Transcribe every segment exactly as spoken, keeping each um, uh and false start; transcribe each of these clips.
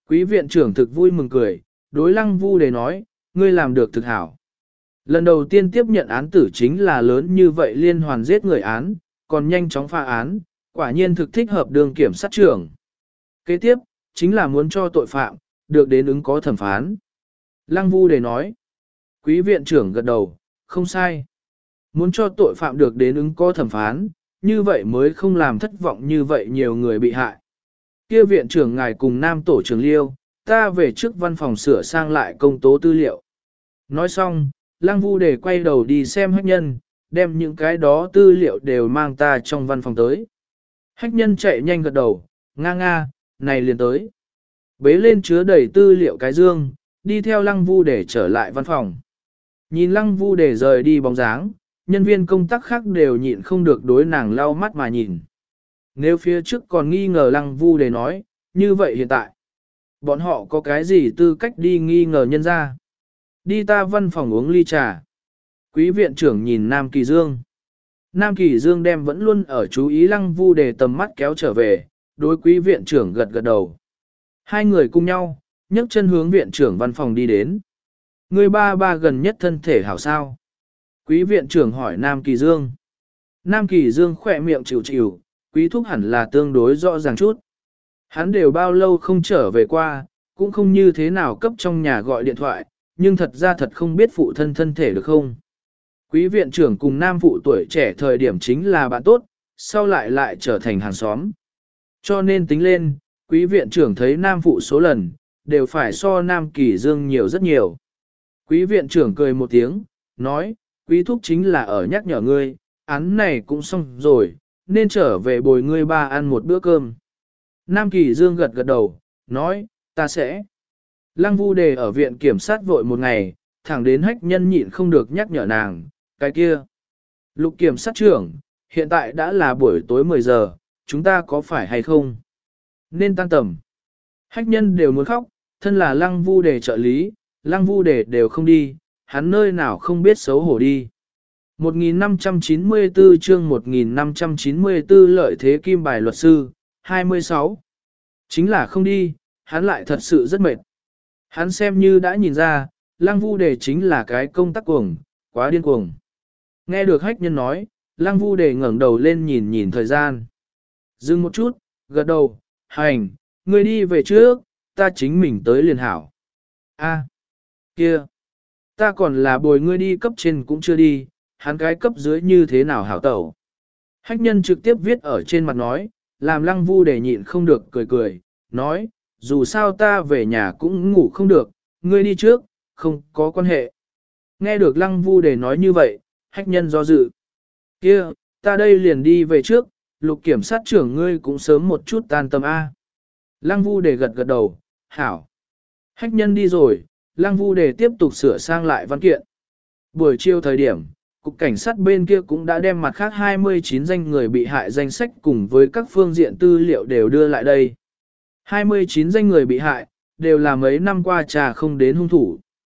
Quý viện trưởng thực vui mừng cười, đối Lăng Vu Đề nói, ngươi làm được thực hảo. Lần đầu tiên tiếp nhận án tử chính là lớn như vậy liên hoàn giết người án, còn nhanh chóng phá án, quả nhiên thực thích hợp đường kiểm sát trưởng. Kế tiếp, chính là muốn cho tội phạm, được đến ứng có thẩm phán. Lăng Vu Đề nói, quý viện trưởng gật đầu, không sai. Muốn cho tội phạm được đến ứng có thẩm phán, như vậy mới không làm thất vọng như vậy nhiều người bị hại. Kia viện trưởng ngài cùng nam tổ trưởng Liêu, ta về trước văn phòng sửa sang lại công tố tư liệu. Nói xong, Lăng Vu Đề quay đầu đi xem hách nhân, đem những cái đó tư liệu đều mang ta trong văn phòng tới. Hách nhân chạy nhanh gật đầu, nga nga, này liền tới. Bế lên chứa đầy tư liệu cái dương, đi theo Lăng Vu Đề trở lại văn phòng. Nhìn Lăng Vu Đề rời đi bóng dáng, nhân viên công tác khác đều nhịn không được đối nàng lau mắt mà nhìn. Nếu phía trước còn nghi ngờ Lăng Vu Đề nói, như vậy hiện tại, bọn họ có cái gì tư cách đi nghi ngờ nhân ra? Đi ta văn phòng uống ly trà. Quý viện trưởng nhìn Nam Kỳ Dương. Nam Kỳ Dương đem vẫn luôn ở chú ý Lăng Vu Đề tầm mắt kéo trở về, đối quý viện trưởng gật gật đầu. Hai người cùng nhau, nhấc chân hướng viện trưởng văn phòng đi đến. Người ba ba gần nhất thân thể hảo sao? Quý viện trưởng hỏi Nam Kỳ Dương. Nam Kỳ Dương khỏe miệng chịu chịu, quý thúc hẳn là tương đối rõ ràng chút. Hắn đều bao lâu không trở về qua, cũng không như thế nào cấp trong nhà gọi điện thoại, nhưng thật ra thật không biết phụ thân thân thể được không. Quý viện trưởng cùng nam phụ tuổi trẻ thời điểm chính là bạn tốt, sau lại lại trở thành hàng xóm. Cho nên tính lên, quý viện trưởng thấy nam phụ số lần, đều phải so Nam Kỳ Dương nhiều rất nhiều. Quý viện trưởng cười một tiếng, nói, quý thúc chính là ở nhắc nhở ngươi, án này cũng xong rồi, nên trở về bồi ngươi ba ăn một bữa cơm. Nam Kỳ Dương gật gật đầu, nói, ta sẽ. Lăng Vu Đề ở viện kiểm sát vội một ngày, thẳng đến hách nhân nhịn không được nhắc nhở nàng, cái kia. Lục kiểm sát trưởng, hiện tại đã là buổi tối mười giờ, chúng ta có phải hay không? Nên tan tầm. Hách nhân đều muốn khóc, thân là Lăng Vu Đề trợ lý, Lăng Vu Đề đều không đi, hắn nơi nào không biết xấu hổ đi. một nghìn năm trăm chín mươi tư chương một nghìn năm trăm chín mươi tư lợi thế kim bài luật sư, hai mươi sáu. Chính là không đi, hắn lại thật sự rất mệt. Hắn xem như đã nhìn ra, Lăng Vu Đề chính là cái công tác cuồng, quá điên cuồng. Nghe được hách nhân nói, Lăng Vu Đề ngẩng đầu lên nhìn nhìn thời gian. Dừng một chút, gật đầu, hành, ngươi đi về trước, ta chính mình tới liền hảo. A, kia, ta còn là bồi ngươi đi cấp trên cũng chưa đi, hắn cái cấp dưới như thế nào hảo tẩu. Hách nhân trực tiếp viết ở trên mặt nói, làm Lăng Vu Đề nhịn không được cười cười, nói, dù sao ta về nhà cũng ngủ không được, ngươi đi trước, không có quan hệ. Nghe được Lăng Vu Đề nói như vậy, hách nhân do dự. Kia, ta đây liền đi về trước, lục kiểm sát trưởng ngươi cũng sớm một chút tan tầm A. Lăng Vu Đề gật gật đầu, hảo. Hách nhân đi rồi, Lăng Vu Đề tiếp tục sửa sang lại văn kiện. Buổi chiều thời điểm, cục cảnh sát bên kia cũng đã đem mặt khác hai mươi chín danh người bị hại danh sách cùng với các phương diện tư liệu đều đưa lại đây. hai mươi chín danh người bị hại, đều là mấy năm qua trà không đến hung thủ.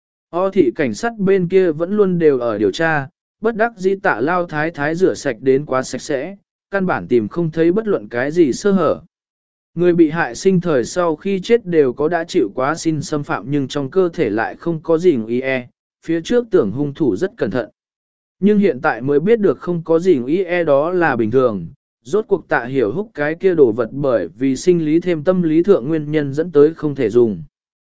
O thị cảnh sát bên kia vẫn luôn đều ở điều tra, bất đắc dĩ Tạ Lao thái thái rửa sạch đến quá sạch sẽ, căn bản tìm không thấy bất luận cái gì sơ hở. Người bị hại sinh thời sau khi chết đều có đã chịu quá xin xâm phạm nhưng trong cơ thể lại không có gì ý e, phía trước tưởng hung thủ rất cẩn thận. Nhưng hiện tại mới biết được không có gì ý e đó là bình thường, rốt cuộc Tạ Hiểu Húc cái kia đồ vật bởi vì sinh lý thêm tâm lý thượng nguyên nhân dẫn tới không thể dùng.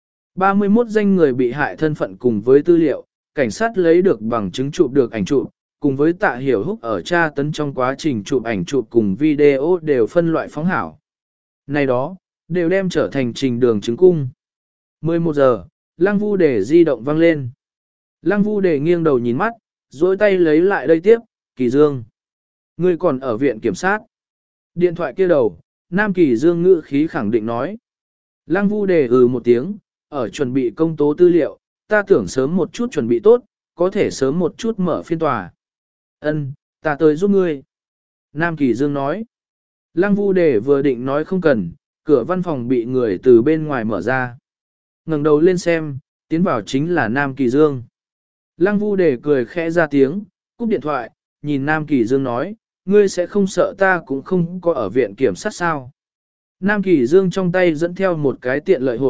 ba mươi mốt danh người bị hại thân phận cùng với tư liệu, cảnh sát lấy được bằng chứng chụp được ảnh chụp, cùng với Tạ Hiểu Húc ở tra tấn trong quá trình chụp ảnh chụp cùng video đều phân loại phóng hảo. Này đó, đều đem trở thành trình đường chứng cung. mười một giờ, Lăng Vu Đề di động vang lên. Lăng Vu Đề nghiêng đầu nhìn mắt, dối tay lấy lại đây tiếp, Kỳ Dương. Ngươi còn ở viện kiểm sát. Điện thoại kia đầu, Nam Kỳ Dương ngữ khí khẳng định nói. Lăng Vu Đề ừ một tiếng, ở chuẩn bị công tố tư liệu, ta tưởng sớm một chút chuẩn bị tốt, có thể sớm một chút mở phiên tòa. Ân, ta tới giúp ngươi. Nam Kỳ Dương nói. Lăng Vu Đề vừa định nói không cần, cửa văn phòng bị người từ bên ngoài mở ra. Ngẩng đầu lên xem, tiến vào chính là Nam Kỳ Dương. Lăng Vu Đề cười khẽ ra tiếng, cúp điện thoại, nhìn Nam Kỳ Dương nói, ngươi sẽ không sợ ta cũng không có ở viện kiểm sát sao. Nam Kỳ Dương trong tay dẫn theo một cái tiện lợi hộp,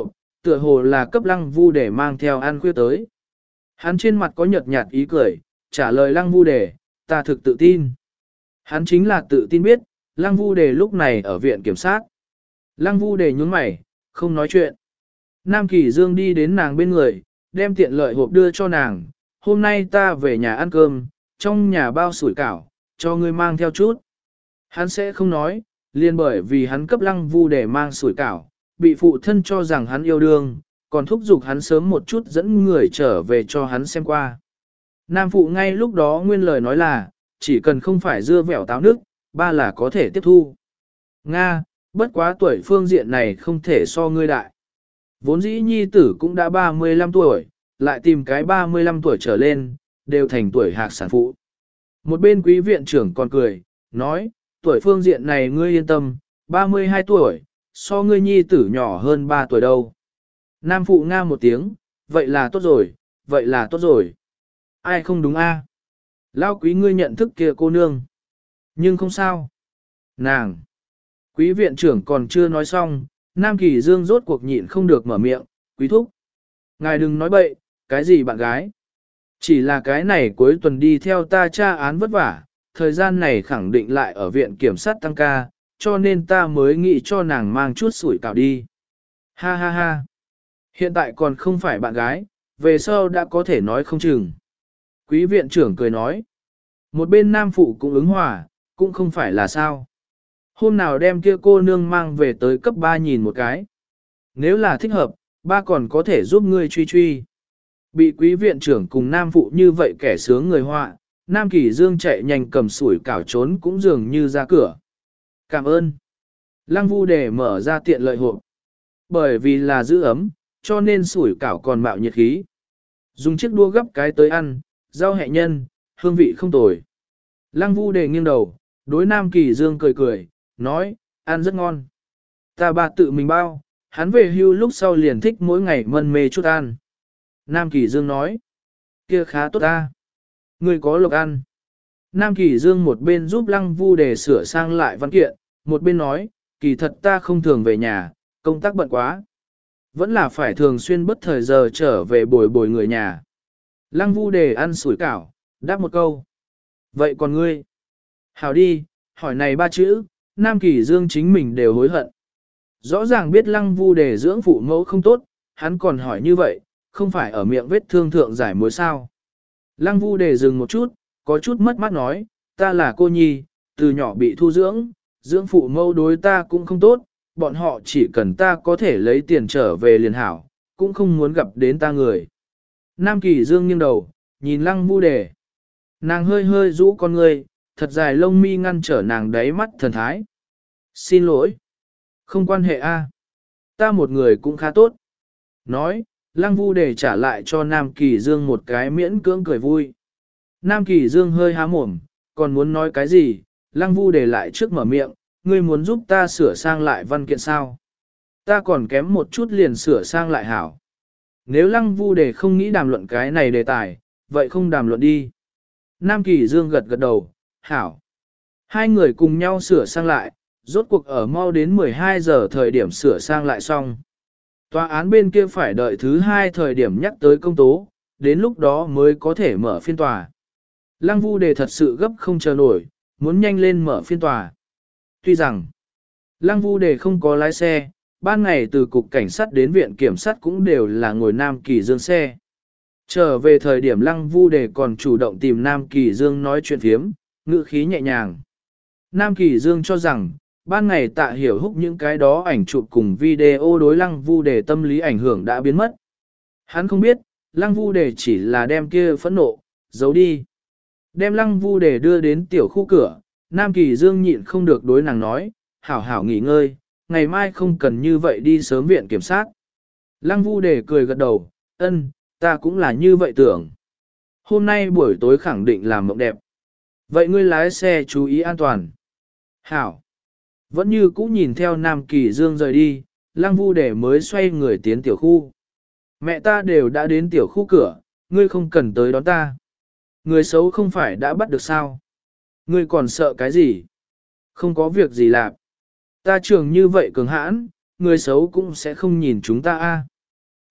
tựa hồ là cấp lăng vu để mang theo ăn khuya tới. Hắn trên mặt có nhợt nhạt ý cười, trả lời lăng vu để, ta thực tự tin. Hắn chính là tự tin biết, lăng vu để lúc này ở viện kiểm sát. Lăng vu để nhún mày, không nói chuyện. Nam Kỳ Dương đi đến nàng bên người, đem tiện lợi hộp đưa cho nàng. Hôm nay ta về nhà ăn cơm, trong nhà bao sủi cảo, cho ngươi mang theo chút. Hắn sẽ không nói, liền bởi vì hắn cấp lăng vu để mang sủi cảo, bị phụ thân cho rằng hắn yêu đương, còn thúc giục hắn sớm một chút dẫn người trở về cho hắn xem qua. Nam phụ ngay lúc đó nguyên lời nói là, chỉ cần không phải dưa vẻo táo nước, ba là có thể tiếp thu. Nga, bất quá tuổi phương diện này không thể so ngươi đại. Vốn dĩ nhi tử cũng đã ba mươi lăm tuổi, lại tìm cái ba mươi lăm tuổi trở lên, đều thành tuổi hạc sản phụ. Một bên quý viện trưởng còn cười, nói, tuổi phương diện này ngươi yên tâm, ba mươi hai tuổi, so ngươi nhi tử nhỏ hơn ba tuổi đâu. Nam phụ nga một tiếng, vậy là tốt rồi, vậy là tốt rồi. Ai không đúng a? Lao quý ngươi nhận thức kia cô nương. Nhưng không sao. Nàng. Quý viện trưởng còn chưa nói xong, Nam Kỳ Dương rốt cuộc nhịn không được mở miệng, quý thúc. Ngài đừng nói bậy, cái gì bạn gái. Chỉ là cái này cuối tuần đi theo ta tra án vất vả, thời gian này khẳng định lại ở viện kiểm sát tăng ca, cho nên ta mới nghĩ cho nàng mang chút sủi cảo đi. Ha ha ha. Hiện tại còn không phải bạn gái, về sau đã có thể nói không chừng. Quý viện trưởng cười nói. Một bên nam phụ cũng ứng hòa, cũng không phải là sao. Hôm nào đem kia cô nương mang về tới cấp ba nhìn một cái. Nếu là thích hợp, ba còn có thể giúp ngươi truy truy. Bị quý viện trưởng cùng nam phụ như vậy kẻ sướng người họa, Nam Kỳ Dương chạy nhanh cầm sủi cảo trốn cũng dường như ra cửa. Cảm ơn. Lăng Vu để mở ra tiện lợi hộp. Bởi vì là giữ ấm, cho nên sủi cảo còn mạo nhiệt khí. Dùng chiếc đũa gấp cái tới ăn, rau hẹ nhân, hương vị không tồi. Lăng Vu để nghiêng đầu, đối Nam Kỳ Dương cười cười, nói, ăn rất ngon. Ta bà tự mình bao, hắn về hưu lúc sau liền thích mỗi ngày mân mê chút ăn. Nam Kỳ Dương nói, kia khá tốt ta. Ngươi có lộc ăn. Nam Kỳ Dương một bên giúp Lăng Vu để sửa sang lại văn kiện, một bên nói, kỳ thật ta không thường về nhà, công tác bận quá. Vẫn là phải thường xuyên bất thời giờ trở về bồi bồi người nhà. Lăng Vu để ăn sủi cảo, đáp một câu. Vậy còn ngươi? Hảo đi, hỏi này ba chữ, Nam Kỳ Dương chính mình đều hối hận. Rõ ràng biết Lăng Vu để dưỡng phụ mẫu không tốt, hắn còn hỏi như vậy, không phải ở miệng vết thương thượng giải mối sao. Lăng Vu để dừng một chút, có chút mất mát nói, ta là cô nhi, từ nhỏ bị thu dưỡng, dưỡng phụ mẫu đối ta cũng không tốt, bọn họ chỉ cần ta có thể lấy tiền trở về liền hảo, cũng không muốn gặp đến ta người. Nam Kỳ Dương nghiêng đầu, nhìn Lăng Vu để. Nàng hơi hơi rũ con người, thật dài lông mi ngăn trở nàng đáy mắt thần thái. Xin lỗi. Không quan hệ a, ta một người cũng khá tốt. Nói, Lăng Vu để trả lại cho Nam Kỳ Dương một cái miễn cưỡng cười vui. Nam Kỳ Dương hơi há mồm, còn muốn nói cái gì, Lăng Vu để lại trước mở miệng, ngươi muốn giúp ta sửa sang lại văn kiện sao? Ta còn kém một chút liền sửa sang lại hảo. Nếu Lăng Vu để không nghĩ đàm luận cái này đề tài, vậy không đàm luận đi. Nam Kỳ Dương gật gật đầu, hảo. Hai người cùng nhau sửa sang lại, rốt cuộc ở mau đến mười hai giờ thời điểm sửa sang lại xong. Tòa án bên kia phải đợi thứ hai thời điểm nhắc tới công tố, đến lúc đó mới có thể mở phiên tòa. Lăng Vu đề thật sự gấp không chờ nổi, muốn nhanh lên mở phiên tòa. Tuy rằng, Lăng Vu đề không có lái xe, ban ngày từ cục cảnh sát đến viện kiểm sát cũng đều là ngồi Nam Kỳ Dương xe. Trở về thời điểm Lăng Vu đề còn chủ động tìm Nam Kỳ Dương nói chuyện phiếm, ngữ khí nhẹ nhàng. Nam Kỳ Dương cho rằng, ban ngày Tạ Hiểu Húc những cái đó ảnh chụp cùng video đối Lăng Vu đề tâm lý ảnh hưởng đã biến mất. Hắn không biết, Lăng Vu đề chỉ là đem kia phẫn nộ, giấu đi. Đem Lăng Vu đề đưa đến tiểu khu cửa, Nam Kỳ Dương nhịn không được đối nàng nói, hảo hảo nghỉ ngơi, ngày mai không cần như vậy đi sớm viện kiểm sát. Lăng Vu đề cười gật đầu, ân, ta cũng là như vậy tưởng. Hôm nay buổi tối khẳng định là mộng đẹp. Vậy ngươi lái xe chú ý an toàn. Hảo. Vẫn như cũ nhìn theo Nam Kỳ Dương rời đi, Lăng Vu đề mới xoay người tiến tiểu khu. Mẹ ta đều đã đến tiểu khu cửa, ngươi không cần tới đón ta. Người xấu không phải đã bắt được sao? Ngươi còn sợ cái gì? Không có việc gì làm. Ta trường như vậy cường hãn, người xấu cũng sẽ không nhìn chúng ta a.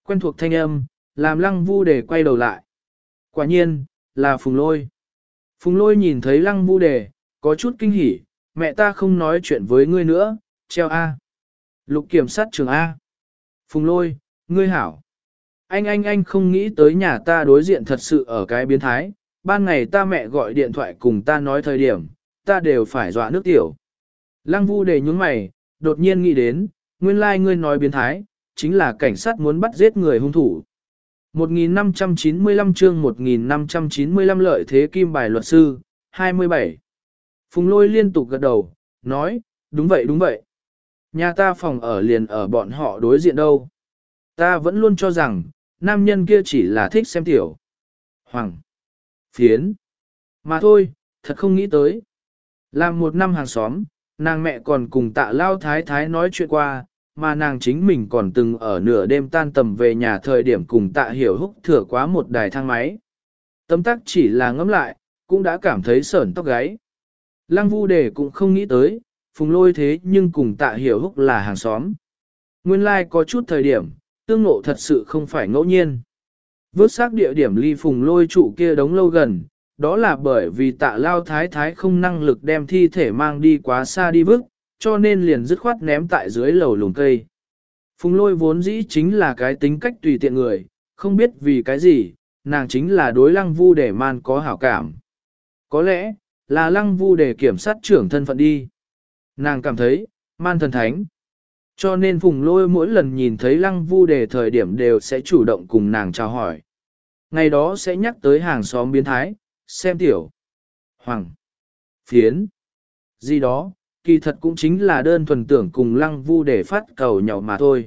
Quen thuộc thanh âm, làm lăng vu đề quay đầu lại. Quả nhiên, là Phùng Lôi. Phùng Lôi nhìn thấy lăng vu đề, có chút kinh hỉ, mẹ ta không nói chuyện với ngươi nữa, treo A. Lục kiểm sát trường A. Phùng Lôi, ngươi hảo. Anh anh anh không nghĩ tới nhà ta đối diện thật sự ở cái biến thái, ban ngày ta mẹ gọi điện thoại cùng ta nói thời điểm, ta đều phải dọa nước tiểu. Lăng vu đề nhúng mày, đột nhiên nghĩ đến, nguyên lai like ngươi nói biến thái, chính là cảnh sát muốn bắt giết người hung thủ. một nghìn năm trăm chín mươi lăm chương một nghìn năm trăm chín mươi lăm lợi thế kim bài luật sư, hai mươi bảy. Phùng Lôi liên tục gật đầu, nói, đúng vậy đúng vậy. Nhà ta phòng ở liền ở bọn họ đối diện đâu. Ta vẫn luôn cho rằng, nam nhân kia chỉ là thích xem tiểu. Hoàng. Phiến. Mà thôi, thật không nghĩ tới. Làm một năm hàng xóm, nàng mẹ còn cùng tạ lao thái thái nói chuyện qua, mà nàng chính mình còn từng ở nửa đêm tan tầm về nhà thời điểm cùng tạ hiểu húc thừa quá một đài thang máy. Tấm tắc chỉ là ngẫm lại, cũng đã cảm thấy sởn tóc gáy. Lăng vu đề cũng không nghĩ tới, Phùng Lôi thế nhưng cùng tạ hiểu húc là hàng xóm. Nguyên lai like có chút thời điểm, tương ngộ thật sự không phải ngẫu nhiên. Vớt xác địa điểm ly Phùng Lôi trụ kia đống lâu gần, đó là bởi vì tạ lao thái thái không năng lực đem thi thể mang đi quá xa đi vứt, cho nên liền dứt khoát ném tại dưới lầu lùm cây. Phùng Lôi vốn dĩ chính là cái tính cách tùy tiện người, không biết vì cái gì, nàng chính là đối lăng vu để man có hảo cảm. Có lẽ, là lăng vu để kiểm sát trưởng thân phận đi. Nàng cảm thấy, man thần thánh. Cho nên Phùng Lôi mỗi lần nhìn thấy lăng vu đề thời điểm đều sẽ chủ động cùng nàng chào hỏi. Ngày đó sẽ nhắc tới hàng xóm biến thái, xem tiểu, hoàng, phiến, gì đó, kỳ thật cũng chính là đơn thuần tưởng cùng lăng vu đề phát cầu nhau mà thôi.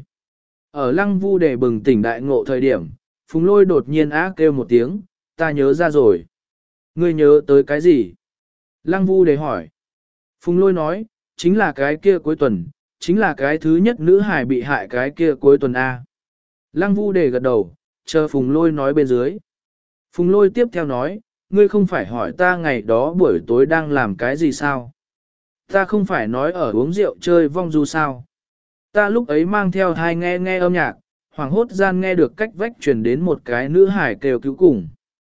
Ở lăng vu đề bừng tỉnh đại ngộ thời điểm, Phùng Lôi đột nhiên á kêu một tiếng, ta nhớ ra rồi. Ngươi nhớ tới cái gì? Lăng vu đề hỏi. Phùng Lôi nói, chính là cái kia cuối tuần, chính là cái thứ nhất nữ hài bị hại cái kia cuối tuần A. Lăng vu đề gật đầu, chờ Phùng Lôi nói bên dưới. Phùng Lôi tiếp theo nói, ngươi không phải hỏi ta ngày đó buổi tối đang làm cái gì sao? Ta không phải nói ở uống rượu chơi vong du sao? Ta lúc ấy mang theo hai nghe nghe âm nhạc, hoàng hốt gian nghe được cách vách truyền đến một cái nữ hải kêu cứu cùng.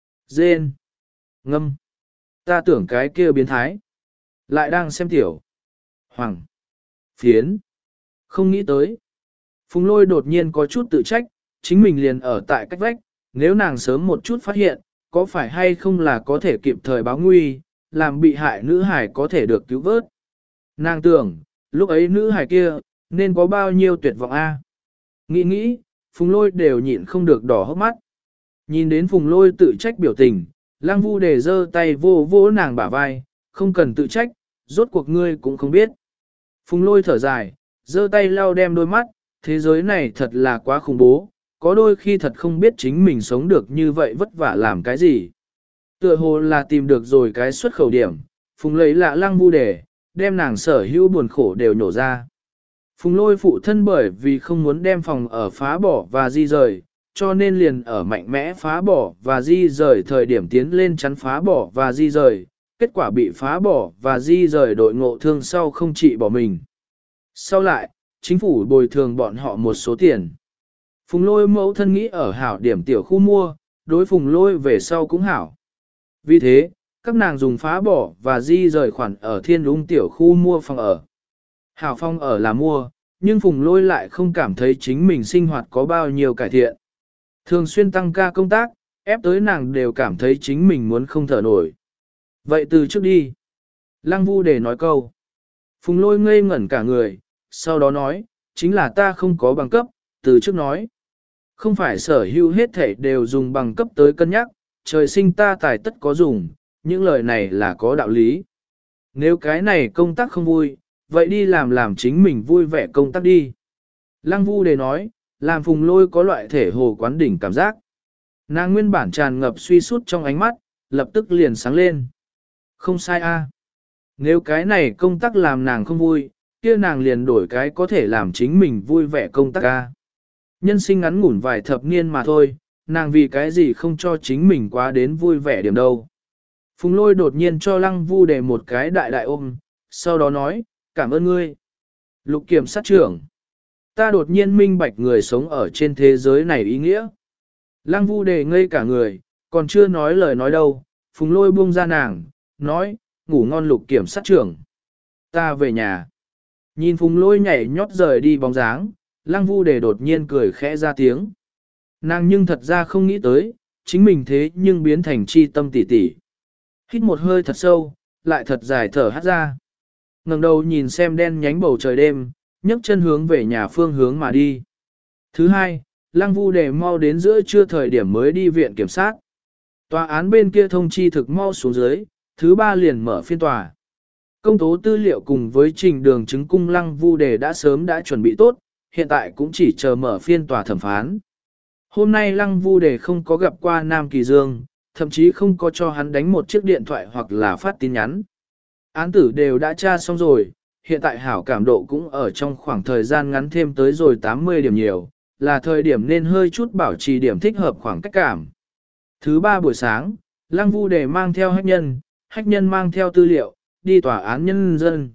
Dên. Ngâm. Ta tưởng cái kia biến thái. Lại đang xem tiểu. Hoàng. Phiến. Không nghĩ tới. Phùng Lôi đột nhiên có chút tự trách, chính mình liền ở tại cách vách, nếu nàng sớm một chút phát hiện, có phải hay không là có thể kịp thời báo nguy, làm bị hại nữ hải có thể được cứu vớt. Nàng tưởng, lúc ấy nữ hải kia, nên có bao nhiêu tuyệt vọng a? Nghĩ nghĩ, Phùng Lôi đều nhịn không được đỏ hốc mắt. Nhìn đến Phùng Lôi tự trách biểu tình, Lăng Vu Đề giơ tay vô vỗ nàng bả vai, không cần tự trách, rốt cuộc ngươi cũng không biết. Phùng Lôi thở dài, giơ tay lau đem đôi mắt, thế giới này thật là quá khủng bố, có đôi khi thật không biết chính mình sống được như vậy vất vả làm cái gì. Tựa hồ là tìm được rồi cái xuất khẩu điểm, Phùng lấy lạ Lăng Vu Đề, đem nàng sở hữu buồn khổ đều nhổ ra. Phùng Lôi phụ thân bởi vì không muốn đem phòng ở phá bỏ và di rời, cho nên liền ở mạnh mẽ phá bỏ và di rời thời điểm tiến lên chắn phá bỏ và di rời, kết quả bị phá bỏ và di rời đội ngộ thương sau không trị bỏ mình. Sau lại, chính phủ bồi thường bọn họ một số tiền. Phùng Lôi mẫu thân nghĩ ở hảo điểm tiểu khu mua, đối Phùng Lôi về sau cũng hảo. Vì thế, các nàng dùng phá bỏ và di rời khoản ở thiên ung tiểu khu mua phòng ở. Hảo phong ở là mua, nhưng Phùng Lôi lại không cảm thấy chính mình sinh hoạt có bao nhiêu cải thiện. Thường xuyên tăng ca công tác, ép tới nàng đều cảm thấy chính mình muốn không thở nổi. Vậy từ trước đi. Lăng Vu Đề nói câu. Phùng Lôi ngây ngẩn cả người, sau đó nói, chính là ta không có bằng cấp, từ trước nói. Không phải sở hữu hết thể đều dùng bằng cấp tới cân nhắc, trời sinh ta tài tất có dùng, những lời này là có đạo lý. Nếu cái này công tác không vui, vậy đi làm làm chính mình vui vẻ công tác đi. Lăng Vu Đề nói, làm Phùng Lôi có loại thể hồ quán đỉnh cảm giác. Nàng nguyên bản tràn ngập suy sút trong ánh mắt, lập tức liền sáng lên. Không sai a. Nếu cái này công tác làm nàng không vui, kia nàng liền đổi cái có thể làm chính mình vui vẻ công tác a. Nhân sinh ngắn ngủn vài thập niên mà thôi, nàng vì cái gì không cho chính mình quá đến vui vẻ điểm đâu. Phùng Lôi đột nhiên cho Lăng Vu Đề một cái đại đại ôm, sau đó nói, cảm ơn ngươi. Lục kiểm sát trưởng. ta đột nhiên minh bạch người sống ở trên thế giới này ý nghĩa. Lăng Vu Đề ngây cả người, còn chưa nói lời nói đâu, Phùng Lôi buông ra nàng, nói, ngủ ngon Lục kiểm sát trưởng. Ta về nhà. Nhìn Phùng Lôi nhảy nhót rời đi bóng dáng, Lăng Vu Đề đột nhiên cười khẽ ra tiếng. Nàng nhưng thật ra không nghĩ tới, chính mình thế nhưng biến thành chi tâm tỷ tỷ. Hít một hơi thật sâu, lại thật dài thở hắt ra. Ngẩng đầu nhìn xem đen nhánh bầu trời đêm, nhấc chân hướng về nhà phương hướng mà đi. Thứ hai, Lăng Vu Đề mau đến giữa trưa thời điểm mới đi viện kiểm sát. Tòa án bên kia thông chi thực mau xuống dưới, thứ ba liền mở phiên tòa. Công tố tư liệu cùng với trình đường chứng cung Lăng Vu Đề đã sớm đã chuẩn bị tốt, hiện tại cũng chỉ chờ mở phiên tòa thẩm phán. Hôm nay Lăng Vu Đề không có gặp qua Nam Kỳ Dương, thậm chí không có cho hắn đánh một chiếc điện thoại hoặc là phát tin nhắn. Án tử đều đã tra xong rồi, hiện tại hảo cảm độ cũng ở trong khoảng thời gian ngắn thêm tới rồi tám mươi điểm nhiều, là thời điểm nên hơi chút bảo trì điểm thích hợp khoảng cách cảm. Thứ ba buổi sáng, Lăng Vu Đề mang theo hách nhân, hách nhân mang theo tư liệu, đi tòa án nhân dân.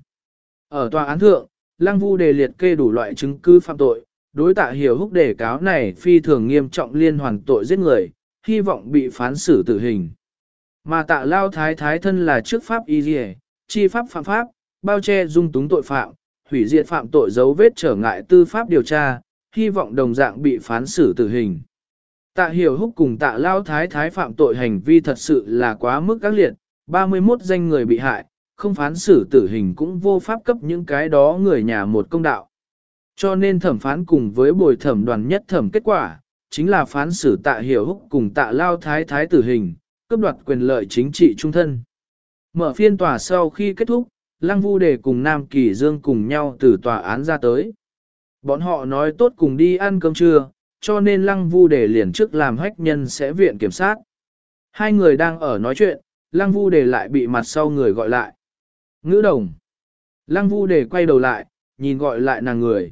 Ở tòa án thượng, Lăng Vu Đề liệt kê đủ loại chứng cứ phạm tội, đối Tạ Hiểu Húc đề cáo này phi thường nghiêm trọng liên hoàn tội giết người, hy vọng bị phán xử tử hình. Mà Tạ Lao Thái Thái thân là trước pháp y liề, chi pháp phạm pháp, bao che dung túng tội phạm, hủy diệt phạm tội dấu vết trở ngại tư pháp điều tra, hy vọng đồng dạng bị phán xử tử hình. Tạ Hiểu Húc cùng Tạ Lao Thái Thái phạm tội hành vi thật sự là quá mức ác liệt, ba mươi mốt danh người bị hại, không phán xử tử hình cũng vô pháp cấp những cái đó người nhà một công đạo. Cho nên thẩm phán cùng với bồi thẩm đoàn nhất thẩm kết quả, chính là phán xử Tạ Hiểu Húc cùng Tạ Lao Thái Thái tử hình, cướp đoạt quyền lợi chính trị trung thân. Mở phiên tòa sau khi kết thúc, Lăng Vu Đề cùng Nam Kỳ Dương cùng nhau từ tòa án ra tới. Bọn họ nói tốt cùng đi ăn cơm trưa, cho nên Lăng Vu Đề liền trước làm hách nhân sẽ viện kiểm sát. Hai người đang ở nói chuyện, Lăng Vu Đề lại bị mặt sau người gọi lại. Ngữ đồng. Lăng Vu Đề quay đầu lại, nhìn gọi lại nàng người.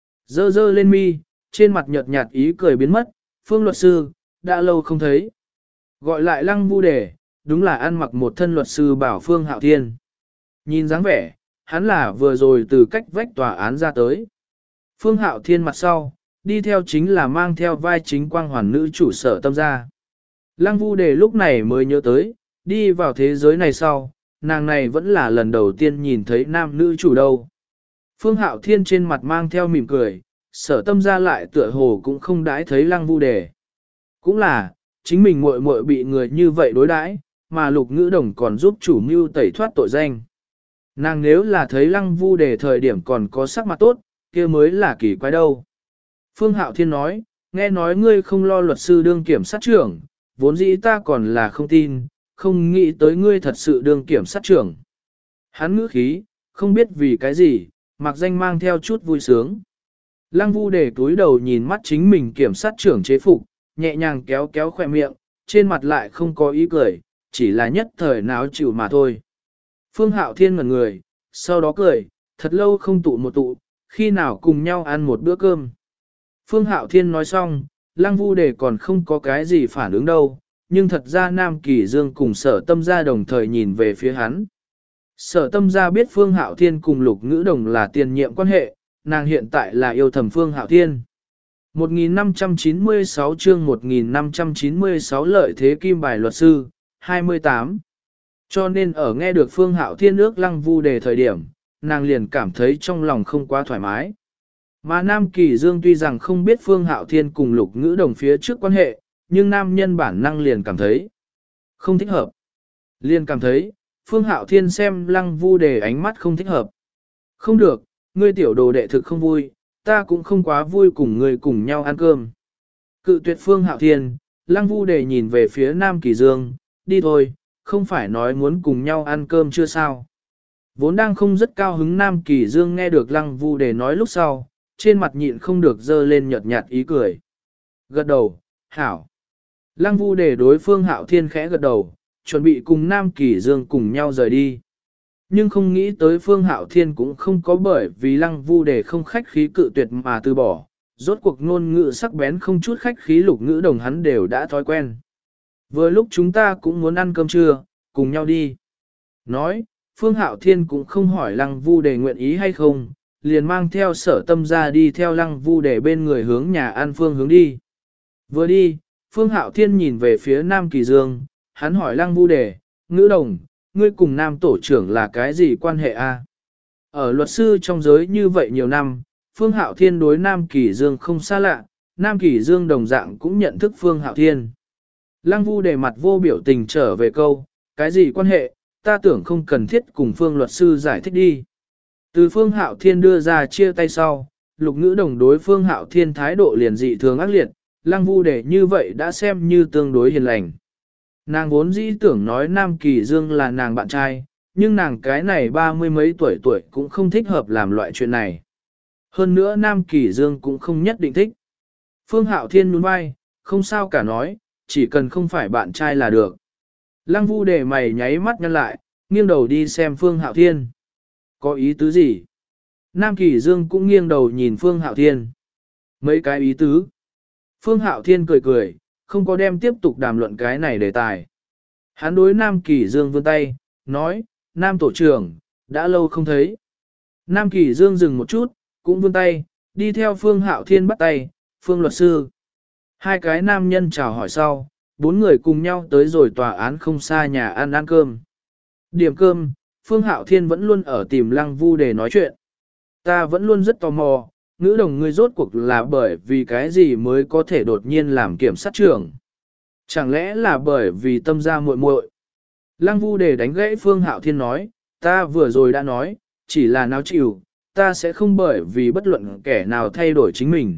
Dơ dơ lên mi, trên mặt nhợt nhạt ý cười biến mất, Phương luật sư, đã lâu không thấy. Gọi lại Lăng Vu Đề, đúng là ăn mặc một thân luật sư bảo Phương Hạo Thiên. Nhìn dáng vẻ, hắn là vừa rồi từ cách vách tòa án ra tới. Phương Hạo Thiên mặt sau, đi theo chính là mang theo vai chính quang hoàn nữ chủ Sở Tâm gia. Lăng Vu Đề lúc này mới nhớ tới, đi vào thế giới này sau, nàng này vẫn là lần đầu tiên nhìn thấy nam nữ chủ đâu. Phương Hạo Thiên trên mặt mang theo mỉm cười, Sở Tâm gia lại tựa hồ cũng không đãi thấy Lăng Vu Đề. Cũng là, chính mình muội muội bị người như vậy đối đãi, mà Lục Ngữ Đồng còn giúp chủ mưu tẩy thoát tội danh. Nàng nếu là thấy Lăng Vu Đề thời điểm còn có sắc mặt tốt, kia mới là kỳ quái đâu. Phương Hạo Thiên nói, nghe nói ngươi không lo luật sư đương kiểm sát trưởng, vốn dĩ ta còn là không tin, không nghĩ tới ngươi thật sự đương kiểm sát trưởng. Hắn ngữ khí, không biết vì cái gì, mặc danh mang theo chút vui sướng. Lăng Vu Đề túi đầu nhìn mắt chính mình kiểm sát trưởng chế phục, nhẹ nhàng kéo kéo khỏe miệng, trên mặt lại không có ý cười, chỉ là nhất thời náo chịu mà thôi. Phương Hạo Thiên ngẩn người, sau đó cười, thật lâu không tụ một tụ, khi nào cùng nhau ăn một bữa cơm. Phương Hạo Thiên nói xong, Lăng Vu Đề còn không có cái gì phản ứng đâu, nhưng thật ra Nam Kỳ Dương cùng Sở Tâm gia đồng thời nhìn về phía hắn. Sở Tâm gia biết Phương Hạo Thiên cùng Lục Ngữ Đồng là tiền nhiệm quan hệ, nàng hiện tại là yêu thầm Phương Hạo Thiên. một nghìn năm trăm chín mươi sáu chương một nghìn năm trăm chín mươi sáu lợi thế kim bài luật sư, hai mươi tám. Cho nên ở nghe được Phương Hạo Thiên ước Lăng Vu Đề thời điểm, nàng liền cảm thấy trong lòng không quá thoải mái. Mà Nam Kỳ Dương tuy rằng không biết Phương Hạo Thiên cùng Lục Ngữ Đồng phía trước quan hệ, nhưng nam nhân bản năng liền cảm thấy không thích hợp. Liền cảm thấy, Phương Hạo Thiên xem Lăng Vu Đề ánh mắt không thích hợp. Không được, ngươi tiểu đồ đệ thực không vui, ta cũng không quá vui cùng ngươi cùng nhau ăn cơm. Cự tuyệt Phương Hạo Thiên, Lăng Vu Đề nhìn về phía Nam Kỳ Dương, đi thôi, không phải nói muốn cùng nhau ăn cơm chưa sao. Vốn đang không rất cao hứng Nam Kỳ Dương nghe được Lăng Vu Đề nói lúc sau, trên mặt nhịn không được dơ lên nhợt nhạt ý cười. Gật đầu, hảo. Lăng Vu Đề đối Phương Hạo Thiên khẽ gật đầu, chuẩn bị cùng Nam Kỳ Dương cùng nhau rời đi. Nhưng không nghĩ tới Phương Hạo Thiên cũng không có bởi vì Lăng Vu Đề không khách khí cự tuyệt mà từ bỏ, rốt cuộc ngôn ngữ sắc bén không chút khách khí Lục Ngữ Đồng hắn đều đã thói quen. Vừa lúc chúng ta cũng muốn ăn cơm trưa, cùng nhau đi. Nói, Phương Hạo Thiên cũng không hỏi Lăng Vu Đề nguyện ý hay không, liền mang theo sở tâm ra đi theo lăng vu để bên người hướng nhà an phương hướng đi. Vừa đi, Phương Hạo Thiên nhìn về phía Nam Kỳ Dương, hắn hỏi lăng vu đề, ngữ đồng, ngươi cùng Nam tổ trưởng là cái gì quan hệ a? Ở luật sư trong giới như vậy nhiều năm, Phương Hạo Thiên đối Nam Kỳ Dương không xa lạ, Nam Kỳ Dương đồng dạng cũng nhận thức Phương Hạo Thiên. Lăng vu đề mặt vô biểu tình trở về câu, cái gì quan hệ, ta tưởng không cần thiết cùng Phương luật sư giải thích đi. Từ Phương Hạo Thiên đưa ra chia tay sau, lục ngữ đồng đối Phương Hạo Thiên thái độ liền dị thường ác liệt, lăng vu đề như vậy đã xem như tương đối hiền lành. Nàng vốn dĩ tưởng nói Nam Kỳ Dương là nàng bạn trai, nhưng nàng cái này ba mươi mấy tuổi tuổi cũng không thích hợp làm loại chuyện này. Hơn nữa Nam Kỳ Dương cũng không nhất định thích. Phương Hạo Thiên nhún vai, không sao cả nói, chỉ cần không phải bạn trai là được. Lăng vu đề mày nháy mắt nhăn lại, nghiêng đầu đi xem Phương Hạo Thiên. Có ý tứ gì? Nam Kỳ Dương cũng nghiêng đầu nhìn Phương Hạo Thiên. Mấy cái ý tứ. Phương Hạo Thiên cười cười, không có đem tiếp tục đàm luận cái này đề tài. Hắn đối Nam Kỳ Dương vươn tay, nói, Nam tổ trưởng, đã lâu không thấy. Nam Kỳ Dương dừng một chút, cũng vươn tay, đi theo Phương Hạo Thiên bắt tay, Phương luật sư. Hai cái nam nhân chào hỏi sau, bốn người cùng nhau tới rồi tòa án không xa nhà ăn ăn cơm. Điểm cơm, Phương Hạo Thiên vẫn luôn ở tìm Lăng Vu để nói chuyện. Ta vẫn luôn rất tò mò, ngữ đồng ngươi rốt cuộc là bởi vì cái gì mới có thể đột nhiên làm kiểm sát trưởng. Chẳng lẽ là bởi vì tâm gia muội muội? Lăng Vu để đánh gãy Phương Hạo Thiên nói, ta vừa rồi đã nói, chỉ là náo chịu, ta sẽ không bởi vì bất luận kẻ nào thay đổi chính mình.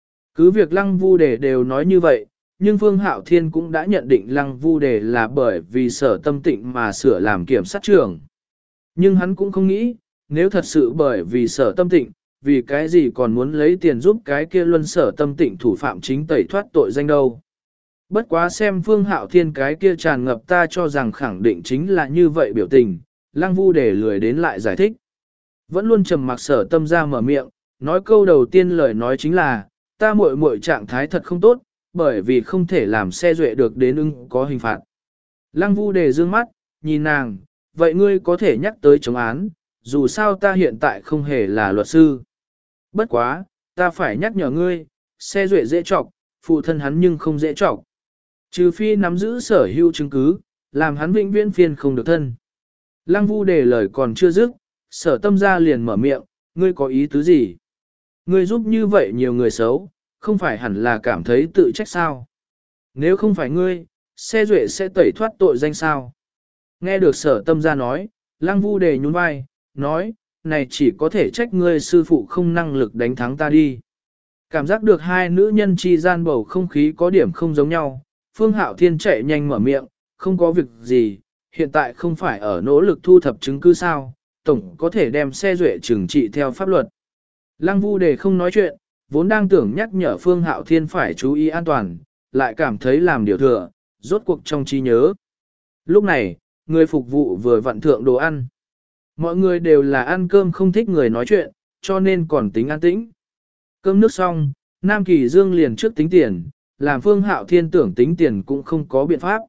Cứ việc Lăng Vu Đề đều nói như vậy, nhưng Phương Hạo Thiên cũng đã nhận định Lăng Vu Đề là bởi vì sở tâm tịnh mà sửa làm kiểm sát trưởng. Nhưng hắn cũng không nghĩ, nếu thật sự bởi vì sở tâm tịnh, vì cái gì còn muốn lấy tiền giúp cái kia luân sở tâm tịnh thủ phạm chính tẩy thoát tội danh đâu. Bất quá xem Phương Hạo Thiên cái kia tràn ngập ta cho rằng khẳng định chính là như vậy biểu tình, Lăng Vu Đề lười đến lại giải thích. Vẫn luôn trầm mặc sở tâm ra mở miệng, nói câu đầu tiên lời nói chính là, ta muội muội trạng thái thật không tốt, bởi vì không thể làm xe duệ được đến ưng có hình phạt. Lăng Vu Đề dương mắt, nhìn nàng, vậy ngươi có thể nhắc tới chống án, dù sao ta hiện tại không hề là luật sư. Bất quá, ta phải nhắc nhở ngươi, xe duệ dễ trọc, phụ thân hắn nhưng không dễ trọc. Trừ phi nắm giữ sở hữu chứng cứ, làm hắn vĩnh viễn phiên không được thân. Lăng Vu Đề lời còn chưa dứt, sở tâm ra liền mở miệng, ngươi có ý tứ gì? Ngươi giúp như vậy nhiều người xấu, không phải hẳn là cảm thấy tự trách sao? Nếu không phải ngươi, xe duệ sẽ tẩy thoát tội danh sao? Nghe được sở tâm ra nói, Lăng Vu Đề nhún vai, nói, này chỉ có thể trách ngươi sư phụ không năng lực đánh thắng ta đi. Cảm giác được hai nữ nhân chi gian bầu không khí có điểm không giống nhau, Phương Hạo Thiên chạy nhanh mở miệng, không có việc gì, hiện tại không phải ở nỗ lực thu thập chứng cứ sao, tổng có thể đem xe duệ trừng trị theo pháp luật. Lăng Vu Đề không nói chuyện, vốn đang tưởng nhắc nhở Phương Hạo Thiên phải chú ý an toàn, lại cảm thấy làm điều thừa, rốt cuộc trong trí nhớ. Lúc này, người phục vụ vừa vặn thượng đồ ăn. Mọi người đều là ăn cơm không thích người nói chuyện, cho nên còn tính an tĩnh. Cơm nước xong, Nam Kỳ Dương liền trước tính tiền, làm Phương Hạo Thiên tưởng tính tiền cũng không có biện pháp.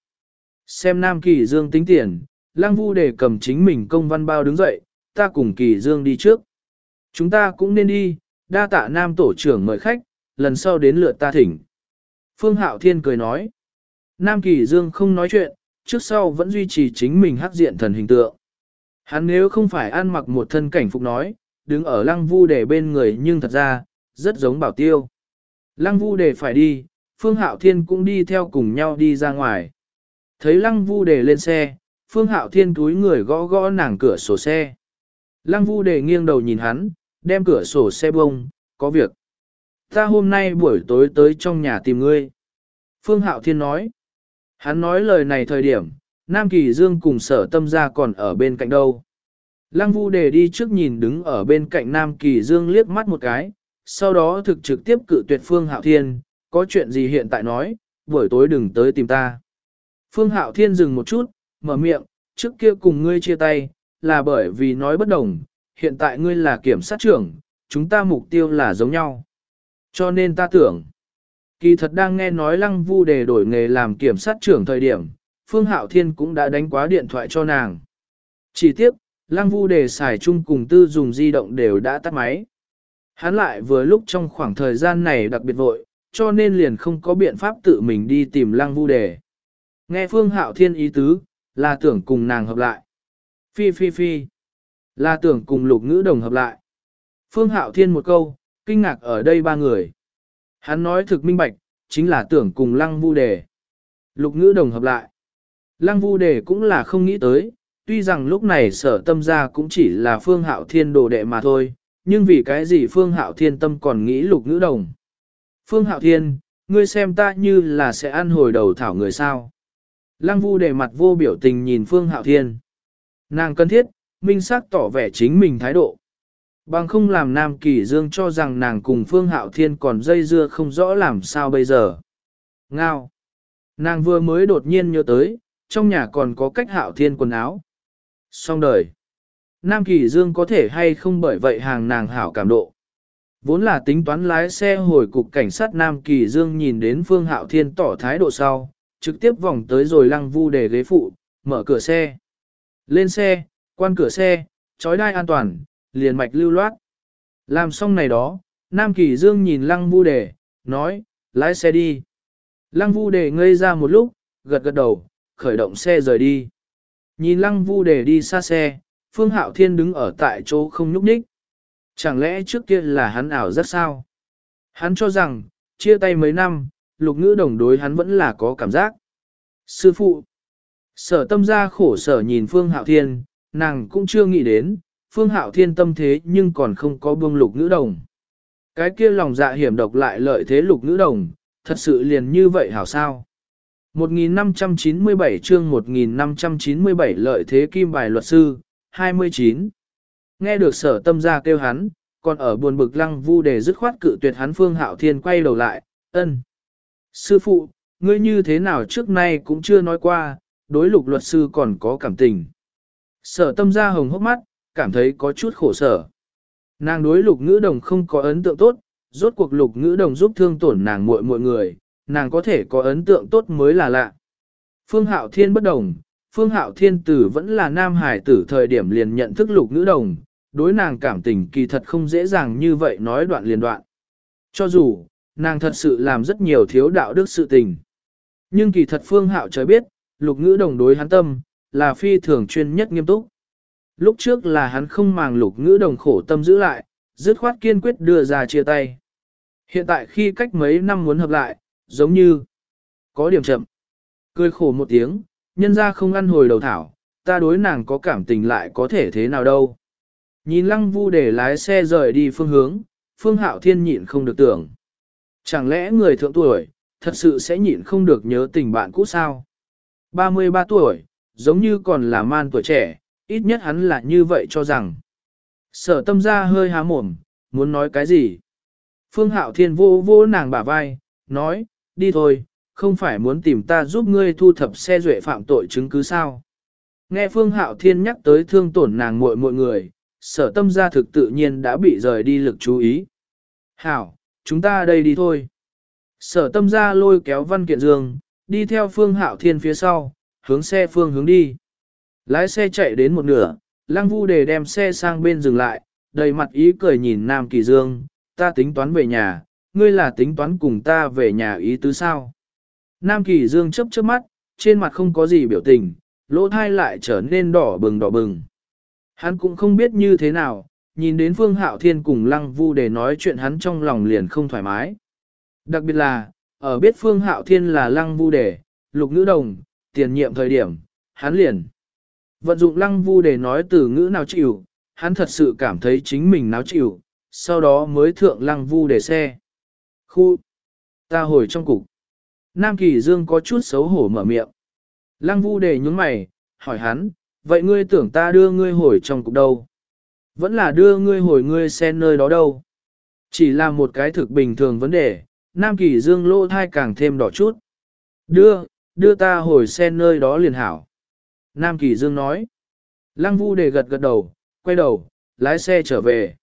Xem Nam Kỳ Dương tính tiền, Lăng Vu Đề cầm chính mình công văn bao đứng dậy, ta cùng Kỳ Dương đi trước. Chúng ta cũng nên đi, đa tạ Nam tổ trưởng mời khách, lần sau đến lượt ta thỉnh. Phương Hạo Thiên cười nói. Nam Kỳ Dương không nói chuyện, trước sau vẫn duy trì chính mình hắc diện thần hình tượng. Hắn nếu không phải ăn mặc một thân cảnh phục nói, đứng ở Lăng Vu Đề bên người nhưng thật ra, rất giống Bảo Tiêu. Lăng Vu Đề phải đi, Phương Hạo Thiên cũng đi theo cùng nhau đi ra ngoài. Thấy Lăng Vu Đề lên xe, Phương Hạo Thiên túi người gõ gõ nàng cửa sổ xe. Lăng Vu Đề nghiêng đầu nhìn hắn, đem cửa sổ xe bông, có việc. Ta hôm nay buổi tối tới trong nhà tìm ngươi. Phương Hạo Thiên nói. Hắn nói lời này thời điểm, Nam Kỳ Dương cùng sở tâm gia còn ở bên cạnh đâu. Lăng Vu Đề đi trước nhìn đứng ở bên cạnh Nam Kỳ Dương liếc mắt một cái, sau đó thực trực tiếp cự tuyệt Phương Hạo Thiên, có chuyện gì hiện tại nói, buổi tối đừng tới tìm ta. Phương Hạo Thiên dừng một chút, mở miệng, trước kia cùng ngươi chia tay, là bởi vì nói bất đồng, hiện tại ngươi là kiểm sát trưởng, chúng ta mục tiêu là giống nhau. Cho nên ta tưởng, kỳ thật đang nghe nói Lăng Vu Đề đổi nghề làm kiểm sát trưởng thời điểm, Phương Hạo Thiên cũng đã đánh quá điện thoại cho nàng. Chỉ tiếc, Lăng Vu Đề xài chung cùng tư dùng di động đều đã tắt máy. Hắn lại vừa lúc trong khoảng thời gian này đặc biệt vội, cho nên liền không có biện pháp tự mình đi tìm Lăng Vu Đề. Nghe Phương Hạo Thiên ý tứ, là tưởng cùng nàng hợp lại. Phi phi phi, là tưởng cùng Lục Ngữ Đồng hợp lại. Phương Hạo Thiên một câu, kinh ngạc ở đây ba người. Hắn nói thực minh bạch, chính là tưởng cùng Lăng Vu Đề. Lục Ngữ Đồng hợp lại. Lăng Vu Đề cũng là không nghĩ tới, tuy rằng lúc này Sở Tâm gia cũng chỉ là Phương Hạo Thiên đồ đệ mà thôi, nhưng vì cái gì Phương Hạo Thiên tâm còn nghĩ Lục Ngữ Đồng. Phương Hạo Thiên, ngươi xem ta như là sẽ ăn hồi đầu thảo người sao. Lăng Vu Đề mặt vô biểu tình nhìn Phương Hạo Thiên. Nàng cần thiết, minh xác tỏ vẻ chính mình thái độ. Bằng không làm Nam Kỳ Dương cho rằng nàng cùng Phương Hạo Thiên còn dây dưa không rõ làm sao bây giờ. Ngao. Nàng vừa mới đột nhiên nhớ tới, trong nhà còn có cách Hạo Thiên quần áo. Xong đời. Nam Kỳ Dương có thể hay không bởi vậy hàng nàng hảo cảm độ. Vốn là tính toán lái xe hồi cục cảnh sát Nam Kỳ Dương nhìn đến Phương Hạo Thiên tỏ thái độ sau, trực tiếp vòng tới rồi Lăng Vu Đề ghế phụ, mở cửa xe. Lên xe, quan cửa xe, trói đai an toàn, liền mạch lưu loát. Làm xong này đó, Nam Kỳ Dương nhìn Lăng Vu Đề, nói, lái xe đi. Lăng Vu Đề ngây ra một lúc, gật gật đầu, khởi động xe rời đi. Nhìn Lăng Vu Đề đi xa xe, Phương Hạo Thiên đứng ở tại chỗ không nhúc nhích. Chẳng lẽ trước kia là hắn ảo rất sao? Hắn cho rằng, chia tay mấy năm, Lục Ngữ Đồng đối hắn vẫn là có cảm giác. Sư phụ, Sở Tâm gia khổ sở nhìn Phương Hạo Thiên, nàng cũng chưa nghĩ đến, Phương Hạo Thiên tâm thế nhưng còn không có buông Lục Ngữ Đồng. Cái kia lòng dạ hiểm độc lại lợi thế Lục Ngữ Đồng, thật sự liền như vậy hảo sao? một nghìn năm trăm chín mươi bảy chương một nghìn năm trăm chín mươi bảy lợi thế kim bài luật sư, hai mươi chín. Nghe được Sở Tâm gia kêu hắn, còn ở buồn bực Lăng Vu Đề dứt khoát cự tuyệt hắn. Phương Hạo Thiên quay đầu lại, ân. Sư phụ, ngươi như thế nào trước nay cũng chưa nói qua, đối Lục luật sư còn có cảm tình. Sở Tâm gia hồng hốc mắt, cảm thấy có chút khổ sở. Nàng đối Lục Ngữ Đồng không có ấn tượng tốt, rốt cuộc Lục Ngữ Đồng giúp thương tổn nàng muội muội người, nàng có thể có ấn tượng tốt mới là lạ. Phương Hạo Thiên bất đồng, Phương Hạo Thiên tử vẫn là nam hải tử thời điểm liền nhận thức Lục Ngữ Đồng, đối nàng cảm tình kỳ thật không dễ dàng như vậy nói đoạn liền đoạn. Cho dù, nàng thật sự làm rất nhiều thiếu đạo đức sự tình. Nhưng kỳ thật Phương Hạo trời biết, Lục Ngữ Đồng đối hắn tâm, là phi thường chuyên nhất nghiêm túc. Lúc trước là hắn không màng Lục Ngữ Đồng khổ tâm giữ lại, dứt khoát kiên quyết đưa ra chia tay. Hiện tại khi cách mấy năm muốn hợp lại, giống như có điểm chậm. Cười khổ một tiếng, nhân ra không ăn hồi đầu thảo, ta đối nàng có cảm tình lại có thể thế nào đâu. Nhìn Lăng Vu Đề lái xe rời đi phương hướng, Phương Hạo Thiên nhịn không được tưởng. Chẳng lẽ người thượng tuổi, thật sự sẽ nhịn không được nhớ tình bạn cũ sao? ba mươi ba tuổi, giống như còn là man tuổi trẻ, ít nhất hắn là như vậy cho rằng. Sở Tâm gia hơi há mồm, muốn nói cái gì? Phương Hạo Thiên vô vô nàng bả vai, nói, đi thôi, không phải muốn tìm ta giúp ngươi thu thập xe duệ phạm tội chứng cứ sao? Nghe Phương Hạo Thiên nhắc tới thương tổn nàng muội muội người, Sở Tâm gia thực tự nhiên đã bị rời đi lực chú ý. Hảo, chúng ta đây đi thôi. Sở Tâm gia lôi kéo Văn Kiện Dương, đi theo Phương Hạo Thiên phía sau, hướng xe phương hướng đi. Lái xe chạy đến một nửa, Lăng Vu Đề đem xe sang bên dừng lại, đầy mặt ý cười nhìn Nam Kỳ Dương, ta tính toán về nhà, ngươi là tính toán cùng ta về nhà ý tứ sao? Nam Kỳ Dương chớp chớp mắt, trên mặt không có gì biểu tình, lỗ thai lại trở nên đỏ bừng đỏ bừng. Hắn cũng không biết như thế nào, nhìn đến Phương Hạo Thiên cùng Lăng Vu Đề nói chuyện hắn trong lòng liền không thoải mái. Đặc biệt là, ở biết Phương Hạo Thiên là Lăng Vu Đề, Lục Ngữ Đồng, tiền nhiệm thời điểm, hắn liền vận dụng Lăng Vu Đề nói từ ngữ nào chịu, hắn thật sự cảm thấy chính mình náo chịu, sau đó mới thượng Lăng Vu Đề xe. Khu, ta hồi trong cục. Nam Kỳ Dương có chút xấu hổ mở miệng. Lăng Vu Đề nhướng mày, hỏi hắn, vậy ngươi tưởng ta đưa ngươi hồi trong cục đâu? Vẫn là đưa ngươi hồi ngươi xe nơi đó đâu? Chỉ là một cái thực bình thường vấn đề, Nam Kỳ Dương lỗ thai càng thêm đỏ chút. Đưa, đưa ta hồi xe nơi đó liền hảo. Nam Kỳ Dương nói. Lăng Vu Đề gật gật đầu, quay đầu, lái xe trở về.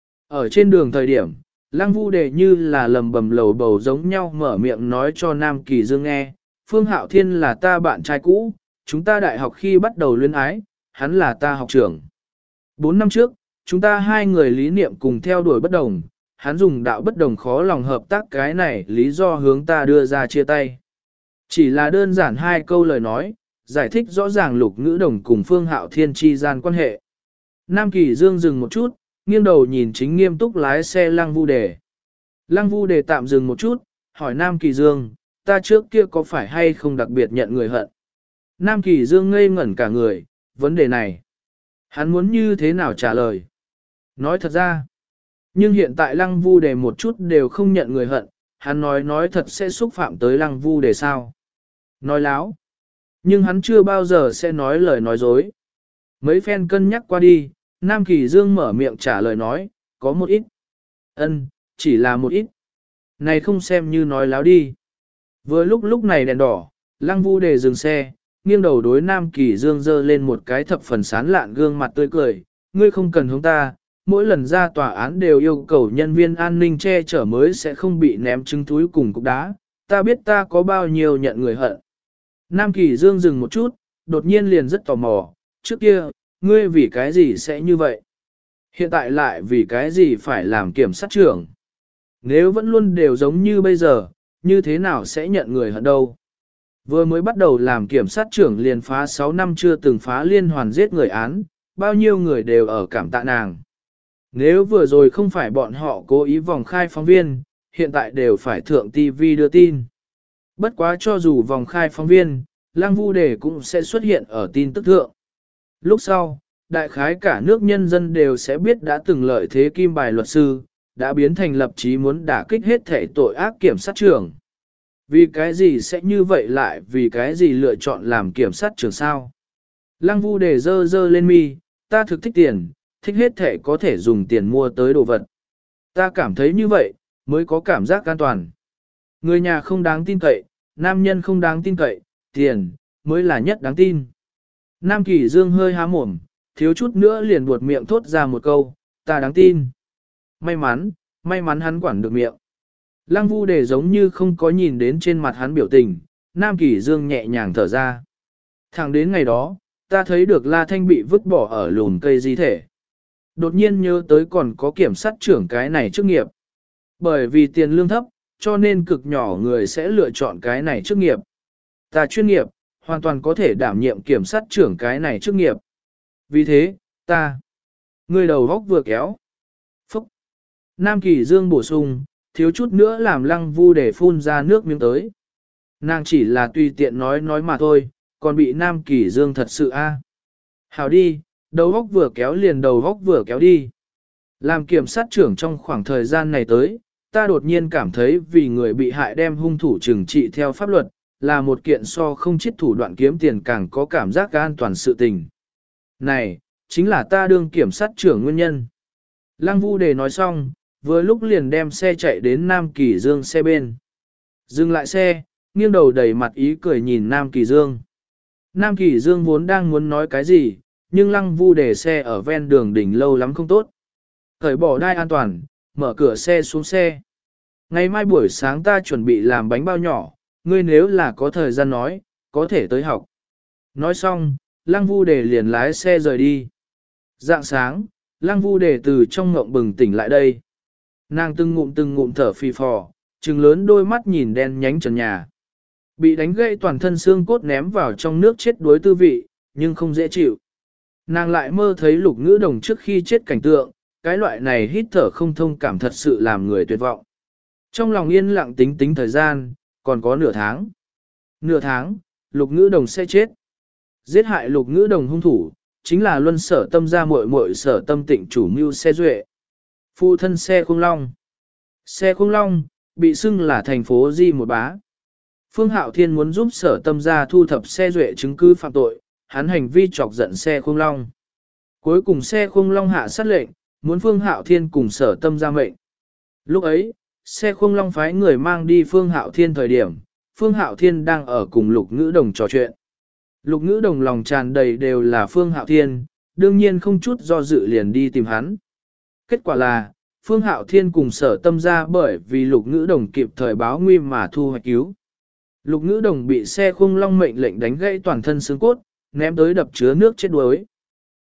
Ở trên đường thời điểm, Lăng Vu Đề như là lầm bầm lầu bầu giống nhau mở miệng nói cho Nam Kỳ Dương nghe. Phương Hạo Thiên là ta bạn trai cũ, chúng ta đại học khi bắt đầu luyến ái, hắn là ta học trưởng. Bốn năm trước, chúng ta hai người lý niệm cùng theo đuổi bất đồng, hắn dùng đạo bất đồng khó lòng hợp tác cái này lý do hướng ta đưa ra chia tay. Chỉ là đơn giản hai câu lời nói, giải thích rõ ràng Lục Ngữ Đồng cùng Phương Hạo Thiên chi gian quan hệ. Nam Kỳ Dương dừng một chút, nghiêng đầu nhìn chính nghiêm túc lái xe Lăng Vu Đề. Lăng Vu Đề tạm dừng một chút, hỏi Nam Kỳ Dương, ta trước kia có phải hay không đặc biệt nhận người hận? Nam Kỳ Dương ngây ngẩn cả người, vấn đề này. Hắn muốn như thế nào trả lời? Nói thật ra, nhưng hiện tại Lăng Vu Đề một chút đều không nhận người hận, hắn nói nói thật sẽ xúc phạm tới Lăng Vu Đề sao? Nói láo. Nhưng hắn chưa bao giờ sẽ nói lời nói dối. Mấy phen cân nhắc qua đi, Nam Kỳ Dương mở miệng trả lời nói, có một ít. Ân, chỉ là một ít. Này không xem như nói láo đi. Vừa lúc lúc này đèn đỏ, Lăng Vu Đề dừng xe, nghiêng đầu đối Nam Kỳ Dương dơ lên một cái thập phần sán lạn gương mặt tươi cười, ngươi không cần hướng ta, mỗi lần ra tòa án đều yêu cầu nhân viên an ninh che chở mới sẽ không bị ném trứng túi cùng cục đá, ta biết ta có bao nhiêu nhận người hận. Nam Kỳ Dương dừng một chút, đột nhiên liền rất tò mò, trước kia, ngươi vì cái gì sẽ như vậy? Hiện tại lại vì cái gì phải làm kiểm sát trưởng? Nếu vẫn luôn đều giống như bây giờ, như thế nào sẽ nhận người hận đâu? Vừa mới bắt đầu làm kiểm sát trưởng liền phá sáu năm chưa từng phá liên hoàn giết người án, bao nhiêu người đều ở cảm tạ nàng. Nếu vừa rồi không phải bọn họ cố ý vòng khai phóng viên, hiện tại đều phải thượng ti vi đưa tin. Bất quá cho dù vòng khai phóng viên, Lăng Vu Đề cũng sẽ xuất hiện ở tin tức thượng. Lúc sau, đại khái cả nước nhân dân đều sẽ biết đã từng lợi thế kim bài luật sư, đã biến thành lập chí muốn đả kích hết thể tội ác kiểm sát trưởng. Vì cái gì sẽ như vậy lại vì cái gì lựa chọn làm kiểm sát trưởng sao? Lăng Vu Đề dơ dơ lên mi, ta thực thích tiền, thích hết thể có thể dùng tiền mua tới đồ vật. Ta cảm thấy như vậy, mới có cảm giác an toàn. Người nhà không đáng tin cậy, nam nhân không đáng tin cậy, tiền, mới là nhất đáng tin. Nam Kỳ Dương hơi há mồm, thiếu chút nữa liền buột miệng thốt ra một câu, ta đáng tin. May mắn, may mắn hắn quản được miệng. Lăng Vu Đề giống như không có nhìn đến trên mặt hắn biểu tình, Nam Kỳ Dương nhẹ nhàng thở ra. Thẳng đến ngày đó, ta thấy được La Thanh bị vứt bỏ ở lùn cây di thể. Đột nhiên nhớ tới còn có kiểm sát trưởng cái này chức nghiệp. Bởi vì tiền lương thấp, cho nên cực nhỏ người sẽ lựa chọn cái này chức nghiệp. Ta chuyên nghiệp, hoàn toàn có thể đảm nhiệm kiểm sát trưởng cái này chức nghiệp. Vì thế, ta, người đầu góc vừa kéo. Phúc. Nam Kỳ Dương bổ sung, thiếu chút nữa làm Lăng Vu Đề phun ra nước miếng tới. Nàng chỉ là tùy tiện nói nói mà thôi, còn bị Nam Kỳ Dương thật sự a. À. Hảo đi, đầu góc vừa kéo liền đầu góc vừa kéo đi. Làm kiểm sát trưởng trong khoảng thời gian này tới, ta đột nhiên cảm thấy vì người bị hại đem hung thủ trừng trị theo pháp luật, là một kiện so không chết thủ đoạn kiếm tiền càng có cảm giác an toàn sự tình. Này, chính là ta đương kiểm sát trưởng nguyên nhân. Lăng Vu Đề nói xong, vừa lúc liền đem xe chạy đến Nam Kỳ Dương xe bên. Dừng lại xe, nghiêng đầu đầy mặt ý cười nhìn Nam Kỳ Dương. Nam Kỳ Dương vốn đang muốn nói cái gì, nhưng Lăng Vu Đề xe ở ven đường đỉnh lâu lắm không tốt. Cởi bỏ đai an toàn, mở cửa xe xuống xe. Ngày mai buổi sáng ta chuẩn bị làm bánh bao nhỏ, ngươi nếu là có thời gian nói, có thể tới học. Nói xong, Lăng Vu Đề liền lái xe rời đi. Dạng sáng, Lăng Vu Đề từ trong ngộng bừng tỉnh lại đây. Nàng từng ngụm từng ngụm thở phì phò, trừng lớn đôi mắt nhìn đen nhánh trần nhà. Bị đánh gãy toàn thân xương cốt ném vào trong nước chết đuối tư vị, nhưng không dễ chịu. Nàng lại mơ thấy Lục Ngữ Đồng trước khi chết cảnh tượng, cái loại này hít thở không thông cảm thật sự làm người tuyệt vọng. Trong lòng yên lặng tính tính thời gian, còn có nửa tháng. Nửa tháng, Lục Ngữ Đồng sẽ chết. Giết hại Lục Ngữ Đồng hung thủ, chính là Luân Sở Tâm gia muội muội Sở Tâm Tịnh chủ mưu xe duệ. Phụ thân xe Khung Long. Xe Khung Long, bị xưng là thành phố Di một bá. Phương Hạo Thiên muốn giúp Sở Tâm gia thu thập xe duệ chứng cứ phạm tội, hắn hành vi chọc giận xe Khung Long. Cuối cùng xe Khung Long hạ sát lệnh, muốn Phương Hạo Thiên cùng Sở Tâm gia mệnh. Lúc ấy, xe Khung Long phái người mang đi Phương Hạo Thiên thời điểm, Phương Hạo Thiên đang ở cùng Lục Ngữ Đồng trò chuyện. Lục Ngữ Đồng lòng tràn đầy đều là Phương Hạo Thiên, đương nhiên không chút do dự liền đi tìm hắn. Kết quả là, Phương Hạo Thiên cùng Sở Tâm gia bởi vì Lục Ngữ Đồng kịp thời báo nguy mà thu hoạch cứu. Lục Ngữ Đồng bị xe Khung Long mệnh lệnh đánh gãy toàn thân xương cốt, ném tới đập chứa nước chết đuối.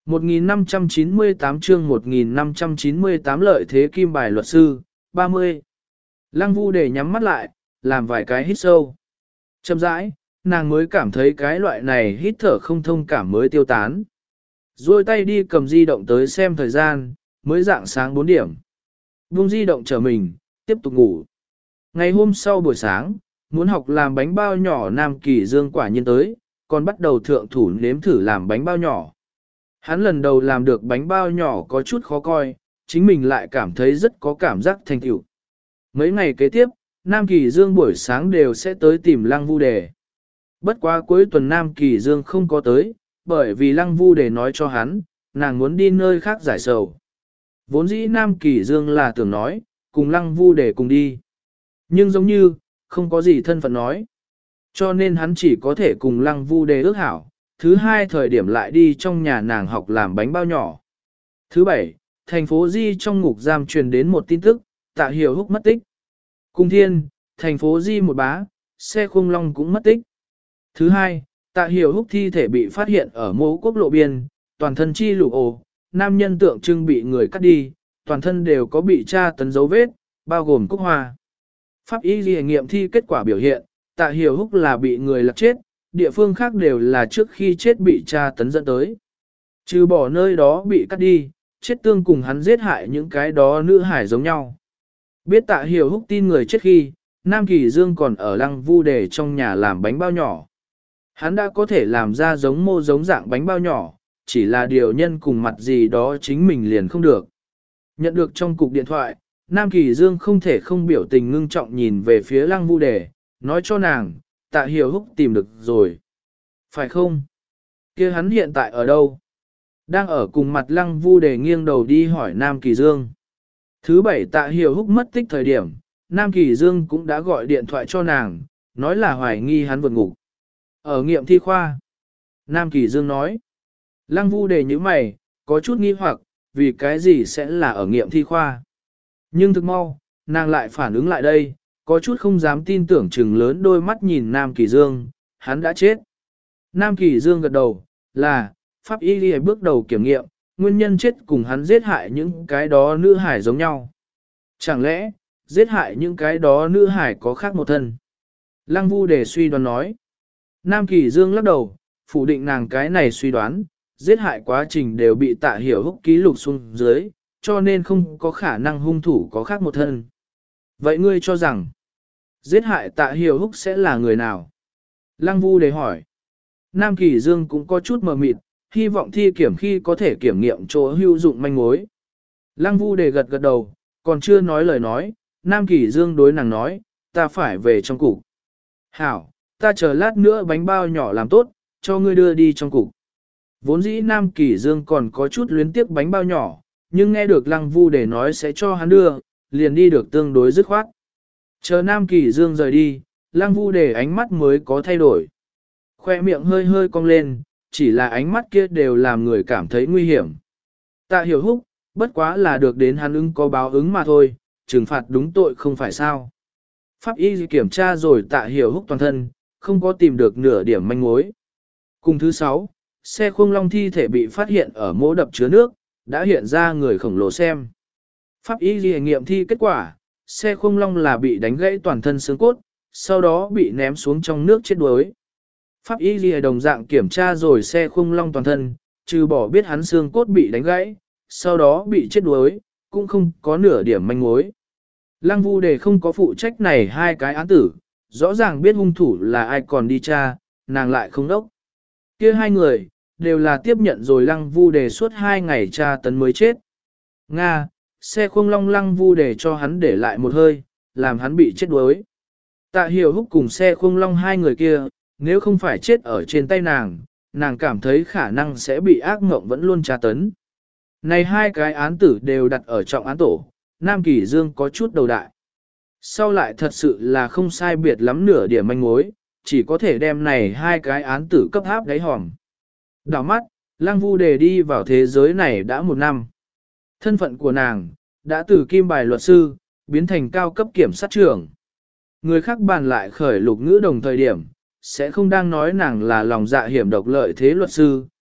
một nghìn năm trăm chín mươi tám chương một nghìn năm trăm chín mươi tám lợi thế kim bài luật sư, ba mươi. Lăng Vu Đề nhắm mắt lại, làm vài cái hít sâu. Chậm rãi, nàng mới cảm thấy cái loại này hít thở không thông cảm mới tiêu tán. Rồi tay đi cầm di động tới xem thời gian, mới dạng sáng bốn điểm. Buông di động trở mình, tiếp tục ngủ. Ngày hôm sau buổi sáng, muốn học làm bánh bao nhỏ Nam Kỳ Dương quả nhiên tới, còn bắt đầu thượng thủ nếm thử làm bánh bao nhỏ. Hắn lần đầu làm được bánh bao nhỏ có chút khó coi, chính mình lại cảm thấy rất có cảm giác thành tựu. Mấy ngày kế tiếp, Nam Kỳ Dương buổi sáng đều sẽ tới tìm Lăng Vu Đề. Bất quá cuối tuần Nam Kỳ Dương không có tới, bởi vì Lăng Vu Đề nói cho hắn, nàng muốn đi nơi khác giải sầu. Vốn dĩ Nam Kỳ Dương là tưởng nói, cùng Lăng Vu Đề cùng đi. Nhưng giống như, không có gì thân phận nói. Cho nên hắn chỉ có thể cùng Lăng Vu Đề ước hảo, thứ hai thời điểm lại đi trong nhà nàng học làm bánh bao nhỏ. Thứ bảy, thành phố Di trong ngục giam truyền đến một tin tức, Tạ Hiểu Húc mất tích. Cung Thiên, thành phố Di một bá, xe khung long cũng mất tích. Thứ hai, Tạ Hiểu Húc thi thể bị phát hiện ở mố quốc lộ biên, toàn thân chi lục ồ, nam nhân tượng trưng bị người cắt đi, toàn thân đều có bị tra tấn dấu vết, bao gồm cúc hoa. Pháp y ghi nghiệm thi kết quả biểu hiện, Tạ Hiểu Húc là bị người lật chết, địa phương khác đều là trước khi chết bị tra tấn dẫn tới. Trừ bỏ nơi đó bị cắt đi, chết tương cùng hắn giết hại những cái đó nữ hải giống nhau. Biết Tạ Hiểu Húc tin người chết khi, Nam Kỳ Dương còn ở Lăng Vu Đề trong nhà làm bánh bao nhỏ. Hắn đã có thể làm ra giống mô giống dạng bánh bao nhỏ, chỉ là điều nhân cùng mặt gì đó chính mình liền không được. Nhận được trong cục điện thoại, Nam Kỳ Dương không thể không biểu tình ngưng trọng nhìn về phía Lăng Vu Đề, nói cho nàng, Tạ Hiểu Húc tìm được rồi. Phải không? Kia hắn hiện tại ở đâu? Đang ở cùng mặt Lăng Vu Đề nghiêng đầu đi hỏi Nam Kỳ Dương. Thứ bảy Tạ Hiểu Húc mất tích thời điểm, Nam Kỳ Dương cũng đã gọi điện thoại cho nàng, nói là hoài nghi hắn vượt ngục. Ở nghiệm thi khoa. Nam Kỳ Dương nói. Lăng Vu Đề như mày, có chút nghi hoặc, vì cái gì sẽ là ở nghiệm thi khoa. Nhưng thực mau, nàng lại phản ứng lại đây, có chút không dám tin tưởng chừng lớn đôi mắt nhìn Nam Kỳ Dương, hắn đã chết. Nam Kỳ Dương gật đầu, là, pháp y đi bước đầu kiểm nghiệm, nguyên nhân chết cùng hắn giết hại những cái đó nữ hải giống nhau. Chẳng lẽ, giết hại những cái đó nữ hải có khác một thân? Lăng Vu Đề suy đoán nói. Nam Kỳ Dương lắc đầu, phủ định nàng cái này suy đoán, giết hại quá trình đều bị Tạ Hiểu Húc ký lục xuống dưới, cho nên không có khả năng hung thủ có khác một thân. Vậy ngươi cho rằng, giết hại Tạ Hiểu Húc sẽ là người nào? Lăng Vu Đề hỏi. Nam Kỳ Dương cũng có chút mờ mịt, hy vọng thi kiểm khi có thể kiểm nghiệm chỗ hữu dụng manh mối. Lăng Vu Đề gật gật đầu, còn chưa nói lời nói, Nam Kỳ Dương đối nàng nói, ta phải về trong cục. Hảo, ta chờ lát nữa bánh bao nhỏ làm tốt, cho ngươi đưa đi trong cục. Vốn dĩ Nam Kỳ Dương còn có chút luyến tiếc bánh bao nhỏ, nhưng nghe được Lăng Vu Đề nói sẽ cho hắn đưa, liền đi được tương đối dứt khoát. Chờ Nam Kỳ Dương rời đi, Lăng Vu Đề ánh mắt mới có thay đổi. Khoe miệng hơi hơi cong lên, chỉ là ánh mắt kia đều làm người cảm thấy nguy hiểm. Tạ Hiểu Húc, bất quá là được đến hắn ứng có báo ứng mà thôi, trừng phạt đúng tội không phải sao. Pháp y kiểm tra rồi Tạ Hiểu Húc toàn thân, không có tìm được nửa điểm manh mối. Cùng thứ sáu, xe khung long thi thể bị phát hiện ở mố đập chứa nước, đã hiện ra người khổng lồ xem. Pháp y ghi nghiệm thi kết quả, xe khung long là bị đánh gãy toàn thân xương cốt, sau đó bị ném xuống trong nước chết đuối. Pháp y ghi đồng dạng kiểm tra rồi xe khung long toàn thân, trừ bỏ biết hắn xương cốt bị đánh gãy, sau đó bị chết đuối, cũng không có nửa điểm manh mối. Lăng Vu Đề không có phụ trách này hai cái án tử, rõ ràng biết hung thủ là ai còn đi tra, nàng lại không đốc. Kia hai người, đều là tiếp nhận rồi Lăng Vu Đề suốt hai ngày tra tấn mới chết. Nga, xe khung long Lăng Vu Đề cho hắn để lại một hơi, làm hắn bị chết đuối. Tạ Hiểu Húc cùng xe khung long hai người kia, nếu không phải chết ở trên tay nàng, nàng cảm thấy khả năng sẽ bị ác mộng vẫn luôn tra tấn. Này hai cái án tử đều đặt ở trọng án tổ, Nam Kỳ Dương có chút đầu đại. Sau lại thật sự là không sai biệt lắm nửa điểm manh mối, chỉ có thể đem này hai cái án tử cấp áp đáy hòm. Đảo mắt, Lăng Vu Đề đi vào thế giới này đã một năm. Thân phận của nàng, đã từ kim bài luật sư, biến thành cao cấp kiểm sát trưởng. Người khác bàn lại khởi lục ngữ đồng thời điểm, sẽ không đang nói nàng là lòng dạ hiểm độc lợi thế luật sư,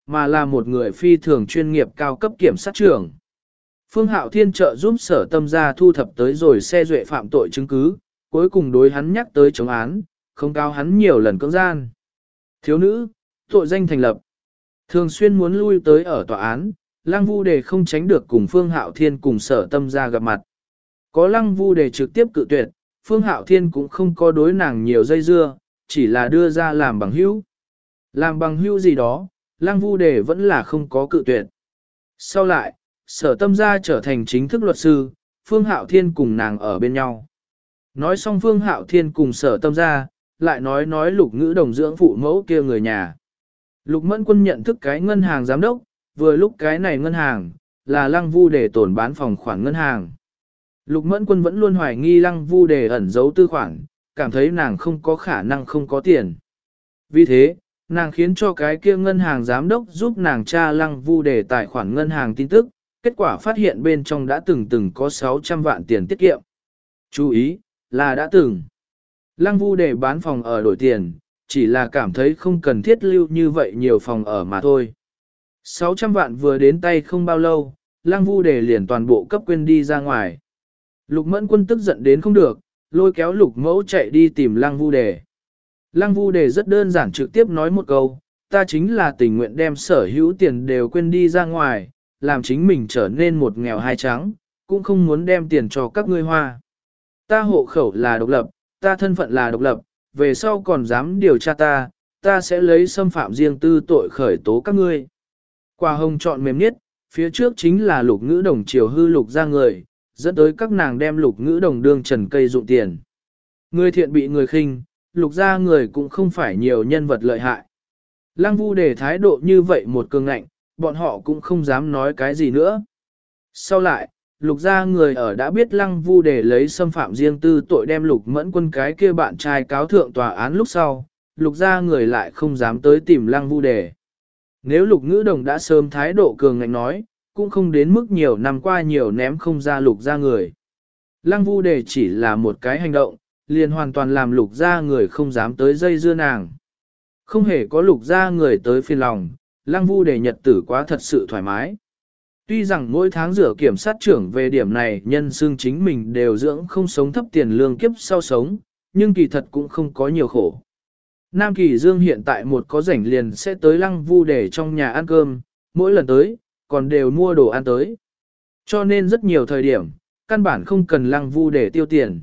mà là một người phi thường chuyên nghiệp cao cấp kiểm sát trưởng. Phương Hạo Thiên trợ giúp Sở Tâm gia thu thập tới rồi xe duệ phạm tội chứng cứ, cuối cùng đối hắn nhắc tới chống án, không cao hắn nhiều lần cưỡng gian. Thiếu nữ, tội danh thành lập. Thường xuyên muốn lui tới ở tòa án, Lăng Vu Đề không tránh được cùng Phương Hạo Thiên cùng Sở Tâm gia gặp mặt. Có Lăng Vu Đề trực tiếp cự tuyệt, Phương Hạo Thiên cũng không có đối nàng nhiều dây dưa, chỉ là đưa ra làm bằng hữu. Làm bằng hữu gì đó, Lăng Vu Đề vẫn là không có cự tuyệt. Sau lại, Sở Tâm gia trở thành chính thức luật sư, Phương Hạo Thiên cùng nàng ở bên nhau. Nói xong Phương Hạo Thiên cùng Sở Tâm gia, lại nói nói Lục Ngữ Đồng dưỡng phụ mẫu kia người nhà. Lục Mẫn Quân nhận thức cái ngân hàng giám đốc, vừa lúc cái này ngân hàng, là Lăng Vu Đề tổn bán phòng khoản ngân hàng. Lục Mẫn Quân vẫn luôn hoài nghi Lăng Vu Đề ẩn giấu tư khoản, cảm thấy nàng không có khả năng không có tiền. Vì thế, nàng khiến cho cái kia ngân hàng giám đốc giúp nàng tra Lăng Vu Đề tài khoản ngân hàng tin tức, kết quả phát hiện bên trong đã từng từng có sáu trăm vạn tiền tiết kiệm. Chú ý, là đã từng. Lăng Vu Đề bán phòng ở đổi tiền, chỉ là cảm thấy không cần thiết lưu như vậy nhiều phòng ở mà thôi. sáu trăm vạn vừa đến tay không bao lâu, Lăng Vu Đề liền toàn bộ cấp quên đi ra ngoài. Lục Mẫn Quân tức giận đến không được, lôi kéo Lục Mẫu chạy đi tìm Lăng Vu Đề. Lăng Vu Đề rất đơn giản trực tiếp nói một câu, ta chính là tình nguyện đem sở hữu tiền đều quên đi ra ngoài, làm chính mình trở nên một nghèo hai trắng, cũng không muốn đem tiền cho các ngươi hoa. Ta hộ khẩu là độc lập, ta thân phận là độc lập, về sau còn dám điều tra ta, ta sẽ lấy xâm phạm riêng tư tội khởi tố các ngươi. Quả hồng chọn mềm nhất, phía trước chính là Lục Ngữ Đồng chiều hư Lục ra người, dẫn tới các nàng đem Lục Ngữ Đồng đương trần cây dụng tiền. Người thiện bị người khinh, Lục ra người cũng không phải nhiều nhân vật lợi hại. Lăng Vu Đề thái độ như vậy một cường ngạnh, bọn họ cũng không dám nói cái gì nữa. Sau lại, Lục ra người ở đã biết Lăng Vu Đề lấy xâm phạm riêng tư tội đem Lục Mẫn Quân cái kia bạn trai cáo thượng tòa án lúc sau, Lục ra người lại không dám tới tìm Lăng Vu Đề. Nếu Lục Ngữ Đồng đã sớm thái độ cường ngạnh nói, cũng không đến mức nhiều năm qua nhiều ném không ra Lục ra người. Lăng Vu Đề chỉ là một cái hành động, liền hoàn toàn làm Lục ra người không dám tới dây dưa nàng. Không hề có Lục ra người tới phiền lòng, Lăng Vu Đề nhật tử quá thật sự thoải mái. Tuy rằng mỗi tháng rửa kiểm sát trưởng về điểm này nhân xương chính mình đều dưỡng không sống thấp tiền lương kiếp sau sống, nhưng kỳ thật cũng không có nhiều khổ. Nam Kỳ Dương hiện tại một có rảnh liền sẽ tới Lăng Vu Đề trong nhà ăn cơm, mỗi lần tới, còn đều mua đồ ăn tới. Cho nên rất nhiều thời điểm, căn bản không cần Lăng Vu Đề tiêu tiền.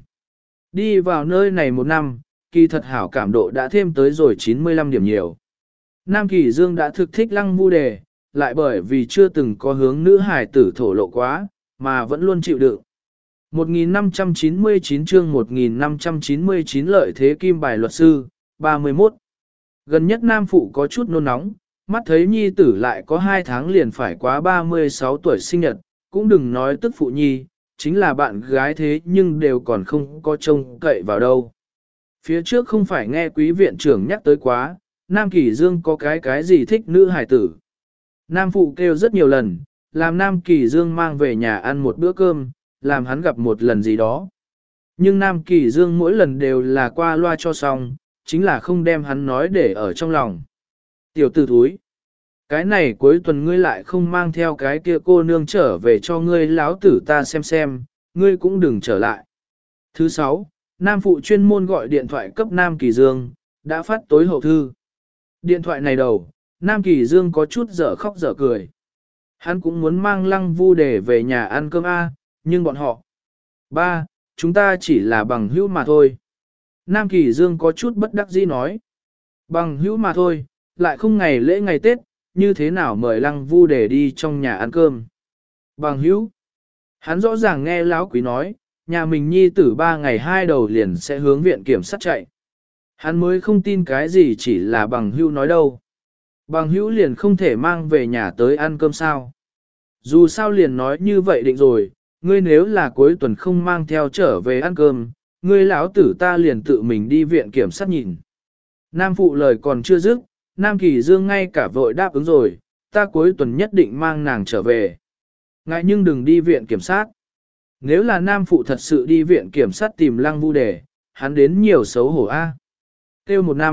Đi vào nơi này một năm, kỳ thật hảo cảm độ đã thêm tới rồi chín mươi lăm điểm nhiều. Nam Kỳ Dương đã thực thích Lăng Vu Đề, lại bởi vì chưa từng có hướng nữ hài tử thổ lộ quá, mà vẫn luôn chịu đựng. một nghìn năm trăm chín mươi chín chương một nghìn năm trăm chín mươi chín lợi thế kim bài luật sư, ba mươi mốt. Gần nhất Nam Phụ có chút nôn nóng, mắt thấy nhi tử lại có hai tháng liền phải quá ba mươi sáu tuổi sinh nhật, cũng đừng nói tức phụ nhi, chính là bạn gái thế nhưng đều còn không có trông cậy vào đâu. Phía trước không phải nghe quý viện trưởng nhắc tới quá, Nam Kỳ Dương có cái cái gì thích nữ hài tử. Nam Phụ kêu rất nhiều lần, làm Nam Kỳ Dương mang về nhà ăn một bữa cơm, làm hắn gặp một lần gì đó. Nhưng Nam Kỳ Dương mỗi lần đều là qua loa cho xong, chính là không đem hắn nói để ở trong lòng. Tiểu tử thúi, cái này cuối tuần ngươi lại không mang theo cái kia cô nương trở về cho ngươi láo tử ta xem xem, ngươi cũng đừng trở lại. Thứ sáu, Nam Phụ chuyên môn gọi điện thoại cấp Nam Kỳ Dương, đã phát tối hậu thư. Điện thoại này đầu, Nam Kỳ Dương có chút dở khóc dở cười. Hắn cũng muốn mang Lăng Vu Đề về nhà ăn cơm A, nhưng bọn họ. Ba, chúng ta chỉ là bằng hữu mà thôi. Nam Kỳ Dương có chút bất đắc dĩ nói. Bằng hữu mà thôi, lại không ngày lễ ngày Tết, như thế nào mời Lăng Vu Đề đi trong nhà ăn cơm. Bằng hữu. Hắn rõ ràng nghe Lão Quý nói, nhà mình nhi tử ba ngày hai đầu liền sẽ hướng viện kiểm sát chạy. Hắn mới không tin cái gì chỉ là bằng hữu nói đâu. Bằng hữu liền không thể mang về nhà tới ăn cơm sao. Dù sao liền nói như vậy định rồi, ngươi nếu là cuối tuần không mang theo trở về ăn cơm, ngươi lão tử ta liền tự mình đi viện kiểm sát nhìn. Nam Phụ lời còn chưa dứt, Nam Kỳ Dương ngay cả vội đáp ứng rồi, ta cuối tuần nhất định mang nàng trở về. Ngại nhưng đừng đi viện kiểm sát. Nếu là Nam Phụ thật sự đi viện kiểm sát tìm Lăng Vu Đề, hắn đến nhiều xấu hổ a. Kêu một năm,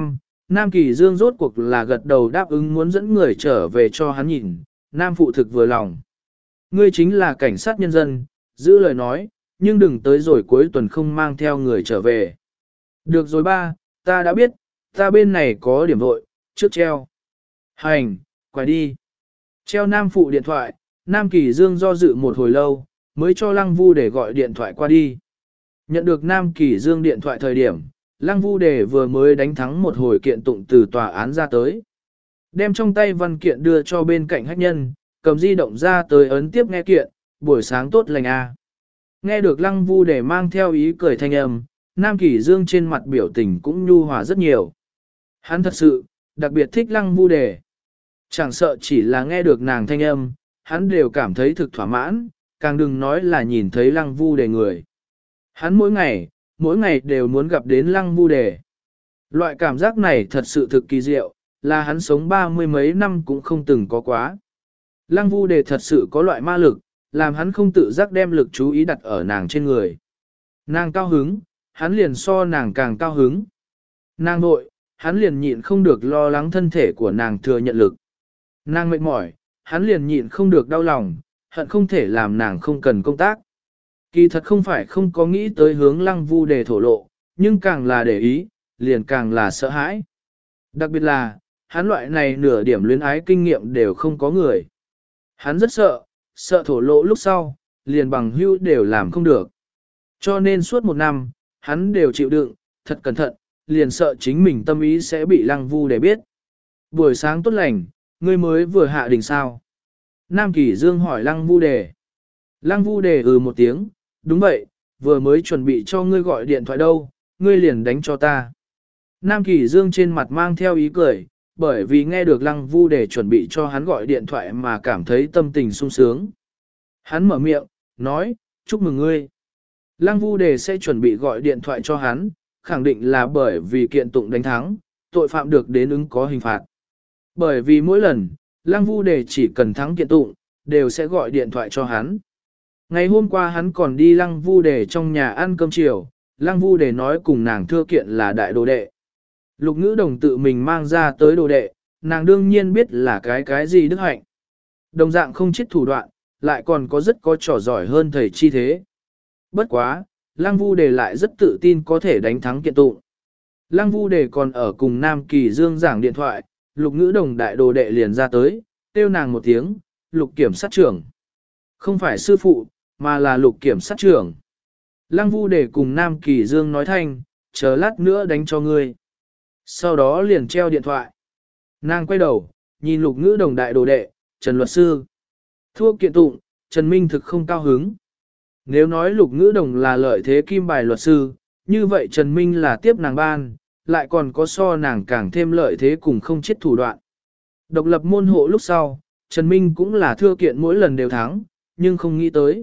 Nam Kỳ Dương rốt cuộc là gật đầu đáp ứng muốn dẫn người trở về cho hắn nhìn, Nam Phụ thực vừa lòng. Ngươi chính là cảnh sát nhân dân, giữ lời nói, nhưng đừng tới rồi cuối tuần không mang theo người trở về. Được rồi ba, ta đã biết, ta bên này có điểm vội, trước treo. Hành, quay đi. Treo Nam Phụ điện thoại, Nam Kỳ Dương do dự một hồi lâu, mới cho Lăng Vu để gọi điện thoại qua đi. Nhận được Nam Kỳ Dương điện thoại thời điểm, Lăng Vu Đề vừa mới đánh thắng một hồi kiện tụng từ tòa án ra tới. Đem trong tay văn kiện đưa cho bên cạnh khách nhân, cầm di động ra tới ấn tiếp nghe kiện, buổi sáng tốt lành a. Nghe được Lăng Vu Đề mang theo ý cười thanh âm, Nam Kỳ Dương trên mặt biểu tình cũng nhu hòa rất nhiều. Hắn thật sự, đặc biệt thích Lăng Vu Đề. Chẳng sợ chỉ là nghe được nàng thanh âm, hắn đều cảm thấy thực thỏa mãn, càng đừng nói là nhìn thấy Lăng Vu Đề người. Hắn mỗi ngày, mỗi ngày đều muốn gặp đến Lăng Vu Đề. Loại cảm giác này thật sự thực kỳ diệu, là hắn sống ba mươi mấy năm cũng không từng có quá. Lăng Vu Đề thật sự có loại ma lực, làm hắn không tự giác đem lực chú ý đặt ở nàng trên người. Nàng cao hứng, hắn liền so nàng càng cao hứng. Nàng nội, hắn liền nhịn không được lo lắng thân thể của nàng thừa nhận lực. Nàng mệt mỏi, hắn liền nhịn không được đau lòng, hận không thể làm nàng không cần công tác. Kỳ thật không phải không có nghĩ tới hướng Lăng Vu Đề thổ lộ, nhưng càng là để ý, liền càng là sợ hãi. Đặc biệt là, hắn loại này nửa điểm luyến ái kinh nghiệm đều không có người. Hắn rất sợ, sợ thổ lộ lúc sau, liền bằng hữu đều làm không được. Cho nên suốt một năm, hắn đều chịu đựng, thật cẩn thận, liền sợ chính mình tâm ý sẽ bị Lăng Vu Đề biết. Buổi sáng tốt lành, ngươi mới vừa hạ đình sao? Nam Kỳ Dương hỏi Lăng Vu Đề. Lăng Vu Đề ừ một tiếng, đúng vậy, vừa mới chuẩn bị cho ngươi gọi điện thoại đâu, ngươi liền đánh cho ta. Nam Kỳ Dương trên mặt mang theo ý cười, bởi vì nghe được Lăng Vu Đề chuẩn bị cho hắn gọi điện thoại mà cảm thấy tâm tình sung sướng. Hắn mở miệng, nói, chúc mừng ngươi. Lăng Vu Đề sẽ chuẩn bị gọi điện thoại cho hắn, khẳng định là bởi vì kiện tụng đánh thắng, tội phạm được đến ứng có hình phạt. Bởi vì mỗi lần, Lăng Vu Đề chỉ cần thắng kiện tụng, đều sẽ gọi điện thoại cho hắn. Ngày hôm qua hắn còn đi Lăng Vu Đề trong nhà ăn cơm chiều, Lăng Vu Đề nói cùng nàng thưa kiện là đại đồ đệ. Lục Ngữ Đồng tự mình mang ra tới đồ đệ, nàng đương nhiên biết là cái cái gì đức hạnh. Đồng dạng không chết thủ đoạn, lại còn có rất có trò giỏi hơn thầy chi thế. Bất quá, Lăng Vu Đề lại rất tự tin có thể đánh thắng kiện tụng. Lăng Vu Đề còn ở cùng Nam Kỳ Dương giảng điện thoại, Lục Ngữ Đồng đại đồ đệ liền ra tới, kêu nàng một tiếng, Lục kiểm sát trưởng. Không phải sư phụ, mà là Lục kiểm sát trưởng. Lăng Vu Đề cùng Nam Kỳ Dương nói thanh, chờ lát nữa đánh cho ngươi. Sau đó liền treo điện thoại. Nàng quay đầu, nhìn Lục Ngữ Đồng đại đồ đệ, Trần luật sư. Thua kiện tụng, Trần Minh thực không cao hứng. Nếu nói Lục Ngữ Đồng là lợi thế kim bài luật sư, như vậy Trần Minh là tiếp nàng ban, lại còn có so nàng càng thêm lợi thế cùng không chết thủ đoạn. Độc lập môn hộ lúc sau, Trần Minh cũng là thưa kiện mỗi lần đều thắng, nhưng không nghĩ tới.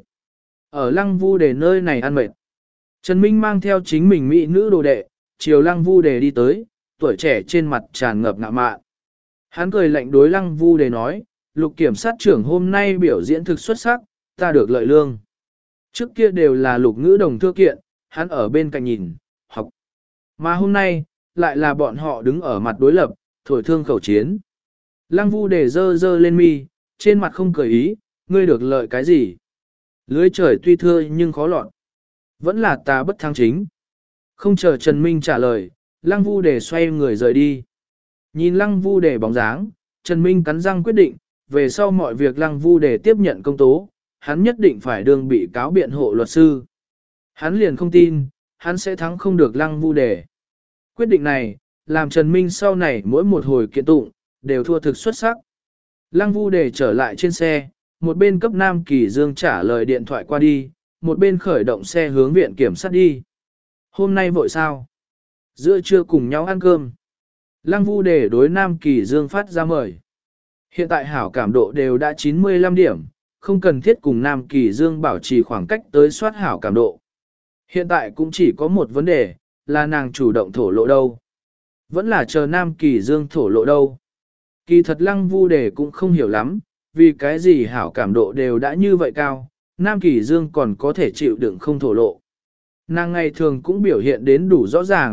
Ở Lăng Vu Đề nơi này ăn mệt. Trần Minh mang theo chính mình mỹ nữ đồ đệ, chiều Lăng Vu Đề đi tới, tuổi trẻ trên mặt tràn ngập ngạ mạn. Hắn cười lạnh đối Lăng Vu Đề nói, Lục kiểm sát trưởng hôm nay biểu diễn thực xuất sắc, ta được lợi lương. Trước kia đều là Lục Ngữ Đồng thưa kiện, hắn ở bên cạnh nhìn, học. Mà hôm nay, lại là bọn họ đứng ở mặt đối lập, thổi thương khẩu chiến. Lăng Vu Đề dơ dơ lên mi, trên mặt không cười ý, ngươi được lợi cái gì? Lưới trời tuy thưa nhưng khó lọt. Vẫn là ta bất thắng chính. Không chờ Trần Minh trả lời, Lăng Vu Đề xoay người rời đi. Nhìn Lăng Vu Đề bóng dáng, Trần Minh cắn răng quyết định, về sau mọi việc Lăng Vu Đề tiếp nhận công tố, hắn nhất định phải đương bị cáo biện hộ luật sư. Hắn liền không tin, hắn sẽ thắng không được Lăng Vu Đề. Quyết định này, làm Trần Minh sau này mỗi một hồi kiện tụng, đều thua thực xuất sắc. Lăng Vu Đề trở lại trên xe, một bên cấp Nam Kỳ Dương trả lời điện thoại qua đi, một bên khởi động xe hướng viện kiểm sát đi. Hôm nay vội sao? Giữa trưa cùng nhau ăn cơm. Lăng Vu Đề đối Nam Kỳ Dương phát ra mời. Hiện tại hảo cảm độ đều đã chín mươi lăm điểm, không cần thiết cùng Nam Kỳ Dương bảo trì khoảng cách tới soát hảo cảm độ. Hiện tại cũng chỉ có một vấn đề, là nàng chủ động thổ lộ đâu. Vẫn là chờ Nam Kỳ Dương thổ lộ đâu. Kỳ thật Lăng Vu Đề cũng không hiểu lắm, vì cái gì hảo cảm độ đều đã như vậy cao, Nam Kỳ Dương còn có thể chịu đựng không thổ lộ. Nàng ngày thường cũng biểu hiện đến đủ rõ ràng,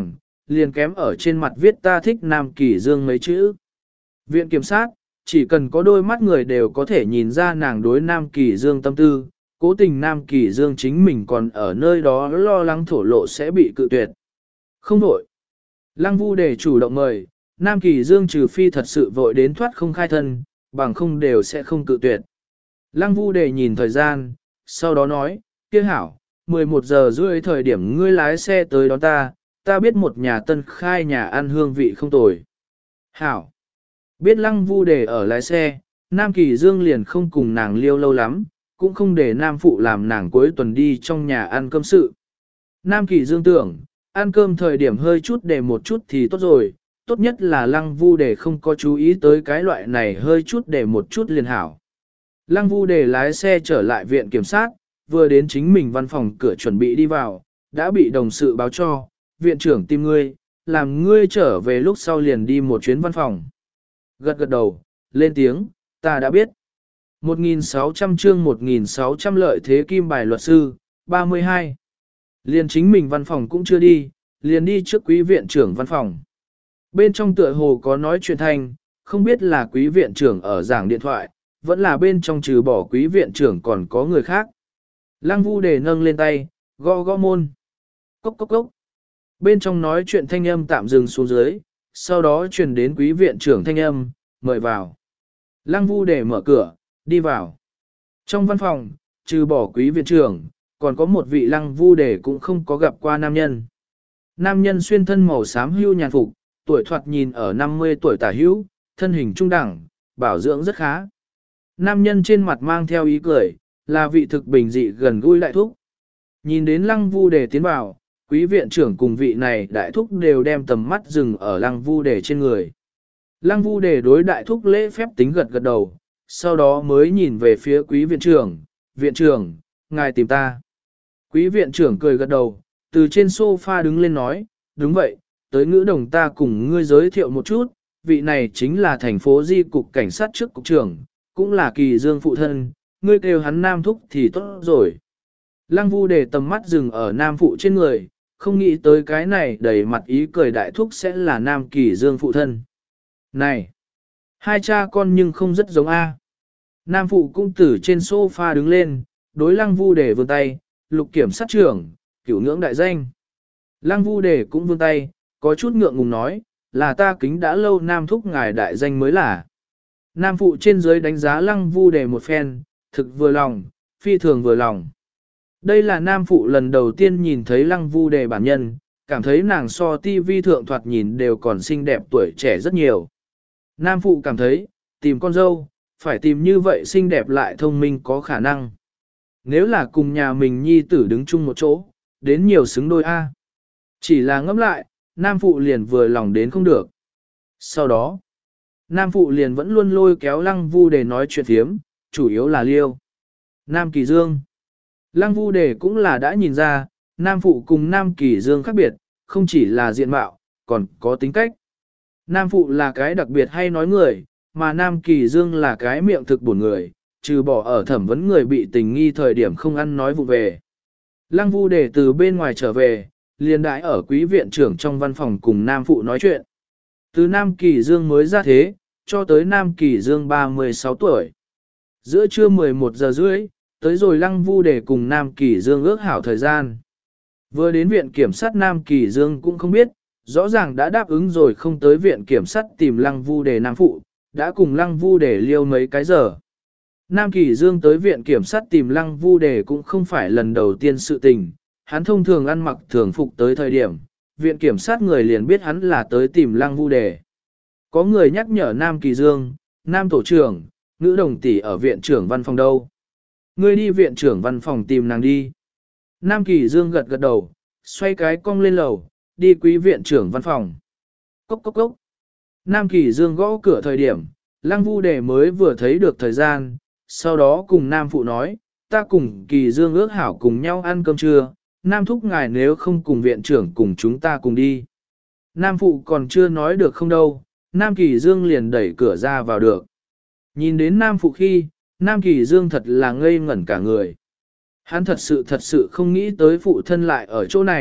liền kém ở trên mặt viết ta thích Nam Kỳ Dương mấy chữ. Viện kiểm sát, chỉ cần có đôi mắt người đều có thể nhìn ra nàng đối Nam Kỳ Dương tâm tư, cố tình Nam Kỳ Dương chính mình còn ở nơi đó lo lắng thổ lộ sẽ bị cự tuyệt. Không vội. Lăng Vu Đề chủ động mời, Nam Kỳ Dương trừ phi thật sự vội đến thoát không khai thân, bằng không đều sẽ không cự tuyệt. Lăng Vu Đề nhìn thời gian, sau đó nói, kia hảo, mười một giờ rưỡi thời điểm ngươi lái xe tới đón ta, ta biết một nhà tân khai nhà ăn hương vị không tồi. Hảo. Biết Lăng Vu Đề ở lái xe, Nam Kỳ Dương liền không cùng nàng liêu lâu lắm, cũng không để Nam Phụ làm nàng cuối tuần đi trong nhà ăn cơm sự. Nam Kỳ Dương tưởng, ăn cơm thời điểm hơi chút để một chút thì tốt rồi, tốt nhất là Lăng Vu Đề không có chú ý tới cái loại này hơi chút để một chút liền hảo. Lăng Vu Đề lái xe trở lại viện kiểm sát, vừa đến chính mình văn phòng cửa chuẩn bị đi vào, đã bị đồng sự báo cho, viện trưởng tìm ngươi, làm ngươi trở về lúc sau liền đi một chuyến văn phòng. Gật gật đầu, lên tiếng, ta đã biết. một nghìn sáu trăm chương một nghìn sáu trăm lợi thế kim bài luật sư, ba mươi hai. Liền chính mình văn phòng cũng chưa đi, liền đi trước quý viện trưởng văn phòng. Bên trong tựa hồ có nói chuyện thanh, không biết là quý viện trưởng ở giảng điện thoại, vẫn là bên trong trừ bỏ quý viện trưởng còn có người khác. Lăng Vu Đề nâng lên tay, gõ gõ môn. Cốc cốc cốc. Bên trong nói chuyện thanh âm tạm dừng xuống dưới, sau đó truyền đến quý viện trưởng thanh âm, mời vào. Lăng Vu Đề mở cửa, đi vào. Trong văn phòng, trừ bỏ quý viện trưởng, còn có một vị Lăng Vu Đề cũng không có gặp qua nam nhân. Nam nhân xuyên thân màu xám hưu nhàn phục, tuổi thoạt nhìn ở năm mươi tuổi tả hữu, thân hình trung đẳng, bảo dưỡng rất khá. Nam nhân trên mặt mang theo ý cười, là vị thực bình dị gần gũi đại thúc. Nhìn đến Lăng Vu Đề tiến vào, quý viện trưởng cùng vị này đại thúc đều đem tầm mắt dừng ở Lăng Vu Đề trên người. Lăng Vu Đề đối đại thúc lễ phép tính gật gật đầu, sau đó mới nhìn về phía quý viện trưởng, viện trưởng, ngài tìm ta. Quý viện trưởng cười gật đầu, từ trên sofa đứng lên nói, đúng vậy, tới ngữ đồng ta cùng ngươi giới thiệu một chút, vị này chính là thành phố Di cục cảnh sát trước cục trưởng, cũng là Kỳ Dương phụ thân, ngươi kêu hắn Nam Thúc thì tốt rồi. Lăng Vu Đề tầm mắt dừng ở Nam Phụ trên người, không nghĩ tới cái này đầy mặt ý cười đại thúc sẽ là Nam Kỳ Dương phụ thân. Này, hai cha con nhưng không rất giống A. Nam Phụ cũng từ trên sofa đứng lên, đối Lăng Vu Đề vươn tay, lục kiểm sát trưởng, cửu ngưỡng đại danh. Lăng Vu Đề cũng vươn tay, có chút ngượng ngùng nói, là ta kính đã lâu Nam Thúc ngài đại danh mới là. Nam Phụ trên dưới đánh giá Lăng Vu Đề một phen, thực vừa lòng, phi thường vừa lòng. Đây là Nam Phụ lần đầu tiên nhìn thấy Lăng Vu Đề bản nhân, cảm thấy nàng so tivi thượng thoạt nhìn đều còn xinh đẹp tuổi trẻ rất nhiều. Nam Phụ cảm thấy, tìm con dâu, phải tìm như vậy xinh đẹp lại thông minh có khả năng. Nếu là cùng nhà mình nhi tử đứng chung một chỗ, đến nhiều xứng đôi A. Chỉ là ngẫm lại, Nam Phụ liền vừa lòng đến không được. Sau đó, Nam Phụ liền vẫn luôn lôi kéo Lăng Vu Đề nói chuyện thiếm, chủ yếu là liêu. Nam Kỳ Dương. Lăng Vu Đề cũng là đã nhìn ra, Nam Phụ cùng Nam Kỳ Dương khác biệt, không chỉ là diện mạo, còn có tính cách. Nam Phụ là cái đặc biệt hay nói người, mà Nam Kỳ Dương là cái miệng thực buồn người, trừ bỏ ở thẩm vấn người bị tình nghi thời điểm không ăn nói vụ về. Lăng Vu Đề từ bên ngoài trở về, liền đãi ở quý viện trưởng trong văn phòng cùng Nam Phụ nói chuyện. Từ Nam Kỳ Dương mới ra thế, cho tới Nam Kỳ Dương ba mươi sáu tuổi. Giữa trưa mười một giờ rưỡi, tới rồi Lăng Vu Đề cùng Nam Kỳ Dương ước hảo thời gian. Vừa đến viện kiểm sát Nam Kỳ Dương cũng không biết, rõ ràng đã đáp ứng rồi không tới viện kiểm sát tìm Lăng Vu Đề Nam Phụ, đã cùng Lăng Vu Đề liêu mấy cái giờ. Nam Kỳ Dương tới viện kiểm sát tìm Lăng Vu Đề cũng không phải lần đầu tiên sự tình, hắn thông thường ăn mặc thường phục tới thời điểm, viện kiểm sát người liền biết hắn là tới tìm Lăng Vu Đề. Có người nhắc nhở Nam Kỳ Dương, Nam Tổ trưởng, Ngữ Đồng tỷ ở viện trưởng văn phòng đâu. Ngươi đi viện trưởng văn phòng tìm nàng đi. Nam Kỳ Dương gật gật đầu, xoay cái cong lên lầu, đi quý viện trưởng văn phòng. Cốc cốc cốc. Nam Kỳ Dương gõ cửa thời điểm, Lăng Vu Đề mới vừa thấy được thời gian, sau đó cùng Nam Phụ nói, ta cùng Kỳ Dương ước hảo cùng nhau ăn cơm trưa, Nam Thúc ngài nếu không cùng viện trưởng cùng chúng ta cùng đi. Nam Phụ còn chưa nói được không đâu, Nam Kỳ Dương liền đẩy cửa ra vào được. Nhìn đến Nam Phụ khi, Nam Kỳ Dương thật là ngây ngẩn cả người. Hắn thật sự thật sự không nghĩ tới phụ thân lại ở chỗ này,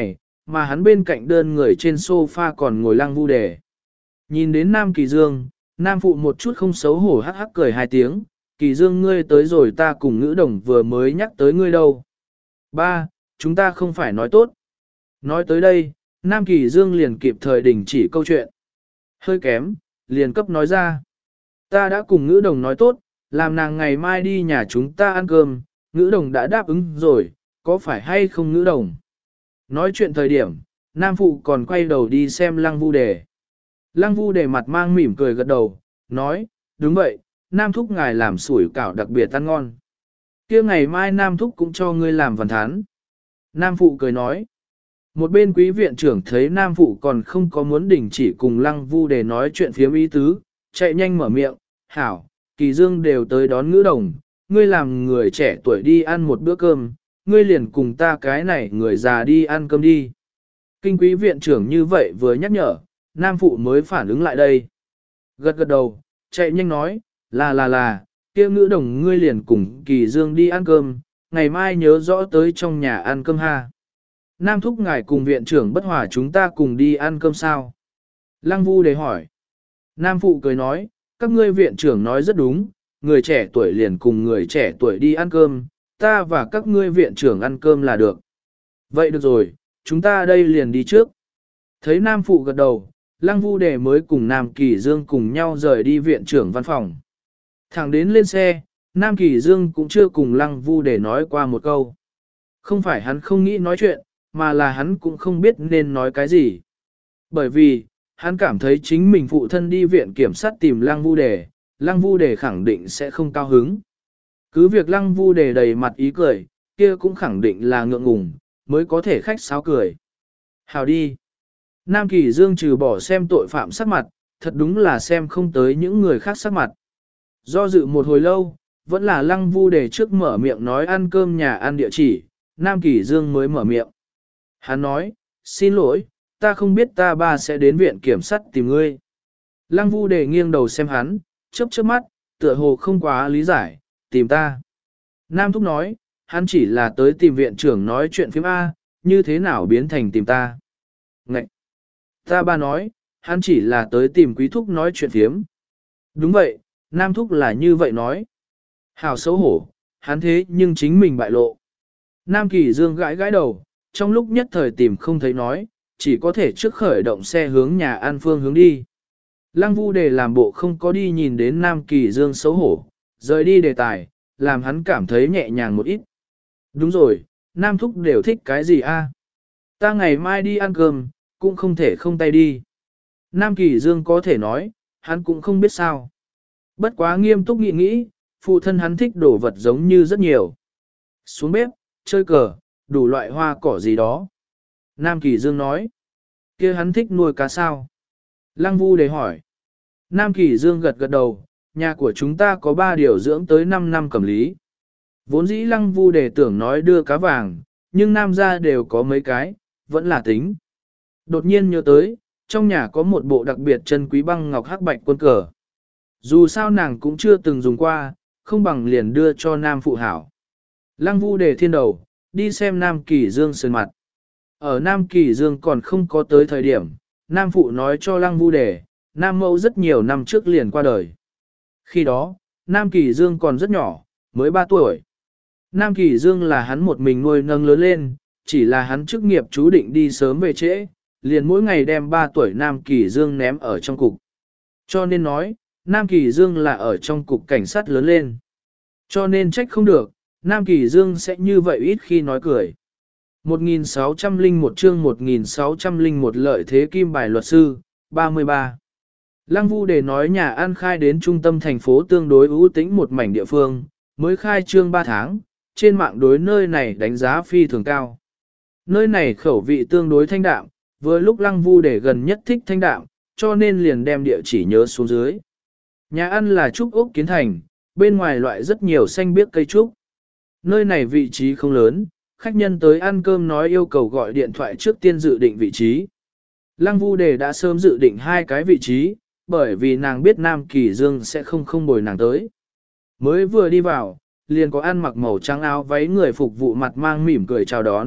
mà hắn bên cạnh đơn người trên sofa còn ngồi Lăng Vu Đề. Nhìn đến Nam Kỳ Dương, Nam Phụ một chút không xấu hổ hắc hắc cười hai tiếng, Kỳ Dương ngươi tới rồi ta cùng ngữ đồng vừa mới nhắc tới ngươi đâu. Ba, chúng ta không phải nói tốt. Nói tới đây, Nam Kỳ Dương liền kịp thời đình chỉ câu chuyện. Hơi kém, liền cấp nói ra. Ta đã cùng ngữ đồng nói tốt, làm nàng ngày mai đi nhà chúng ta ăn cơm, ngữ đồng đã đáp ứng rồi, có phải hay không ngữ đồng? Nói chuyện thời điểm, Nam Phụ còn quay đầu đi xem Lăng Vu Đề. Lăng Vu Đề mặt mang mỉm cười gật đầu, nói, đúng vậy, Nam Thúc ngài làm sủi cảo đặc biệt ăn ngon. Kia ngày mai Nam Thúc cũng cho ngươi làm văn thán. Nam Phụ cười nói. Một bên quý viện trưởng thấy Nam Phụ còn không có muốn đình chỉ cùng Lăng Vu Đề nói chuyện phiếm ý tứ, chạy nhanh mở miệng, hảo, Kỳ Dương đều tới đón ngữ đồng, ngươi làm người trẻ tuổi đi ăn một bữa cơm, ngươi liền cùng ta cái này người già đi ăn cơm đi. Kinh quý viện trưởng như vậy vừa nhắc nhở, Nam Phụ mới phản ứng lại đây. Gật gật đầu, chạy nhanh nói, là là là, kia ngữ đồng ngươi liền cùng Kỳ Dương đi ăn cơm, ngày mai nhớ rõ tới trong nhà ăn cơm ha. Nam Thúc ngài cùng viện trưởng bất hòa chúng ta cùng đi ăn cơm sao? Lăng Vu Đề hỏi. Nam Phụ cười nói, các ngươi viện trưởng nói rất đúng, người trẻ tuổi liền cùng người trẻ tuổi đi ăn cơm, ta và các ngươi viện trưởng ăn cơm là được. Vậy được rồi, chúng ta đây liền đi trước. Thấy Nam Phụ gật đầu, Lăng Vu Đề mới cùng Nam Kỳ Dương cùng nhau rời đi viện trưởng văn phòng. Thẳng đến lên xe, Nam Kỳ Dương cũng chưa cùng Lăng Vu Đề nói qua một câu. Không phải hắn không nghĩ nói chuyện, mà là hắn cũng không biết nên nói cái gì. Bởi vì, hắn cảm thấy chính mình phụ thân đi viện kiểm sát tìm Lăng Vu Đề, Lăng Vu Đề khẳng định sẽ không cao hứng. Cứ việc Lăng Vu Đề đầy mặt ý cười, kia cũng khẳng định là ngượng ngùng, mới có thể khách sáo cười. Hào đi. Nam Kỳ Dương trừ bỏ xem tội phạm sắc mặt, thật đúng là xem không tới những người khác sắc mặt. Do dự một hồi lâu, vẫn là Lăng Vu Đề trước mở miệng nói ăn cơm nhà ăn địa chỉ, Nam Kỳ Dương mới mở miệng. Hắn nói, xin lỗi, ta không biết ta ba sẽ đến viện kiểm sát tìm ngươi. Lăng Vu Đề nghiêng đầu xem hắn, chớp chớp mắt, tựa hồ không quá lý giải, tìm ta. Nam Thúc nói, hắn chỉ là tới tìm viện trưởng nói chuyện phím A, như thế nào biến thành tìm ta. Ngậy! Ta ba nói, hắn chỉ là tới tìm Quý Thúc nói chuyện phiếm. Đúng vậy, Nam Thúc là như vậy nói. Hào xấu hổ, hắn thế nhưng chính mình bại lộ. Nam Kỳ Dương gãi gãi đầu, trong lúc nhất thời tìm không thấy nói, chỉ có thể trước khởi động xe hướng nhà An Phương hướng đi. Lăng Vu Đề làm bộ không có đi nhìn đến Nam Kỳ Dương xấu hổ, rời đi đề tài, làm hắn cảm thấy nhẹ nhàng một ít. Đúng rồi, Nam Thúc đều thích cái gì a? Ta ngày mai đi ăn cơm, cũng không thể không tay đi. Nam Kỳ Dương có thể nói, hắn cũng không biết sao. Bất quá nghiêm túc nghĩ nghĩ, phụ thân hắn thích đồ vật giống như rất nhiều. Xuống bếp, chơi cờ, đủ loại hoa cỏ gì đó. Nam Kỳ Dương nói, kia hắn thích nuôi cá sao? Lăng Vu Đề hỏi. Nam Kỳ Dương gật gật đầu, nhà của chúng ta có ba điều dưỡng tới năm năm cầm lý. Vốn dĩ Lăng Vu Đề tưởng nói đưa cá vàng, nhưng nam gia đều có mấy cái, vẫn là tính. Đột nhiên nhớ tới, trong nhà có một bộ đặc biệt chân quý băng ngọc hắc bạch quân cờ. Dù sao nàng cũng chưa từng dùng qua, không bằng liền đưa cho Nam Phụ hảo. Lăng Vu Đề thiên đầu, đi xem Nam Kỳ Dương sơn mặt. Ở Nam Kỳ Dương còn không có tới thời điểm, Nam Phụ nói cho Lăng Vu Đề, Nam Mẫu rất nhiều năm trước liền qua đời. Khi đó, Nam Kỳ Dương còn rất nhỏ, mới ba tuổi. Nam Kỳ Dương là hắn một mình nuôi nâng lớn lên, chỉ là hắn chức nghiệp chú định đi sớm về trễ, liền mỗi ngày đem ba tuổi Nam Kỳ Dương ném ở trong cục. Cho nên nói, Nam Kỳ Dương là ở trong cục cảnh sát lớn lên. Cho nên trách không được, Nam Kỳ Dương sẽ như vậy ít khi nói cười. một nghìn sáu trăm lẻ một chương một nghìn sáu trăm lẻ một lợi thế kim bài luật sư, ba mươi ba. Lăng Vu Đề nói nhà ăn khai đến trung tâm thành phố tương đối ưu tĩnh một mảnh địa phương, mới khai trương ba tháng, trên mạng đối nơi này đánh giá phi thường cao. Nơi này khẩu vị tương đối thanh đạm, vừa lúc Lăng Vu Đề gần nhất thích thanh đạm, cho nên liền đem địa chỉ nhớ xuống dưới. Nhà ăn là trúc ốc kiến thành, bên ngoài loại rất nhiều xanh biếc cây trúc. Nơi này vị trí không lớn, khách nhân tới ăn cơm nói yêu cầu gọi điện thoại trước tiên dự định vị trí. Lăng Vu Đề đã sớm dự định hai cái vị trí, bởi vì nàng biết Nam Kỳ Dương sẽ không không bồi nàng tới. Mới vừa đi vào, liền có ăn mặc màu trắng áo váy người phục vụ mặt mang mỉm cười chào đón,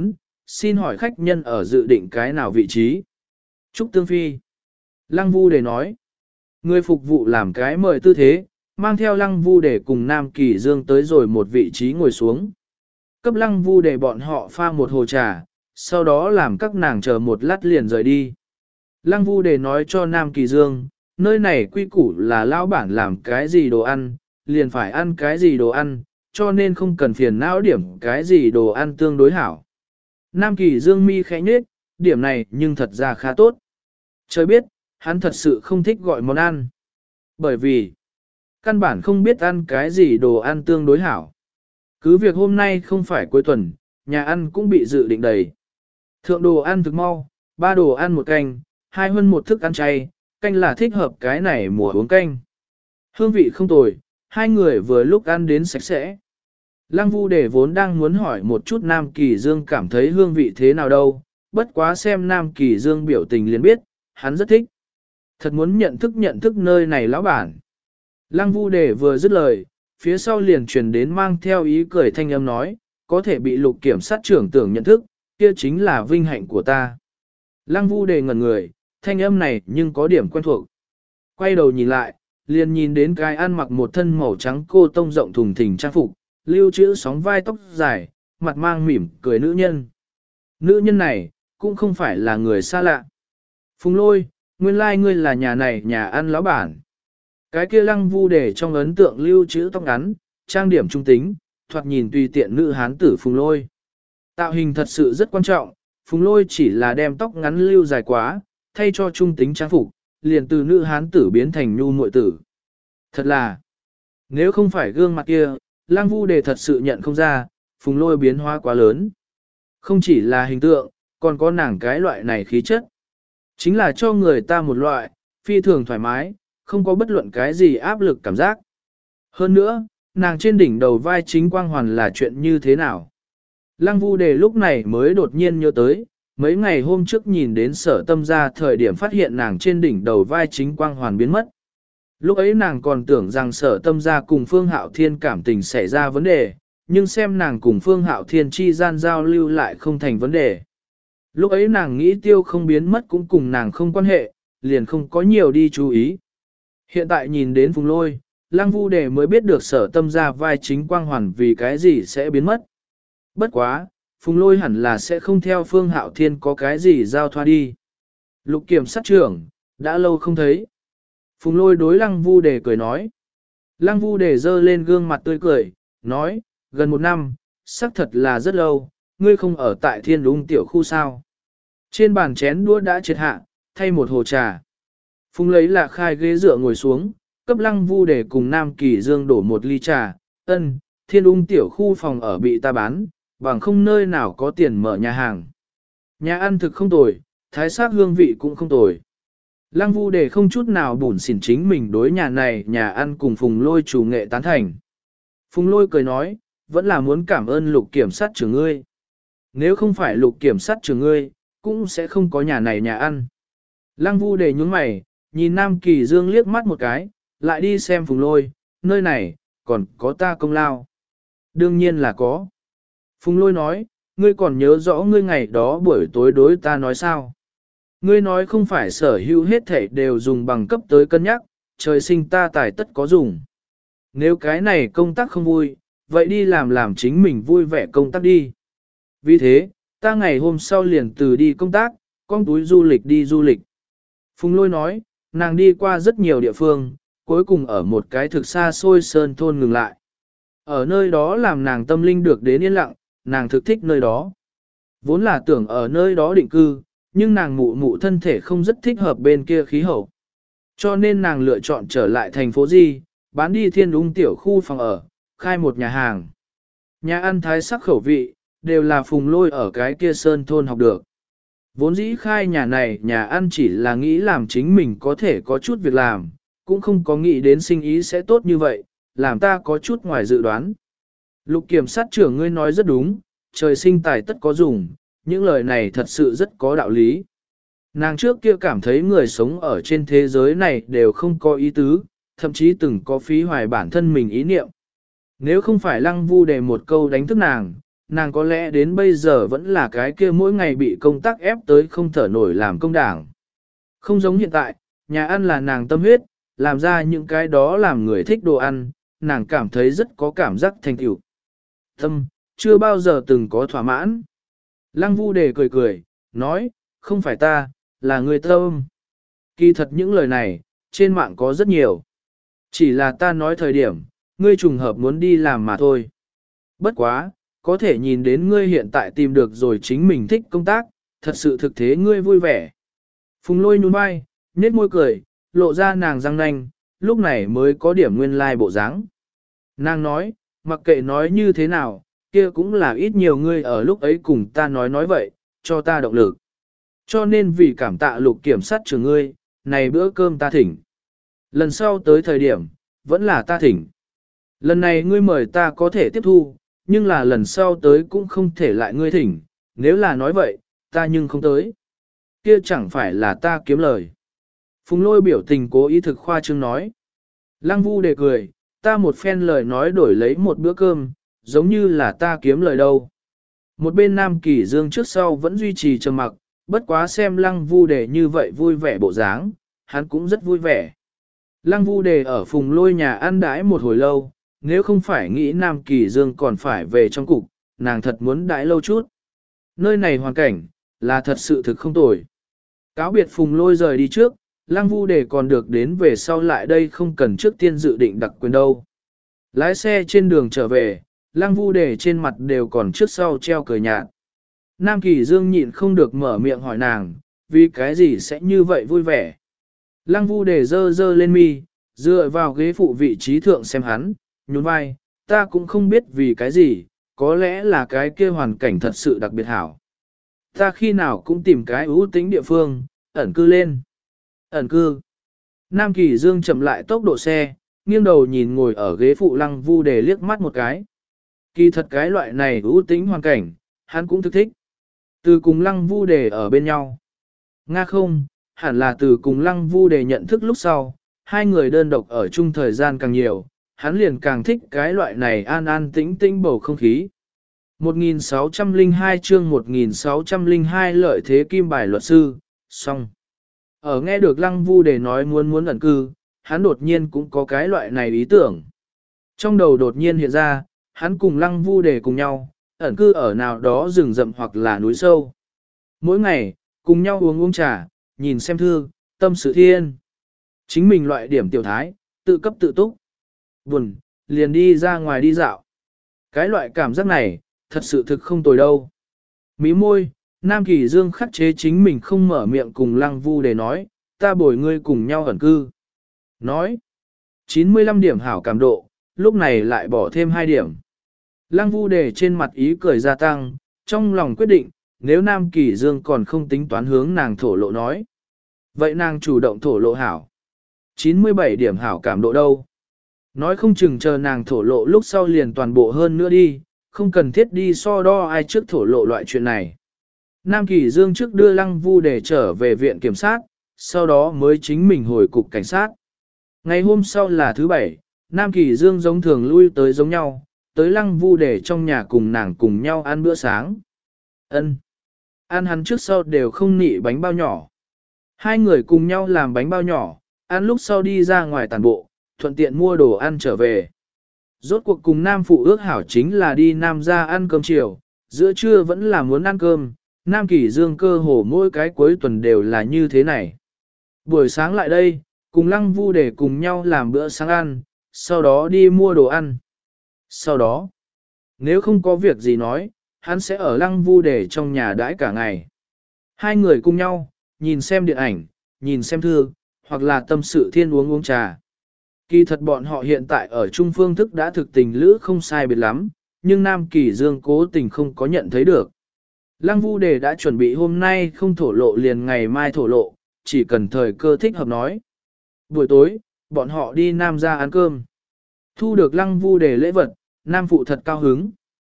xin hỏi khách nhân ở dự định cái nào vị trí? Trúc Tương Phi. Lăng Vu Đề nói. Người phục vụ làm cái mời tư thế, mang theo Lăng Vu Đề cùng Nam Kỳ Dương tới rồi một vị trí ngồi xuống. Cấp Lăng Vu Đề bọn họ pha một hồ trà, sau đó làm các nàng chờ một lát liền rời đi. Lăng Vu Đề nói cho Nam Kỳ Dương, nơi này quy củ là lão bản làm cái gì đồ ăn, liền phải ăn cái gì đồ ăn, cho nên không cần phiền não điểm cái gì đồ ăn tương đối hảo. Nam Kỳ Dương mi khẽ nhếch, điểm này nhưng thật ra khá tốt. Trời biết, hắn thật sự không thích gọi món ăn. Bởi vì, căn bản không biết ăn cái gì đồ ăn tương đối hảo. Cứ việc hôm nay không phải cuối tuần, nhà ăn cũng bị dự định đầy. Thượng đồ ăn thực mau, ba đồ ăn một canh, hai hơn một thức ăn chay, canh là thích hợp cái này mùa uống canh. Hương vị không tồi, hai người vừa lúc ăn đến sạch sẽ. Lăng Vu Đề vốn đang muốn hỏi một chút Nam Kỳ Dương cảm thấy hương vị thế nào đâu, bất quá xem Nam Kỳ Dương biểu tình liền biết, hắn rất thích. Thật muốn nhận thức nhận thức nơi này lão bản. Lăng Vu Đề vừa dứt lời, phía sau liền truyền đến mang theo ý cười thanh âm nói, có thể bị Lục kiểm sát trưởng tưởng nhận thức, kia chính là vinh hạnh của ta. Lăng Vu Đề ngẩn người, thanh âm này nhưng có điểm quen thuộc. Quay đầu nhìn lại, liền nhìn đến cái ăn mặc một thân màu trắng cô tông rộng thùng thình trang phục, lưu trữ sóng vai tóc dài, mặt mang mỉm cười nữ nhân. Nữ nhân này, cũng không phải là người xa lạ. Phùng Lôi, nguyên lai like ngươi là nhà này nhà ăn lão bản. Cái kia Lăng Vu Đề trong ấn tượng lưu trữ tóc ngắn, trang điểm trung tính, thoạt nhìn tùy tiện nữ hán tử Phùng Lôi. Tạo hình thật sự rất quan trọng, Phùng Lôi chỉ là đem tóc ngắn lưu dài quá, thay cho trung tính trang phục, liền từ nữ hán tử biến thành nhu muội tử. Thật là, nếu không phải gương mặt kia, Lăng Vu Đề thật sự nhận không ra, Phùng Lôi biến hóa quá lớn. Không chỉ là hình tượng, còn có nàng cái loại này khí chất. Chính là cho người ta một loại, phi thường thoải mái, không có bất luận cái gì áp lực cảm giác. Hơn nữa, nàng trên đỉnh đầu vai chính quang hoàn là chuyện như thế nào? Lăng Vu Đề lúc này mới đột nhiên nhớ tới, mấy ngày hôm trước nhìn đến Sở Tâm Gia thời điểm phát hiện nàng trên đỉnh đầu vai chính quang hoàn biến mất. Lúc ấy nàng còn tưởng rằng Sở Tâm Gia cùng Phương Hạo Thiên cảm tình xảy ra vấn đề, nhưng xem nàng cùng Phương Hạo Thiên chi gian giao lưu lại không thành vấn đề. Lúc ấy nàng nghĩ tiêu không biến mất cũng cùng nàng không quan hệ, liền không có nhiều đi chú ý. Hiện tại nhìn đến Phùng Lôi, Lăng Vu Đề mới biết được Sở Tâm Gia vai chính quang hoàn vì cái gì sẽ biến mất. Bất quá, Phùng Lôi hẳn là sẽ không theo Phương Hạo Thiên có cái gì giao thoa đi. Lục kiểm sát trưởng, đã lâu không thấy. Phùng Lôi đối Lăng Vu Đề cười nói. Lăng Vu Đề dơ lên gương mặt tươi cười, nói, gần một năm, xác thật là rất lâu, ngươi không ở tại Thiên Ung tiểu khu sao. Trên bàn chén đũa đã triệt hạ, thay một hồ trà. Phùng lấy là khai ghế dựa ngồi xuống, cấp Lăng Vu Đề cùng Nam Kỳ Dương đổ một ly trà, ân, Thiên Ung tiểu khu phòng ở bị ta bán, bằng không nơi nào có tiền mở nhà hàng. Nhà ăn thực không tồi, thái sắc hương vị cũng không tồi. Lăng Vu Đề không chút nào bủn xỉn chính mình đối nhà này nhà ăn cùng Phùng Lôi chủ nghệ tán thành. Phùng Lôi cười nói, vẫn là muốn cảm ơn Lục kiểm sát trưởng ngươi. Nếu không phải Lục kiểm sát trưởng ngươi, cũng sẽ không có nhà này nhà ăn. Lăng Vu Đề nhướng mày, nhìn Nam Kỳ Dương liếc mắt một cái, lại đi xem Phùng Lôi, nơi này, còn có ta công lao. Đương nhiên là có. Phùng Lôi nói, ngươi còn nhớ rõ ngươi ngày đó buổi tối đối ta nói sao? Ngươi nói không phải sở hữu hết thảy đều dùng bằng cấp tới cân nhắc, trời sinh ta tài tất có dùng. Nếu cái này công tác không vui, vậy đi làm làm chính mình vui vẻ công tác đi. Vì thế, ta ngày hôm sau liền từ đi công tác, con túi du lịch đi du lịch. Phùng Lôi nói, nàng đi qua rất nhiều địa phương, cuối cùng ở một cái thực xa xôi sơn thôn ngừng lại. Ở nơi đó làm nàng tâm linh được đến yên lặng, nàng thực thích nơi đó. Vốn là tưởng ở nơi đó định cư, nhưng nàng mụ mụ thân thể không rất thích hợp bên kia khí hậu. Cho nên nàng lựa chọn trở lại thành phố Di, bán đi Thiên Ung tiểu khu phòng ở, khai một nhà hàng. Nhà ăn thái sắc khẩu vị, đều là Phùng Lôi ở cái kia sơn thôn học được. Vốn dĩ khai nhà này nhà ăn chỉ là nghĩ làm chính mình có thể có chút việc làm, cũng không có nghĩ đến sinh ý sẽ tốt như vậy, làm ta có chút ngoài dự đoán. Lục kiểm sát trưởng ngươi nói rất đúng, trời sinh tài tất có dùng, những lời này thật sự rất có đạo lý. Nàng trước kia cảm thấy người sống ở trên thế giới này đều không có ý tứ, thậm chí từng có phí hoài bản thân mình ý niệm. Nếu không phải Lăng Vu Đề một câu đánh thức nàng, nàng có lẽ đến bây giờ vẫn là cái kia mỗi ngày bị công tác ép tới không thở nổi làm công đảng. Không giống hiện tại, nhà ăn là nàng tâm huyết, làm ra những cái đó làm người thích đồ ăn, nàng cảm thấy rất có cảm giác thành tựu. Tâm, chưa bao giờ từng có thỏa mãn. Lăng Vu Đề cười cười, nói, không phải ta, là người tâm. Kỳ thật những lời này, trên mạng có rất nhiều. Chỉ là ta nói thời điểm, ngươi trùng hợp muốn đi làm mà thôi. Bất quá, có thể nhìn đến ngươi hiện tại tìm được rồi chính mình thích công tác, thật sự thực thế ngươi vui vẻ. Phùng Lôi nhún vai, nhếch môi cười, lộ ra nàng răng nanh, lúc này mới có điểm nguyên lai like bộ dáng. Nàng nói, mặc kệ nói như thế nào, kia cũng là ít nhiều ngươi ở lúc ấy cùng ta nói nói vậy, cho ta động lực. Cho nên vì cảm tạ Lục kiểm sát trưởng ngươi, này bữa cơm ta thỉnh. Lần sau tới thời điểm, vẫn là ta thỉnh. Lần này ngươi mời ta có thể tiếp thu, nhưng là lần sau tới cũng không thể lại ngươi thỉnh, nếu là nói vậy, ta nhưng không tới. Kia chẳng phải là ta kiếm lời. Phùng Lôi biểu tình cố ý thực khoa trương nói. Lăng Vu Đề cười, ta một phen lời nói đổi lấy một bữa cơm, giống như là ta kiếm lời đâu. Một bên Nam Kỳ Dương trước sau vẫn duy trì trầm mặc, bất quá xem Lăng Vu Đề như vậy vui vẻ bộ dáng, hắn cũng rất vui vẻ. Lăng Vu Đề ở Phùng Lôi nhà ăn đãi một hồi lâu, nếu không phải nghĩ Nam Kỳ Dương còn phải về trong cục, nàng thật muốn đãi lâu chút. Nơi này hoàn cảnh, là thật sự thực không tồi. Cáo biệt Phùng Lôi rời đi trước, Lăng Vu Đề còn được đến về sau lại đây không cần trước tiên dự định đặc quyền đâu. Lái xe trên đường trở về, Lăng Vu Đề trên mặt đều còn trước sau treo cười nhạt. Nam Kỳ Dương nhịn không được mở miệng hỏi nàng, vì cái gì sẽ như vậy vui vẻ. Lăng Vu Đề dơ dơ lên mi, dựa vào ghế phụ vị trí thượng xem hắn, nhún vai, ta cũng không biết vì cái gì, có lẽ là cái kia hoàn cảnh thật sự đặc biệt hảo. Ta khi nào cũng tìm cái ưu tính địa phương, ẩn cư lên. Ẩn cư. Nam Kỳ Dương chậm lại tốc độ xe, nghiêng đầu nhìn ngồi ở ghế phụ Lăng Vu Đề liếc mắt một cái. Kỳ thật cái loại này ưu tính hoàn cảnh, hắn cũng thức thích. Từ cùng Lăng Vu Đề ở bên nhau. Nga không, hẳn là từ cùng Lăng Vu Đề nhận thức lúc sau, hai người đơn độc ở chung thời gian càng nhiều, hắn liền càng thích cái loại này an an tĩnh tĩnh bầu không khí. một nghìn sáu trăm lẻ hai chương một nghìn sáu trăm lẻ hai lợi thế kim bài luật sư, xong. Ở nghe được Lăng Vu Đề nói muốn muốn ẩn cư, hắn đột nhiên cũng có cái loại này ý tưởng. Trong đầu đột nhiên hiện ra, hắn cùng Lăng Vu Đề cùng nhau, ẩn cư ở nào đó rừng rậm hoặc là núi sâu. Mỗi ngày, cùng nhau uống uống trà, nhìn xem thư, tâm sự thiên. Chính mình loại điểm tiểu thái, tự cấp tự túc. Buồn, liền đi ra ngoài đi dạo. Cái loại cảm giác này, thật sự thực không tồi đâu. Mí môi, Nam Kỳ Dương khắc chế chính mình không mở miệng cùng Lăng Vu Đề nói, ta bồi ngươi cùng nhau ẩn cư. Nói, chín mươi lăm điểm hảo cảm độ, lúc này lại bỏ thêm hai điểm. Lăng Vu Đề trên mặt ý cười gia tăng, trong lòng quyết định, nếu Nam Kỳ Dương còn không tính toán hướng nàng thổ lộ nói. Vậy nàng chủ động thổ lộ hảo. chín mươi bảy điểm hảo cảm độ đâu. Nói không chừng chờ nàng thổ lộ lúc sau liền toàn bộ hơn nữa đi, không cần thiết đi so đo ai trước thổ lộ loại chuyện này. Nam Kỳ Dương trước đưa Lăng Vu Đề trở về viện kiểm sát, sau đó mới chính mình hồi cục cảnh sát. Ngày hôm sau là thứ bảy, Nam Kỳ Dương giống thường lui tới giống nhau, tới Lăng Vu Đề trong nhà cùng nàng cùng nhau ăn bữa sáng. Ân, ăn hắn trước sau đều không nị bánh bao nhỏ. Hai người cùng nhau làm bánh bao nhỏ, ăn lúc sau đi ra ngoài tàn bộ, thuận tiện mua đồ ăn trở về. Rốt cuộc cùng Nam Phụ ước hảo chính là đi Nam ra ăn cơm chiều, giữa trưa vẫn là muốn ăn cơm, Nam Kỳ Dương cơ hồ mỗi cái cuối tuần đều là như thế này. Buổi sáng lại đây, cùng Lăng Vu Đề cùng nhau làm bữa sáng ăn, sau đó đi mua đồ ăn. Sau đó, nếu không có việc gì nói, hắn sẽ ở Lăng Vu Đề trong nhà đãi cả ngày. Hai người cùng nhau, nhìn xem điện ảnh, nhìn xem thư, hoặc là tâm sự thiên uống uống trà. Kỳ thật bọn họ hiện tại ở chung phương thức đã thực tình lữ không sai biệt lắm, nhưng Nam Kỳ Dương cố tình không có nhận thấy được. Lăng Vu Đề đã chuẩn bị hôm nay không thổ lộ liền ngày mai thổ lộ, chỉ cần thời cơ thích hợp nói. Buổi tối, bọn họ đi Nam ra ăn cơm. Thu được Lăng Vu Đề lễ vật, Nam Phụ thật cao hứng.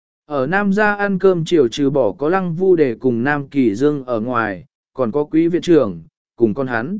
Ở Nam ra ăn cơm chiều trừ bỏ có Lăng Vu Đề cùng Nam Kỳ Dương ở ngoài, còn có quý viện trưởng, cùng con hắn.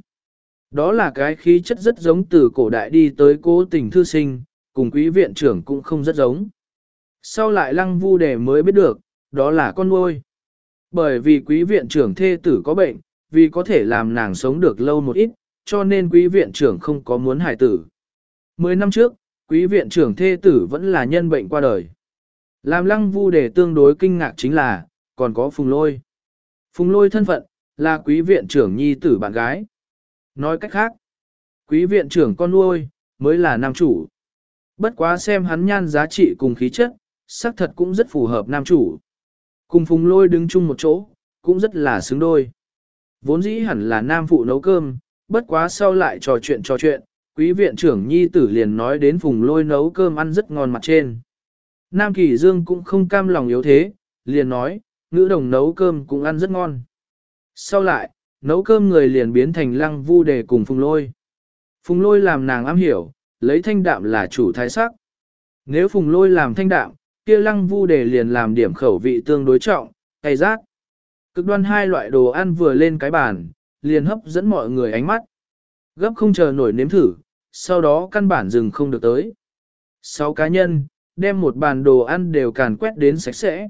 Đó là cái khí chất rất giống từ cổ đại đi tới cố tình thư sinh, cùng quý viện trưởng cũng không rất giống. Sau lại Lăng Vu Đề mới biết được, đó là con nuôi. Bởi vì quý viện trưởng thê tử có bệnh, vì có thể làm nàng sống được lâu một ít, cho nên quý viện trưởng không có muốn hài tử. Mười năm trước, quý viện trưởng thê tử vẫn là nhân bệnh qua đời. Làm Lăng Vu Đề tương đối kinh ngạc chính là, còn có Phùng Lôi. Phùng Lôi thân phận, là quý viện trưởng nhi tử bạn gái. Nói cách khác, quý viện trưởng con nuôi, mới là nam chủ. Bất quá xem hắn nhan giá trị cùng khí chất, xác thật cũng rất phù hợp nam chủ. Cùng Phùng Lôi đứng chung một chỗ, cũng rất là xứng đôi. Vốn dĩ hẳn là nam phụ nấu cơm, bất quá sau lại trò chuyện trò chuyện, quý viện trưởng nhi tử liền nói đến Phùng Lôi nấu cơm ăn rất ngon mặt trên. Nam Kỳ Dương cũng không cam lòng yếu thế, liền nói, nữ đồng nấu cơm cũng ăn rất ngon. Sau lại, nấu cơm người liền biến thành Lăng Vu Đề cùng Phùng Lôi. Phùng Lôi làm nàng am hiểu, lấy thanh đạm là chủ thái sắc. Nếu Phùng Lôi làm thanh đạm, kia Lăng Vu Đề liền làm điểm khẩu vị tương đối trọng, cay rát. Cực đoan hai loại đồ ăn vừa lên cái bàn, liền hấp dẫn mọi người ánh mắt. Gấp không chờ nổi nếm thử, sau đó căn bản dừng không được tới. Sáu cá nhân, đem một bàn đồ ăn đều càn quét đến sạch sẽ.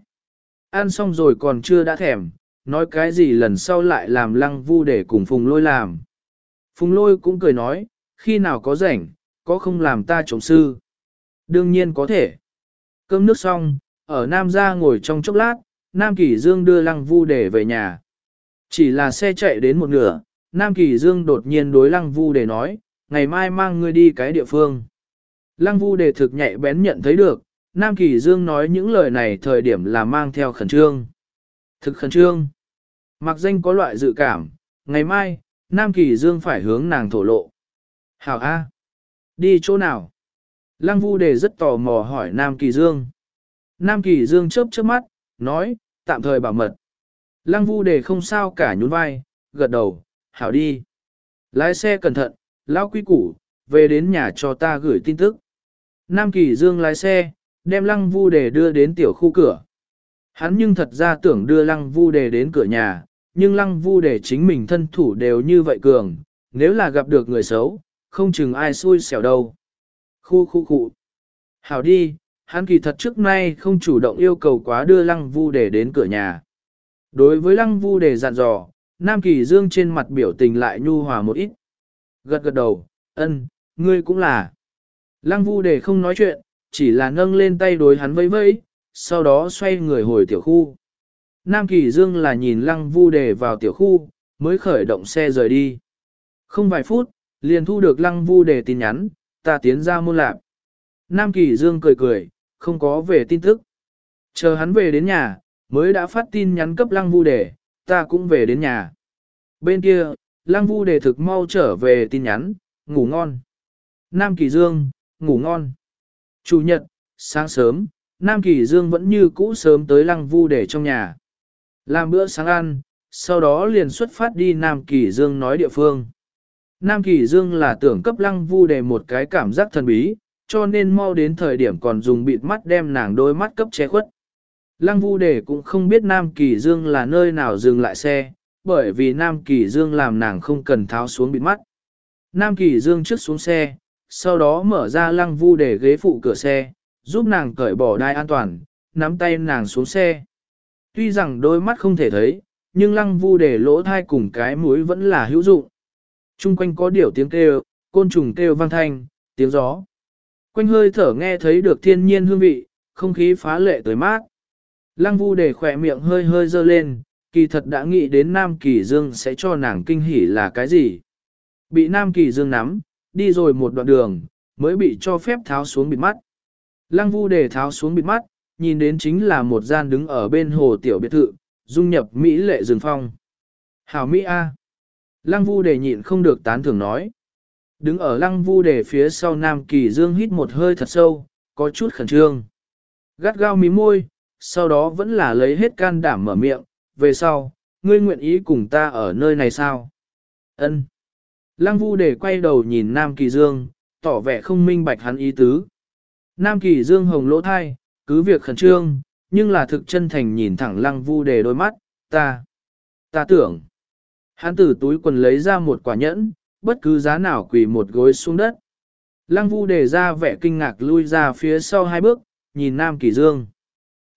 Ăn xong rồi còn chưa đã thèm, nói cái gì lần sau lại làm Lăng Vu để cùng Phùng Lôi làm. Phùng Lôi cũng cười nói, khi nào có rảnh, có không làm ta trống sư. Đương nhiên có thể. Cơm nước xong, ở Nam gia ngồi trong chốc lát, Nam Kỳ Dương đưa Lăng Vu để về nhà. Chỉ là xe chạy đến một nửa, Nam Kỳ Dương đột nhiên đối Lăng Vu để nói, ngày mai mang ngươi đi cái địa phương. Lăng Vu để thực nhạy bén nhận thấy được, Nam Kỳ Dương nói những lời này thời điểm là mang theo khẩn trương. Thực khẩn trương. Mặc danh có loại dự cảm, ngày mai, Nam Kỳ Dương phải hướng nàng thổ lộ. Hảo A. Đi chỗ nào? Lăng Vu Đề rất tò mò hỏi Nam Kỳ Dương. Nam Kỳ Dương chớp chớp mắt, nói, tạm thời bảo mật. Lăng Vu Đề không sao cả nhún vai, gật đầu, hảo đi. Lái xe cẩn thận, lão quý củ, về đến nhà cho ta gửi tin tức. Nam Kỳ Dương lái xe, đem Lăng Vu Đề đưa đến tiểu khu cửa. Hắn nhưng thật ra tưởng đưa Lăng Vu Đề đến cửa nhà, nhưng Lăng Vu Đề chính mình thân thủ đều như vậy cường, nếu là gặp được người xấu, không chừng ai xui xẻo đâu. Khu khu khu. Hảo đi, hắn kỳ thật trước nay không chủ động yêu cầu quá đưa Lăng Vu Đề đến cửa nhà. Đối với Lăng Vu Đề dặn dò, Nam Kỳ Dương trên mặt biểu tình lại nhu hòa một ít. Gật gật đầu, ân, ngươi cũng là. Lăng Vu Đề không nói chuyện, chỉ là nâng lên tay đối hắn vẫy vẫy, sau đó xoay người hồi tiểu khu. Nam Kỳ Dương là nhìn Lăng Vu Đề vào tiểu khu, mới khởi động xe rời đi. Không vài phút, liền thu được Lăng Vu Đề tin nhắn, ta tiến ra môn lạc. Nam Kỳ Dương cười cười, không có về tin tức. Chờ hắn về đến nhà, mới đã phát tin nhắn cấp Lăng Vu Đề, ta cũng về đến nhà. Bên kia, Lăng Vu Đề thực mau trở về tin nhắn, ngủ ngon. Nam Kỳ Dương, ngủ ngon. Chủ nhật, sáng sớm, Nam Kỳ Dương vẫn như cũ sớm tới Lăng Vu Đề trong nhà. Làm bữa sáng ăn, sau đó liền xuất phát đi Nam Kỳ Dương nói địa phương. Nam Kỳ Dương là tưởng cấp Lăng Vu Đề một cái cảm giác thần bí, cho nên mau đến thời điểm còn dùng bịt mắt đem nàng đôi mắt cấp che khuất. Lăng Vu Đề cũng không biết Nam Kỳ Dương là nơi nào dừng lại xe, bởi vì Nam Kỳ Dương làm nàng không cần tháo xuống bịt mắt. Nam Kỳ Dương trước xuống xe, sau đó mở ra Lăng Vu Đề ghế phụ cửa xe, giúp nàng cởi bỏ đai an toàn, nắm tay nàng xuống xe. Tuy rằng đôi mắt không thể thấy, nhưng Lăng Vu Đề lỗ thai cùng cái mũi vẫn là hữu dụng. Trung quanh có điểu tiếng kêu, côn trùng kêu vang thanh, tiếng gió. Quanh hơi thở nghe thấy được thiên nhiên hương vị, không khí phá lệ tới mát. Lăng Vu Đề khỏe miệng hơi hơi dơ lên, kỳ thật đã nghĩ đến Nam Kỳ Dương sẽ cho nàng kinh hỉ là cái gì. Bị Nam Kỳ Dương nắm, đi rồi một đoạn đường, mới bị cho phép tháo xuống bịt mắt. Lăng Vu Đề tháo xuống bịt mắt, nhìn đến chính là một gian đứng ở bên hồ tiểu biệt thự, dung nhập Mỹ lệ rừng phong. Hảo Mỹ A. Lăng Vu Đề nhịn không được tán thưởng nói. Đứng ở Lăng Vu Đề phía sau Nam Kỳ Dương hít một hơi thật sâu, có chút khẩn trương. Gắt gao mí môi, sau đó vẫn là lấy hết can đảm mở miệng, về sau, ngươi nguyện ý cùng ta ở nơi này sao? Ân. Lăng Vu Đề quay đầu nhìn Nam Kỳ Dương, tỏ vẻ không minh bạch hắn ý tứ. Nam Kỳ Dương hồng lỗ thai, cứ việc khẩn trương, nhưng là thực chân thành nhìn thẳng Lăng Vu Đề đôi mắt, ta, ta tưởng. Hắn từ túi quần lấy ra một quả nhẫn, bất cứ giá nào quỳ một gối xuống đất. Lăng Vu Đề ra vẻ kinh ngạc lui ra phía sau hai bước, nhìn Nam Kỳ Dương.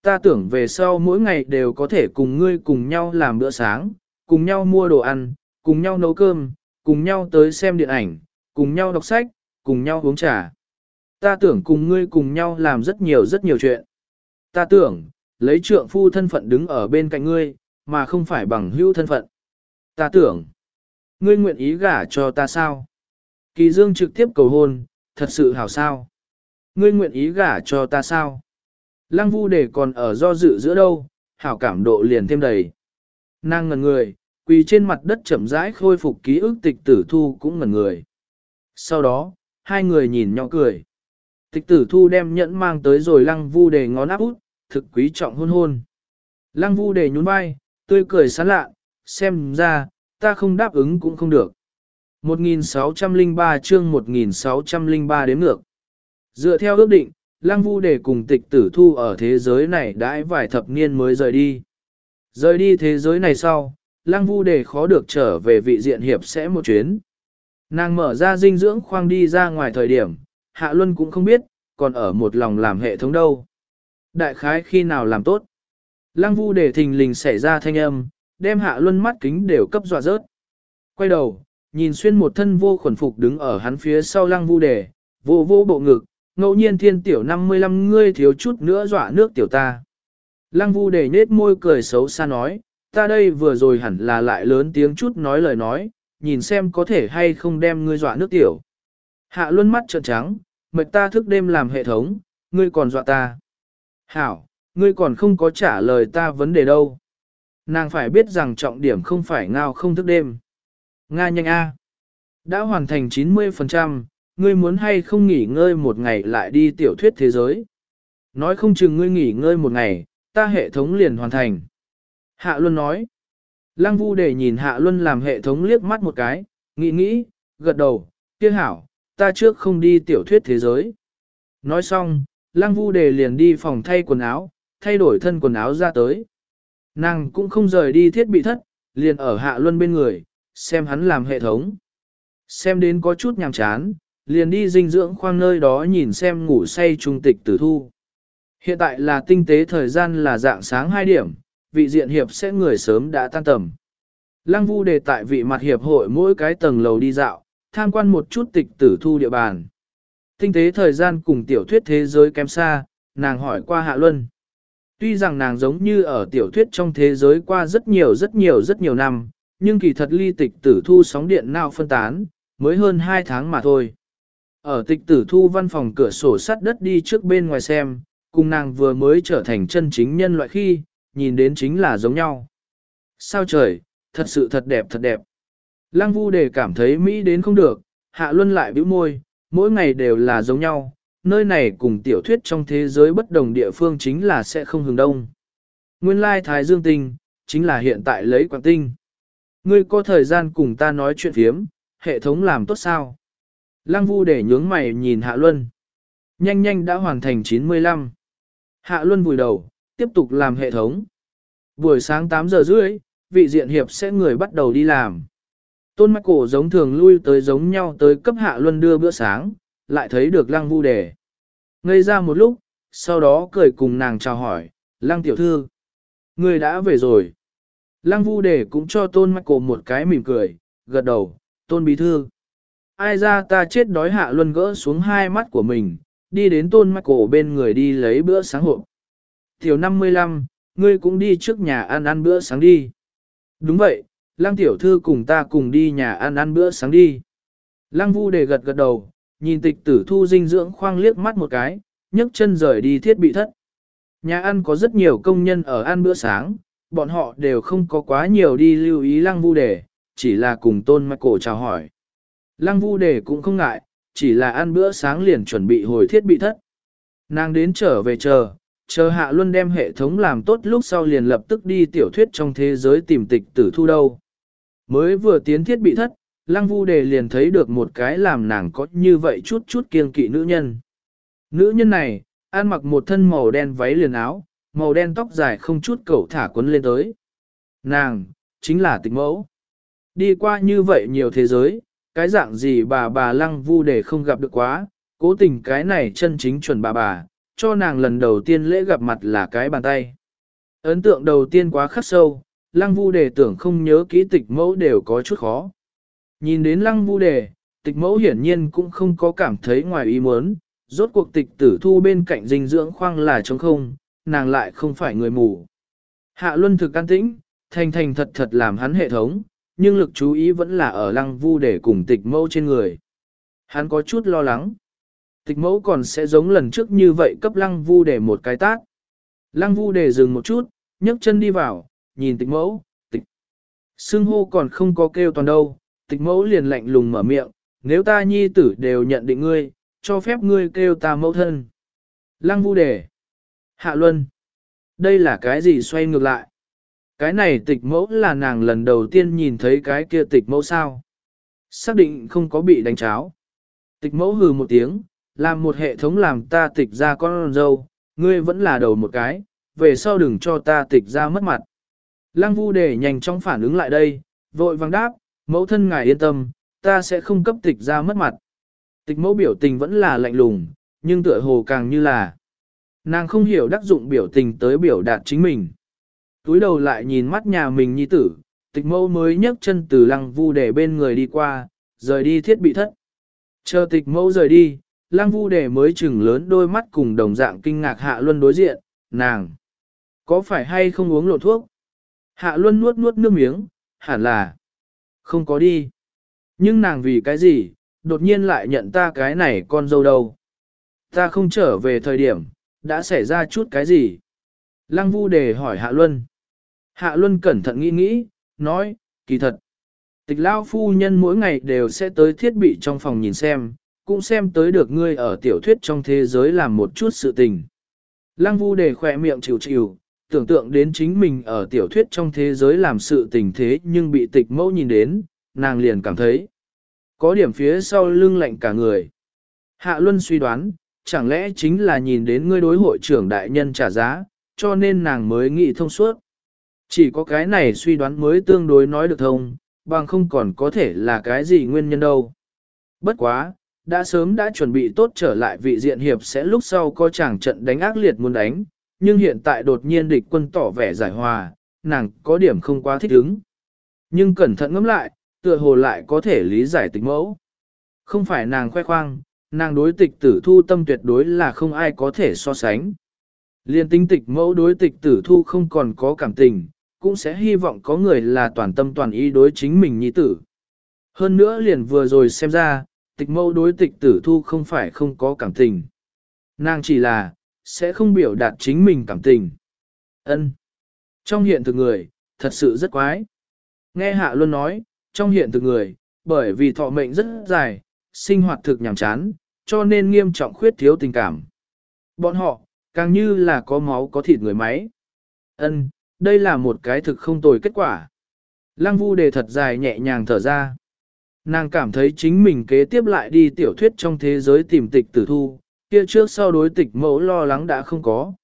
Ta tưởng về sau mỗi ngày đều có thể cùng ngươi cùng nhau làm bữa sáng, cùng nhau mua đồ ăn, cùng nhau nấu cơm, cùng nhau tới xem điện ảnh, cùng nhau đọc sách, cùng nhau uống trà. Ta tưởng cùng ngươi cùng nhau làm rất nhiều rất nhiều chuyện. Ta tưởng, lấy trượng phu thân phận đứng ở bên cạnh ngươi, mà không phải bằng hữu thân phận. Ta tưởng, ngươi nguyện ý gả cho ta sao? Kỳ Dương trực tiếp cầu hôn, thật sự hảo sao? Ngươi nguyện ý gả cho ta sao? Lăng Vu Đề còn ở do dự giữa đâu, hảo cảm độ liền thêm đầy. Nàng ngẩn người, quỳ trên mặt đất chậm rãi khôi phục ký ức Tịch Tử Thu cũng ngẩn người. Sau đó, hai người nhìn nhau cười. Tịch Tử Thu đem nhẫn mang tới rồi Lăng Vu Đề ngón áp út, thực quý trọng hôn hôn. Lăng Vu Đề nhún vai, tươi cười sán lạ, xem ra, ta không đáp ứng cũng không được. một nghìn sáu trăm lẻ ba chương một nghìn sáu trăm lẻ ba đếm ngược. Dựa theo ước định, Lăng Vu Đề cùng Tịch Tử Thu ở thế giới này đãi vài thập niên mới rời đi. Rời đi thế giới này sau, Lăng Vu Đề khó được trở về vị diện hiệp sẽ một chuyến. Nàng mở ra dinh dưỡng khoang đi ra ngoài thời điểm, Hạ Luân cũng không biết, còn ở một lòng làm hệ thống đâu. Đại khái khi nào làm tốt. Lăng Vu Đề thình lình xảy ra thanh âm, đem Hạ Luân mắt kính đều cấp dọa rớt. Quay đầu, nhìn xuyên một thân vô khuẩn phục đứng ở hắn phía sau Lăng Vu Đề, vô vô bộ ngực, ngẫu nhiên thiên tiểu năm mươi lăm ngươi thiếu chút nữa dọa nước tiểu ta. Lăng Vu Đề nết môi cười xấu xa nói, ta đây vừa rồi hẳn là lại lớn tiếng chút nói lời nói, nhìn xem có thể hay không đem ngươi dọa nước tiểu. Hạ Luân mắt trợn trắng, mệt ta thức đêm làm hệ thống, ngươi còn dọa ta. Hảo, ngươi còn không có trả lời ta vấn đề đâu. Nàng phải biết rằng trọng điểm không phải ngao không thức đêm. Nga nhanh A. Đã hoàn thành chín mươi phần trăm, ngươi muốn hay không nghỉ ngơi một ngày lại đi tiểu thuyết thế giới. Nói không chừng ngươi nghỉ ngơi một ngày, ta hệ thống liền hoàn thành. Hạ Luân nói. Lăng Vu Đề nhìn Hạ Luân làm hệ thống liếc mắt một cái, nghĩ nghĩ, gật đầu, kia hảo, ta trước không đi tiểu thuyết thế giới. Nói xong, Lăng Vu Đề liền đi phòng thay quần áo, thay đổi thân quần áo ra tới. Nàng cũng không rời đi thiết bị thất, liền ở Hạ Luân bên người, xem hắn làm hệ thống. Xem đến có chút nhàm chán, liền đi dinh dưỡng khoang nơi đó nhìn xem ngủ say trung Tịch Tử Thu. Hiện tại là tinh tế thời gian là dạng sáng hai điểm, vị diện hiệp sẽ người sớm đã tan tầm. Lăng Vu Đề tại vị mặt hiệp hội mỗi cái tầng lầu đi dạo, tham quan một chút Tịch Tử Thu địa bàn. Tinh tế thời gian cùng tiểu thuyết thế giới kém xa, nàng hỏi qua Hạ Luân. Tuy rằng nàng giống như ở tiểu thuyết trong thế giới qua rất nhiều rất nhiều rất nhiều năm, nhưng kỳ thật ly Tịch Tử Thu sóng điện nào phân tán, mới hơn hai tháng mà thôi. Ở Tịch Tử Thu văn phòng cửa sổ sắt đất đi trước bên ngoài xem, cùng nàng vừa mới trở thành chân chính nhân loại khi, nhìn đến chính là giống nhau. Sao trời, thật sự thật đẹp thật đẹp. Lăng Vu Đề cảm thấy Mỹ đến không được, Hạ Luân lại bĩu môi, mỗi ngày đều là giống nhau, nơi này cùng tiểu thuyết trong thế giới bất đồng địa phương chính là sẽ không hướng đông. Nguyên lai Thái Dương tinh, chính là hiện tại lấy Quảng tinh. Ngươi có thời gian cùng ta nói chuyện phiếm, hệ thống làm tốt sao? Lăng Vu Đề nhướng mày nhìn Hạ Luân. Nhanh nhanh đã hoàn thành chín mươi lăm. Hạ Luân vùi đầu, tiếp tục làm hệ thống. Buổi sáng tám giờ rưỡi, vị diện hiệp sẽ người bắt đầu đi làm. Tôn Michael giống thường lui tới giống nhau tới cấp Hạ Luân đưa bữa sáng, lại thấy được Lăng Vu Đề. Ngây ra một lúc, sau đó cười cùng nàng chào hỏi, Lăng tiểu thư. Người đã về rồi. Lăng Vu Đề cũng cho Tôn Michael một cái mỉm cười, gật đầu, Tôn bí thư. Ai ra ta chết đói. Hạ Luân gỡ xuống hai mắt của mình, đi đến Tôn Michael bên người đi lấy bữa sáng hộp. Tiểu năm mươi lăm, ngươi cũng đi trước nhà ăn ăn bữa sáng đi. Đúng vậy, Lăng tiểu thư cùng ta cùng đi nhà ăn ăn bữa sáng đi. Lăng Vu Đề gật gật đầu, nhìn Tịch Tử Thu dinh dưỡng khoang liếc mắt một cái, nhấc chân rời đi thiết bị thất. Nhà ăn có rất nhiều công nhân ở ăn bữa sáng, bọn họ đều không có quá nhiều đi lưu ý Lăng Vu Đề, chỉ là cùng Tôn Michael chào hỏi. Lăng Vu Đề cũng không ngại, chỉ là ăn bữa sáng liền chuẩn bị hồi thiết bị thất. Nàng đến trở về chờ, chờ Hạ Luân đem hệ thống làm tốt lúc sau liền lập tức đi tiểu thuyết trong thế giới tìm Tịch Tử Thu đâu. Mới vừa tiến thiết bị thất, Lăng Vu Đề liền thấy được một cái làm nàng có như vậy chút chút kiêng kỵ nữ nhân. Nữ nhân này, ăn mặc một thân màu đen váy liền áo, màu đen tóc dài không chút cẩu thả quấn lên tới. Nàng, chính là Tịch Mẫu. Đi qua như vậy nhiều thế giới, cái dạng gì bà bà Lăng Vu Đề không gặp được quá, cố tình cái này chân chính chuẩn bà bà, cho nàng lần đầu tiên lễ gặp mặt là cái bàn tay. Ấn tượng đầu tiên quá khắc sâu, lăng vu đề tưởng không nhớ kỹ tịch mẫu đều có chút khó. Nhìn đến lăng vu đề, tịch mẫu hiển nhiên cũng không có cảm thấy ngoài ý muốn, rốt cuộc tịch tử thu bên cạnh dinh dưỡng khoang là trống không, nàng lại không phải người mù. Hạ Luân thực an tĩnh, thành thành thật thật làm hắn hệ thống, nhưng lực chú ý vẫn là ở lăng vu để cùng tịch mẫu trên người. Hắn có chút lo lắng. Tịch mẫu còn sẽ giống lần trước như vậy cấp lăng vu để một cái tát. Lăng vu để dừng một chút, nhấc chân đi vào, nhìn tịch mẫu, tịch. Xưng hô còn không có kêu toàn đâu, tịch mẫu liền lạnh lùng mở miệng, nếu ta nhi tử đều nhận định ngươi, cho phép ngươi kêu ta mẫu thân. Lăng vu đề. Hạ Luân. Đây là cái gì xoay ngược lại? Cái này tịch mẫu là nàng lần đầu tiên nhìn thấy cái kia tịch mẫu sao? Xác định không có bị đánh cháo. Tịch mẫu hừ một tiếng, làm một hệ thống làm ta tịch ra con dâu, ngươi vẫn là đầu một cái, về sau đừng cho ta tịch ra mất mặt. Lăng vu đề nhanh chóng phản ứng lại đây, vội vàng đáp, mẫu thân ngài yên tâm, ta sẽ không cấp tịch ra mất mặt. Tịch mẫu biểu tình vẫn là lạnh lùng, nhưng tựa hồ càng như là nàng không hiểu đắc dụng biểu tình tới biểu đạt chính mình. Túi đầu lại nhìn mắt nhà mình nhi tử, tịch mẫu mới nhấc chân từ lăng vu để bên người đi qua, rời đi thiết bị thất. Chờ tịch mẫu rời đi, lăng vu để mới chừng lớn đôi mắt cùng đồng dạng kinh ngạc Hạ Luân đối diện, nàng. Có phải hay không uống lộ thuốc? Hạ Luân nuốt nuốt nước miếng, hẳn là không có đi. Nhưng nàng vì cái gì, đột nhiên lại nhận ta cái này con dâu đâu. Ta không trở về thời điểm, đã xảy ra chút cái gì? Lăng vu đề hỏi Hạ Luân. Hạ Luân cẩn thận nghĩ nghĩ, nói, kỳ thật. Tịch lao phu nhân mỗi ngày đều sẽ tới thiết bị trong phòng nhìn xem, cũng xem tới được ngươi ở tiểu thuyết trong thế giới làm một chút sự tình. Lăng vu đề khỏe miệng chịu chịu, tưởng tượng đến chính mình ở tiểu thuyết trong thế giới làm sự tình thế nhưng bị tịch mẫu nhìn đến, nàng liền cảm thấy có điểm phía sau lưng lạnh cả người. Hạ Luân suy đoán, chẳng lẽ chính là nhìn đến ngươi đối hội trưởng đại nhân trả giá, cho nên nàng mới nghĩ thông suốt. Chỉ có cái này suy đoán mới tương đối nói được thông, bằng không còn có thể là cái gì nguyên nhân đâu. Bất quá, đã sớm đã chuẩn bị tốt trở lại vị diện hiệp sẽ lúc sau có chàng trận đánh ác liệt muốn đánh, nhưng hiện tại đột nhiên địch quân tỏ vẻ giải hòa, nàng có điểm không quá thích ứng. Nhưng cẩn thận ngẫm lại, tựa hồ lại có thể lý giải tịch mẫu. Không phải nàng khoe khoang, nàng đối tịch tử thu tâm tuyệt đối là không ai có thể so sánh. Liên tính tịch mẫu đối tịch tử thu không còn có cảm tình, cũng sẽ hy vọng có người là toàn tâm toàn ý đối chính mình nhi tử. Hơn nữa liền vừa rồi xem ra, tịch mẫu đối tịch tử thu không phải không có cảm tình. Nàng chỉ là, sẽ không biểu đạt chính mình cảm tình. Ân. Trong hiện thực người, thật sự rất quái. Nghe Hạ Luân nói, trong hiện thực người, bởi vì thọ mệnh rất dài, sinh hoạt thực nhàm chán, cho nên nghiêm trọng khuyết thiếu tình cảm. Bọn họ, càng như là có máu có thịt người máy. Ân, đây là một cái thực không tồi kết quả. Lăng vu đề thật dài nhẹ nhàng thở ra. Nàng cảm thấy chính mình kế tiếp lại đi tiểu thuyết trong thế giới tìm tịch tử thu, kia trước sau đối tịch mẫu lo lắng đã không có.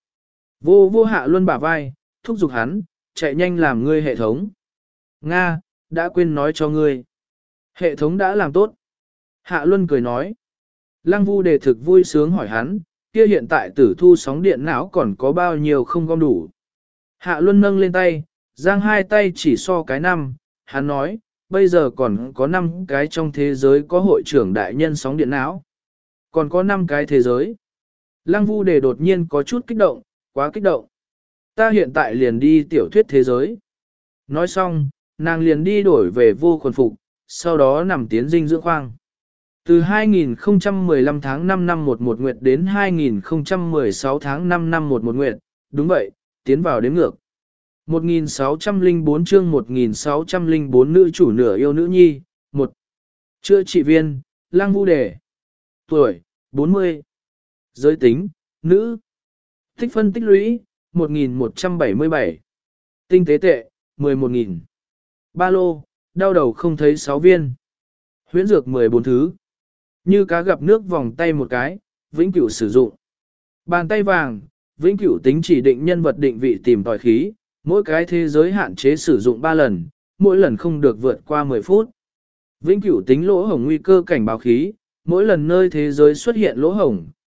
Vô vô Hạ Luân bả vai, thúc giục hắn, chạy nhanh làm ngươi hệ thống. Nga, đã quên nói cho ngươi. Hệ thống đã làm tốt. Hạ Luân cười nói. Lăng vu đề thực vui sướng hỏi hắn, kia hiện tại tử thu sóng điện não còn có bao nhiêu không gom đủ. Hạ Luân nâng lên tay, giang hai tay chỉ so cái năm, hắn nói, bây giờ còn có năm cái trong thế giới có hội trưởng đại nhân sóng điện não. Còn có năm cái thế giới. Lăng vu đề đột nhiên có chút kích động, quá kích động. Ta hiện tại liền đi tiểu thuyết thế giới. Nói xong, nàng liền đi đổi về vô khuẩn phục, sau đó nằm tiến dinh dưỡng khoang. Từ hai nghìn không trăm mười lăm tháng năm năm một một nguyệt đến hai nghìn không trăm mười sáu tháng năm năm một một nguyệt, đúng vậy, tiến vào đếm ngược. một nghìn sáu trăm lẻ bốn chương một nghìn sáu trăm lẻ bốn nữ chủ nửa yêu nữ nhi, một Chữa trị viên, Lăng vu đề. Tuổi, bốn mươi. Giới tính, nữ. Tích phân tích lũy, một nghìn một trăm bảy mươi bảy. Tinh tế tệ, mười một nghìn. Ba lô, đau đầu không thấy sáu viên. Huyễn dược mười bốn thứ. Như cá gặp nước vòng tay một cái, vĩnh cửu sử dụng. Bàn tay vàng, vĩnh cửu tính chỉ định nhân vật định vị tìm tòi khí, mỗi cái thế giới hạn chế sử dụng ba lần, mỗi lần không được vượt qua mười phút. Vĩnh cửu tính lỗ hổng nguy cơ cảnh báo khí, mỗi lần nơi thế giới xuất hiện lỗ hổng,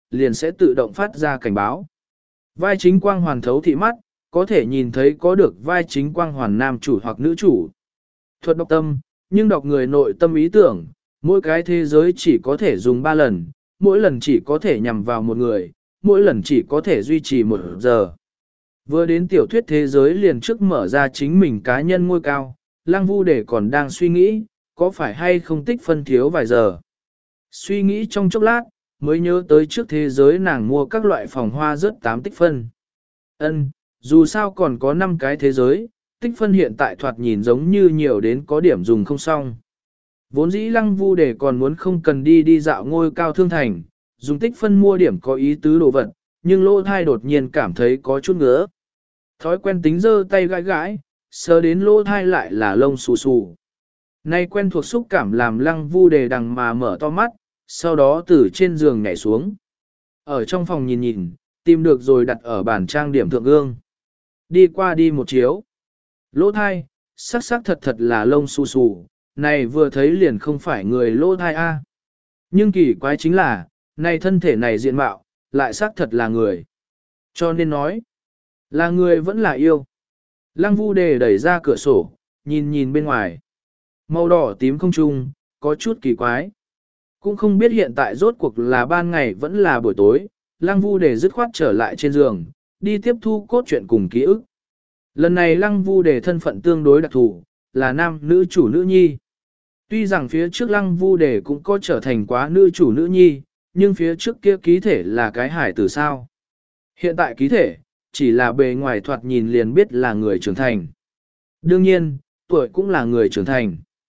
liền sẽ tự động phát ra cảnh báo. Vai chính quang hoàn thấu thị mắt, có thể nhìn thấy có được vai chính quang hoàn nam chủ hoặc nữ chủ. Thuật đọc tâm, nhưng đọc người nội tâm ý tưởng, mỗi cái thế giới chỉ có thể dùng ba lần, mỗi lần chỉ có thể nhằm vào một người, mỗi lần chỉ có thể duy trì một giờ. Vừa đến tiểu thuyết thế giới liền trước mở ra chính mình cá nhân ngôi cao, Lăng Vu Đề còn đang suy nghĩ, có phải hay không tích phân thiếu vài giờ. Suy nghĩ trong chốc lát, mới nhớ tới trước thế giới nàng mua các loại phòng hoa rớt tám tích phân. Ân, dù sao còn có năm cái thế giới, tích phân hiện tại thoạt nhìn giống như nhiều đến có điểm dùng không xong. Vốn dĩ Lăng Vu Đề còn muốn không cần đi đi dạo ngôi cao thương thành, dùng tích phân mua điểm có ý tứ đồ vật, nhưng lỗ thai đột nhiên cảm thấy có chút ngứa. Thói quen tính giơ tay gãi gãi, sờ đến lỗ thai lại là lông xù xù. Nay quen thuộc xúc cảm làm Lăng Vu Đề đằng mà mở to mắt, sau đó từ trên giường nhảy xuống. Ở trong phòng nhìn nhìn, tìm được rồi đặt ở bàn trang điểm thượng gương. Đi qua đi một chiếu. Lỗ thai, sắc sắc thật thật là lông xù xù, này vừa thấy liền không phải người lỗ thai a. Nhưng kỳ quái chính là, này thân thể này diện mạo, lại sắc thật là người. Cho nên nói, là người vẫn là yêu. Lăng Vu Đề đẩy ra cửa sổ, nhìn nhìn bên ngoài. Màu đỏ tím không trung, có chút kỳ quái. Cũng không biết hiện tại rốt cuộc là ban ngày vẫn là buổi tối, Lăng Vu Đề dứt khoát trở lại trên giường, đi tiếp thu cốt truyện cùng ký ức. Lần này Lăng Vu Đề thân phận tương đối đặc thù, là nam nữ chủ nữ nhi. Tuy rằng phía trước Lăng Vu Đề cũng có trở thành quá nữ chủ nữ nhi, nhưng phía trước kia ký thể là cái hải tử sao. Hiện tại ký thể, chỉ là bề ngoài thoạt nhìn liền biết là người trưởng thành. Đương nhiên, tuổi cũng là người trưởng thành.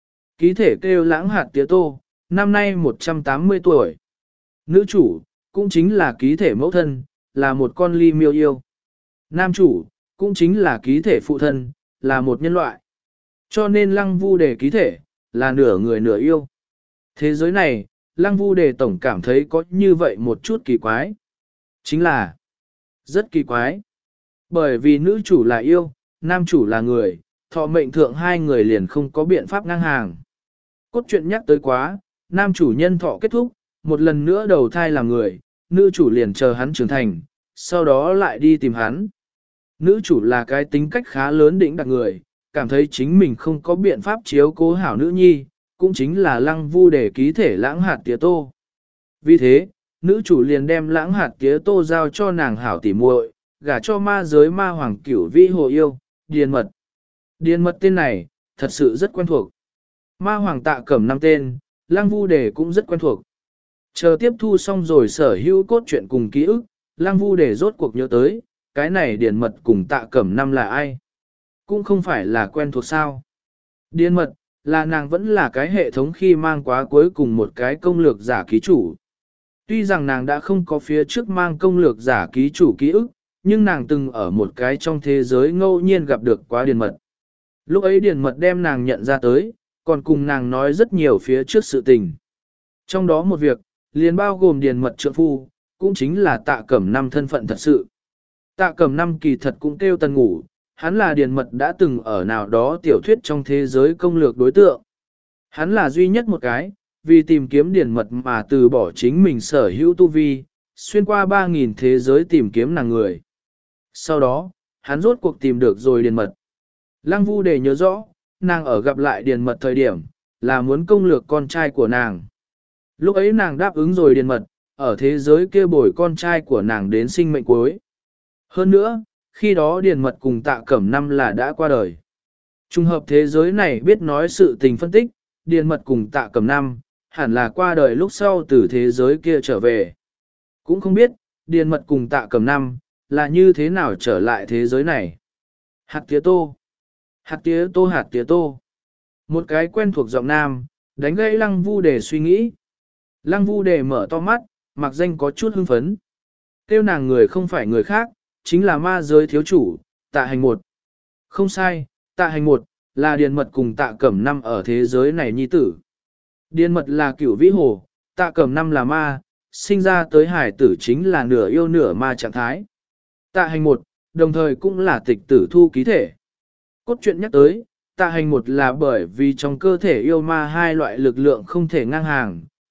Ký thể kêu Lãng Hạt Tía Tô, năm nay một trăm tám mươi tuổi. Nữ chủ, cũng chính là ký thể mẫu thân, là một con ly miêu yêu. Nam chủ, cũng chính là ký thể phụ thân, là một nhân loại. Cho nên Lăng Vu Đề ký thể, là nửa người nửa yêu. Thế giới này, Lăng Vu Đề tổng cảm thấy có như vậy một chút kỳ quái. Chính là, rất kỳ quái. Bởi vì nữ chủ là yêu, nam chủ là người, thọ mệnh thượng hai người liền không có biện pháp ngang hàng. Cốt truyện nhắc tới quá, nam chủ nhân thọ kết thúc, một lần nữa đầu thai làm người, nữ chủ liền chờ hắn trưởng thành, sau đó lại đi tìm hắn. Nữ chủ là cái tính cách khá lớn đỉnh đặc người, cảm thấy chính mình không có biện pháp chiếu cố hảo nữ nhi, cũng chính là Lăng Vu Đề ký thể Lãng Hạt Tía Tô. Vì thế, nữ chủ liền đem Lãng Hạt Tía Tô giao cho nàng hảo tỉ muội, gả cho ma giới ma hoàng cửu vĩ hồ yêu, Điền Mật. Điền Mật tên này, thật sự rất quen thuộc. Ma hoàng Tạ Cẩm năm tên, Lăng Vu Đề cũng rất quen thuộc. Chờ tiếp thu xong rồi sở hữu cốt truyện cùng ký ức, Lăng Vu Đề rốt cuộc nhớ tới, cái này Điền Mật cùng Tạ Cẩm năm là ai? Cũng không phải là quen thuộc sao. Điền Mật, là nàng vẫn là cái hệ thống khi mang quá cuối cùng một cái công lược giả ký chủ. Tuy rằng nàng đã không có phía trước mang công lược giả ký chủ ký ức, nhưng nàng từng ở một cái trong thế giới ngẫu nhiên gặp được quá Điền Mật. Lúc ấy Điền Mật đem nàng nhận ra tới, còn cùng nàng nói rất nhiều phía trước sự tình. Trong đó một việc, liền bao gồm Điền Mật trượng phu, cũng chính là Tạ Cẩm năm thân phận thật sự. Tạ Cẩm năm kỳ thật cũng kêu Tần Ngủ, hắn là Điền Mật đã từng ở nào đó tiểu thuyết trong thế giới công lược đối tượng. Hắn là duy nhất một cái, vì tìm kiếm Điền Mật mà từ bỏ chính mình sở hữu tu vi, xuyên qua ba nghìn thế giới tìm kiếm nàng người. Sau đó, hắn rốt cuộc tìm được rồi Điền Mật. Lăng Vu Đề nhớ rõ, nàng ở gặp lại Điền Mật thời điểm, là muốn công lược con trai của nàng. Lúc ấy nàng đáp ứng rồi Điền Mật, ở thế giới kia bồi con trai của nàng đến sinh mệnh cuối. Hơn nữa, khi đó Điền Mật cùng Tạ Cẩm năm là đã qua đời. Trùng hợp thế giới này biết nói sự tình phân tích, Điền Mật cùng Tạ Cẩm năm, hẳn là qua đời lúc sau từ thế giới kia trở về. Cũng không biết, Điền Mật cùng Tạ Cẩm năm, là như thế nào trở lại thế giới này. Hạt tía tô, hạt tía tô hạt tía tô. Một cái quen thuộc giọng nam, đánh gãy Lăng Vu Đề suy nghĩ. Lăng Vu Đề mở to mắt, mặc danh có chút hưng phấn. Kêu nàng người không phải người khác, chính là ma giới thiếu chủ, Tạ Hành một. Không sai, Tạ Hành một, là Điền Mật cùng Tạ Cẩm năm ở thế giới này nhi tử. Điền Mật là cửu vĩ hồ, Tạ Cẩm năm là ma, sinh ra tới hải tử chính là nửa yêu nửa ma trạng thái. Tạ Hành một, đồng thời cũng là tịch tử thu ký thể. Cốt truyện nhắc tới, Tạ Hành một là bởi vì trong cơ thể yêu ma hai loại lực lượng không thể ngang hàng,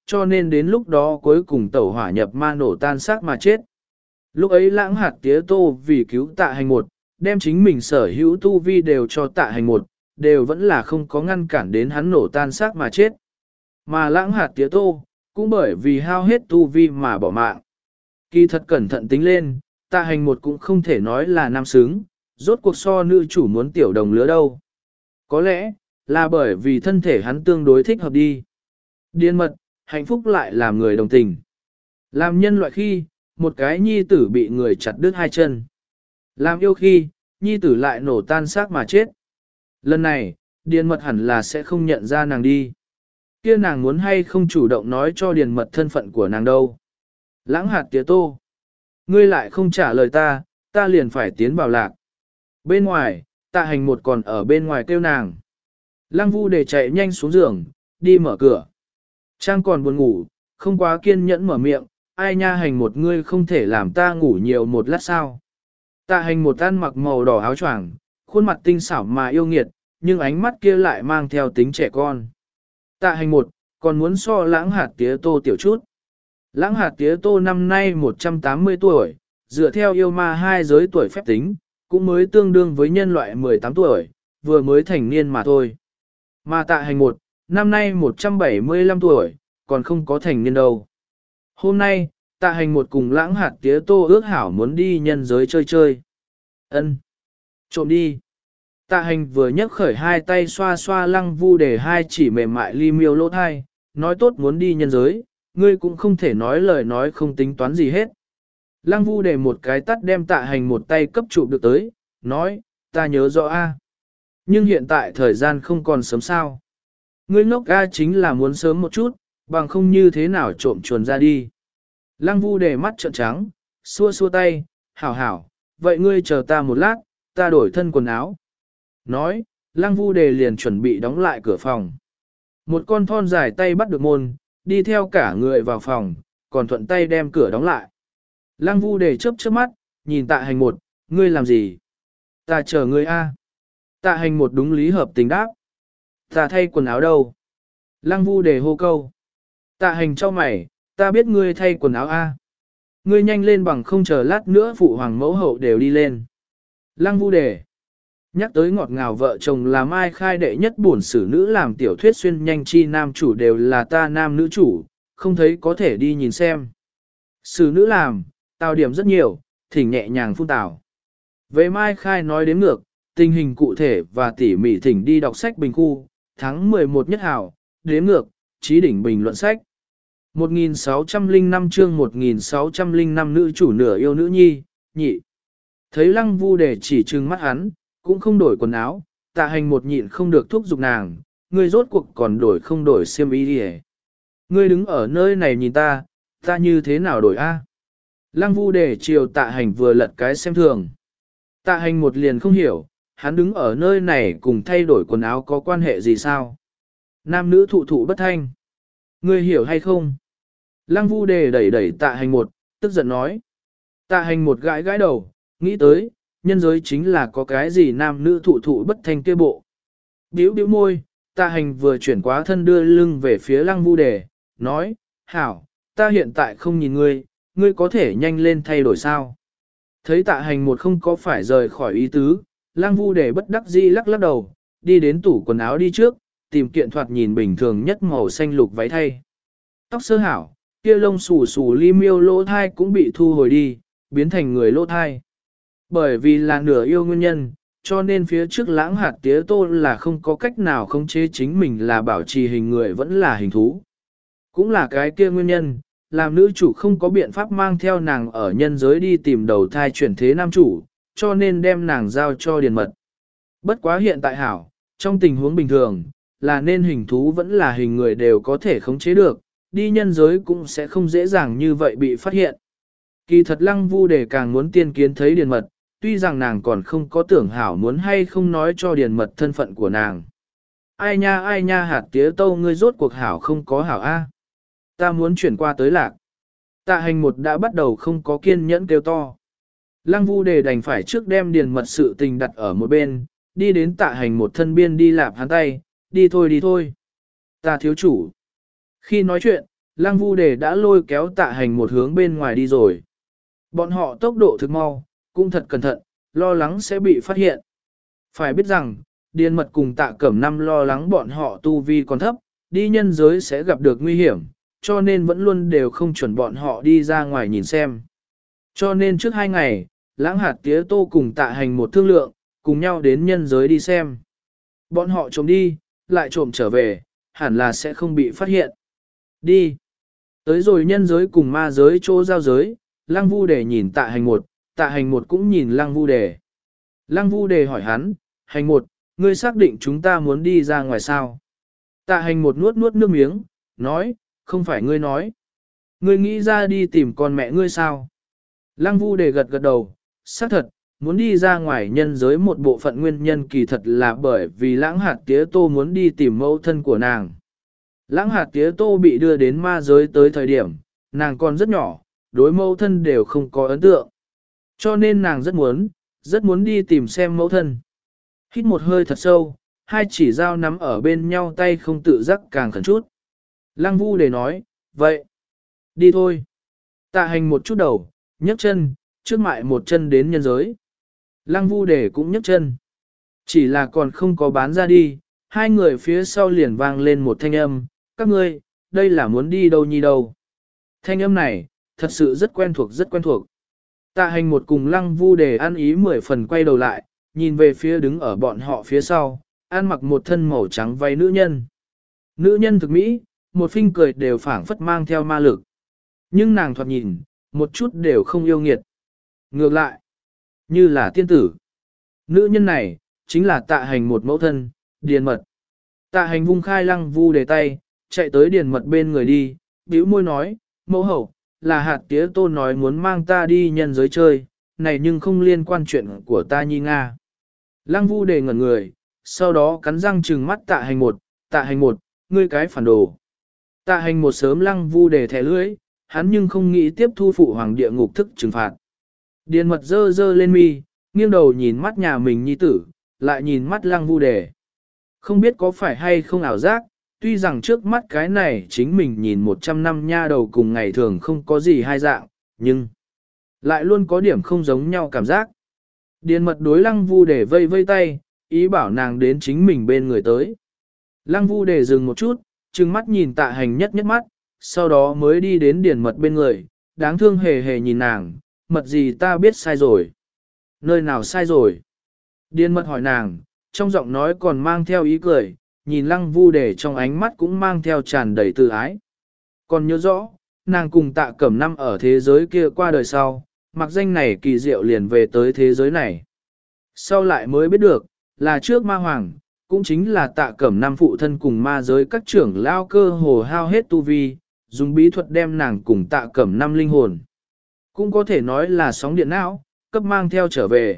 cho nên đến lúc đó cuối cùng tẩu hỏa nhập ma nổ tan xác mà chết. Lúc ấy lãng hạt tía tô vì cứu tạ hành một, đem chính mình sở hữu tu vi đều cho tạ hành một, đều vẫn là không có ngăn cản đến hắn nổ tan xác mà chết. Mà lãng hạt tía tô, cũng bởi vì hao hết tu vi mà bỏ mạng. Kỳ thật cẩn thận tính lên, tạ hành một cũng không thể nói là nam xứng, rốt cuộc so nữ chủ muốn tiểu đồng lứa đâu. Có lẽ, là bởi vì thân thể hắn tương đối thích hợp đi. Điên mật, hạnh phúc lại làm người đồng tình. Làm nhân loại khi, một cái nhi tử bị người chặt đứt hai chân. Làm yêu khi, nhi tử lại nổ tan xác mà chết. Lần này, điền mật hẳn là sẽ không nhận ra nàng đi. Kia nàng muốn hay không chủ động nói cho điền mật thân phận của nàng đâu. Lãng hạt tía tô. Ngươi lại không trả lời ta, ta liền phải tiến vào lạc. Bên ngoài, tạ hành một còn ở bên ngoài kêu nàng. Lăng vu để chạy nhanh xuống giường, đi mở cửa. Trang còn buồn ngủ, không quá kiên nhẫn mở miệng, ai nha hành một ngươi không thể làm ta ngủ nhiều một lát sao. Tạ hành một ăn mặc màu đỏ áo choàng, khuôn mặt tinh xảo mà yêu nghiệt, nhưng ánh mắt kia lại mang theo tính trẻ con. Tạ hành một, còn muốn so lãng hạt tía tô tiểu chút. Lãng hạt tía tô năm nay một trăm tám mươi tuổi, dựa theo yêu ma hai giới tuổi phép tính, cũng mới tương đương với nhân loại mười tám tuổi, vừa mới thành niên mà thôi. Mà tạ hành một, năm nay một trăm bảy mươi lăm tuổi, còn không có thành niên đâu. Hôm nay, tạ hành một cùng lãng hạt tía tô ước hảo muốn đi nhân giới chơi chơi. Ân, trộm đi. Tạ hành vừa nhấc khởi hai tay xoa xoa lăng vu để hai chỉ mềm mại li miêu lỗ thai, nói tốt muốn đi nhân giới, ngươi cũng không thể nói lời nói không tính toán gì hết. Lăng vu để một cái tắt đem tạ hành một tay cấp trụ được tới, nói, ta nhớ rõ a. Nhưng hiện tại thời gian không còn sớm sao. Ngươi ngốc a chính là muốn sớm một chút, bằng không như thế nào trộm chuồn ra đi. Lăng vu để mắt trợn trắng, xua xua tay, hảo hảo, vậy ngươi chờ ta một lát, ta đổi thân quần áo. Nói, lăng vu đề liền chuẩn bị đóng lại cửa phòng. Một con thon dài tay bắt được môn, đi theo cả người vào phòng, còn thuận tay đem cửa đóng lại. Lăng vu đề chớp chớp mắt, nhìn tạ hành một, ngươi làm gì? Ta chờ ngươi a. Tạ hành một đúng lý hợp tình đáp. Ta thay quần áo đâu? Lăng vu đề hô câu. Tạ hành cho mày, ta biết ngươi thay quần áo a. Ngươi nhanh lên bằng không chờ lát nữa phụ hoàng mẫu hậu đều đi lên. Lăng vu đề. Nhắc tới ngọt ngào vợ chồng là Mai Khai đệ nhất bổn sử nữ làm tiểu thuyết xuyên nhanh chi nam chủ đều là ta nam nữ chủ, không thấy có thể đi nhìn xem. Sử nữ làm, tào điểm rất nhiều, thỉnh nhẹ nhàng phun tào. Về Mai Khai nói đến ngược, tình hình cụ thể và tỉ mỉ thỉnh đi đọc sách bình khu, tháng mười một nhất hảo, đếm ngược, trí đỉnh bình luận sách. một nghìn sáu trăm lẻ năm chương một nghìn sáu trăm lẻ năm nữ chủ nửa yêu nữ nhi, nhị. Thấy lăng vu để chỉ trừng mắt hắn, cũng không đổi quần áo, tạ hành một nhịn không được thúc giục nàng, ngươi rốt cuộc còn đổi không đổi xiêm y đi. Ngươi đứng ở nơi này nhìn ta, ta như thế nào đổi a? Lăng vu để chiều tạ hành vừa lật cái xem thường. Tạ hành một liền không hiểu, hắn đứng ở nơi này cùng thay đổi quần áo có quan hệ gì sao? Nam nữ thụ thụ bất thanh. Ngươi hiểu hay không? Lăng vu đề đẩy đẩy tạ hành một, tức giận nói. Tạ hành một gãi gãi đầu, nghĩ tới, nhân giới chính là có cái gì nam nữ thụ thụ bất thanh kia bộ. Biểu biểu môi, tạ hành vừa chuyển quá thân đưa lưng về phía lăng vu đề, nói, hảo, ta hiện tại không nhìn ngươi, ngươi có thể nhanh lên thay đổi sao. Thấy tạ hành một không có phải rời khỏi ý tứ, lăng vu đề bất đắc dĩ lắc lắc đầu, đi đến tủ quần áo đi trước, tìm kiện thoạt nhìn bình thường nhất màu xanh lục váy thay. Tóc sơ hảo, kia lông xù xù li miêu lỗ thai cũng bị thu hồi đi, biến thành người lỗ thai. Bởi vì là nửa yêu nguyên nhân, cho nên phía trước lãng hạt tía tô là không có cách nào khống chế chính mình là bảo trì hình người vẫn là hình thú. Cũng là cái kia nguyên nhân, làm nữ chủ không có biện pháp mang theo nàng ở nhân giới đi tìm đầu thai chuyển thế nam chủ, cho nên đem nàng giao cho điền mật. Bất quá hiện tại hảo, trong tình huống bình thường, là nên hình thú vẫn là hình người đều có thể khống chế được, đi nhân giới cũng sẽ không dễ dàng như vậy bị phát hiện. Kỳ thật lăng vu để càng muốn tiên kiến thấy điền mật, tuy rằng nàng còn không có tưởng hảo muốn hay không nói cho điền mật thân phận của nàng. Ai nha ai nha hạt tía tâu ngươi rốt cuộc hảo không có hảo A. Ta muốn chuyển qua tới lạc. Tạ hành một đã bắt đầu không có kiên nhẫn kêu to. Lăng vu đề đành phải trước đem điền mật sự tình đặt ở một bên, đi đến tạ hành một thân biên đi lạp hắn tay, đi thôi đi thôi. Ta thiếu chủ. Khi nói chuyện, Lăng Vu Đề đã lôi kéo Tạ Hành một hướng bên ngoài đi rồi. Bọn họ tốc độ thực mau, cũng thật cẩn thận, lo lắng sẽ bị phát hiện. Phải biết rằng, Điền Mật cùng Tạ Cẩm Năm lo lắng bọn họ tu vi còn thấp, đi nhân giới sẽ gặp được nguy hiểm, cho nên vẫn luôn đều không chuẩn bọn họ đi ra ngoài nhìn xem. Cho nên trước hai ngày, Lãng Hạt Tía Tô cùng Tạ Hành một thương lượng, cùng nhau đến nhân giới đi xem. Bọn họ trộm đi, lại trộm trở về, hẳn là sẽ không bị phát hiện. Đi. Tới rồi nhân giới cùng ma giới chỗ giao giới, Lăng Vu Đề nhìn Tạ Hành một, Tạ Hành một cũng nhìn Lăng Vu Đề. Lăng Vu Đề hỏi hắn, Hành một, ngươi xác định chúng ta muốn đi ra ngoài sao? Tạ Hành một nuốt nuốt nước miếng, nói, không phải ngươi nói. Ngươi nghĩ ra đi tìm con mẹ ngươi sao? Lăng Vu Đề gật gật đầu, xác thật, muốn đi ra ngoài nhân giới một bộ phận nguyên nhân kỳ thật là bởi vì Lãng Hạt Tía Tô muốn đi tìm mẫu thân của nàng. Lãng Hạt Tía Tô bị đưa đến ma giới tới thời điểm, nàng còn rất nhỏ, đối mẫu thân đều không có ấn tượng. Cho nên nàng rất muốn, rất muốn đi tìm xem mẫu thân. Hít một hơi thật sâu, hai chỉ dao nắm ở bên nhau tay không tự giác càng khẩn chút. Lăng Vu Đề nói, vậy, đi thôi. Tạ Hành một chút đầu, nhấc chân, trước mại một chân đến nhân giới. Lăng Vu Đề cũng nhấc chân. Chỉ là còn không có bán ra đi, hai người phía sau liền vang lên một thanh âm, các ngươi, đây là muốn đi đâu nhi đâu. Thanh âm này, thật sự rất quen thuộc rất quen thuộc. Tạ Hành một cùng Lăng Vu Đề ăn ý mười phần quay đầu lại, nhìn về phía đứng ở bọn họ phía sau, ăn mặc một thân màu trắng váy nữ nhân. Nữ nhân thực mỹ, một phinh cười đều phảng phất mang theo ma lực. Nhưng nàng thoạt nhìn, một chút đều không yêu nghiệt. Ngược lại, như là tiên tử. Nữ nhân này, chính là Tạ Hành một mẫu thân, Điền Mật. Tạ Hành vung khai Lăng Vu Đề tay, chạy tới Điền Mật bên người đi, bĩu môi nói, mẫu hậu, là Hạt Tía Tô nói muốn mang ta đi nhân giới chơi, này nhưng không liên quan chuyện của ta nhi Nga. Lăng Vu Đề ngẩn người, sau đó cắn răng trừng mắt Tạ Hành một, Tạ Hành một, ngươi cái phản đồ. Tạ Hành một sớm Lăng Vu Đề thẻ lưỡi, hắn nhưng không nghĩ tiếp thu phụ hoàng địa ngục thức trừng phạt. Điền Mật dơ dơ lên mi, nghiêng đầu nhìn mắt nhà mình nhi tử, lại nhìn mắt Lăng Vu Đề. Không biết có phải hay không ảo giác, tuy rằng trước mắt cái này chính mình nhìn một trăm năm nha đầu cùng ngày thường không có gì hai dạng, nhưng lại luôn có điểm không giống nhau cảm giác. Điền Mật đối Lăng Vu Đề vây vây tay, ý bảo nàng đến chính mình bên người tới. Lăng Vu Đề dừng một chút, trừng mắt nhìn Tạ Hành nhất nhất mắt, sau đó mới đi đến Điền Mật bên người, đáng thương hề hề nhìn nàng, mật gì ta biết sai rồi. Nơi nào sai rồi? Điền Mật hỏi nàng, trong giọng nói còn mang theo ý cười, nhìn Lăng Vu Đề trong ánh mắt cũng mang theo tràn đầy tự ái. Còn nhớ rõ, nàng cùng Tạ Cẩm Năm ở thế giới kia qua đời sau, mặc danh này kỳ diệu liền về tới thế giới này. Sau lại mới biết được, là trước ma hoàng, cũng chính là Tạ Cẩm Năm phụ thân cùng ma giới các trưởng lao cơ hồ hao hết tu vi, dùng bí thuật đem nàng cùng Tạ Cẩm Năm linh hồn. Cũng có thể nói là sóng điện não, cấp mang theo trở về.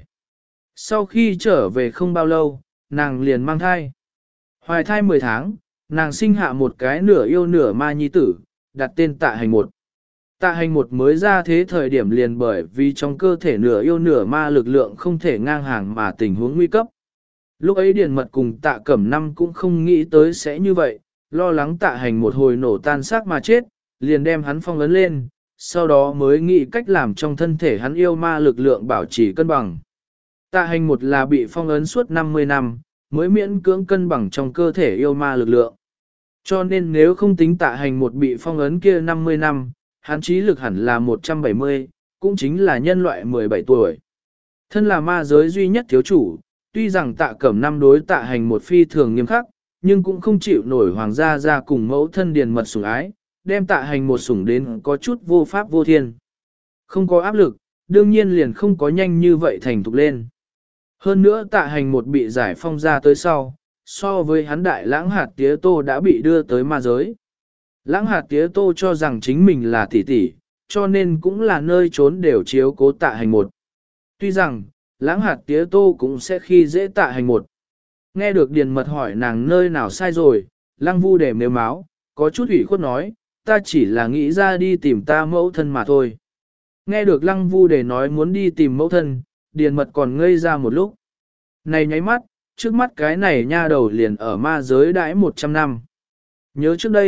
Sau khi trở về không bao lâu, nàng liền mang thai. Hoài thai mười tháng, nàng sinh hạ một cái nửa yêu nửa ma nhi tử, đặt tên Tạ Hành một. Tạ Hành một mới ra thế thời điểm liền bởi vì trong cơ thể nửa yêu nửa ma lực lượng không thể ngang hàng mà tình huống nguy cấp. Lúc ấy Điền Mật cùng Tạ Cẩm Năm cũng không nghĩ tới sẽ như vậy, lo lắng Tạ Hành một hồi nổ tan xác mà chết, liền đem hắn phong ấn lên, sau đó mới nghĩ cách làm trong thân thể hắn yêu ma lực lượng bảo trì cân bằng. Tạ Hành một là bị phong ấn suốt năm mươi năm, mới miễn cưỡng cân bằng trong cơ thể yêu ma lực lượng. Cho nên nếu không tính Tạ Hành một bị phong ấn kia năm mươi năm, hắn trí lực hẳn là một trăm bảy mươi, cũng chính là nhân loại mười bảy tuổi. Thân là ma giới duy nhất thiếu chủ, tuy rằng Tạ Cẩm Năm đối Tạ Hành một phi thường nghiêm khắc, nhưng cũng không chịu nổi hoàng gia ra cùng mẫu thân Điền Mật sủng ái, đem Tạ Hành một sủng đến có chút vô pháp vô thiên. Không có áp lực, đương nhiên liền không có nhanh như vậy thành thục lên. Hơn nữa Tạ Hành một bị giải phong ra tới sau, so với hắn đại Lãng Hạt Tía Tô đã bị đưa tới ma giới. Lãng Hạt Tía Tô cho rằng chính mình là tỷ tỷ, cho nên cũng là nơi trốn đều chiếu cố Tạ Hành một. Tuy rằng, Lãng Hạt Tía Tô cũng sẽ khi dễ Tạ Hành một. Nghe được Điền Mật hỏi nàng nơi nào sai rồi, Lăng Vu Đề mếu máu, có chút ủy khuất nói, ta chỉ là nghĩ ra đi tìm ta mẫu thân mà thôi. Nghe được Lăng Vu Đề nói muốn đi tìm mẫu thân, Điền Mật còn ngây ra một lúc. Này nháy mắt, trước mắt cái này nha đầu liền ở ma giới đãi một trăm năm. Nhớ trước đây,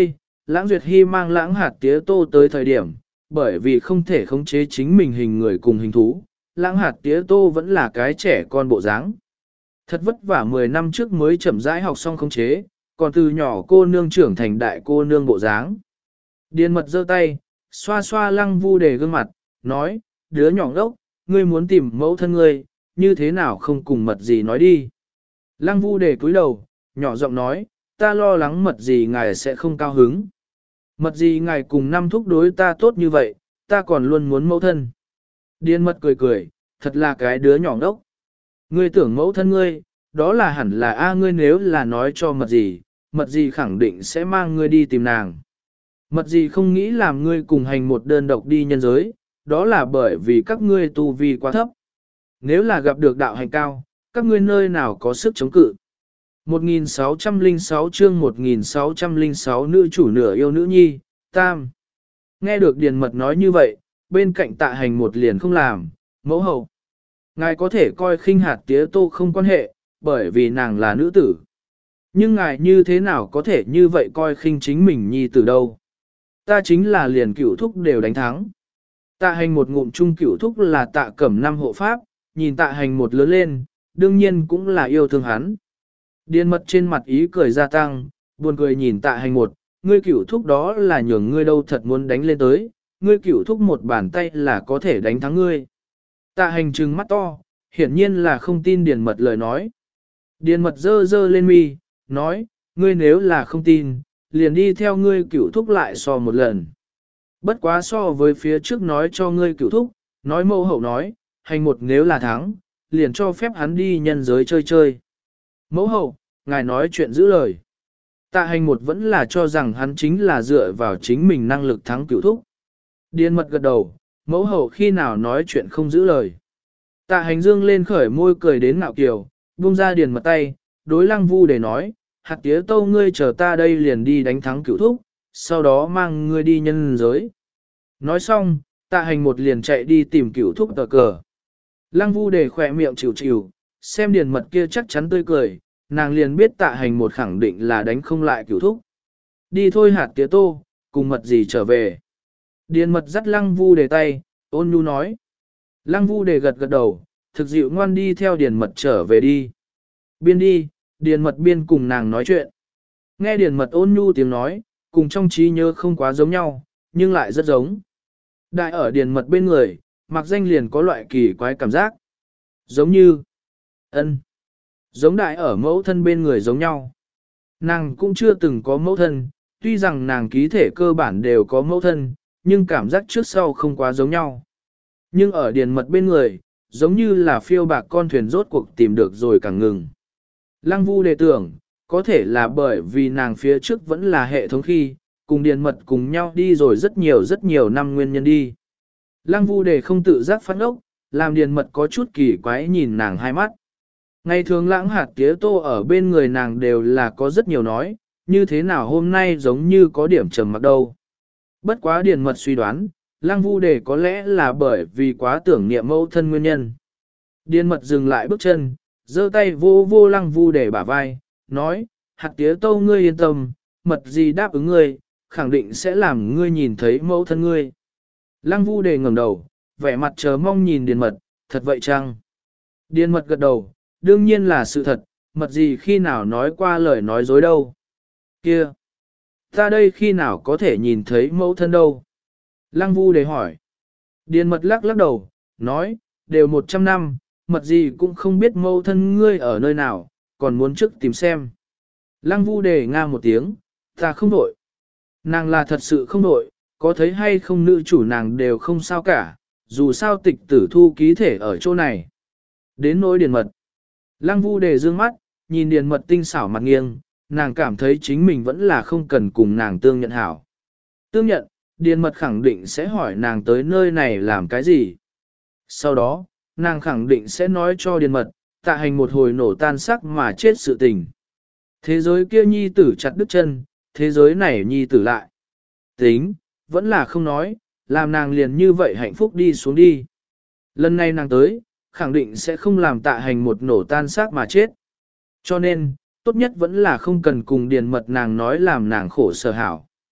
Lãng Duyệt Hy mang lãng hạt tía tô tới thời điểm, bởi vì không thể khống chế chính mình hình người cùng hình thú, lãng hạt tía tô vẫn là cái trẻ con bộ dáng. Thật vất vả mười năm trước mới chậm rãi học xong khống chế, còn từ nhỏ cô nương trưởng thành đại cô nương bộ dáng. Điền mật giơ tay, xoa xoa Lăng Vu Đề gương mặt, nói, đứa nhỏ ngốc, ngươi muốn tìm mẫu thân ngươi, như thế nào không cùng mật gì nói đi. Lăng Vu Đề cúi đầu, nhỏ giọng nói, ta lo lắng mật gì ngài sẽ không cao hứng. Mật gì ngài cùng năm thúc đối ta tốt như vậy, ta còn luôn muốn mẫu thân. Điền mật cười cười, thật là cái đứa nhỏ ngốc. Ngươi tưởng mẫu thân ngươi, đó là hẳn là a ngươi nếu là nói cho mật gì, mật gì khẳng định sẽ mang ngươi đi tìm nàng. Mật gì không nghĩ làm ngươi cùng hành một đơn độc đi nhân giới, đó là bởi vì các ngươi tu vi quá thấp. Nếu là gặp được đạo hành cao, các ngươi nơi nào có sức chống cự. một nghìn sáu trăm lẻ sáu chương một nghìn sáu trăm lẻ sáu nữ chủ nửa yêu nữ nhi, tam. Nghe được Điền Mật nói như vậy, bên cạnh Tạ Hành một liền không làm, mẫu hậu. Ngài có thể coi khinh hạt tía tô không quan hệ, bởi vì nàng là nữ tử. Nhưng ngài như thế nào có thể như vậy coi khinh chính mình nhi tử đâu. Ta chính là liền cửu thúc đều đánh thắng. Tạ Hành một ngụm chung cửu thúc là Tạ Cẩm năm hộ pháp, nhìn Tạ Hành một lớn lên, đương nhiên cũng là yêu thương hắn. Điền Mật trên mặt ý cười gia tăng, buồn cười nhìn Tạ Hành một, ngươi cửu thúc đó là nhường ngươi đâu thật muốn đánh lên tới, ngươi cửu thúc một bàn tay là có thể đánh thắng ngươi. Tạ Hành trừng mắt to, hiển nhiên là không tin Điền Mật lời nói. Điền Mật dơ dơ lên mi, nói, ngươi nếu là không tin, liền đi theo ngươi cửu thúc lại so một lần. Bất quá so với phía trước nói cho ngươi cửu thúc, nói mâu hậu nói, hành một nếu là thắng, liền cho phép hắn đi nhân giới chơi chơi. Mẫu hậu, ngài nói chuyện giữ lời. Tạ Hành một vẫn là cho rằng hắn chính là dựa vào chính mình năng lực thắng cửu thúc. Điền Mật gật đầu, mẫu hậu khi nào nói chuyện không giữ lời. Tạ Hành dương lên khởi môi cười đến ngạo kiều, buông ra Điền Mật tay, đối Lăng Vu để nói, hạt tía tâu ngươi chờ ta đây liền đi đánh thắng cửu thúc, sau đó mang ngươi đi nhân giới. Nói xong, Tạ Hành một liền chạy đi tìm cửu thúc tờ cờ. Lăng Vu để khỏe miệng chịu chịu, xem Điền Mật kia chắc chắn tươi cười, nàng liền biết Tạ Hành một khẳng định là đánh không lại cửu thúc. Đi thôi hạt tía tô, cùng mật gì trở về. Điền Mật dắt Lăng Vu để tay, ôn nhu nói. Lăng Vu để gật gật đầu, thực dịu ngoan đi theo Điền Mật trở về đi. Biên đi, Điền Mật biên cùng nàng nói chuyện. Nghe Điền Mật ôn nhu tiếng nói, cùng trong trí nhớ không quá giống nhau, nhưng lại rất giống. Đại ở Điền Mật bên người, mặc danh liền có loại kỳ quái cảm giác. Giống như, ân, giống đại ở mẫu thân bên người giống nhau. Nàng cũng chưa từng có mẫu thân, tuy rằng nàng ký thể cơ bản đều có mẫu thân, nhưng cảm giác trước sau không quá giống nhau. Nhưng ở Điền Mật bên người, giống như là phiêu bạc con thuyền rốt cuộc tìm được rồi càng ngừng. Lăng Vu đề tưởng, có thể là bởi vì nàng phía trước vẫn là hệ thống khi, cùng Điền Mật cùng nhau đi rồi rất nhiều rất nhiều năm nguyên nhân đi. Lăng Vu đề không tự giác phát ốc, làm Điền Mật có chút kỳ quái nhìn nàng hai mắt. Ngày thường lãng hạt tía tô ở bên người nàng đều là có rất nhiều nói, như thế nào hôm nay giống như có điểm trầm mặc đâu. Bất quá Điền Mật suy đoán, Lăng Vu đề có lẽ là bởi vì quá tưởng niệm mẫu thân nguyên nhân. Điền Mật dừng lại bước chân, giơ tay vô vô Lăng Vu đề bả vai, nói, hạt tía tô ngươi yên tâm, mật gì đáp ứng ngươi, khẳng định sẽ làm ngươi nhìn thấy mẫu thân ngươi. Lăng Vu đề ngẩng đầu, vẻ mặt chờ mong nhìn Điền Mật, thật vậy chăng? Điền Mật gật đầu, đương nhiên là sự thật, mật gì khi nào nói qua lời nói dối đâu. Kia! Ta đây khi nào có thể nhìn thấy mẫu thân đâu? Lăng Vu đề hỏi. Điền Mật lắc lắc đầu, nói, đều một trăm năm, mật gì cũng không biết mẫu thân ngươi ở nơi nào, còn muốn trước tìm xem. Lăng Vu đề nga một tiếng, ta không đổi. Nàng là thật sự không đổi, có thấy hay không nữ chủ nàng đều không sao cả, dù sao tịch tử thu ký thể ở chỗ này. Đến nỗi Điền Mật. Lăng Vu đề dương mắt, nhìn Điền Mật tinh xảo mặt nghiêng, nàng cảm thấy chính mình vẫn là không cần cùng nàng tương nhận hảo. Tương nhận, Điền Mật khẳng định sẽ hỏi nàng tới nơi này làm cái gì. Sau đó, nàng khẳng định sẽ nói cho Điền Mật, Tạ Hành một hồi nổ tan sắc mà chết sự tình. Thế giới kia nhi tử chặt đứt chân, thế giới này nhi tử lại. Tính, vẫn là không nói, làm nàng liền như vậy hạnh phúc đi xuống đi. Lần này nàng tới, khẳng định sẽ không làm Tạ Hành một nổ tan xác mà chết. Cho nên, tốt nhất vẫn là không cần cùng Điền Mật nàng nói làm nàng khổ sở hảo.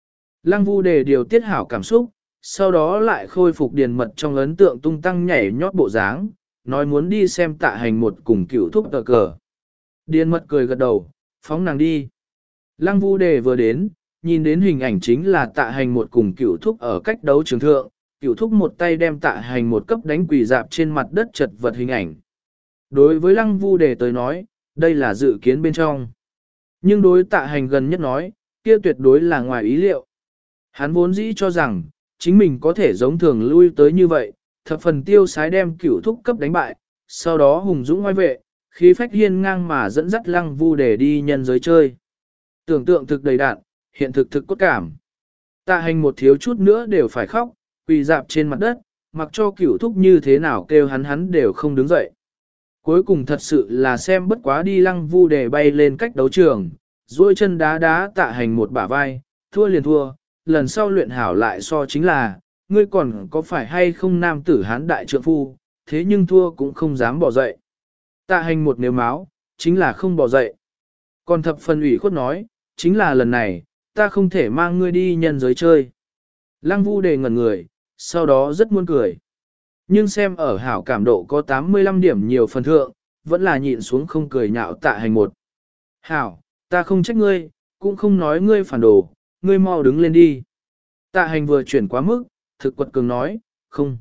Lăng Vu Đề điều tiết hảo cảm xúc, sau đó lại khôi phục điền mật trong ấn tượng tung tăng nhảy nhót bộ dáng, nói muốn đi xem tạ hành một cùng cửu thúc cờ cờ. Điền mật cười gật đầu, phóng nàng đi. Lăng Vu Đề vừa đến, nhìn đến hình ảnh chính là tạ hành một cùng cửu thúc ở cách đấu trường thượng, cửu thúc một tay đem tạ hành một cấp đánh quỳ dạp trên mặt đất chật vật hình ảnh. Đối với Lăng Vu Đề tới nói, đây là dự kiến bên trong. Nhưng đối tạ hành gần nhất nói, kia tuyệt đối là ngoài ý liệu. Hắn vốn dĩ cho rằng, chính mình có thể giống thường lui tới như vậy, thập phần tiêu sái đem cửu thúc cấp đánh bại, sau đó hùng dũng ngoài vệ, khí phách hiên ngang mà dẫn dắt Lăng Vu Đề đi nhân giới chơi. Tưởng tượng thực đầy đạn, hiện thực thực cốt cảm. Tạ hành một thiếu chút nữa đều phải khóc, quỳ dạp trên mặt đất, mặc cho cửu thúc như thế nào kêu hắn hắn đều không đứng dậy. Cuối cùng thật sự là xem bất quá đi Lăng Vu Đề bay lên cách đấu trường, duỗi chân đá đá tạ hành một bả vai, thua liền thua, lần sau luyện hảo lại so chính là, ngươi còn có phải hay không nam tử hán đại trượng phu, thế nhưng thua cũng không dám bỏ dậy. Tạ hành một nếu máu, chính là không bỏ dậy. Còn thập phần ủy khuất nói, chính là lần này, ta không thể mang ngươi đi nhân giới chơi. Lăng Vu Đề ngẩn người, sau đó rất muốn cười. Nhưng xem ở hảo cảm độ có tám mươi lăm điểm nhiều phần thượng, vẫn là nhịn xuống không cười nhạo tạ hành một. Hảo, ta không trách ngươi, cũng không nói ngươi phản đồ, ngươi mau đứng lên đi. Tạ hành vừa chuyển quá mức, thực quật cường nói, không.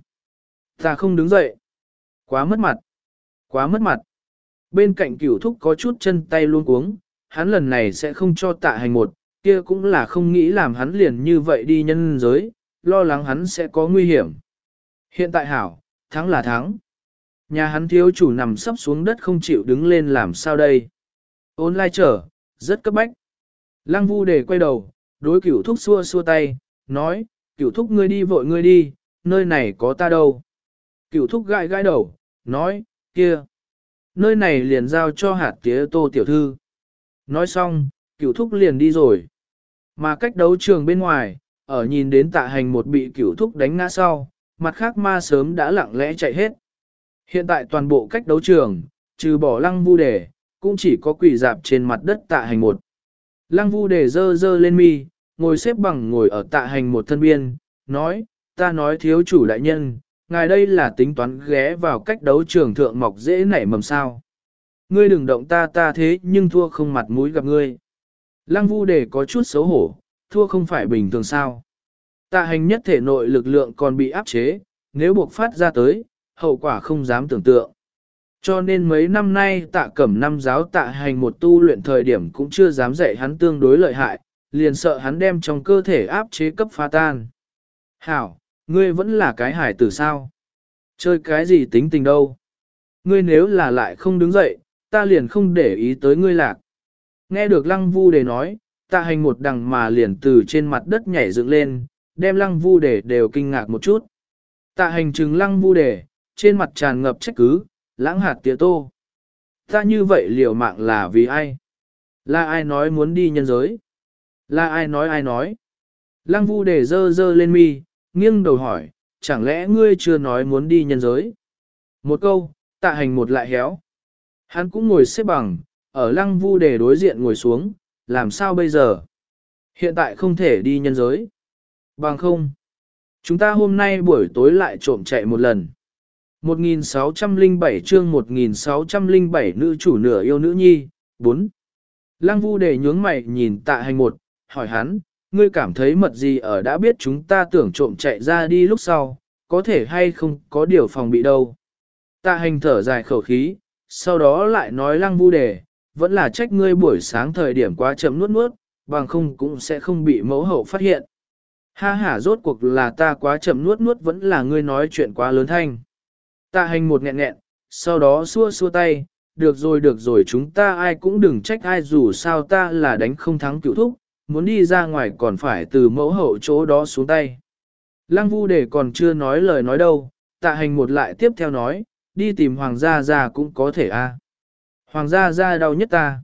Ta không đứng dậy. Quá mất mặt. Quá mất mặt. Bên cạnh cửu thúc có chút chân tay luôn cuống, hắn lần này sẽ không cho tạ hành một, kia cũng là không nghĩ làm hắn liền như vậy đi nhân giới, lo lắng hắn sẽ có nguy hiểm. Hiện tại hảo, thắng là thắng. Nhà hắn thiếu chủ nằm sấp xuống đất không chịu đứng lên làm sao đây. Ôn lai trở, rất cấp bách. Lăng Vu Đề quay đầu, đối cửu thúc xua xua tay, nói, cửu thúc ngươi đi vội ngươi đi, nơi này có ta đâu. Cửu thúc gãi gãi đầu, nói, kia, nơi này liền giao cho hạt tía Tô tiểu thư. Nói xong, cửu thúc liền đi rồi. Mà cách đấu trường bên ngoài, ở nhìn đến tạ hành một bị cửu thúc đánh ngã sau, mặt khác ma sớm đã lặng lẽ chạy hết. Hiện tại toàn bộ cách đấu trường, trừ bỏ Lăng Vu Đề, cũng chỉ có quỳ dạp trên mặt đất tạ hành một. Lăng Vu Đề dơ dơ lên mi, ngồi xếp bằng ngồi ở tạ hành một thân biên, nói, ta nói thiếu chủ đại nhân, ngài đây là tính toán ghé vào cách đấu trường thượng mọc dễ nảy mầm sao. Ngươi đừng động ta ta thế nhưng thua không mặt mũi gặp ngươi. Lăng Vu Đề có chút xấu hổ, thua không phải bình thường sao. Tạ hành nhất thể nội lực lượng còn bị áp chế, nếu buộc phát ra tới, hậu quả không dám tưởng tượng. Cho nên mấy năm nay tạ cẩm năm giáo tạ hành một tu luyện thời điểm cũng chưa dám dạy hắn tương đối lợi hại, liền sợ hắn đem trong cơ thể áp chế cấp phá tan. Hảo, ngươi vẫn là cái hải tử sao? Chơi cái gì tính tình đâu? Ngươi nếu là lại không đứng dậy, ta liền không để ý tới ngươi lạc. Nghe được Lăng Vu Đề nói, tạ hành một đằng mà liền từ trên mặt đất nhảy dựng lên, đem Lăng Vu Đề đều kinh ngạc một chút. Tạ hành trừng Lăng Vu Đề, trên mặt tràn ngập trách cứ, lãng hạt tía Tô. Ta như vậy liều mạng là vì ai? Là ai nói muốn đi nhân giới? Là ai nói ai nói? Lăng Vu Đề dơ dơ lên mi, nghiêng đầu hỏi, chẳng lẽ ngươi chưa nói muốn đi nhân giới? Một câu, tạ hành một lại héo. Hắn cũng ngồi xếp bằng, ở Lăng Vu Đề đối diện ngồi xuống, làm sao bây giờ? Hiện tại không thể đi nhân giới. Bằng không. Chúng ta hôm nay buổi tối lại trộm chạy một lần. một nghìn sáu trăm lẻ bảy chương một nghìn sáu trăm lẻ bảy nữ chủ nửa yêu nữ nhi, bốn. Lăng Vu Đề nhướng mày nhìn tạ hành một, hỏi hắn, ngươi cảm thấy mật gì ở đã biết chúng ta tưởng trộm chạy ra đi lúc sau, có thể hay không có điều phòng bị đâu. Tạ hành thở dài khẩu khí, sau đó lại nói Lăng Vu Đề, vẫn là trách ngươi buổi sáng thời điểm quá chậm nuốt nuốt, bằng không cũng sẽ không bị mẫu hậu phát hiện. Ha ha, rốt cuộc là ta quá chậm nuốt nuốt vẫn là ngươi nói chuyện quá lớn thanh. Tạ hành một nghẹn nghẹn, sau đó xua xua tay, được rồi được rồi chúng ta ai cũng đừng trách ai dù sao ta là đánh không thắng cựu thúc, muốn đi ra ngoài còn phải từ mẫu hậu chỗ đó xuống tay. Lăng Vu Đề còn chưa nói lời nói đâu, tạ hành một lại tiếp theo nói, đi tìm Hoàng gia gia cũng có thể a. Hoàng gia gia đau nhất ta.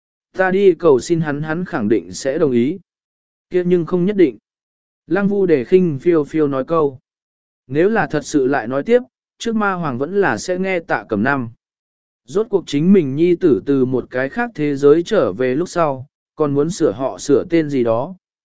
Ta đi cầu xin hắn hắn khẳng định sẽ đồng ý. Kia nhưng không nhất định. Lăng Vu Đề khinh phiêu phiêu nói câu. Nếu là thật sự lại nói tiếp, trước ma hoàng vẫn là sẽ nghe tạ cẩm năm. Rốt cuộc chính mình nhi tử từ một cái khác thế giới trở về lúc sau, còn muốn sửa họ sửa tên gì đó,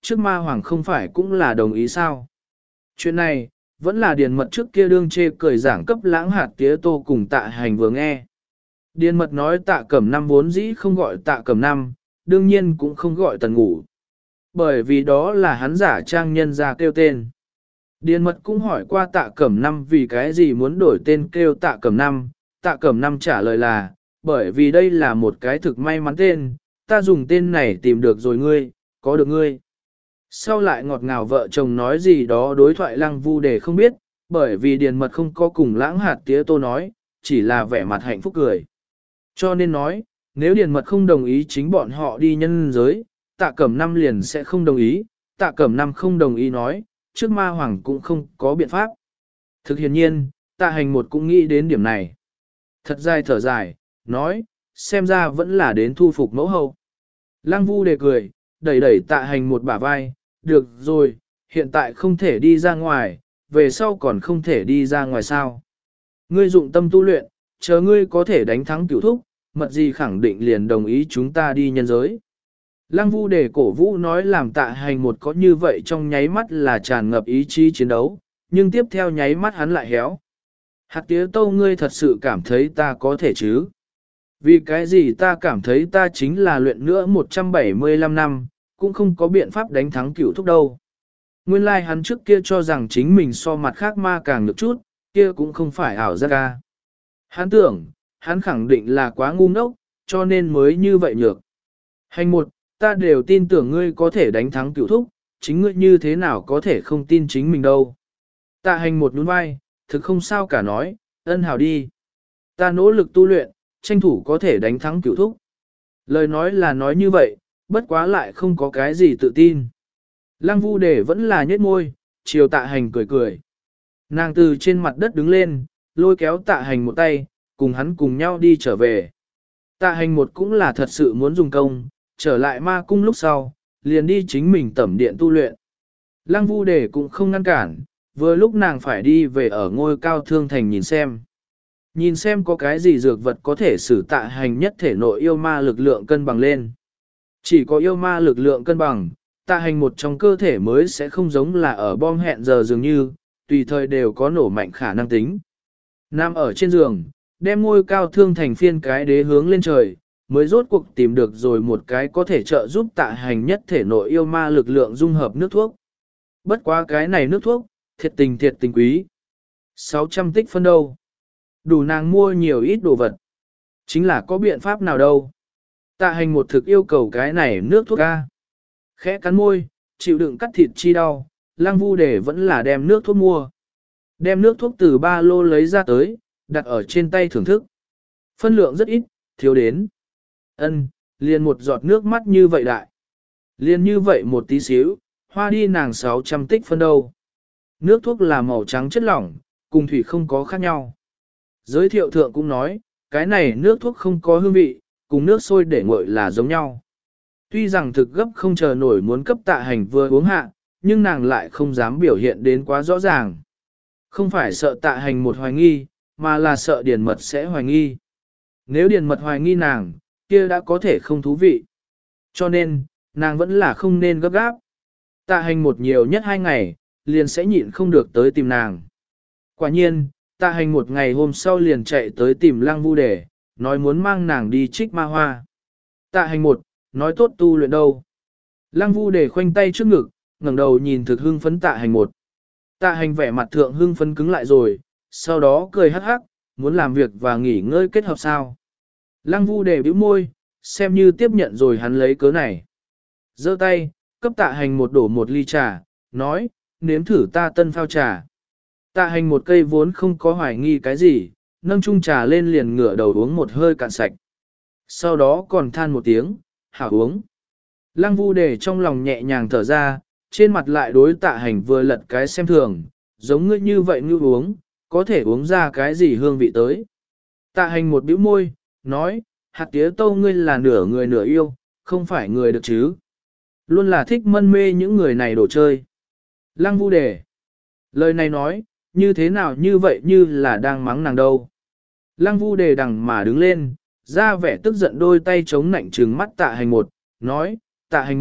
trước ma hoàng không phải cũng là đồng ý sao? Chuyện này, vẫn là điền mật trước kia đương chê cười giảng cấp lãng hạt tía tô cùng tạ hành vừa nghe. Điền mật nói tạ cẩm năm vốn dĩ không gọi tạ cẩm năm, đương nhiên cũng không gọi tần ngủ. Bởi vì đó là hắn giả trang nhân ra kêu tên. Điền mật cũng hỏi qua tạ cẩm năm vì cái gì muốn đổi tên kêu tạ cẩm năm, tạ cẩm năm trả lời là, bởi vì đây là một cái thực may mắn tên, ta dùng tên này tìm được rồi ngươi, có được ngươi. Sau lại ngọt ngào vợ chồng nói gì đó đối thoại lăng vu để không biết, bởi vì điền mật không có cùng lãng hạt tía tô nói, chỉ là vẻ mặt hạnh phúc cười. Cho nên nói, nếu điền mật không đồng ý chính bọn họ đi nhân giới, tạ cẩm năm liền sẽ không đồng ý, tạ cẩm năm không đồng ý nói, trước ma hoàng cũng không có biện pháp. Thực hiện nhiên, tạ hành một cũng nghĩ đến điểm này. Thật dài thở dài, nói, xem ra vẫn là đến thu phục mẫu hậu. Lăng vu đề cười, đẩy đẩy tạ hành một bả vai, được rồi, hiện tại không thể đi ra ngoài, về sau còn không thể đi ra ngoài sao. Ngươi dụng tâm tu luyện, chờ ngươi có thể đánh thắng cửu thúc, mật gì khẳng định liền đồng ý chúng ta đi nhân giới. Lăng vu để cổ vũ nói làm tạ hành một có như vậy trong nháy mắt là tràn ngập ý chí chiến đấu, nhưng tiếp theo nháy mắt hắn lại héo. Hạt tía tâu ngươi thật sự cảm thấy ta có thể chứ? Vì cái gì ta cảm thấy ta chính là luyện nữa một trăm bảy mươi lăm năm, cũng không có biện pháp đánh thắng cửu thúc đâu. Nguyên lai like hắn trước kia cho rằng chính mình so mặt khác ma càng được chút, kia cũng không phải ảo giác ca. Hắn tưởng, hắn khẳng định là quá ngu ngốc, cho nên mới như vậy nhược. Hành một, ta đều tin tưởng ngươi có thể đánh thắng cửu thúc, chính ngươi như thế nào có thể không tin chính mình đâu. Tạ hành một nhún vai, thực không sao cả nói, ân hảo đi. Ta nỗ lực tu luyện, tranh thủ có thể đánh thắng cửu thúc. Lời nói là nói như vậy, bất quá lại không có cái gì tự tin. Lăng vu đề vẫn là nhếch môi, chiều tạ hành cười cười. Nàng từ trên mặt đất đứng lên, lôi kéo tạ hành một tay, cùng hắn cùng nhau đi trở về. Tạ hành một cũng là thật sự muốn dùng công, trở lại ma cung lúc sau, liền đi chính mình tẩm điện tu luyện. Lăng vu đề cũng không ngăn cản, vừa lúc nàng phải đi về ở ngôi cao thương thành nhìn xem. Nhìn xem có cái gì dược vật có thể sử tạ hành nhất thể nội yêu ma lực lượng cân bằng lên. Chỉ có yêu ma lực lượng cân bằng, tạ hành một trong cơ thể mới sẽ không giống là ở bom hẹn giờ dường như, tùy thời đều có nổ mạnh khả năng tính. Nam ở trên giường, đem ngôi cao thương thành phiên cái đế hướng lên trời, mới rốt cuộc tìm được rồi một cái có thể trợ giúp tạ hành nhất thể nội yêu ma lực lượng dung hợp nước thuốc. Bất quá cái này nước thuốc, thiệt tình thiệt tình quý. sáu trăm tích phân đâu. Đủ nàng mua nhiều ít đồ vật. Chính là có biện pháp nào đâu. Tạ hành một thực yêu cầu cái này nước thuốc ca. Khẽ cắn môi, chịu đựng cắt thịt chi đau, Lăng vu để vẫn là đem nước thuốc mua. Đem nước thuốc từ ba lô lấy ra tới, đặt ở trên tay thưởng thức. Phân lượng rất ít, thiếu đến. Ân, liền một giọt nước mắt như vậy đại. Liền như vậy một tí xíu, hoa đi nàng sáu trăm tích phân đâu. Nước thuốc là màu trắng chất lỏng, cùng thủy không có khác nhau. Giới thiệu thượng cũng nói, cái này nước thuốc không có hương vị, cùng nước sôi để nguội là giống nhau. Tuy rằng thực gấp không chờ nổi muốn cấp tạ hành vừa uống hạ, nhưng nàng lại không dám biểu hiện đến quá rõ ràng. Không phải sợ tạ hành một hoài nghi, mà là sợ điền mật sẽ hoài nghi. Nếu điền mật hoài nghi nàng, kia đã có thể không thú vị. Cho nên, nàng vẫn là không nên gấp gáp. Tạ hành một nhiều nhất hai ngày, liền sẽ nhịn không được tới tìm nàng. Quả nhiên, tạ hành một ngày hôm sau liền chạy tới tìm Lăng vu đề, nói muốn mang nàng đi trích ma hoa. Tạ hành một, nói tốt tu luyện đâu. Lăng vu đề khoanh tay trước ngực, ngẩng đầu nhìn thực hưng phấn tạ hành một. Tạ hành vẻ mặt thượng hưng phấn cứng lại rồi, sau đó cười hắc hắc, muốn làm việc và nghỉ ngơi kết hợp sao. Lăng vu đề bĩu môi, xem như tiếp nhận rồi hắn lấy cớ này. Giơ tay, cấp tạ hành một đổ một ly trà, nói, nếm thử ta tân phao trà. Tạ hành một cây vốn không có hoài nghi cái gì, nâng chung trà lên liền ngửa đầu uống một hơi cạn sạch. Sau đó còn than một tiếng, hảo uống. Lăng vu đề trong lòng nhẹ nhàng thở ra, trên mặt lại đối tạ hành vừa lật cái xem thường, giống ngươi như vậy như uống, có thể uống ra cái gì hương vị tới. Tạ hành một bĩu môi, nói, hạt tía tâu ngươi là nửa người nửa yêu, không phải người được chứ. Luôn là thích mân mê những người này đồ chơi. Lăng vu đề. Lời này nói, như thế nào như vậy như là đang mắng nàng đâu. Lăng vu đề đằng mà đứng lên, ra vẻ tức giận đôi tay chống nạnh trừng mắt tạ hành một, nói, tạ hành một,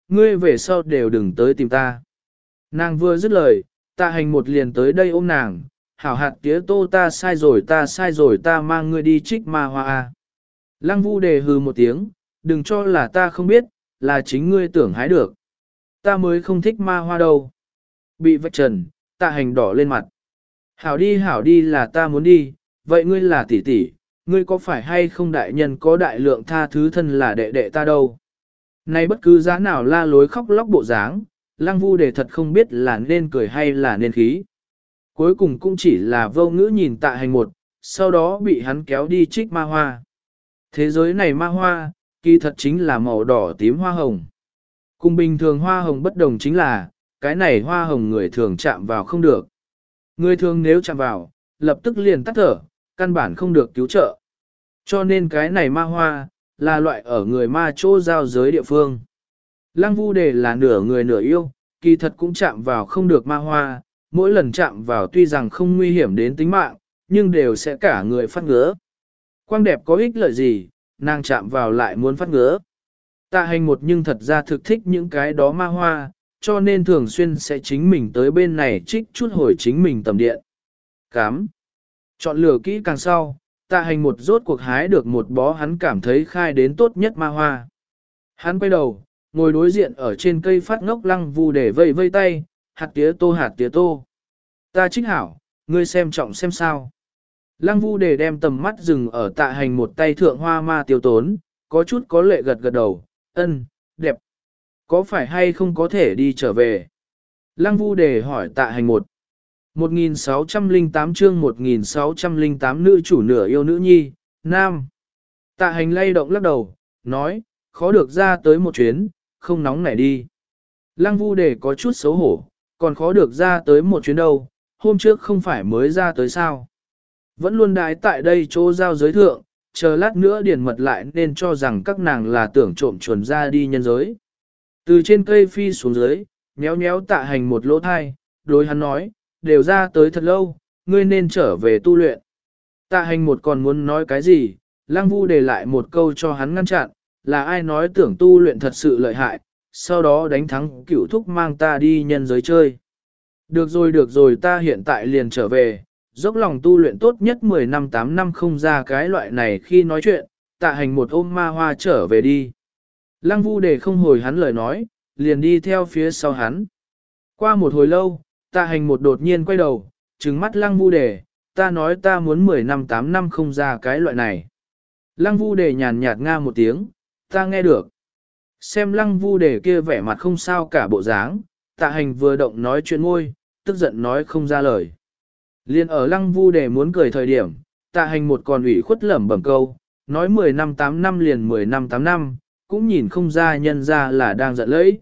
ngươi về sau đều đừng tới tìm ta. Nàng vừa dứt lời, tạ hành một liền tới đây ôm nàng, hảo hạt tía tô ta sai rồi ta sai rồi ta mang ngươi đi trích ma hoa a. Lăng Vu Đề hừ một tiếng, đừng cho là ta không biết, là chính ngươi tưởng hái được. Ta mới không thích ma hoa đâu. Bị vạch trần, tạ hành đỏ lên mặt. Hảo đi hảo đi là ta muốn đi, vậy ngươi là tỷ tỷ, ngươi có phải hay không đại nhân có đại lượng tha thứ thân là đệ đệ ta đâu. Này bất cứ giá nào la lối khóc lóc bộ dáng, Lăng Vu Đề thật không biết là nên cười hay là nên khí. Cuối cùng cũng chỉ là vô ngữ nhìn tạ hành một, sau đó bị hắn kéo đi trích ma hoa. Thế giới này ma hoa, kỳ thật chính là màu đỏ tím hoa hồng. Cùng bình thường hoa hồng bất đồng chính là, cái này hoa hồng người thường chạm vào không được. Người thường nếu chạm vào, lập tức liền tắt thở, căn bản không được cứu trợ. Cho nên cái này ma hoa, là loại ở người ma chỗ giao giới địa phương. Lăng Vu Đề là nửa người nửa yêu, kỳ thật cũng chạm vào không được ma hoa, mỗi lần chạm vào tuy rằng không nguy hiểm đến tính mạng, nhưng đều sẽ cả người phát ngứa. Quang đẹp có ích lợi gì, nàng chạm vào lại muốn phát ngứa. Tạ hành một nhưng thật ra thực thích những cái đó ma hoa, cho nên thường xuyên sẽ chính mình tới bên này trích chút hồi chính mình tầm điện. Cám. Chọn lựa kỹ càng sau, tạ hành một rốt cuộc hái được một bó hắn cảm thấy khai đến tốt nhất ma hoa. Hắn quay đầu, ngồi đối diện ở trên cây phát ngốc Lăng Vu để vây vây tay, hạt tía tô hạt tía tô. Ta trích hảo, ngươi xem trọng xem sao. Lăng Vu để đem tầm mắt dừng ở tạ hành một tay thượng hoa ma tiêu tốn, có chút có lệ gật gật đầu, ân, đẹp. Có phải hay không có thể đi trở về? Lăng Vu để hỏi tạ hành một. một nghìn sáu trăm lẻ tám chương một nghìn sáu trăm lẻ tám nữ chủ nửa yêu nữ nhi, nam. Tạ hành lay động lắc đầu, nói, khó được ra tới một chuyến, không nóng nảy đi. Lăng Vu để có chút xấu hổ, còn khó được ra tới một chuyến đâu, hôm trước không phải mới ra tới sao. Vẫn luôn đái tại đây chỗ giao giới thượng, chờ lát nữa điền mật lại nên cho rằng các nàng là tưởng trộm chuồn ra đi nhân giới. Từ trên cây phi xuống dưới, nhéo nhéo tạ hành một lỗ thai, đối hắn nói, đều ra tới thật lâu, ngươi nên trở về tu luyện. Tạ hành một còn muốn nói cái gì, Lăng Vu để lại một câu cho hắn ngăn chặn, là ai nói tưởng tu luyện thật sự lợi hại, sau đó đánh thắng cửu thúc mang ta đi nhân giới chơi. Được rồi được rồi ta hiện tại liền trở về, dốc lòng tu luyện tốt nhất mười năm tám năm không ra cái loại này khi nói chuyện, tạ hành một ôm ma hoa trở về đi. Lăng Vu để không hồi hắn lời nói, liền đi theo phía sau hắn. Qua một hồi lâu, tạ hành một đột nhiên quay đầu, trừng mắt Lăng Vu để, ta nói ta muốn mười năm tám năm không ra cái loại này. Lăng Vu để nhàn nhạt nga một tiếng, ta nghe được. Xem Lăng Vu để kia vẻ mặt không sao cả bộ dáng, tạ hành vừa động nói chuyện ngôi, tức giận nói không ra lời. Liên ở Lăng Vu để muốn cười thời điểm, tạ hành một còn ủy khuất lẩm bẩm câu, nói mười năm tám năm liền mười năm tám năm, cũng nhìn không ra nhân ra là đang giận lẫy.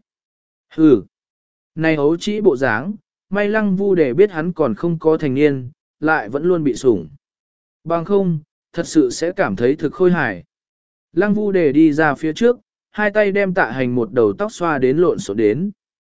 Hừ, này hấu trĩ bộ dáng, may Lăng Vu để biết hắn còn không có thành niên, lại vẫn luôn bị sủng. Bằng không, thật sự sẽ cảm thấy thực khôi hài. Lăng Vu để đi ra phía trước, hai tay đem tạ hành một đầu tóc xoa đến lộn xộn đến.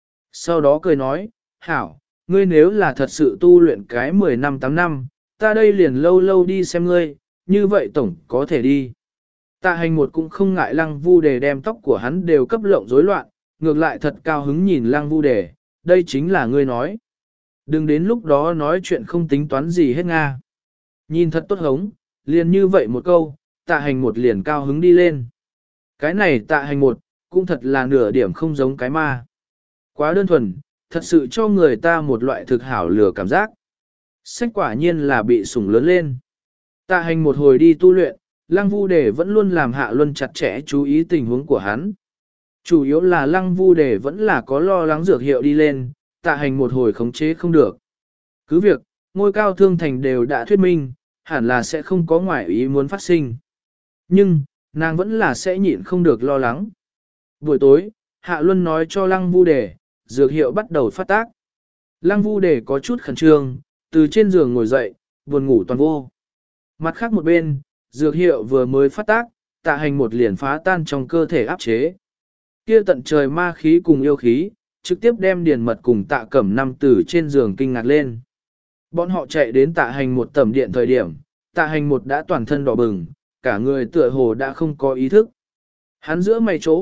Sau đó cười nói, hảo, ngươi nếu là thật sự tu luyện cái mười năm tám năm, ta đây liền lâu lâu đi xem ngươi, như vậy tổng có thể đi. Tạ hành một cũng không ngại Lăng Vu đề đem tóc của hắn đều cấp lộng rối loạn, ngược lại thật cao hứng nhìn Lăng Vu đề, đây chính là ngươi nói. Đừng đến lúc đó nói chuyện không tính toán gì hết Nga. Nhìn thật tốt hống, liền như vậy một câu, tạ hành một liền cao hứng đi lên. Cái này tạ hành một, cũng thật là nửa điểm không giống cái ma. Quá đơn thuần, thật sự cho người ta một loại thực hảo lừa cảm giác. Sách quả nhiên là bị sủng lớn lên. Tạ hành một hồi đi tu luyện, Lăng Vu Đề vẫn luôn làm Hạ Luân chặt chẽ chú ý tình huống của hắn. Chủ yếu là Lăng Vu Đề vẫn là có lo lắng dược hiệu đi lên, tạ hành một hồi khống chế không được. Cứ việc, ngôi cao thương thành đều đã thuyết minh, hẳn là sẽ không có ngoại ý muốn phát sinh. Nhưng, nàng vẫn là sẽ nhịn không được lo lắng. Buổi tối, Hạ Luân nói cho Lăng Vu Đề, dược hiệu bắt đầu phát tác. Lăng Vu Đề có chút khẩn trương, từ trên giường ngồi dậy, buồn ngủ toàn vô. Mặt khác một bên, dược hiệu vừa mới phát tác, tạ hành một liền phá tan trong cơ thể áp chế. Kia tận trời ma khí cùng yêu khí, trực tiếp đem điền mật cùng tạ cẩm năm từ trên giường kinh ngạc lên. Bọn họ chạy đến tạ hành một tầm điện thời điểm, tạ hành một đã toàn thân đỏ bừng, cả người tựa hồ đã không có ý thức. Hắn giữa mày chỗ,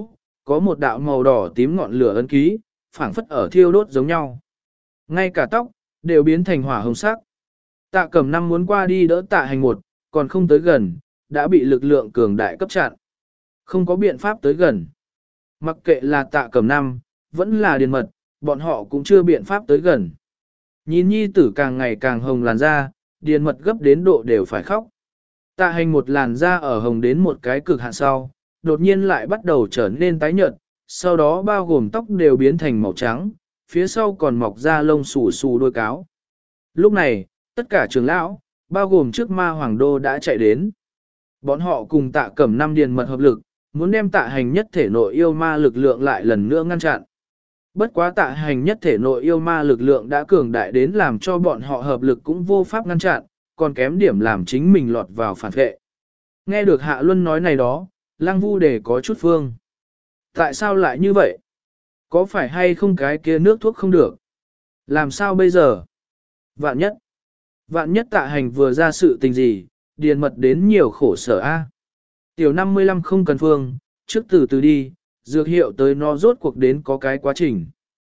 có một đạo màu đỏ tím ngọn lửa ấn ký, phảng phất ở thiêu đốt giống nhau. Ngay cả tóc, đều biến thành hỏa hồng sắc. Tạ Cẩm Năm muốn qua đi đỡ Tạ Hành một, còn không tới gần, đã bị lực lượng cường đại cấp chặn. Không có biện pháp tới gần. Mặc kệ là Tạ Cẩm Năm, vẫn là Điền Mật, bọn họ cũng chưa biện pháp tới gần. Nhìn nhi tử càng ngày càng hồng làn da, Điền Mật gấp đến độ đều phải khóc. Tạ Hành một làn da ở hồng đến một cái cực hạn sau, đột nhiên lại bắt đầu trở nên tái nhợt, sau đó bao gồm tóc đều biến thành màu trắng, phía sau còn mọc ra lông xù xù đôi cáo. Lúc này, tất cả trưởng lão, bao gồm trước ma hoàng đô đã chạy đến. Bọn họ cùng Tạ Cẩm Năm Điền Mật hợp lực, muốn đem Tạ Hành nhất thể nội yêu ma lực lượng lại lần nữa ngăn chặn. Bất quá Tạ Hành nhất thể nội yêu ma lực lượng đã cường đại đến làm cho bọn họ hợp lực cũng vô pháp ngăn chặn, còn kém điểm làm chính mình lọt vào phản vệ. Nghe được Hạ Luân nói này đó, Lăng Vu Đề có chút phương. Tại sao lại như vậy? Có phải hay không cái kia nước thuốc không được? Làm sao bây giờ? Vạn nhất. Vạn nhất Tạ Hành vừa ra sự tình gì, Điền Mật đến nhiều khổ sở a. Tiểu năm mươi lăm không cần phương, trước từ từ đi, dược hiệu tới nó rốt cuộc đến có cái quá trình.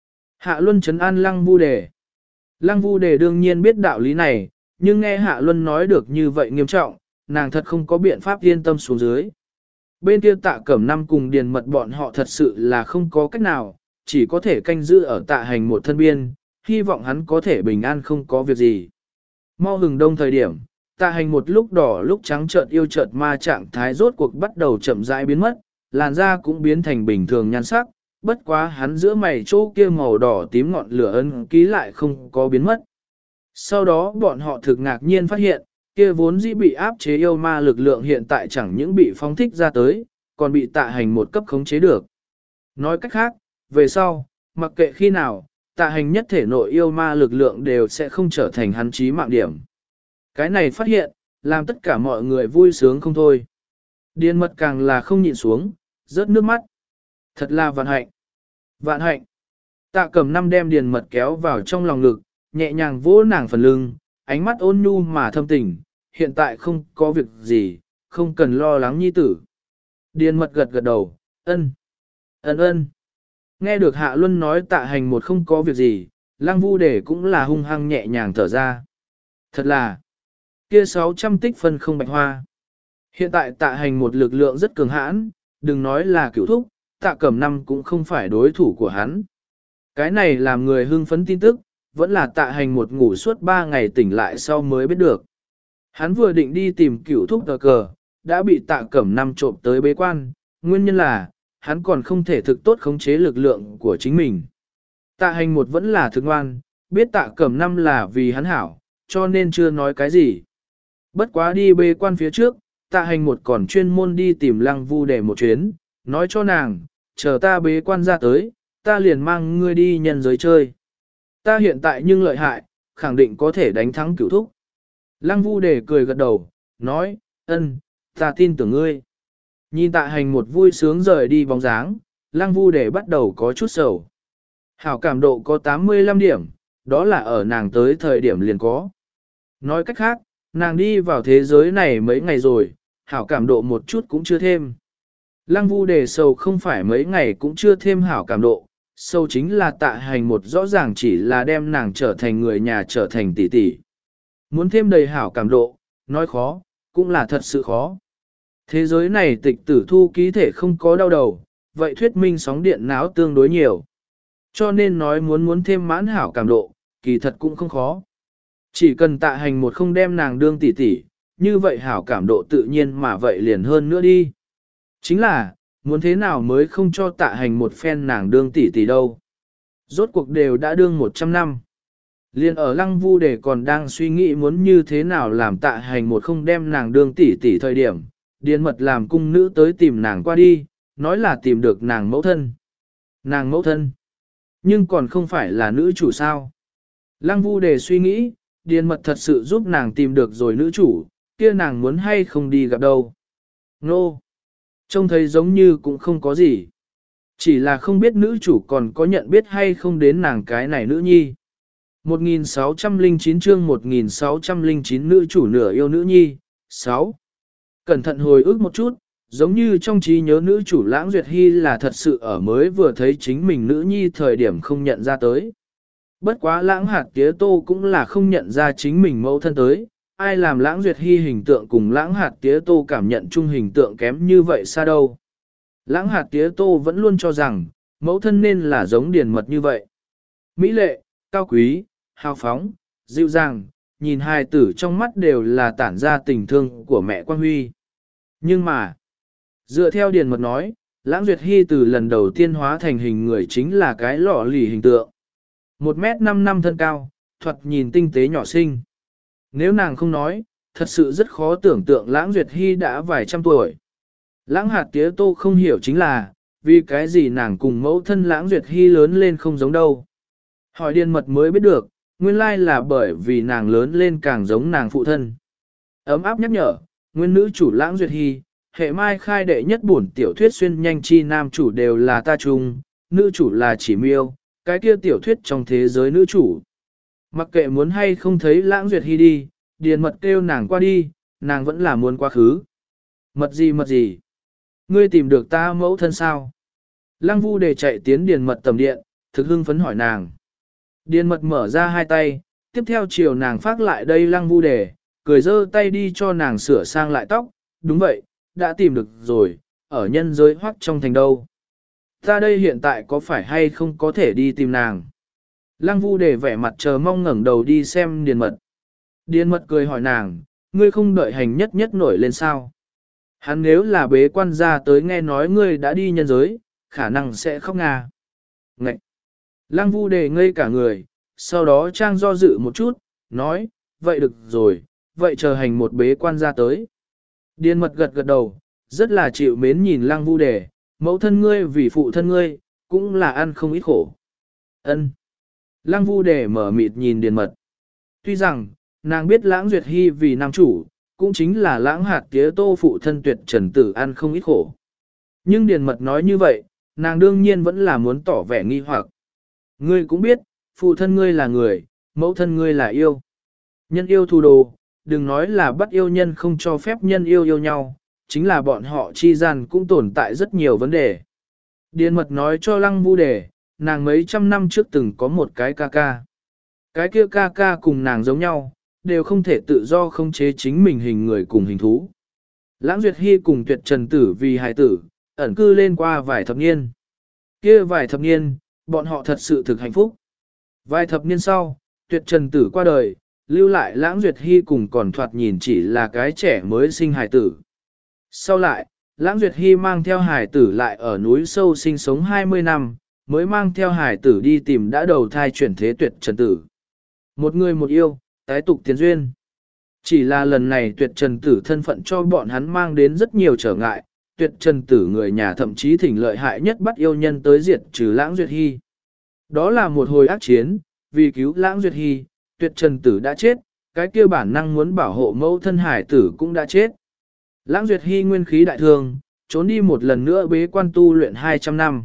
Hạ Luân trấn an Lăng Vu Đề. Lăng Vu Đề đương nhiên biết đạo lý này, nhưng nghe Hạ Luân nói được như vậy nghiêm trọng, nàng thật không có biện pháp yên tâm xuống dưới. Bên kia Tạ Cẩm Năm cùng Điền Mật bọn họ thật sự là không có cách nào, chỉ có thể canh giữ ở Tạ Hành một thân biên, hy vọng hắn có thể bình an không có việc gì. Mau hừng đông thời điểm, Tạ Hành một lúc đỏ lúc trắng chợt yêu chợt ma trạng thái rốt cuộc bắt đầu chậm rãi biến mất, làn da cũng biến thành bình thường nhan sắc, bất quá hắn giữa mày chỗ kia màu đỏ tím ngọn lửa ấn ký lại không có biến mất. Sau đó bọn họ thực ngạc nhiên phát hiện, kia vốn dĩ bị áp chế yêu ma lực lượng hiện tại chẳng những bị phóng thích ra tới, còn bị Tạ Hành một cấp khống chế được. Nói cách khác, về sau, mặc kệ khi nào, Tạ Hành nhất thể nội yêu ma lực lượng đều sẽ không trở thành hắn chí mạng điểm. Cái này phát hiện, làm tất cả mọi người vui sướng không thôi. Điền Mật càng là không nhịn xuống, rớt nước mắt. Thật là vạn hạnh. Vạn hạnh. Tạ Cẩm Năm đem Điền Mật kéo vào trong lòng ngực, nhẹ nhàng vỗ nàng phần lưng, ánh mắt ôn nhu mà thâm tình, hiện tại không có việc gì, không cần lo lắng nhi tử. Điền Mật gật gật đầu, ân, ân ân. Nghe được Hạ Luân nói Tạ Hành một không có việc gì, Lăng Vu Đề cũng là hung hăng nhẹ nhàng thở ra. Thật là, kia sáu trăm tích phân không bạch hoa. Hiện tại Tạ Hành một lực lượng rất cường hãn, đừng nói là cửu thúc, Tạ Cẩm Năm cũng không phải đối thủ của hắn. Cái này làm người hưng phấn tin tức, vẫn là Tạ Hành một ngủ suốt ba ngày tỉnh lại sau mới biết được. Hắn vừa định đi tìm cửu thúc cờ cờ, đã bị Tạ Cẩm Năm trộm tới bế quan, nguyên nhân là, hắn còn không thể thực tốt khống chế lực lượng của chính mình. Tạ Hành một vẫn là thực ngoan, biết Tạ Cẩm Năm là vì hắn hảo, cho nên chưa nói cái gì. Bất quá đi bế quan phía trước, Tạ Hành một còn chuyên môn đi tìm Lăng Vu để một chuyến, nói cho nàng, chờ ta bế quan ra tới, ta liền mang ngươi đi nhân giới chơi. Ta hiện tại nhưng lợi hại, khẳng định có thể đánh thắng cửu thúc. Lăng Vu Đề cười gật đầu, nói, ân, ta tin tưởng ngươi. Nhìn Tạ Hành một vui sướng rời đi bóng dáng, Lăng Vu Đề bắt đầu có chút sầu. Hảo cảm độ có tám mươi lăm điểm, đó là ở nàng tới thời điểm liền có. Nói cách khác, nàng đi vào thế giới này mấy ngày rồi, hảo cảm độ một chút cũng chưa thêm. Lăng Vu Đề sầu không phải mấy ngày cũng chưa thêm hảo cảm độ, sâu chính là Tạ Hành một rõ ràng chỉ là đem nàng trở thành người nhà trở thành tỷ tỷ. Muốn thêm đầy hảo cảm độ, nói khó, cũng là thật sự khó. Thế giới này tịch tử thu ký thể không có đau đầu, vậy thuyết minh sóng điện não tương đối nhiều. Cho nên nói muốn muốn thêm mãn hảo cảm độ, kỳ thật cũng không khó. Chỉ cần Tạ Hành một không đem nàng đương tỷ tỷ, như vậy hảo cảm độ tự nhiên mà vậy liền hơn nữa đi. Chính là, muốn thế nào mới không cho Tạ Hành một phen nàng đương tỷ tỷ đâu. Rốt cuộc đều đã đương một trăm năm. Liên ở Lăng Vu Đề còn đang suy nghĩ muốn như thế nào làm Tạ Hành một không đem nàng đương tỷ tỷ thời điểm, Điền Mật làm cung nữ tới tìm nàng qua đi, nói là tìm được nàng mẫu thân. Nàng mẫu thân, nhưng còn không phải là nữ chủ sao. Lăng Vu Đề suy nghĩ, Điền Mật thật sự giúp nàng tìm được rồi nữ chủ, kia nàng muốn hay không đi gặp đâu. Nô, trông thấy giống như cũng không có gì. Chỉ là không biết nữ chủ còn có nhận biết hay không đến nàng cái này nữ nhi. một nghìn sáu trăm lẻ chín chương một nghìn sáu trăm lẻ chín nữ chủ nửa yêu nữ nhi, sáu. Cẩn thận hồi ức một chút, Giống như trong trí nhớ nữ chủ Lãng Duyệt Hy là thật sự ở mới vừa thấy chính mình nữ nhi thời điểm không nhận ra tới. Bất quá Lãng Hạt Tía Tô cũng là không nhận ra chính mình mẫu thân tới, ai làm Lãng Duyệt Hy hình tượng cùng Lãng Hạt Tía Tô cảm nhận chung hình tượng kém như vậy xa đâu. Lãng Hạt Tía Tô vẫn luôn cho rằng, mẫu thân nên là giống Điền Mật như vậy. Mỹ lệ, cao quý, hào phóng, dịu dàng, nhìn hài tử trong mắt đều là tản ra tình thương của mẹ Quang Huy. Nhưng mà, dựa theo Điền Mật nói, Lãng Duyệt Hy từ lần đầu tiên hóa thành hình người chính là cái lọ lì hình tượng. Một mét năm năm thân cao, thoạt nhìn tinh tế nhỏ xinh. Nếu nàng không nói, thật sự rất khó tưởng tượng Lãng Duyệt Hy đã vài trăm tuổi. Lãng Hạt Tía Tô không hiểu chính là, vì cái gì nàng cùng mẫu thân Lãng Duyệt Hy lớn lên không giống đâu. Hỏi Điền Mật mới biết được, nguyên lai là bởi vì nàng lớn lên càng giống nàng phụ thân. Ấm áp nhắc nhở, nguyên nữ chủ Lãng Duyệt Hy, hệ mai khai đệ nhất bổn tiểu thuyết xuyên nhanh chi nam chủ đều là ta chung, nữ chủ là chỉ miêu, cái kia tiểu thuyết trong thế giới nữ chủ. Mặc kệ muốn hay không thấy Lãng Duyệt Hy đi, Điền Mật kêu nàng qua đi, nàng vẫn là muốn quá khứ. Mật gì mật gì? Ngươi tìm được ta mẫu thân sao? Lăng Vu Đề chạy tiến Điền Mật tầm điện, thực hưng phấn hỏi nàng. Điền Mật mở ra hai tay, tiếp theo chiều nàng phát lại đây Lăng Vu Đề, cười giơ tay đi cho nàng sửa sang lại tóc. Đúng vậy, đã tìm được rồi, ở nhân giới hoắc trong thành đâu. Ta đây hiện tại có phải hay không có thể đi tìm nàng? Lăng Vu Đề vẻ mặt chờ mong ngẩng đầu đi xem Điền Mật. Điền Mật cười hỏi nàng, ngươi không đợi hành nhất nhất nổi lên sao? Hắn nếu là bế quan ra tới nghe nói ngươi đã đi nhân giới, khả năng sẽ khóc ngà. Ngậy! Lăng Vu Đề ngây cả người, sau đó trang do dự một chút, nói, vậy được rồi, vậy chờ hành một bế quan ra tới. Điền Mật gật gật đầu, rất là chịu mến nhìn Lăng Vu Đề, mẫu thân ngươi vì phụ thân ngươi, cũng là ăn không ít khổ. Ân. Lăng Vu Đề mở mịt nhìn Điền Mật. Tuy rằng, nàng biết Lãng Duyệt Hy vì nam chủ, cũng chính là Lãng Hạt Tía Tô phụ thân Tuyệt Trần Tử ăn không ít khổ. Nhưng Điền Mật nói như vậy, nàng đương nhiên vẫn là muốn tỏ vẻ nghi hoặc. Ngươi cũng biết, phụ thân ngươi là người, mẫu thân ngươi là yêu. Nhân yêu thù đồ, đừng nói là bắt yêu nhân không cho phép nhân yêu yêu nhau, chính là bọn họ chi gian cũng tồn tại rất nhiều vấn đề. Điền Mật nói cho Lăng Vu Đề, nàng mấy trăm năm trước từng có một cái ca ca. Cái kia ca ca cùng nàng giống nhau, đều không thể tự do khống chế chính mình hình người cùng hình thú. Lãng Duyệt Hy cùng Tuyệt Trần Tử vì hài tử, ẩn cư lên qua vài thập niên. Kia vài thập niên, bọn họ thật sự thực hạnh phúc. Vài thập niên sau, Tuyệt Trần Tử qua đời, lưu lại Lãng Duyệt Hy cùng còn thoạt nhìn chỉ là cái trẻ mới sinh hài tử. Sau lại, Lãng Duyệt Hy mang theo hài tử lại ở núi sâu sinh sống hai mươi năm, mới mang theo hài tử đi tìm đã đầu thai chuyển thế Tuyệt Trần Tử. Một người một yêu, tái tục tiến duyên. Chỉ là lần này Tuyệt Trần Tử thân phận cho bọn hắn mang đến rất nhiều trở ngại, Tuyệt Trần Tử người nhà thậm chí thỉnh lợi hại nhất bắt yêu nhân tới diệt trừ Lãng Duyệt Hy. Đó là một hồi ác chiến, vì cứu Lãng Duyệt Hy, Tuyệt Trần Tử đã chết, cái kia bản năng muốn bảo hộ mẫu thân hải tử cũng đã chết. Lãng Duyệt Hy nguyên khí đại thương, trốn đi một lần nữa bế quan tu luyện hai trăm năm.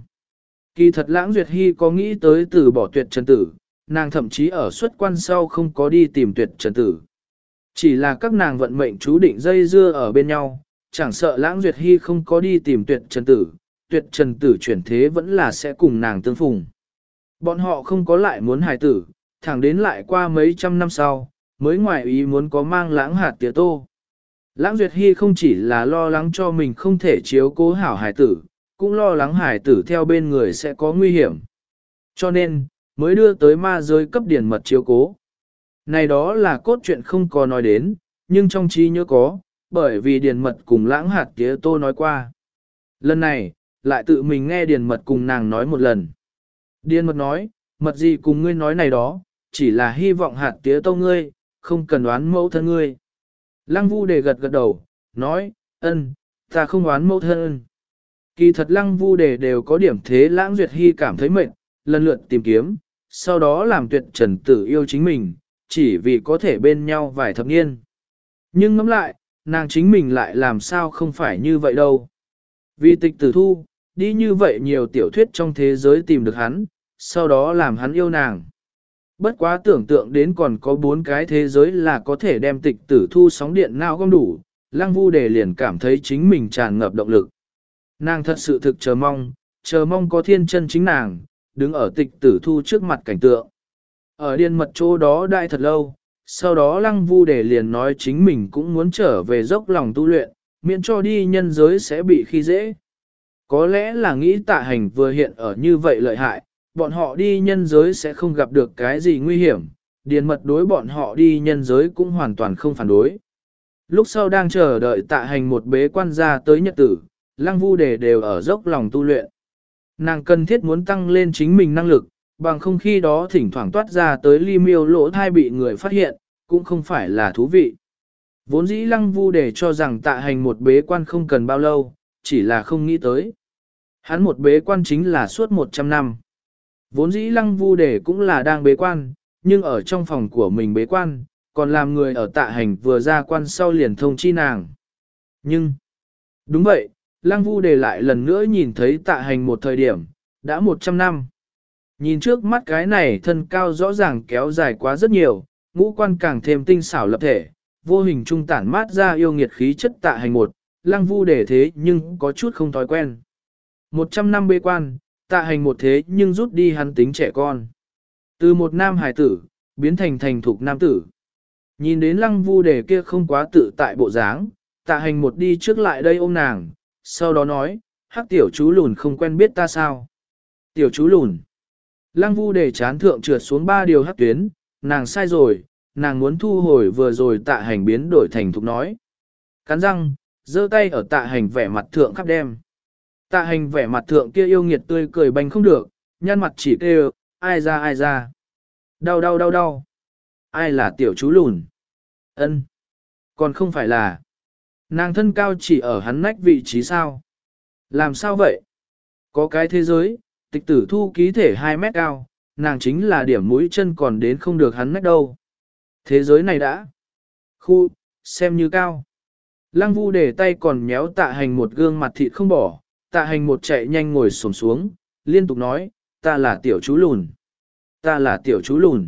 Kỳ thật Lãng Duyệt Hy có nghĩ tới từ bỏ Tuyệt Trần Tử, nàng thậm chí ở xuất quan sau không có đi tìm Tuyệt Trần Tử. Chỉ là các nàng vận mệnh chú định dây dưa ở bên nhau, chẳng sợ Lãng Duyệt Hy không có đi tìm Tuyệt Trần Tử, Tuyệt Trần Tử chuyển thế vẫn là sẽ cùng nàng tương phùng. Bọn họ không có lại muốn hài tử, thẳng đến lại qua mấy trăm năm sau, mới ngoài ý muốn có mang Lãng Hạt Tía Tô. Lãng Duyệt Hy không chỉ là lo lắng cho mình không thể chiếu cố hảo hài tử, cũng lo lắng hài tử theo bên người sẽ có nguy hiểm. Cho nên, mới đưa tới ma giới cấp Điền Mật chiếu cố. Này đó là cốt truyện không có nói đến, nhưng trong trí nhớ có, bởi vì Điền Mật cùng Lãng Hạt Tía Tô nói qua. Lần này, lại tự mình nghe Điền Mật cùng nàng nói một lần. Điền Mật nói, Mật gì cùng ngươi nói này đó, chỉ là hy vọng Hạt Tía Tô ngươi, không cần đoán mẫu thân ngươi. Lăng Vu Đề gật gật đầu, nói, ân, ta không đoán mẫu thân. Kỳ thật Lăng Vu Đề đều có điểm thế Lãng Duyệt Hy cảm thấy mệt, lần lượt tìm kiếm, sau đó làm Tuyệt Trần Tử yêu chính mình, chỉ vì có thể bên nhau vài thập niên. Nhưng ngẫm lại, nàng chính mình lại làm sao không phải như vậy đâu. Vì Tịch Tử Thu, đi như vậy nhiều tiểu thuyết trong thế giới tìm được hắn, sau đó làm hắn yêu nàng. Bất quá tưởng tượng đến còn có bốn cái thế giới là có thể đem Tịch Tử Thu sóng điện nào gom đủ, Lăng Vu Đề liền cảm thấy chính mình tràn ngập động lực. Nàng thật sự thực chờ mong, chờ mong có thiên chân chính nàng, đứng ở tịch tử thu trước mặt cảnh tượng. Ở điên mật chỗ đó đại thật lâu, sau đó Lăng Vu Đề liền nói chính mình cũng muốn trở về dốc lòng tu luyện, miễn cho đi nhân giới sẽ bị khi dễ. Có lẽ là nghĩ Tạ Hành vừa hiện ở như vậy lợi hại, bọn họ đi nhân giới sẽ không gặp được cái gì nguy hiểm, điền mật đối bọn họ đi nhân giới cũng hoàn toàn không phản đối. Lúc sau đang chờ đợi Tạ Hành một bế quan ra tới nhật tử, Lăng Vu Đề đều ở dốc lòng tu luyện. Nàng cần thiết muốn tăng lên chính mình năng lực, bằng không khi đó thỉnh thoảng toát ra tới ly miêu lỗ thai bị người phát hiện, cũng không phải là thú vị. Vốn dĩ Lăng Vu Đề cho rằng Tạ Hành một bế quan không cần bao lâu, chỉ là không nghĩ tới. Hắn một bế quan chính là suốt một trăm năm. Vốn dĩ Lăng Vu Đề cũng là đang bế quan, nhưng ở trong phòng của mình bế quan, còn làm người ở Tạ Hành vừa ra quan sau liền thông chi nàng. Nhưng, đúng vậy, Lăng Vu Đề lại lần nữa nhìn thấy Tạ Hành một thời điểm, đã một trăm năm. Nhìn trước mắt cái này thân cao rõ ràng kéo dài quá rất nhiều, ngũ quan càng thêm tinh xảo lập thể, vô hình trung tản mát ra yêu nghiệt khí chất Tạ Hành một, Lăng Vu Đề thế nhưng có chút không thói quen. Một trăm năm bế quan, Tạ Hành một thế nhưng rút đi hắn tính trẻ con. Từ một nam hài tử, biến thành thành thục nam tử. Nhìn đến Lăng Vu Đề kia không quá tự tại bộ dáng, Tạ Hành một đi trước lại đây ôm nàng, sau đó nói, hắc tiểu chú lùn không quen biết ta sao. Tiểu chú lùn. Lăng Vu Đề chán thượng trượt xuống ba điều hắc tuyến, nàng sai rồi, nàng muốn thu hồi vừa rồi Tạ Hành biến đổi thành thục nói. Cắn răng, giơ tay ở Tạ Hành vẻ mặt thượng khắp đem. Tạ Hành vẻ mặt thượng kia yêu nghiệt tươi cười banh không được, nhăn mặt chỉ kêu, ai ra ai ra. Đau đau đau đau. Ai là tiểu chú lùn? Ân, còn không phải là. Nàng thân cao chỉ ở hắn nách vị trí sao? Làm sao vậy? Có cái thế giới, tịch tử thu ký thể hai mét cao, nàng chính là điểm mũi chân còn đến không được hắn nách đâu. Thế giới này đã. Khu, xem như cao. Lăng Vu để tay còn méo Tạ Hành một gương mặt thịt không bỏ, Tạ Hành một chạy nhanh ngồi xổm xuống, liên tục nói, ta là tiểu chú lùn. Ta là tiểu chú lùn.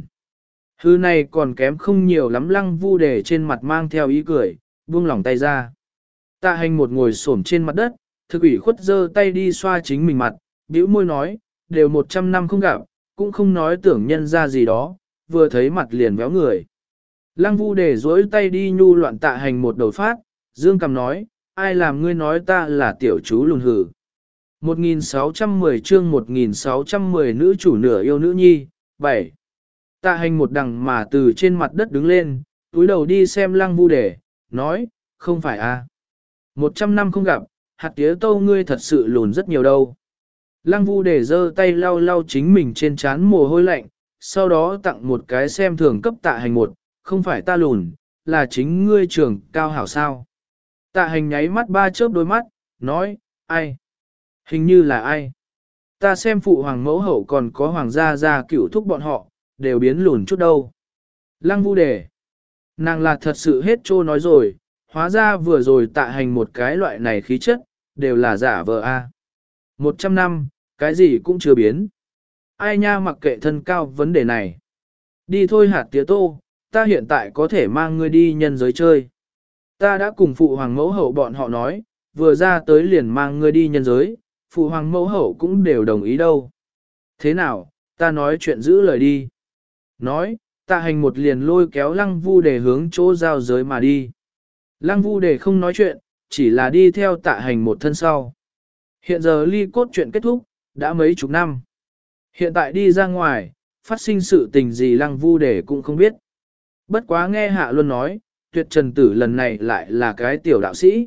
Hư này còn kém không nhiều lắm. Lăng Vu để trên mặt mang theo ý cười, buông lỏng tay ra. Tạ Hành một ngồi xổm trên mặt đất, thực ủy khuất giơ tay đi xoa chính mình mặt, bĩu môi nói, đều một trăm năm không gặp, cũng không nói tưởng nhân ra gì đó, vừa thấy mặt liền véo người. Lăng Vu để duỗi tay đi nhu loạn Tạ Hành một đầu phát, dương cầm nói, ai làm ngươi nói ta là tiểu chú lùn hử. một nghìn sáu trăm mười chương một nghìn sáu trăm mười nữ chủ nửa yêu nữ nhi, bảy. Tạ Hành một đằng mà từ trên mặt đất đứng lên, túi đầu đi xem Lăng Vu Đề, nói, không phải à. Một trăm năm không gặp, hạt tía tâu ngươi thật sự lùn rất nhiều đâu. Lăng Vu Đề giơ tay lau lau chính mình trên trán mồ hôi lạnh, sau đó tặng một cái xem thường cấp Tạ Hành một, không phải ta lùn, là chính ngươi trưởng cao hảo sao. Tạ Hành nháy mắt ba chớp đôi mắt, nói, ai? Hình như là ai? Ta xem phụ hoàng mẫu hậu còn có hoàng gia gia cửu thúc bọn họ, đều biến lùn chút đâu. Lăng Vu Đề. Nàng là thật sự hết trô nói rồi, hóa ra vừa rồi Tạ Hành một cái loại này khí chất, đều là giả vờ a. Một trăm năm, cái gì cũng chưa biến. Ai nha mặc kệ thân cao vấn đề này. Đi thôi hạt tía tô, ta hiện tại có thể mang ngươi đi nhân giới chơi. Ta đã cùng phụ hoàng mẫu hậu bọn họ nói, vừa ra tới liền mang ngươi đi nhân giới, phụ hoàng mẫu hậu cũng đều đồng ý đâu. Thế nào, ta nói chuyện giữ lời đi. Nói, Tạ Hành một liền lôi kéo Lăng Vu Đề hướng chỗ giao giới mà đi. Lăng Vu Đề không nói chuyện, chỉ là đi theo Tạ Hành một thân sau. Hiện giờ ly cốt chuyện kết thúc, đã mấy chục năm. Hiện tại đi ra ngoài, phát sinh sự tình gì Lăng Vu Đề cũng không biết. Bất quá nghe Hạ Luân nói, Tuyệt Trần Tử lần này lại là cái tiểu đạo sĩ.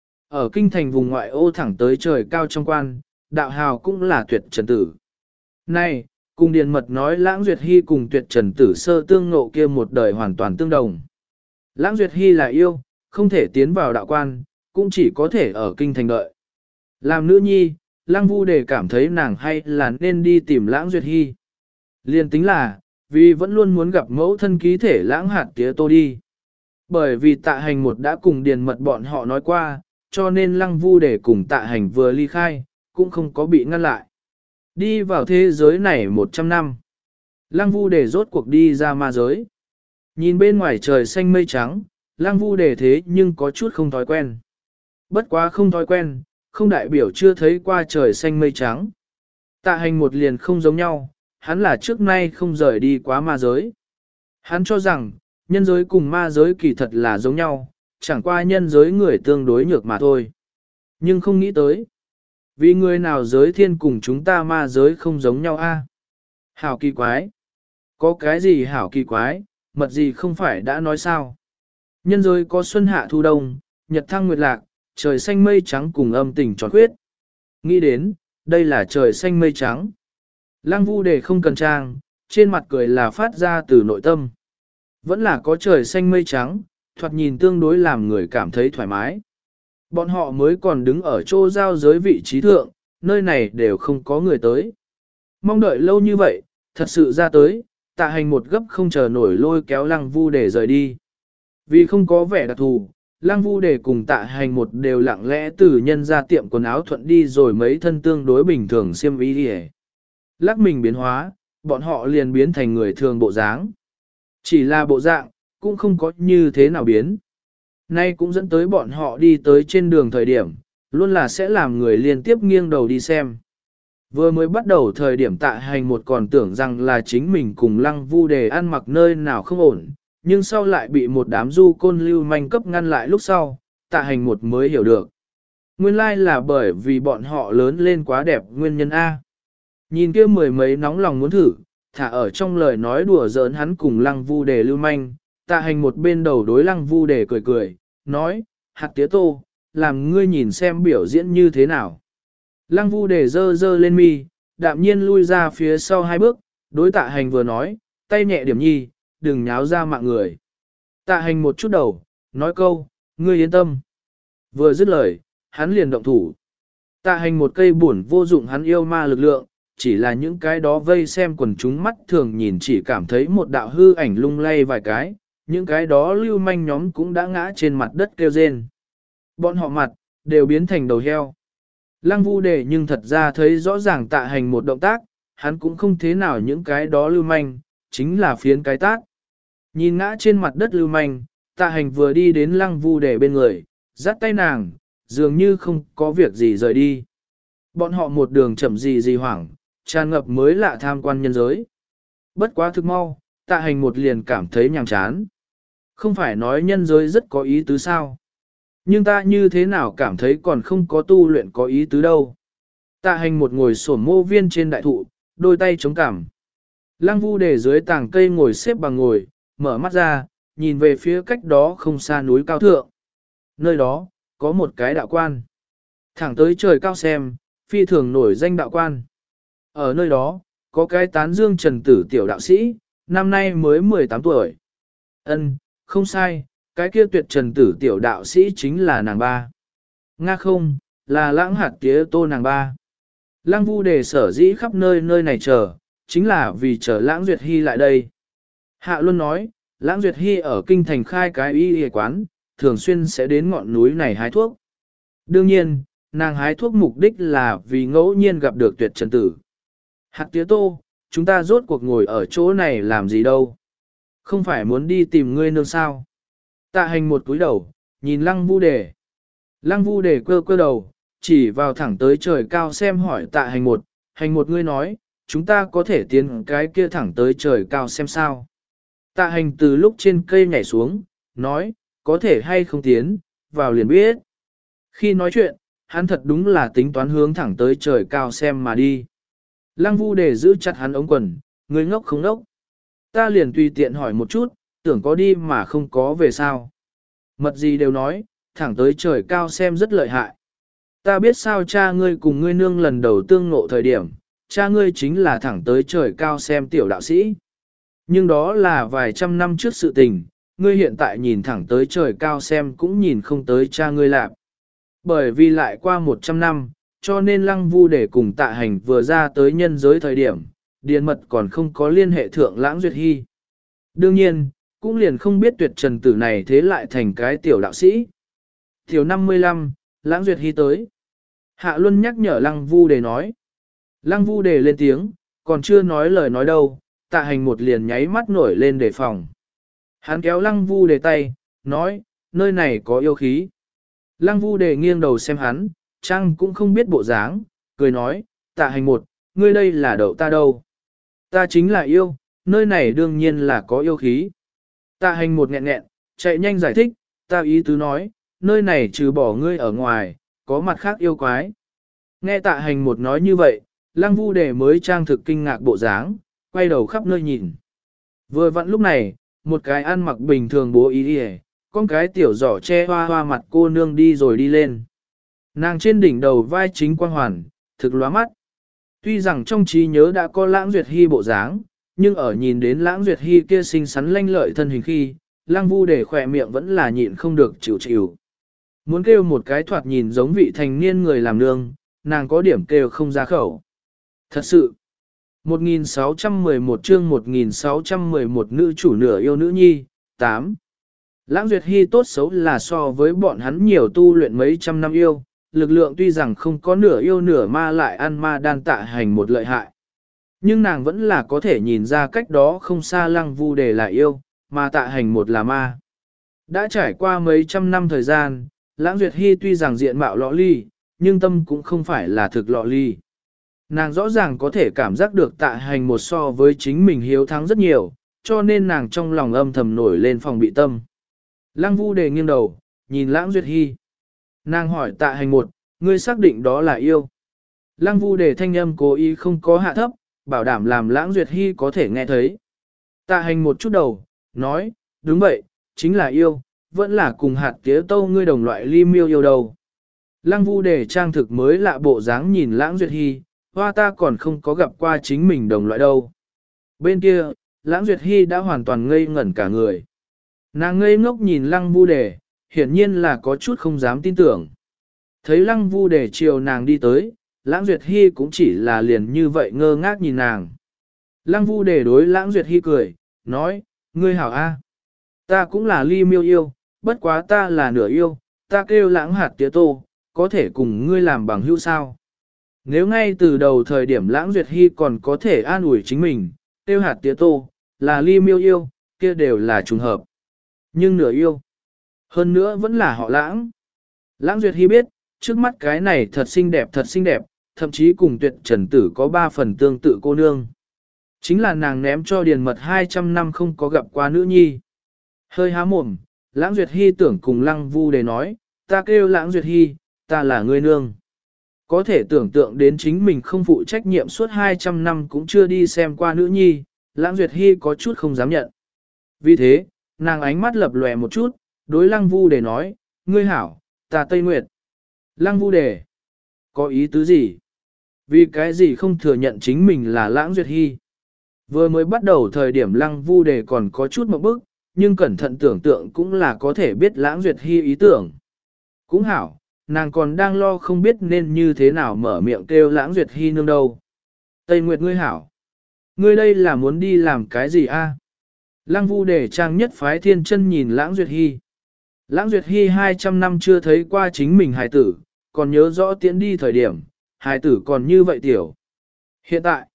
Ở kinh thành vùng ngoại ô thẳng tới trời cao trong quan, đạo hào cũng là Tuyệt Trần Tử. Này, cùng Điền Mật nói Lãng Duyệt Hy cùng Tuyệt Trần Tử sơ tương ngộ kia một đời hoàn toàn tương đồng. Lãng Duyệt Hy là yêu, không thể tiến vào đạo quan, cũng chỉ có thể ở kinh thành đợi. Làm nữ nhi, Lăng Vu Đề cảm thấy nàng hay là nên đi tìm Lãng Duyệt Hy. Liên tính là, vì vẫn luôn muốn gặp mẫu thân ký thể Lãng Hạt Tía Tô đi. Bởi vì Tạ Hành một đã cùng Điền Mật bọn họ nói qua, cho nên Lăng Vu Đề cùng Tạ Hành vừa ly khai, cũng không có bị ngăn lại. Đi vào thế giới này một trăm năm. Lăng Vu Đề rốt cuộc đi ra ma giới. Nhìn bên ngoài trời xanh mây trắng, Lăng Vu Đề thế nhưng có chút không thói quen. Bất quá không thói quen, không đại biểu chưa thấy qua trời xanh mây trắng. Tạ hành một liền không giống nhau, hắn là trước nay không rời đi quá ma giới. Hắn cho rằng, nhân giới cùng ma giới kỳ thật là giống nhau, chẳng qua nhân giới người tương đối nhược mà thôi. Nhưng không nghĩ tới. Vì người nào giới thiên cùng chúng ta ma giới không giống nhau a? Hảo kỳ quái. Có cái gì hảo kỳ quái, mật gì không phải đã nói sao? Nhân giới có xuân hạ thu đông, nhật thăng nguyệt lạc, trời xanh mây trắng cùng âm tình tròn khuyết. Nghĩ đến, đây là trời xanh mây trắng. Lăng Vu Đề không cần trang, trên mặt cười là phát ra từ nội tâm. Vẫn là có trời xanh mây trắng, thoạt nhìn tương đối làm người cảm thấy thoải mái. Bọn họ mới còn đứng ở chỗ giao giới vị trí thượng, nơi này đều không có người tới. Mong đợi lâu như vậy, thật sự ra tới, Tạ Hành một gấp không chờ nổi lôi kéo Lăng Vu Đề rời đi. Vì không có vẻ đặc thù, Lăng Vu Đề cùng Tạ Hành một đều lặng lẽ từ nhân ra tiệm quần áo thuận đi rồi mấy thân tương đối bình thường xiêm y đi. Lắc mình biến hóa, bọn họ liền biến thành người thường bộ dáng. Chỉ là bộ dạng, cũng không có như thế nào biến. Nay cũng dẫn tới bọn họ đi tới trên đường thời điểm, luôn là sẽ làm người liên tiếp nghiêng đầu đi xem. Vừa mới bắt đầu thời điểm Tạ Hành một còn tưởng rằng là chính mình cùng Lăng Vu Đề ăn mặc nơi nào không ổn, nhưng sau lại bị một đám du côn lưu manh cấp ngăn lại lúc sau, Tạ Hành một mới hiểu được. Nguyên lai là bởi vì bọn họ lớn lên quá đẹp nguyên nhân A. Nhìn kia mười mấy nóng lòng muốn thử, thả ở trong lời nói đùa giỡn hắn cùng Lăng Vu Đề lưu manh, Tạ Hành một bên đầu đối Lăng Vu Đề cười cười, nói, hạt tía tô, làm ngươi nhìn xem biểu diễn như thế nào. Lăng Vu Đề dơ dơ lên mi, đạm nhiên lui ra phía sau hai bước, đối Tạ Hành vừa nói, tay nhẹ điểm nhi, đừng nháo ra mạng người. Tạ Hành một chút đầu, nói câu, ngươi yên tâm. Vừa dứt lời, hắn liền động thủ. Tạ Hành một cây buồn vô dụng hắn yêu ma lực lượng, chỉ là những cái đó vây xem quần chúng mắt thường nhìn chỉ cảm thấy một đạo hư ảnh lung lay vài cái, những cái đó lưu manh nhóm cũng đã ngã trên mặt đất kêu rên. Bọn họ mặt, đều biến thành đầu heo. Lăng Vu Đề nhưng thật ra thấy rõ ràng Tạ Hành một động tác, hắn cũng không thế nào những cái đó lưu manh, chính là phiến cái tác. Nhìn ngã trên mặt đất lưu manh, Tạ Hành vừa đi đến Lăng Vu Đề bên người, dắt tay nàng, dường như không có việc gì rời đi. Bọn họ một đường chậm gì gì hoảng, tràn ngập mới lạ tham quan nhân giới. Bất quá thực mau, Tạ Hành một liền cảm thấy nhàm chán. Không phải nói nhân giới rất có ý tứ sao. Nhưng ta như thế nào cảm thấy còn không có tu luyện có ý tứ đâu. Tạ Hành một ngồi xổm mô viên trên đại thụ, đôi tay chống cằm. Lăng Vu Đề dưới tàng cây ngồi xếp bằng ngồi, mở mắt ra, nhìn về phía cách đó không xa núi cao thượng. Nơi đó, có một cái đạo quan. Thẳng tới trời cao xem, phi thường nổi danh đạo quan. Ở nơi đó, có cái tán dương trần tử tiểu đạo sĩ, năm nay mới mười tám tuổi. Ân, không sai, cái kia tuyệt trần tử tiểu đạo sĩ chính là nàng ba. Nga không, là lãng hạt tía tô nàng ba. Lăng Vu Đề sở dĩ khắp nơi nơi này chờ, chính là vì chờ lãng duyệt hy lại đây. Hạ Luân nói, lãng duyệt hy ở kinh thành khai cái y y quán, thường xuyên sẽ đến ngọn núi này hái thuốc. Đương nhiên, nàng hái thuốc mục đích là vì ngẫu nhiên gặp được tuyệt trần tử. Hạt tía tô, chúng ta rốt cuộc ngồi ở chỗ này làm gì đâu. Không phải muốn đi tìm ngươi nương sao. Tạ Hành một cúi đầu, nhìn Lăng Vu Đề. Lăng Vu Đề quơ quơ đầu, chỉ vào thẳng tới trời cao xem hỏi Tạ Hành một, Hành một ngươi nói, chúng ta có thể tiến cái kia thẳng tới trời cao xem sao. Tạ Hành từ lúc trên cây nhảy xuống, nói, có thể hay không tiến, vào liền biết. Khi nói chuyện, hắn thật đúng là tính toán hướng thẳng tới trời cao xem mà đi. Lăng Vu Đề giữ chặt hắn ống quần, ngươi ngốc không ngốc. Ta liền tùy tiện hỏi một chút, tưởng có đi mà không có về sao. Mật gì đều nói, thẳng tới trời cao xem rất lợi hại. Ta biết sao cha ngươi cùng ngươi nương lần đầu tương ngộ thời điểm, cha ngươi chính là thẳng tới trời cao xem tiểu đạo sĩ. Nhưng đó là vài trăm năm trước sự tình, ngươi hiện tại nhìn thẳng tới trời cao xem cũng nhìn không tới cha ngươi lạc. Bởi vì lại qua một trăm năm, cho nên Lăng Vu Đề cùng Tạ Hành vừa ra tới nhân giới thời điểm, điền mật còn không có liên hệ thượng lãng duyệt hy. Đương nhiên, cũng liền không biết tuyệt trần tử này thế lại thành cái tiểu đạo sĩ. Tiểu năm mươi lăm, lãng duyệt hy tới. Hạ Luân nhắc nhở Lăng Vu Đề nói. Lăng Vu Đề lên tiếng, còn chưa nói lời nói đâu, Tạ Hành một liền nháy mắt nổi lên đề phòng. Hắn kéo Lăng Vu Đề tay, nói, nơi này có yêu khí. Lăng Vu Đề nghiêng đầu xem hắn, Trang cũng không biết bộ dáng, cười nói, tạ hành một, ngươi đây là đậu ta đâu. Ta chính là yêu, nơi này đương nhiên là có yêu khí. Tạ hành một nghẹn nghẹn, chạy nhanh giải thích, ta ý tứ nói, nơi này trừ bỏ ngươi ở ngoài, có mặt khác yêu quái. Nghe tạ hành một nói như vậy, Lăng Vu Đề mới trang thực kinh ngạc bộ dáng, quay đầu khắp nơi nhìn. Vừa vặn lúc này, một cái ăn mặc bình thường bố ý đi con cái tiểu giỏ che hoa hoa mặt cô nương đi rồi đi lên. Nàng trên đỉnh đầu vai chính quang hoàn, thực lóa mắt. Tuy rằng trong trí nhớ đã có Lãng Duyệt Hy bộ dáng, nhưng ở nhìn đến Lãng Duyệt Hy kia xinh xắn lanh lợi thân hình khi, Lăng Vu Đề khỏe miệng vẫn là nhịn không được chịu chịu. Muốn kêu một cái thoạt nhìn giống vị thành niên người làm nương, nàng có điểm kêu không ra khẩu. Thật sự, một nghìn sáu trăm mười một chương một nghìn sáu trăm mười một nữ chủ nửa yêu nữ nhi, tám. Lãng Duyệt Hy tốt xấu là so với bọn hắn nhiều tu luyện mấy trăm năm yêu, lực lượng tuy rằng không có nửa yêu nửa ma lại ăn ma đan tạ hành một lợi hại. Nhưng nàng vẫn là có thể nhìn ra cách đó không xa Lăng Vu Đề là yêu, mà tạ hành một là ma. Đã trải qua mấy trăm năm thời gian, Lãng Duyệt Hy tuy rằng diện mạo lọ ly, nhưng tâm cũng không phải là thực lọ ly. Nàng rõ ràng có thể cảm giác được tạ hành một so với chính mình hiếu thắng rất nhiều, cho nên nàng trong lòng âm thầm nổi lên phòng bị tâm. Lăng Vu Đề nghiêng đầu, nhìn Lãng Duyệt Hy. Nàng hỏi tạ hành một, ngươi xác định đó là yêu. Lăng Vu Đề thanh âm cố ý không có hạ thấp, bảo đảm làm Lãng Duyệt Hy có thể nghe thấy. Tạ hành một chút đầu, nói, đúng vậy, chính là yêu, vẫn là cùng hạt tía tâu ngươi đồng loại ly miêu yêu đầu. Lăng Vu Đề trang thực mới lạ bộ dáng nhìn Lãng Duyệt Hy, hoa ta còn không có gặp qua chính mình đồng loại đâu. Bên kia, Lãng Duyệt Hy đã hoàn toàn ngây ngẩn cả người. Nàng ngây ngốc nhìn Lăng Vu Đề, hiển nhiên là có chút không dám tin tưởng. Thấy Lăng Vu Đề chiều nàng đi tới, Lãng Duyệt Hy cũng chỉ là liền như vậy ngơ ngác nhìn nàng. Lăng Vu Đề đối Lãng Duyệt Hy cười, nói, ngươi hảo a, ta cũng là ly miêu yêu, bất quá ta là nửa yêu, ta kêu Lãng hạt tía tô, có thể cùng ngươi làm bằng hữu sao. Nếu ngay từ đầu thời điểm Lãng Duyệt Hy còn có thể an ủi chính mình, kêu hạt tía tô, là ly miêu yêu, kia đều là trùng hợp. Nhưng nửa yêu, hơn nữa vẫn là họ Lãng. Lãng Duyệt Hy biết, trước mắt cái này thật xinh đẹp thật xinh đẹp, thậm chí cùng Tuyệt Trần Tử có ba phần tương tự cô nương. Chính là nàng ném cho Điền Mật hai trăm năm không có gặp qua nữ nhi. Hơi há mồm, Lãng Duyệt Hy tưởng cùng Lăng Vu Đề nói, ta kêu Lãng Duyệt Hy, ta là người nương. Có thể tưởng tượng đến chính mình không phụ trách nhiệm suốt hai trăm năm cũng chưa đi xem qua nữ nhi, Lãng Duyệt Hy có chút không dám nhận. Vì thế, nàng ánh mắt lập lòe một chút, đối Lăng Vu Đề nói, ngươi hảo, ta Tây Nguyệt. Lăng Vu Đề, có ý tứ gì? Vì cái gì không thừa nhận chính mình là Lãng Duyệt Hy? Vừa mới bắt đầu thời điểm Lăng Vu Đề còn có chút một bức, nhưng cẩn thận tưởng tượng cũng là có thể biết Lãng Duyệt Hy ý tưởng. Cũng hảo, nàng còn đang lo không biết nên như thế nào mở miệng kêu Lãng Duyệt Hy nương đâu. Tây Nguyệt ngươi hảo. Ngươi đây là muốn đi làm cái gì a? Lăng Vu Đề trang nhất phái thiên chân nhìn Lãng Duyệt Hy. Lãng Duyệt Hy hai trăm năm chưa thấy qua chính mình hài tử, còn nhớ rõ tiễn đi thời điểm, hài tử còn như vậy tiểu. Hiện tại,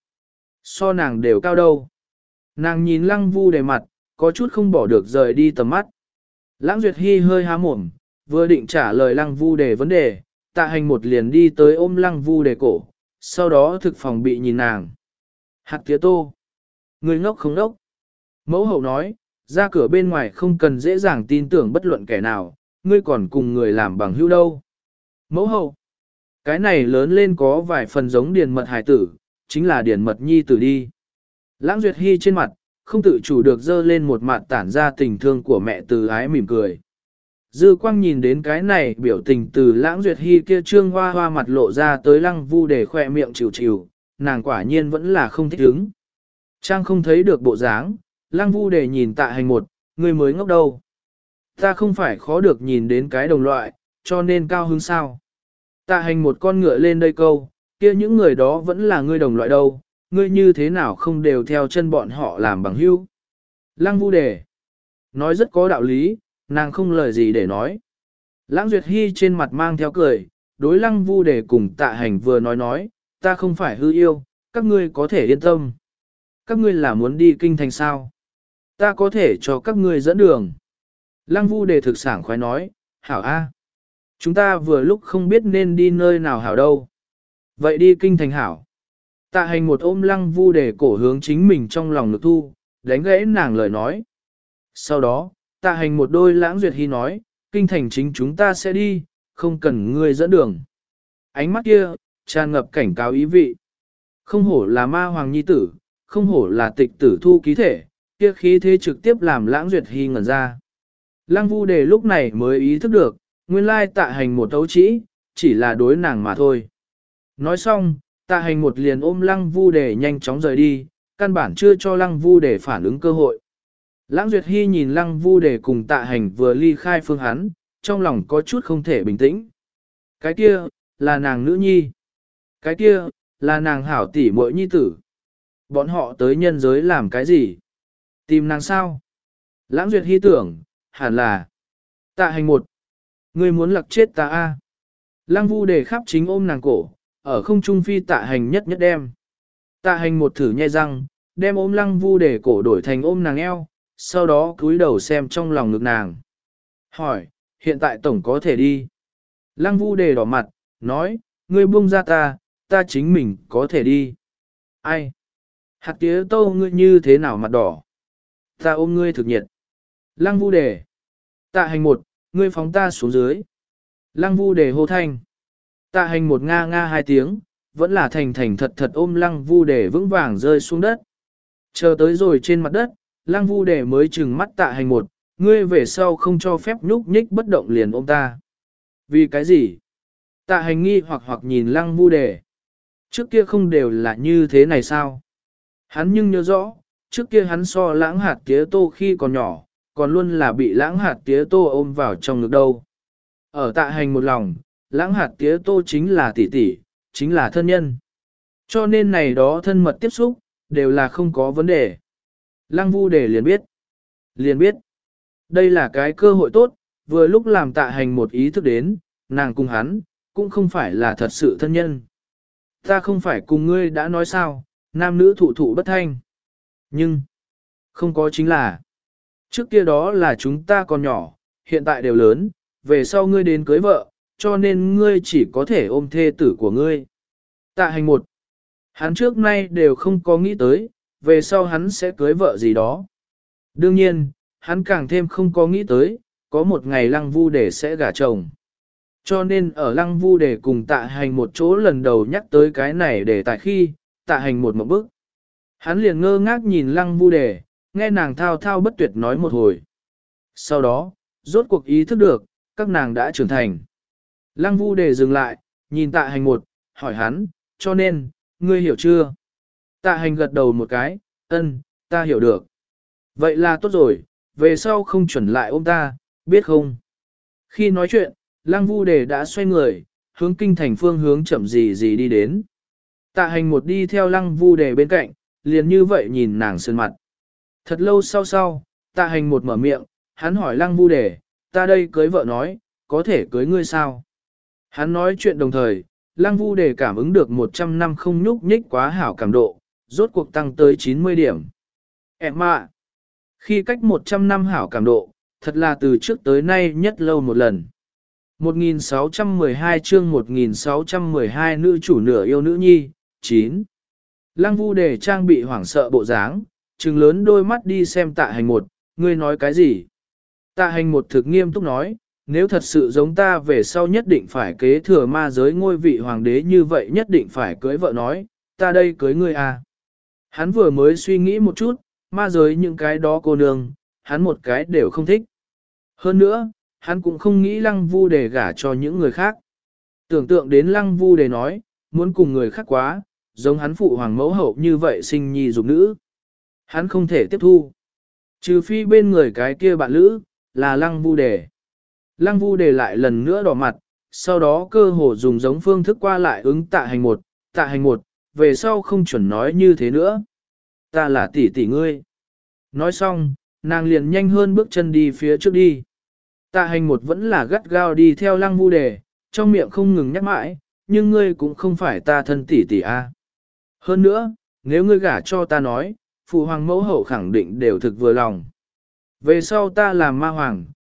so nàng đều cao đâu. Nàng nhìn Lăng Vu Đề mặt, có chút không bỏ được rời đi tầm mắt. Lãng Duyệt Hy hơi há mồm, vừa định trả lời Lăng Vu Đề vấn đề, Tạ Hành một liền đi tới ôm Lăng Vu Đề cổ, sau đó thực phòng bị nhìn nàng. Hạt tía tô, người ngốc không ngốc. Mẫu hậu nói, ra cửa bên ngoài không cần dễ dàng tin tưởng bất luận kẻ nào, ngươi còn cùng người làm bằng hữu đâu. Mẫu hậu, cái này lớn lên có vài phần giống Điền Mật hải tử, chính là Điền Mật nhi tử đi. Lãng Duyệt Hy trên mặt, không tự chủ được dơ lên một mặt tản ra tình thương của mẹ từ ái mỉm cười. Dư quang nhìn đến cái này biểu tình từ Lãng Duyệt Hy kia trương hoa hoa mặt lộ ra tới Lăng Vu Đề khoe miệng chịu chịu, nàng quả nhiên vẫn là không thích ứng. Trang không thấy được bộ dáng, Lăng Vu Đề nhìn Tạ Hành một, người mới ngốc đâu. Ta không phải khó được nhìn đến cái đồng loại, cho nên cao hứng sao. Tạ Hành một con ngựa lên đây câu, kia những người đó vẫn là ngươi đồng loại đâu, ngươi như thế nào không đều theo chân bọn họ làm bằng hữu. Lăng Vu Đề nói rất có đạo lý, nàng không lời gì để nói. Lãng Duyệt Hy trên mặt mang theo cười, đối Lăng Vu Đề cùng Tạ Hành vừa nói nói, ta không phải hư yêu, các ngươi có thể yên tâm. Các ngươi là muốn đi kinh thành sao? Ta có thể cho các ngươi dẫn đường. Lăng Vu Đề thực sảng khoái nói, hảo a, chúng ta vừa lúc không biết nên đi nơi nào hảo đâu. Vậy đi kinh thành hảo. Tạ hành một ôm Lăng Vu Đề cổ hướng chính mình trong lòng lực thu, đánh gãy nàng lời nói. Sau đó, tạ hành một đôi lãng duyệt hy nói, kinh thành chính chúng ta sẽ đi, không cần ngươi dẫn đường. Ánh mắt kia, tràn ngập cảnh cáo ý vị. Không hổ là ma hoàng nhi tử, không hổ là tịch tử thu ký thể, kia khí thế trực tiếp làm lãng duyệt hy ngẩn ra. Lăng Vu Đề lúc này mới ý thức được, nguyên lai tạ hành một ấu trĩ, chỉ là đối nàng mà thôi. Nói xong, tạ hành một liền ôm Lăng Vu Đề nhanh chóng rời đi, căn bản chưa cho Lăng Vu Đề phản ứng cơ hội. Lãng Duyệt Hy nhìn Lăng Vu Đề cùng tạ hành vừa ly khai phương hắn, trong lòng có chút không thể bình tĩnh. Cái kia, là nàng nữ nhi. Cái kia, là nàng hảo tỷ muội nhi tử. Bọn họ tới nhân giới làm cái gì? Tìm nàng sao? Lãng Duyệt Hy tưởng, hẳn là tạ hành một. Ngươi muốn lặc chết ta a? Lăng Vu Đề khắp chính ôm nàng cổ, ở không trung phi tạ hành nhất nhất đem. Tạ hành một thử nhe răng, đem ôm Lăng Vu Đề cổ đổi thành ôm nàng eo, sau đó cúi đầu xem trong lòng ngực nàng. Hỏi, hiện tại tổng có thể đi. Lăng Vu Đề đỏ mặt, nói, ngươi buông ra ta, ta chính mình có thể đi. Ai? Hạt tía tô ngươi như thế nào mặt đỏ? Ta ôm ngươi thực nhiệt. Lăng Vu Đề. Tạ hành một, ngươi phóng ta xuống dưới. Lăng Vu Đề hô thanh. Tạ hành một nga nga hai tiếng, vẫn là thành thành thật thật ôm Lăng Vu Đề vững vàng rơi xuống đất. Chờ tới rồi trên mặt đất, Lăng Vu Đề mới trừng mắt tạ hành một, ngươi về sau không cho phép nhúc nhích bất động liền ôm ta. Vì cái gì? Tạ hành nghi hoặc hoặc nhìn Lăng Vu Đề. Trước kia không đều là như thế này sao? Hắn nhưng nhớ rõ, trước kia hắn so lãng hạt tía tô khi còn nhỏ, còn luôn là bị lãng hạt tía tô ôm vào trong ngực đâu. Ở tạ hành một lòng, lãng hạt tía tô chính là tỷ tỷ, chính là thân nhân. Cho nên này đó thân mật tiếp xúc, đều là không có vấn đề. Lăng Vu Đề liền biết. Liền biết. Đây là cái cơ hội tốt, vừa lúc làm tạ hành một ý thức đến, nàng cùng hắn, cũng không phải là thật sự thân nhân. Ta không phải cùng ngươi đã nói sao, nam nữ thụ thụ bất thanh. Nhưng, không có chính là, trước kia đó là chúng ta còn nhỏ, hiện tại đều lớn, về sau ngươi đến cưới vợ, cho nên ngươi chỉ có thể ôm thê tử của ngươi. Tạ hành một, hắn trước nay đều không có nghĩ tới, về sau hắn sẽ cưới vợ gì đó. Đương nhiên, hắn càng thêm không có nghĩ tới, có một ngày Lăng Vu Đề sẽ gả chồng. Cho nên ở Lăng Vu Đề cùng tạ hành một chỗ lần đầu nhắc tới cái này để tại khi, tạ hành một một bước. Hắn liền ngơ ngác nhìn Lăng Vu Đề, nghe nàng thao thao bất tuyệt nói một hồi. Sau đó, rốt cuộc ý thức được, các nàng đã trưởng thành. Lăng Vu Đề dừng lại, nhìn tạ hành một, hỏi hắn, cho nên, ngươi hiểu chưa? Tạ hành gật đầu một cái, ân, ta hiểu được. Vậy là tốt rồi, về sau không chuẩn lại ôm ta, biết không? Khi nói chuyện, Lăng Vu Đề đã xoay người, hướng kinh thành phương hướng chậm gì gì đi đến. Tạ hành một đi theo Lăng Vu Đề bên cạnh, liền như vậy nhìn nàng sơn mặt. Thật lâu sau sau, tạ hành một mở miệng, hắn hỏi Lăng Vu Đề, ta đây cưới vợ nói, có thể cưới ngươi sao? Hắn nói chuyện đồng thời, Lăng Vu Đề cảm ứng được một trăm năm không nhúc nhích quá hảo cảm độ, rốt cuộc tăng tới chín mươi điểm. Em ạ! Khi cách một trăm năm hảo cảm độ, thật là từ trước tới nay nhất lâu một lần. một nghìn sáu trăm mười hai chương một nghìn sáu trăm mười hai nữ chủ nửa yêu nữ nhi, chín. Lăng Vu Đề trang bị hoảng sợ bộ dáng, trừng lớn đôi mắt đi xem tạ hành một, ngươi nói cái gì? Tạ hành một thực nghiêm túc nói, nếu thật sự giống ta về sau nhất định phải kế thừa ma giới ngôi vị hoàng đế như vậy nhất định phải cưới vợ nói, ta đây cưới ngươi à. Hắn vừa mới suy nghĩ một chút, ma giới những cái đó cô nương, hắn một cái đều không thích. Hơn nữa, hắn cũng không nghĩ Lăng Vu Đề gả cho những người khác. Tưởng tượng đến Lăng Vu Đề nói, muốn cùng người khác quá, giống hắn phụ hoàng mẫu hậu như vậy sinh nhi dục nữ. Hắn không thể tiếp thu. Trừ phi bên người cái kia bạn lữ, là Lăng Vu Đề. Lăng Vu Đề lại lần nữa đỏ mặt, sau đó cơ hồ dùng giống phương thức qua lại ứng tạ hành một, tạ hành một, về sau không chuẩn nói như thế nữa. Ta là tỷ tỷ ngươi. Nói xong, nàng liền nhanh hơn bước chân đi phía trước đi. Tạ hành một vẫn là gắt gao đi theo Lăng Vu Đề, trong miệng không ngừng nhắc mãi, nhưng ngươi cũng không phải ta thân tỷ tỷ a. Hơn nữa, nếu ngươi gả cho ta nói, phụ hoàng mẫu hậu khẳng định đều thực vừa lòng. Về sau ta làm ma hoàng,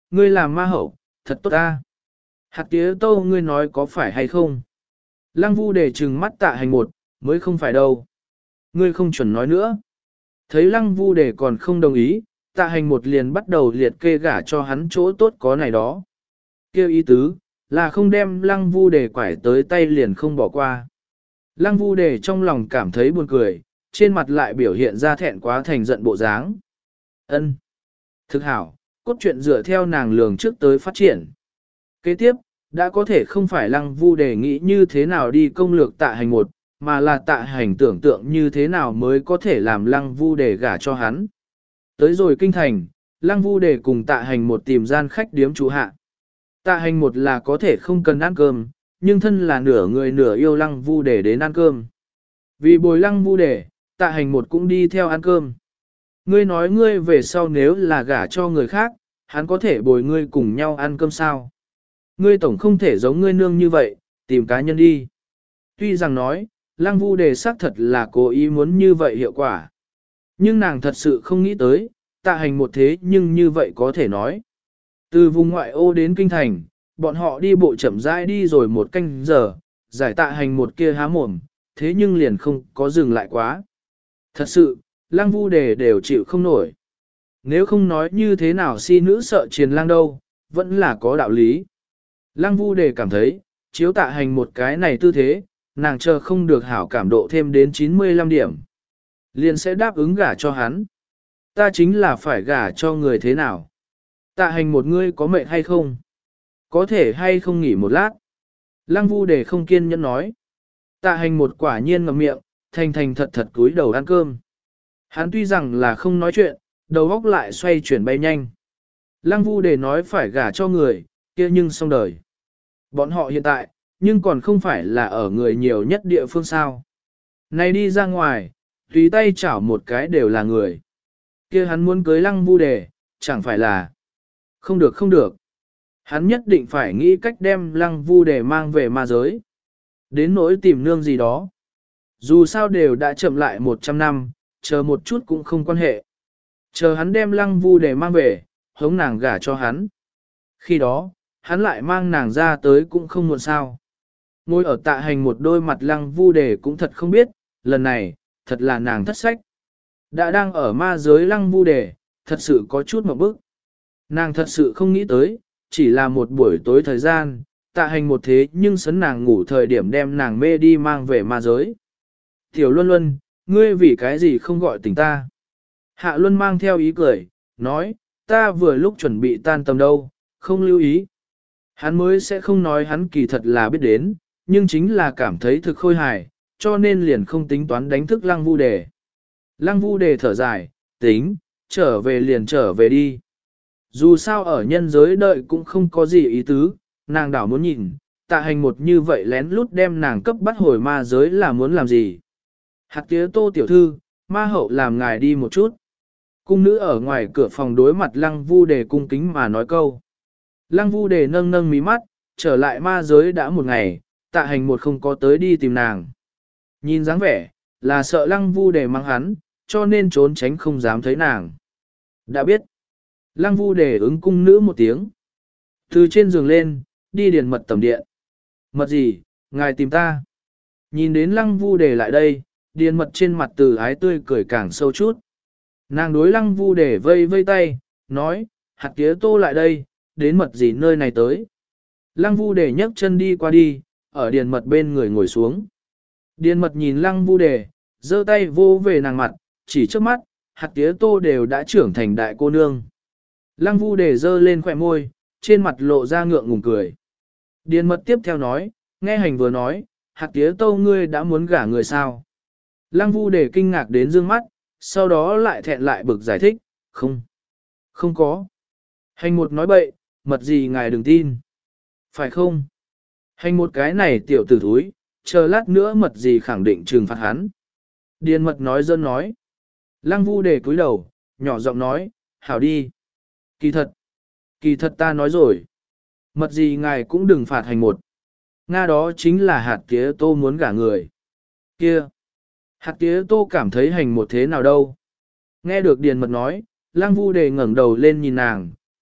ngươi làm ma hậu, thật tốt ta. Hạt tía tô ngươi nói có phải hay không? Lăng vu để trừng mắt tạ hành một, mới không phải đâu. Ngươi không chuẩn nói nữa. Thấy lăng vu để còn không đồng ý, tạ hành một liền bắt đầu liệt kê gả cho hắn chỗ tốt có này đó. Kêu ý tứ, là không đem lăng vu để quải tới tay liền không bỏ qua. Lăng vu để trong lòng cảm thấy buồn cười, trên mặt lại biểu hiện ra thẹn quá thành giận bộ dáng. Ân, thực hảo, cốt truyện dựa theo nàng lường trước tới phát triển. Kế tiếp, đã có thể không phải lăng vu đề nghĩ như thế nào đi công lược tạ hành một, mà là tạ hành tưởng tượng như thế nào mới có thể làm lăng vu đề gả cho hắn. Tới rồi kinh thành, lăng vu đề cùng tạ hành một tìm gian khách điếm trụ hạ. Tạ hành một là có thể không cần ăn cơm, nhưng thân là nửa người nửa yêu lăng vu đề đến ăn cơm. Vì bồi lăng vu đề, tạ hành một cũng đi theo ăn cơm. Ngươi nói ngươi về sau nếu là gả cho người khác, hắn có thể bồi ngươi cùng nhau ăn cơm sao? Ngươi tổng không thể giống ngươi nương như vậy, tìm cá nhân đi. Tuy rằng nói, lăng vu đề xác thật là cố ý muốn như vậy hiệu quả. Nhưng nàng thật sự không nghĩ tới, tạ hành một thế nhưng như vậy có thể nói. Từ vùng ngoại ô đến kinh thành, bọn họ đi bộ chậm rãi đi rồi một canh giờ, giải tạ hành một kia há mồm, thế nhưng liền không có dừng lại quá. Thật sự, lăng vu đề đều chịu không nổi. Nếu không nói như thế nào si nữ sợ triền lang đâu, vẫn là có đạo lý. Lăng vu đề cảm thấy, chiếu tạ hành một cái này tư thế, nàng chờ không được hảo cảm độ thêm đến chín mươi lăm điểm. Liền sẽ đáp ứng gả cho hắn. Ta chính là phải gả cho người thế nào? Tạ hành một ngươi có mệt hay không? Có thể hay không nghỉ một lát? Lăng vu đề không kiên nhẫn nói. Tạ hành một quả nhiên ngậm miệng, thành thành thật thật cúi đầu ăn cơm. Hắn tuy rằng là không nói chuyện, đầu óc lại xoay chuyển bay nhanh. Lăng vu đề nói phải gả cho người, kia nhưng xong đời. Bọn họ hiện tại, nhưng còn không phải là ở người nhiều nhất địa phương sao. Này đi ra ngoài, tùy tay chảo một cái đều là người. Kia hắn muốn cưới lăng vu đề, chẳng phải là. Không được không được. Hắn nhất định phải nghĩ cách đem lăng vu đề mang về ma giới. Đến nỗi tìm nương gì đó. Dù sao đều đã chậm lại một trăm năm, chờ một chút cũng không quan hệ. Chờ hắn đem lăng vu đề mang về, hống nàng gả cho hắn. Khi đó, hắn lại mang nàng ra tới cũng không muộn sao. Ngồi ở tạ hành một đôi mặt lăng vu đề cũng thật không biết, lần này, thật là nàng thất sách. Đã đang ở ma giới lăng vu đề, thật sự có chút một bức. Nàng thật sự không nghĩ tới, chỉ là một buổi tối thời gian, tạ hành một thế nhưng sấn nàng ngủ thời điểm đem nàng mê đi mang về ma giới. Tiểu Luân Luân, ngươi vì cái gì không gọi tỉnh ta? Hạ Luân mang theo ý cười, nói, ta vừa lúc chuẩn bị tan tầm đâu, không lưu ý. Hắn mới sẽ không nói hắn kỳ thật là biết đến, nhưng chính là cảm thấy thực khôi hài, cho nên liền không tính toán đánh thức Lăng Vu Đề. Lăng Vu Đề thở dài, tính, trở về liền trở về đi. Dù sao ở nhân giới đợi cũng không có gì ý tứ, nàng đảo muốn nhìn, tạ hành một như vậy lén lút đem nàng cấp bắt hồi ma giới là muốn làm gì. Hạt tía Tô tiểu thư, ma hậu làm ngài đi một chút. Cung nữ ở ngoài cửa phòng đối mặt Lăng Vu Đề cung kính mà nói câu. Lăng Vu Đề nâng nâng mí mắt, trở lại ma giới đã một ngày, tạ hành một không có tới đi tìm nàng. Nhìn dáng vẻ, là sợ Lăng Vu Đề mang hắn, cho nên trốn tránh không dám thấy nàng. Đã biết. Lăng Vu Đề ứng cung nữ một tiếng. Từ trên giường lên, đi điền mật tầm điện. Mật gì, ngài tìm ta. Nhìn đến Lăng Vu Đề lại đây, điền mật trên mặt từ ái tươi cười càng sâu chút. Nàng đối Lăng Vu Đề vây vây tay, nói, hạt tía Tô lại đây, đến mật gì nơi này tới. Lăng Vu Đề nhấc chân đi qua đi, ở điền mật bên người ngồi xuống. Điền mật nhìn Lăng Vu Đề, giơ tay vô về nàng mặt, chỉ trước mắt, hạt tía Tô đều đã trưởng thành đại cô nương. Lăng Vu Đề giơ lên khỏe môi, trên mặt lộ ra ngượng ngùng cười. Điền mật tiếp theo nói, nghe hành vừa nói, hạt tía Tô ngươi đã muốn gả người sao. Lăng Vu Đề kinh ngạc đến dương mắt, sau đó lại thẹn lại bực giải thích, không, không có. Hành một nói bậy, mật gì ngài đừng tin. Phải không? Hành một cái này tiểu tử thúi, chờ lát nữa mật gì khẳng định trừng phạt hắn. Điền mật nói dân nói. Lăng Vu Đề cúi đầu, nhỏ giọng nói, hảo đi. Kỳ thật, kỳ thật ta nói rồi. Mật gì ngài cũng đừng phạt hành một. Nga đó chính là hạt tía Tô muốn gả người. Kia, hạt tía Tô cảm thấy hành một thế nào đâu. Nghe được Điền mật nói, Lăng Vu Đề ngẩng đầu lên nhìn nàng,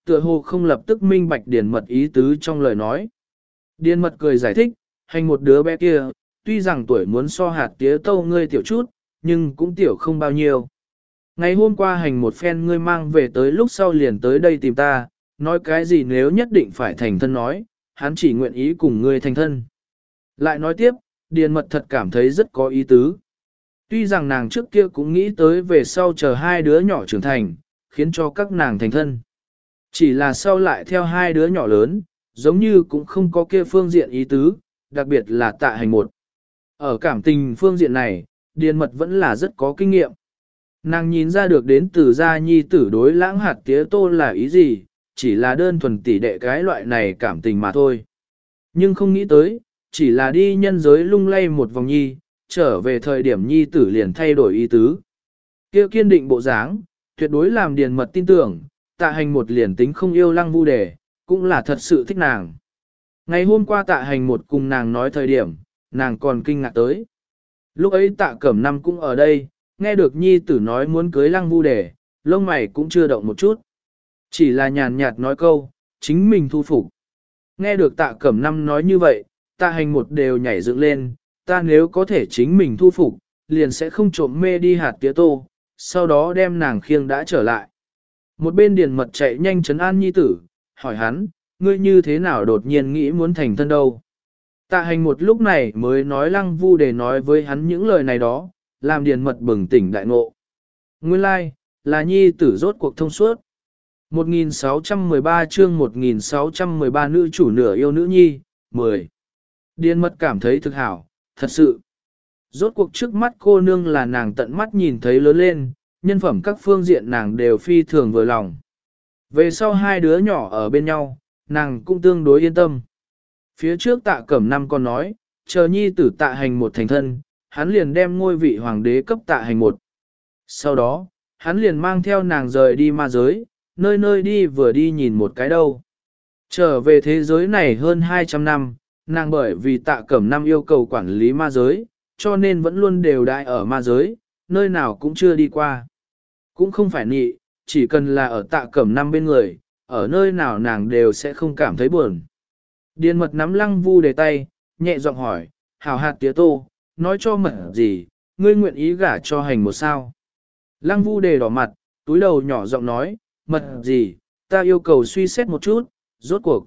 tựa hồ không lập tức minh bạch điền mật ý tứ trong lời nói. Điền mật cười giải thích, hành một đứa bé kia, tuy rằng tuổi muốn so hạt tía tâu ngươi tiểu chút, nhưng cũng tiểu không bao nhiêu. Ngày hôm qua hành một phen ngươi mang về tới lúc sau liền tới đây tìm ta, nói cái gì nếu nhất định phải thành thân nói, hắn chỉ nguyện ý cùng ngươi thành thân. Lại nói tiếp, điền mật thật cảm thấy rất có ý tứ. Tuy rằng nàng trước kia cũng nghĩ tới về sau chờ hai đứa nhỏ trưởng thành, khiến cho các nàng thành thân. Chỉ là sau lại theo hai đứa nhỏ lớn, giống như cũng không có kia phương diện ý tứ, đặc biệt là tạ hành một. Ở cảm tình phương diện này, điền mật vẫn là rất có kinh nghiệm. Nàng nhìn ra được đến từ gia nhi tử đối lãng hạt tía tô là ý gì, chỉ là đơn thuần tỷ đệ cái loại này cảm tình mà thôi. Nhưng không nghĩ tới, chỉ là đi nhân giới lung lay một vòng nhi, trở về thời điểm nhi tử liền thay đổi ý tứ. Kia kiên định bộ dáng, tuyệt đối làm điền mật tin tưởng, tạ hành một liền tính không yêu lăng vu đề, cũng là thật sự thích nàng. Ngày hôm qua tạ hành một cùng nàng nói thời điểm, nàng còn kinh ngạc tới. Lúc ấy tạ cẩm năm cũng ở đây, nghe được nhi tử nói muốn cưới lăng vu đề, lông mày cũng chưa động một chút. Chỉ là nhàn nhạt nói câu, chính mình thu phục. Nghe được tạ cẩm năm nói như vậy, tạ hành một đều nhảy dựng lên, ta nếu có thể chính mình thu phục, liền sẽ không trộm mê đi hạt tía tô, sau đó đem nàng khiêng đã trở lại. Một bên điền mật chạy nhanh trấn an nhi tử, hỏi hắn, ngươi như thế nào đột nhiên nghĩ muốn thành thân đâu. Tạ hành một lúc này mới nói lăng vu để nói với hắn những lời này đó, làm điền mật bừng tỉnh đại ngộ. Nguyên lai, like, là nhi tử rốt cuộc thông suốt. một nghìn sáu trăm mười ba chương một nghìn sáu trăm mười ba nữ chủ nửa yêu nữ nhi, mười. Điền mật cảm thấy thực hảo, thật sự. Rốt cuộc trước mắt cô nương là nàng tận mắt nhìn thấy lớn lên, nhân phẩm các phương diện nàng đều phi thường vừa lòng. Về sau hai đứa nhỏ ở bên nhau, nàng cũng tương đối yên tâm. Phía trước tạ cẩm năm còn nói, chờ nhi tử tạ hành một thành thân, hắn liền đem ngôi vị hoàng đế cấp tạ hành một. Sau đó, hắn liền mang theo nàng rời đi ma giới, nơi nơi đi vừa đi nhìn một cái đâu. Trở về thế giới này hơn hai trăm năm, nàng bởi vì tạ cẩm năm yêu cầu quản lý ma giới, cho nên vẫn luôn đều đại ở ma giới, nơi nào cũng chưa đi qua. Cũng không phải nị, chỉ cần là ở tạ cẩm năm bên người, ở nơi nào nàng đều sẽ không cảm thấy buồn. Điền mật nắm lăng vu đề tay, nhẹ giọng hỏi, hào hạt tía tô, nói cho mật gì, ngươi nguyện ý gả cho hành một sao. Lăng vu đề đỏ mặt, túi đầu nhỏ giọng nói, mật gì, ta yêu cầu suy xét một chút, rốt cuộc.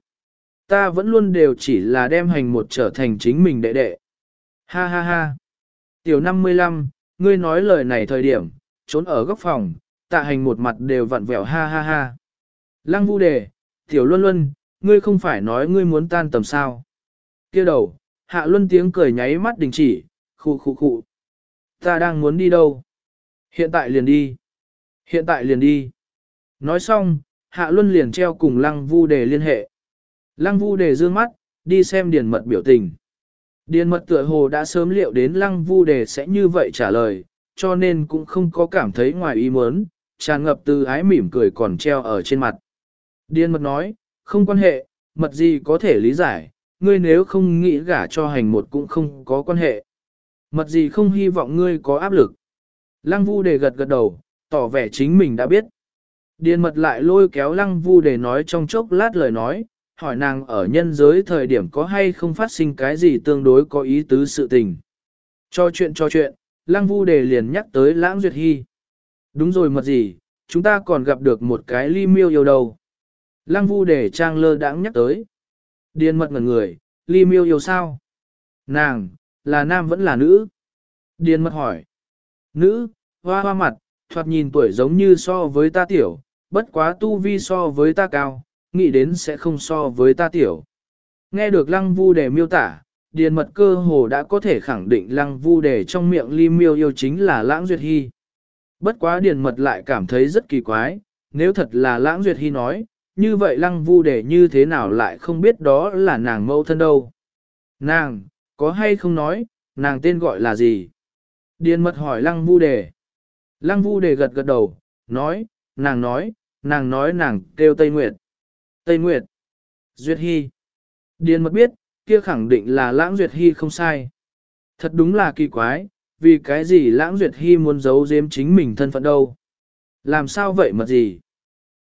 Ta vẫn luôn đều chỉ là đem hành một trở thành chính mình đệ đệ. Ha ha ha. Tiểu năm mươi lăm, ngươi nói lời này thời điểm, trốn ở góc phòng, tạ hành một mặt đều vặn vẹo ha ha ha. Lăng vu đề, tiểu luân luân, ngươi không phải nói ngươi muốn tan tầm sao. Kia đầu, hạ luân tiếng cười nháy mắt đình chỉ, khu khu khu. Ta đang muốn đi đâu? Hiện tại liền đi. Hiện tại liền đi. Nói xong, hạ luân liền treo cùng lăng vu đề liên hệ. Lăng vu đề dương mắt, đi xem điền mật biểu tình. Điền mật tựa hồ đã sớm liệu đến lăng vu đề sẽ như vậy trả lời, cho nên cũng không có cảm thấy ngoài ý muốn, tràn ngập từ ái mỉm cười còn treo ở trên mặt. Điền mật nói, không quan hệ, mật gì có thể lý giải, ngươi nếu không nghĩ gả cho hành một cũng không có quan hệ. Mật gì không hy vọng ngươi có áp lực. Lăng vu đề gật gật đầu, tỏ vẻ chính mình đã biết. Điền mật lại lôi kéo lăng vu đề nói trong chốc lát lời nói, hỏi nàng ở nhân giới thời điểm có hay không phát sinh cái gì tương đối có ý tứ sự tình. Cho chuyện cho chuyện, lăng vu đề liền nhắc tới lãng duyệt hy. Đúng rồi mật gì, chúng ta còn gặp được một cái ly miêu yêu đầu. Lăng vu đề trang lơ đãng nhắc tới. Điền mật ngẩn người, ly miêu yêu sao? Nàng, là nam vẫn là nữ? Điền mật hỏi. Nữ, hoa hoa mặt, thoạt nhìn tuổi giống như so với ta tiểu, bất quá tu vi so với ta cao, nghĩ đến sẽ không so với ta tiểu. Nghe được lăng vu đề miêu tả, điền mật cơ hồ đã có thể khẳng định lăng vu đề trong miệng ly miêu yêu chính là lãng duyệt hy. Bất quá điền mật lại cảm thấy rất kỳ quái, nếu thật là lãng duyệt hy nói, như vậy lăng vu đề như thế nào lại không biết đó là nàng mẫu thân đâu. Nàng, có hay không nói, nàng tên gọi là gì? Điền mật hỏi lăng vu đề. Lăng vu đề gật gật đầu, nói, nàng nói, nàng nói nàng kêu Tây Nguyệt. Tây Nguyệt. Duyệt Hy. Điền mật biết, kia khẳng định là lãng Duyệt Hy không sai. Thật đúng là kỳ quái, vì cái gì lãng Duyệt Hy muốn giấu giếm chính mình thân phận đâu. Làm sao vậy mật gì?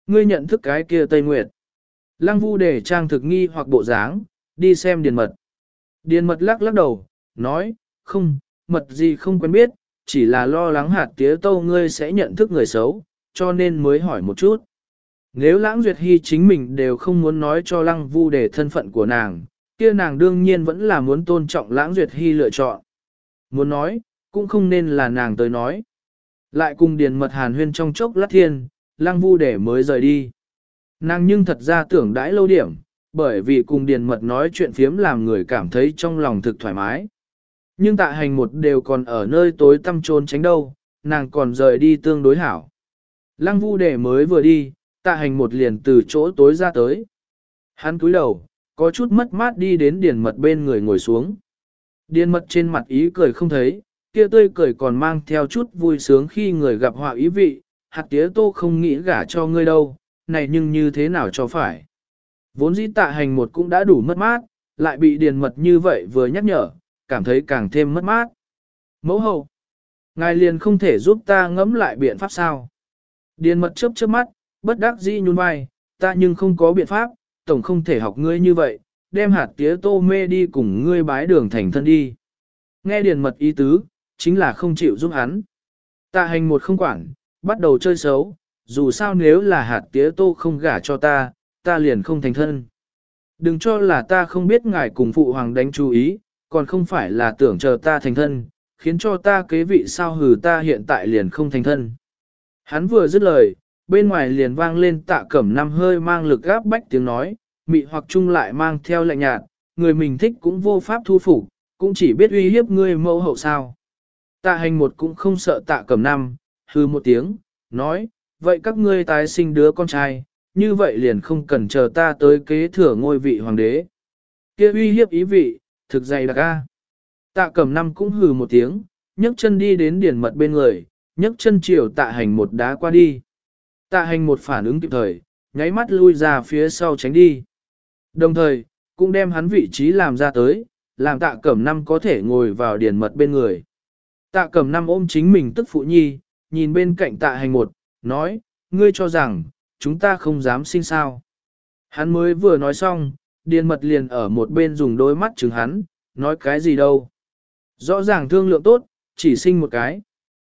Ngươi nhận thức cái kia Tây Nguyệt. Lăng Vu Đề trang thực nghi hoặc bộ dáng, đi xem Điền Mật. Điền Mật lắc lắc đầu, nói, không, mật gì không quen biết, chỉ là lo lắng hạt tía tâu ngươi sẽ nhận thức người xấu, cho nên mới hỏi một chút. Nếu Lãng Duyệt Hy chính mình đều không muốn nói cho Lăng Vu Đề thân phận của nàng, kia nàng đương nhiên vẫn là muốn tôn trọng Lãng Duyệt Hy lựa chọn. Muốn nói, cũng không nên là nàng tới nói. Lại cùng Điền Mật hàn huyên trong chốc lát thiên, Lăng Vu Đề mới rời đi. Nàng nhưng thật ra tưởng đãi lâu điểm, bởi vì cùng Điền Mật nói chuyện phiếm làm người cảm thấy trong lòng thực thoải mái. Nhưng Tạ Hành một đều còn ở nơi tối tăm trốn tránh đâu, nàng còn rời đi tương đối hảo. Lăng Vu Đề mới vừa đi, Tạ Hành một liền từ chỗ tối ra tới. Hắn cúi đầu, có chút mất mát đi đến Điền Mật bên người ngồi xuống. Điền Mật trên mặt ý cười không thấy, kia tươi cười còn mang theo chút vui sướng khi người gặp họa ý vị, hạt tía tô không nghĩ gả cho ngươi đâu, này nhưng như thế nào cho phải. Vốn dĩ Tạ Hành một cũng đã đủ mất mát, lại bị Điền Mật như vậy vừa nhắc nhở, cảm thấy càng thêm mất mát. Mẫu hậu, ngài liền không thể giúp ta ngẫm lại biện pháp sao? Điền Mật chớp chớp mắt, bất đắc dĩ nhún vai, ta nhưng không có biện pháp, tổng không thể học ngươi như vậy, đem hạt tía tô mê đi cùng ngươi bái đường thành thân đi. Nghe Điền Mật ý tứ, chính là không chịu giúp hắn. Tạ Hành một không quản, bắt đầu chơi xấu, dù sao nếu là hạt tía tô không gả cho ta, ta liền không thành thân. Đừng cho là ta không biết ngài cùng phụ hoàng đánh chú ý, còn không phải là tưởng chờ ta thành thân, khiến cho ta kế vị sao hừ ta hiện tại liền không thành thân. Hắn vừa dứt lời, bên ngoài liền vang lên Tạ Cẩm Năm hơi mang lực gáp bách tiếng nói, mị hoặc chung lại mang theo lạnh nhạt, người mình thích cũng vô pháp thu phục, cũng chỉ biết uy hiếp ngươi mẫu hậu sao. Tạ Hành một cũng không sợ Tạ Cẩm Năm, hừ một tiếng, nói, vậy các ngươi tái sinh đứa con trai, như vậy liền không cần chờ ta tới kế thừa ngôi vị hoàng đế. Kia uy hiếp ý vị, thực dày đặc a. Tạ Cẩm Năm cũng hừ một tiếng, nhấc chân đi đến Điền Mật bên người, nhấc chân chiều Tạ Hành một đá qua đi. Tạ Hành một phản ứng kịp thời, nháy mắt lui ra phía sau tránh đi. Đồng thời, cũng đem hắn vị trí làm ra tới, làm Tạ Cẩm Năm có thể ngồi vào Điền Mật bên người. Tạ Cẩm Năm ôm chính mình tức phụ nhi, nhìn bên cạnh Tạ Hành một, nói, ngươi cho rằng, chúng ta không dám sinh sao. Hắn mới vừa nói xong, Điền Mật liền ở một bên dùng đôi mắt chừng hắn, nói cái gì đâu. Rõ ràng thương lượng tốt, chỉ sinh một cái.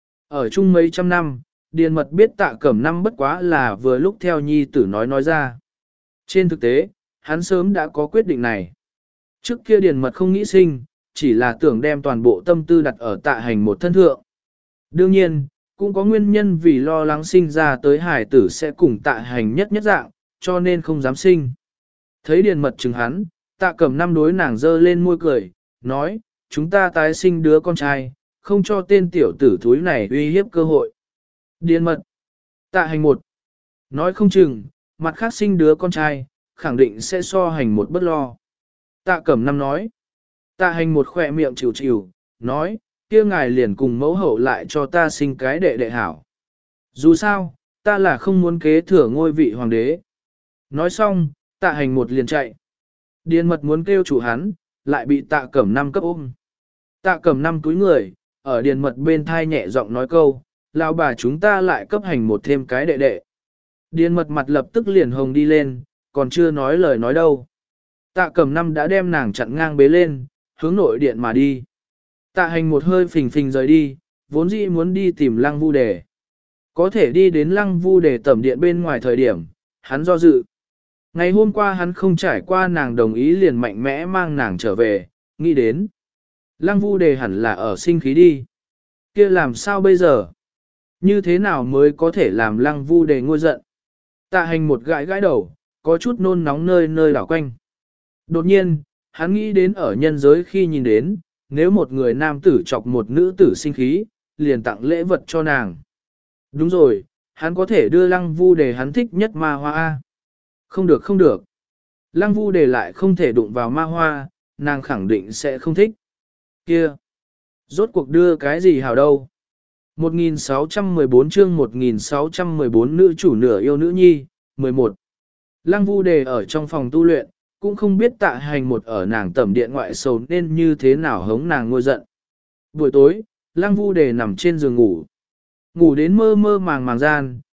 Ở chung mấy trăm năm, Điền Mật biết Tạ Cẩm Năm bất quá là vừa lúc theo nhi tử nói nói ra. Trên thực tế, hắn sớm đã có quyết định này. Trước kia Điền Mật không nghĩ sinh, chỉ là tưởng đem toàn bộ tâm tư đặt ở Tạ Hành một thân thượng. Đương nhiên, cũng có nguyên nhân vì lo lắng sinh ra tới hải tử sẽ cùng Tạ Hành nhất nhất dạng, cho nên không dám sinh. Thấy Điền Mật chừng hắn, Tạ Cẩm Năm đối nàng dơ lên môi cười, nói, chúng ta tái sinh đứa con trai, không cho tên tiểu tử thúi này uy hiếp cơ hội. Điền Mật, Tạ Hành một, nói không chừng, mặt khác sinh đứa con trai, khẳng định sẽ so hành một bất lo. Tạ Cẩm Năm nói, Tạ Hành một khỏe miệng chịu chịu, nói, kia ngài liền cùng mẫu hậu lại cho ta sinh cái đệ đệ hảo. Dù sao, ta là không muốn kế thừa ngôi vị hoàng đế. Nói xong, Tạ Hành một liền chạy. Điền Mật muốn kêu chủ hắn, lại bị Tạ Cẩm Năm cấp ôm. Tạ Cẩm Năm túi người, ở Điền Mật bên thai nhẹ giọng nói câu, lão bà chúng ta lại cấp hành một thêm cái đệ đệ. Điền Mật mặt lập tức liền hồng đi lên, còn chưa nói lời nói đâu. Tạ Cẩm Năm đã đem nàng chặn ngang bế lên, hướng nội điện mà đi. Tạ Hành một hơi phình phình rời đi, vốn dĩ muốn đi tìm Lăng Vu Đề. Có thể đi đến Lăng Vu Đề tẩm điện bên ngoài thời điểm, hắn do dự. Ngày hôm qua hắn không trải qua nàng đồng ý liền mạnh mẽ mang nàng trở về, nghĩ đến. Lăng Vu Đề hẳn là ở sinh khí đi. Kia làm sao bây giờ? Như thế nào mới có thể làm Lăng Vu Đề ngôi giận? Tạ Hành một gãi gãi đầu, có chút nôn nóng nơi nơi đảo quanh. Đột nhiên, hắn nghĩ đến ở nhân giới khi nhìn đến, nếu một người nam tử chọc một nữ tử sinh khí, liền tặng lễ vật cho nàng. Đúng rồi, hắn có thể đưa Lăng Vu Đề hắn thích nhất ma hoa A. Không được không được. Lăng Vu Đề lại không thể đụng vào ma hoa, nàng khẳng định sẽ không thích. Kia! Rốt cuộc đưa cái gì hảo đâu? một nghìn sáu trăm mười bốn chương một nghìn sáu trăm mười bốn nữ chủ nửa yêu nữ nhi, mười một. Lăng Vu Đề ở trong phòng tu luyện, cũng không biết Tạ Hành một ở nàng tẩm điện ngoại sầu nên như thế nào hống nàng ngôi giận. Buổi tối, Lăng Vu Đề nằm trên giường ngủ. Ngủ đến mơ mơ màng màng gian,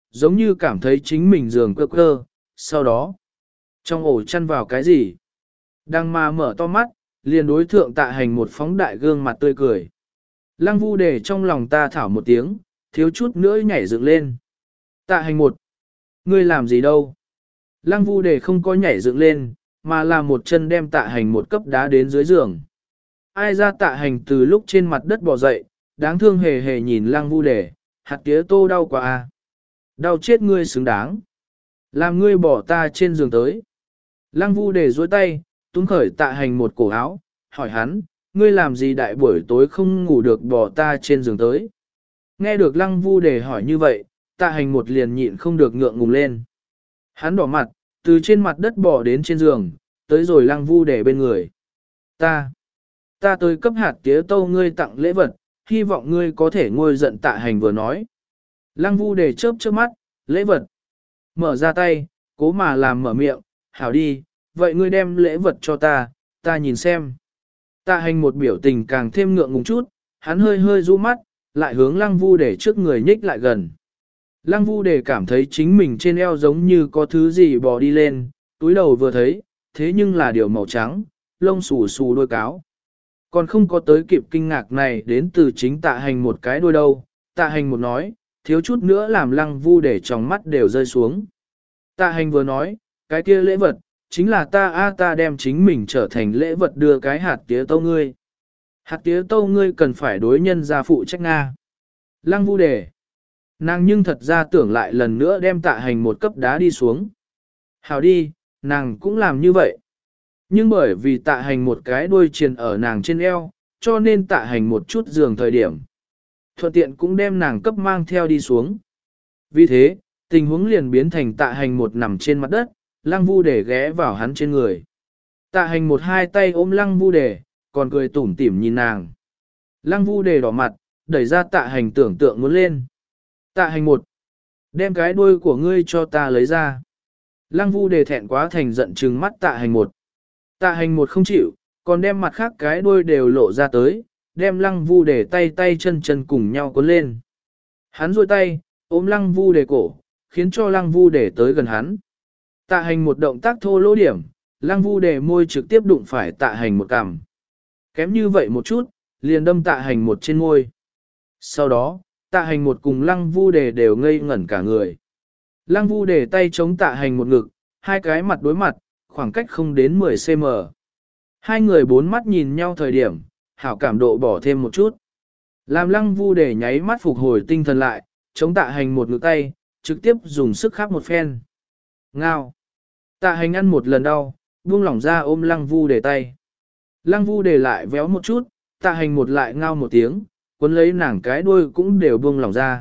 giống như cảm thấy chính mình giường cơ cơ, sau đó, trong ổ chăn vào cái gì? Đang mà mở to mắt, liền đối thượng tạ hành một phóng đại gương mặt tươi cười. Lăng vu để trong lòng ta thảo một tiếng, thiếu chút nữa nhảy dựng lên. Tạ hành một, ngươi làm gì đâu? Lăng vu để không có nhảy dựng lên, mà là một chân đem tạ hành một cấp đá đến dưới giường. Ai ra tạ hành từ lúc trên mặt đất bò dậy, đáng thương hề hề nhìn lăng vu để, hạt tía tô đau quá à. Đau chết ngươi xứng đáng. Làm ngươi bỏ ta trên giường tới. Lăng vu để duỗi tay, túm khởi tạ hành một cổ áo, hỏi hắn, ngươi làm gì đại buổi tối không ngủ được bỏ ta trên giường tới. Nghe được lăng vu để hỏi như vậy, tạ hành một liền nhịn không được ngượng ngùng lên. Hắn đỏ mặt, từ trên mặt đất bỏ đến trên giường, tới rồi lăng vu để bên người. Ta, ta tới cấp hạt tía tâu ngươi tặng lễ vật, hy vọng ngươi có thể ngôi giận tạ hành vừa nói. Lăng vu để chớp chớp mắt, lễ vật. Mở ra tay, cố mà làm mở miệng, hảo đi, vậy ngươi đem lễ vật cho ta, ta nhìn xem. Tạ hành một biểu tình càng thêm ngượng ngùng chút, hắn hơi hơi du mắt, lại hướng lăng vu để trước người nhích lại gần. Lăng vu để cảm thấy chính mình trên eo giống như có thứ gì bò đi lên, túi đầu vừa thấy, thế nhưng là điều màu trắng, lông xù xù đuôi cáo. Còn không có tới kịp kinh ngạc này đến từ chính tạ hành một cái đuôi đâu, tạ hành một nói, thiếu chút nữa làm lăng vu để trong mắt đều rơi xuống. Tạ hành vừa nói, cái kia lễ vật, chính là ta a ta đem chính mình trở thành lễ vật đưa cái hạt tía tâu ngươi. Hạt tía tâu ngươi cần phải đối nhân gia phụ trách Nga. Lăng vu đề. Nàng nhưng thật ra tưởng lại lần nữa đem tạ hành một cấp đá đi xuống. Hào đi, nàng cũng làm như vậy. Nhưng bởi vì tạ hành một cái đuôi triền ở nàng trên eo, cho nên tạ hành một chút giường thời điểm. Thuận tiện cũng đem nàng cấp mang theo đi xuống. Vì thế, tình huống liền biến thành tạ hành một nằm trên mặt đất, lăng vu để ghé vào hắn trên người. Tạ hành một hai tay ôm lăng vu để, còn cười tủm tỉm nhìn nàng. Lăng vu để đỏ mặt, đẩy ra tạ hành tưởng tượng muốn lên. Tạ hành một, đem cái đuôi của ngươi cho ta lấy ra. Lăng vu để thẹn quá thành giận trừng mắt tạ hành một. Tạ hành một không chịu, còn đem mặt khác cái đuôi đều lộ ra tới, đem lăng vu để tay tay chân chân cùng nhau cuốn lên. Hắn duỗi tay, ôm lăng vu để cổ, khiến cho lăng vu để tới gần hắn. Tạ hành một động tác thô lỗ điểm, lăng vu để môi trực tiếp đụng phải tạ hành một cằm. Kém như vậy một chút, liền đâm tạ hành một trên môi. Sau đó, tạ hành một cùng lăng vu để đều ngây ngẩn cả người. Lăng vu để tay chống tạ hành một ngực, hai cái mặt đối mặt, khoảng cách không đến mười xăng ti mét. Hai người bốn mắt nhìn nhau thời điểm, hảo cảm độ bỏ thêm một chút. Làm lăng vu để nháy mắt phục hồi tinh thần lại, chống tạ hành một ngực tay, trực tiếp dùng sức khắp một phen. Ngao. Tạ hành ăn một lần đau, buông lỏng ra ôm lăng vu để tay. Lăng vu để lại véo một chút, tạ hành một lại ngao một tiếng, cuốn lấy nàng cái đuôi cũng đều buông lỏng ra.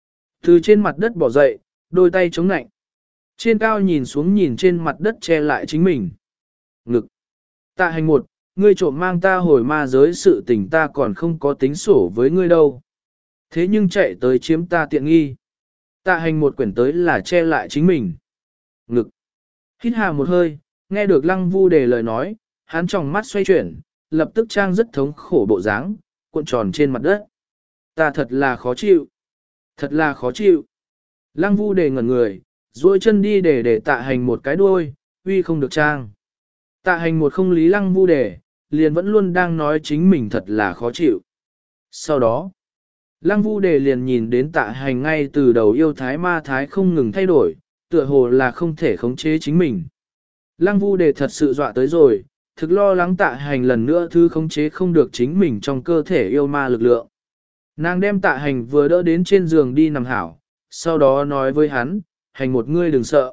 Từ trên mặt đất bỏ dậy, đôi tay chống nạnh. Trên cao nhìn xuống nhìn trên mặt đất che lại chính mình. Ngực. Tạ hành một, ngươi trộm mang ta hồi ma giới sự tình ta còn không có tính sổ với ngươi đâu. Thế nhưng chạy tới chiếm ta tiện nghi. Tạ hành một quyển tới là che lại chính mình. Ngực. Hít hà một hơi, nghe được lăng vu đề lời nói, hắn tròng mắt xoay chuyển, lập tức trang rất thống khổ bộ dáng, cuộn tròn trên mặt đất. Ta thật là khó chịu. Thật là khó chịu. Lăng vu đề ngẩn người, duỗi chân đi để để tạ hành một cái đuôi, uy không được trang. Tạ hành một không lý lăng vu đề, liền vẫn luôn đang nói chính mình thật là khó chịu. Sau đó, lăng vu đề liền nhìn đến tạ hành ngay từ đầu yêu thái ma thái không ngừng thay đổi, tựa hồ là không thể khống chế chính mình. Lăng vu đề thật sự dọa tới rồi, thực lo lắng tạ hành lần nữa thứ khống chế không được chính mình trong cơ thể yêu ma lực lượng. Nàng đem tạ hành vừa đỡ đến trên giường đi nằm hảo, sau đó nói với hắn, hành một ngươi đừng sợ.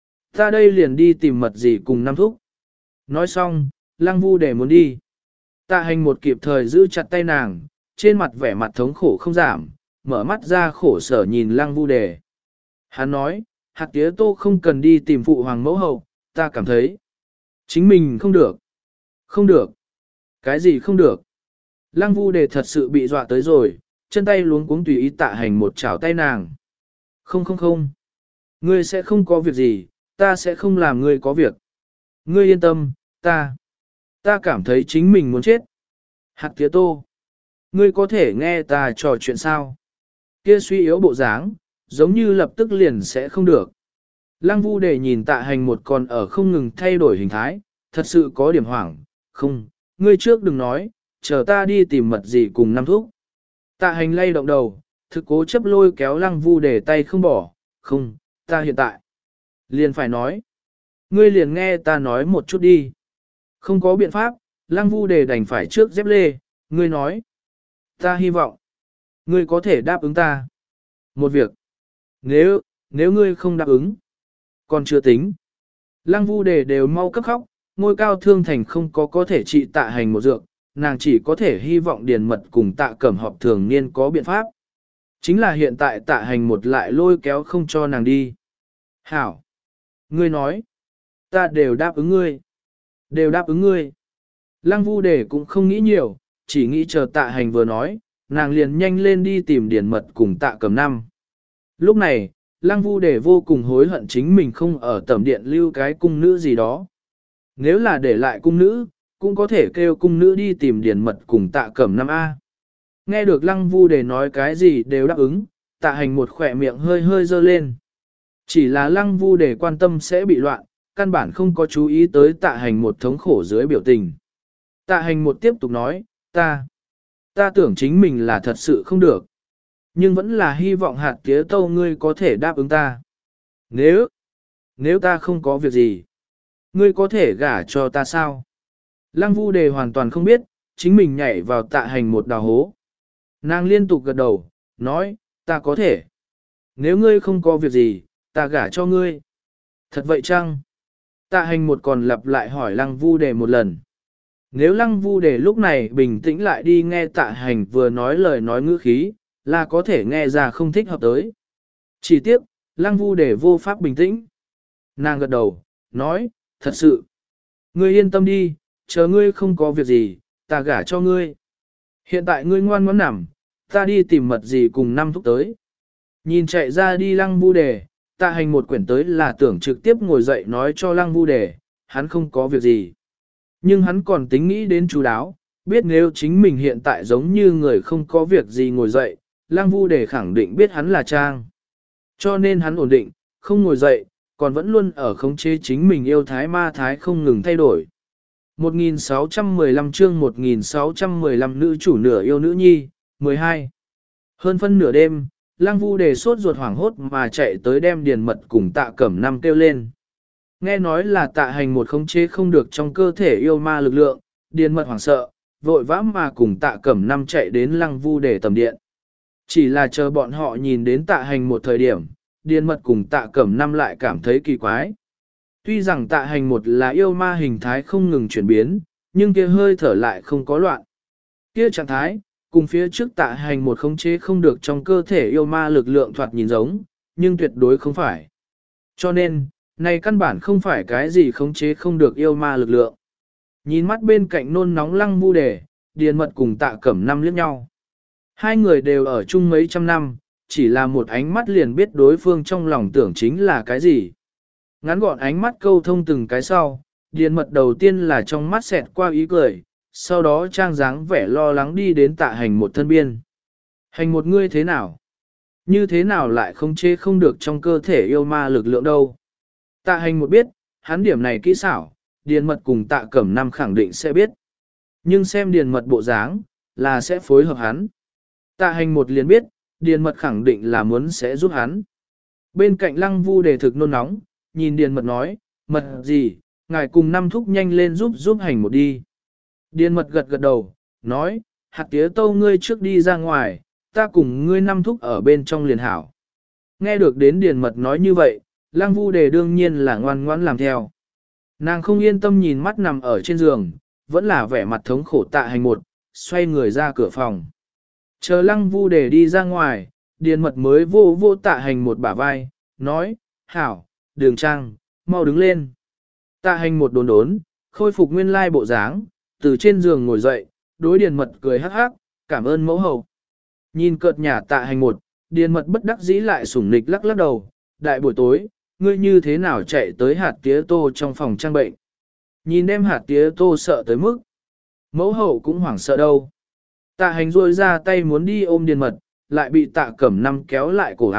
Ta đây liền đi tìm mật gì cùng năm thúc. Nói xong, lăng vu để muốn đi. Tạ hành một kịp thời giữ chặt tay nàng, trên mặt vẻ mặt thống khổ không giảm, mở mắt ra khổ sở nhìn lăng vu đề. Hắn nói, hạt tía tô không cần đi tìm phụ hoàng mẫu hậu, ta cảm thấy. Chính mình không được. Không được. Cái gì không được? Lăng vu đề thật sự bị dọa tới rồi, chân tay luống cuống tùy ý tạ hành một chảo tay nàng. Không không không. Ngươi sẽ không có việc gì, ta sẽ không làm ngươi có việc. Ngươi yên tâm, ta. Ta cảm thấy chính mình muốn chết. Hạt tía tô. Ngươi có thể nghe ta trò chuyện sao? Kia suy yếu bộ dáng, giống như lập tức liền sẽ không được. Lăng Vu Đề nhìn tạ hành một còn ở không ngừng thay đổi hình thái, thật sự có điểm hoảng, không, ngươi trước đừng nói, chờ ta đi tìm mật gì cùng năm thuốc. Tạ hành lay động đầu, thực cố chấp lôi kéo Lăng Vu Đề tay không bỏ, không, ta hiện tại liền phải nói. Ngươi liền nghe ta nói một chút đi. Không có biện pháp, Lăng Vu Đề đành phải trước dép lê, ngươi nói. Ta hy vọng, ngươi có thể đáp ứng ta. Một việc, nếu, nếu ngươi không đáp ứng, còn chưa tính. Lăng Vu Đề đều mau cấp khóc, ngôi cao thương thành không có có thể trị tạ hành một dược, nàng chỉ có thể hy vọng điền mật cùng tạ cẩm họp thường niên có biện pháp. Chính là hiện tại tạ hành một lại lôi kéo không cho nàng đi. Hảo! Ngươi nói, ta đều đáp ứng ngươi. Đều đáp ứng ngươi. Lăng Vu Đề cũng không nghĩ nhiều, chỉ nghĩ chờ tạ hành vừa nói, nàng liền nhanh lên đi tìm điền mật cùng tạ cẩm năm. Lúc này, Lăng Vu Đề vô cùng hối hận chính mình không ở tẩm điện lưu cái cung nữ gì đó. Nếu là để lại cung nữ, cũng có thể kêu cung nữ đi tìm điền mật cùng tạ cẩm năm A. Nghe được Lăng Vu Đề nói cái gì đều đáp ứng, tạ hành một khỏe miệng hơi hơi dơ lên. Chỉ là Lăng Vu Đề quan tâm sẽ bị loạn, căn bản không có chú ý tới tạ hành một thống khổ dưới biểu tình. Tạ hành một tiếp tục nói, ta, ta tưởng chính mình là thật sự không được. Nhưng vẫn là hy vọng hạt tía tâu ngươi có thể đáp ứng ta. Nếu, nếu ta không có việc gì, ngươi có thể gả cho ta sao? Lăng Vu Đề hoàn toàn không biết, chính mình nhảy vào tạ hành một đào hố. Nàng liên tục gật đầu, nói, ta có thể. Nếu ngươi không có việc gì, ta gả cho ngươi. Thật vậy chăng? Tạ hành một còn lặp lại hỏi Lăng Vu Đề một lần. Nếu Lăng Vu Đề lúc này bình tĩnh lại đi nghe tạ hành vừa nói lời nói ngữ khí, là có thể nghe ra không thích hợp tới. Chỉ tiếc, Lăng Vu Đề vô pháp bình tĩnh. Nàng gật đầu, nói, thật sự. Ngươi yên tâm đi, chờ ngươi không có việc gì, ta gả cho ngươi. Hiện tại ngươi ngoan ngoãn nằm, ta đi tìm mật gì cùng năm thúc tới. Nhìn chạy ra đi Lăng Vu Đề, tạ hành một quyển tới là tưởng trực tiếp ngồi dậy nói cho Lăng Vu Đề, hắn không có việc gì. Nhưng hắn còn tính nghĩ đến chú đáo, biết nếu chính mình hiện tại giống như người không có việc gì ngồi dậy, Lăng Vu Đề khẳng định biết hắn là Trang. Cho nên hắn ổn định, không ngồi dậy, còn vẫn luôn ở khống chế chính mình yêu thái ma thái không ngừng thay đổi. một nghìn sáu trăm mười lăm chương một nghìn sáu trăm mười lăm nữ chủ nửa yêu nữ nhi, mười hai. Hơn phân nửa đêm, Lăng Vu Đề sốt ruột hoảng hốt mà chạy tới đem điền mật cùng tạ cẩm năm kêu lên. Nghe nói là tạ hành một khống chế không được trong cơ thể yêu ma lực lượng, điền mật hoảng sợ, vội vã mà cùng tạ cẩm năm chạy đến Lăng Vu Đề tầm điện. Chỉ là chờ bọn họ nhìn đến tạ hành một thời điểm, điền mật cùng tạ cẩm năm lại cảm thấy kỳ quái. Tuy rằng tạ hành một là yêu ma hình thái không ngừng chuyển biến, nhưng kia hơi thở lại không có loạn. Kia trạng thái, cùng phía trước tạ hành một khống chế không được trong cơ thể yêu ma lực lượng thoạt nhìn giống, nhưng tuyệt đối không phải. Cho nên, này căn bản không phải cái gì khống chế không được yêu ma lực lượng. Nhìn mắt bên cạnh nôn nóng Lăng Vu Đề, điền mật cùng tạ cẩm năm liếc nhau. Hai người đều ở chung mấy trăm năm, chỉ là một ánh mắt liền biết đối phương trong lòng tưởng chính là cái gì. Ngắn gọn ánh mắt câu thông từng cái sau, điền mật đầu tiên là trong mắt xẹt qua ý cười, sau đó trang dáng vẻ lo lắng đi đến tạ hành một thân biên. Hành một ngươi thế nào? Như thế nào lại không chế không được trong cơ thể yêu ma lực lượng đâu? Tạ hành một biết, hắn điểm này kỹ xảo, điền mật cùng tạ cẩm năm khẳng định sẽ biết. Nhưng xem điền mật bộ dáng, là sẽ phối hợp hắn. Tạ hành một liền biết, điền mật khẳng định là muốn sẽ giúp hắn. Bên cạnh Lăng Vu Đề thực nôn nóng, nhìn điền mật nói, mật gì, ngài cùng năm thúc nhanh lên giúp giúp hành một đi. Điền mật gật gật đầu, nói, hạt tía tâu ngươi trước đi ra ngoài, ta cùng ngươi năm thúc ở bên trong liền hảo. Nghe được đến điền mật nói như vậy, Lăng Vu Đề đương nhiên là ngoan ngoãn làm theo. Nàng không yên tâm nhìn mắt nằm ở trên giường, vẫn là vẻ mặt thống khổ tạ hành một, xoay người ra cửa phòng. Chờ Lăng Vu Đề đi ra ngoài, điền mật mới vô vô tạ hành một bả vai, nói, hảo, đường trang, mau đứng lên. Tạ hành một đốn đốn, khôi phục nguyên lai bộ dáng, từ trên giường ngồi dậy, đối điền mật cười hắc hắc, cảm ơn mẫu hậu. Nhìn cợt nhà tạ hành một, điền mật bất đắc dĩ lại sủng nịch lắc lắc đầu, đại buổi tối, ngươi như thế nào chạy tới hạt tía tô trong phòng trang bệnh. Nhìn đem hạt tía tô sợ tới mức, mẫu hậu cũng hoảng sợ đâu. Tạ hành ruôi ra tay muốn đi ôm điền mật, lại bị tạ cẩm năm kéo lại cổ áo,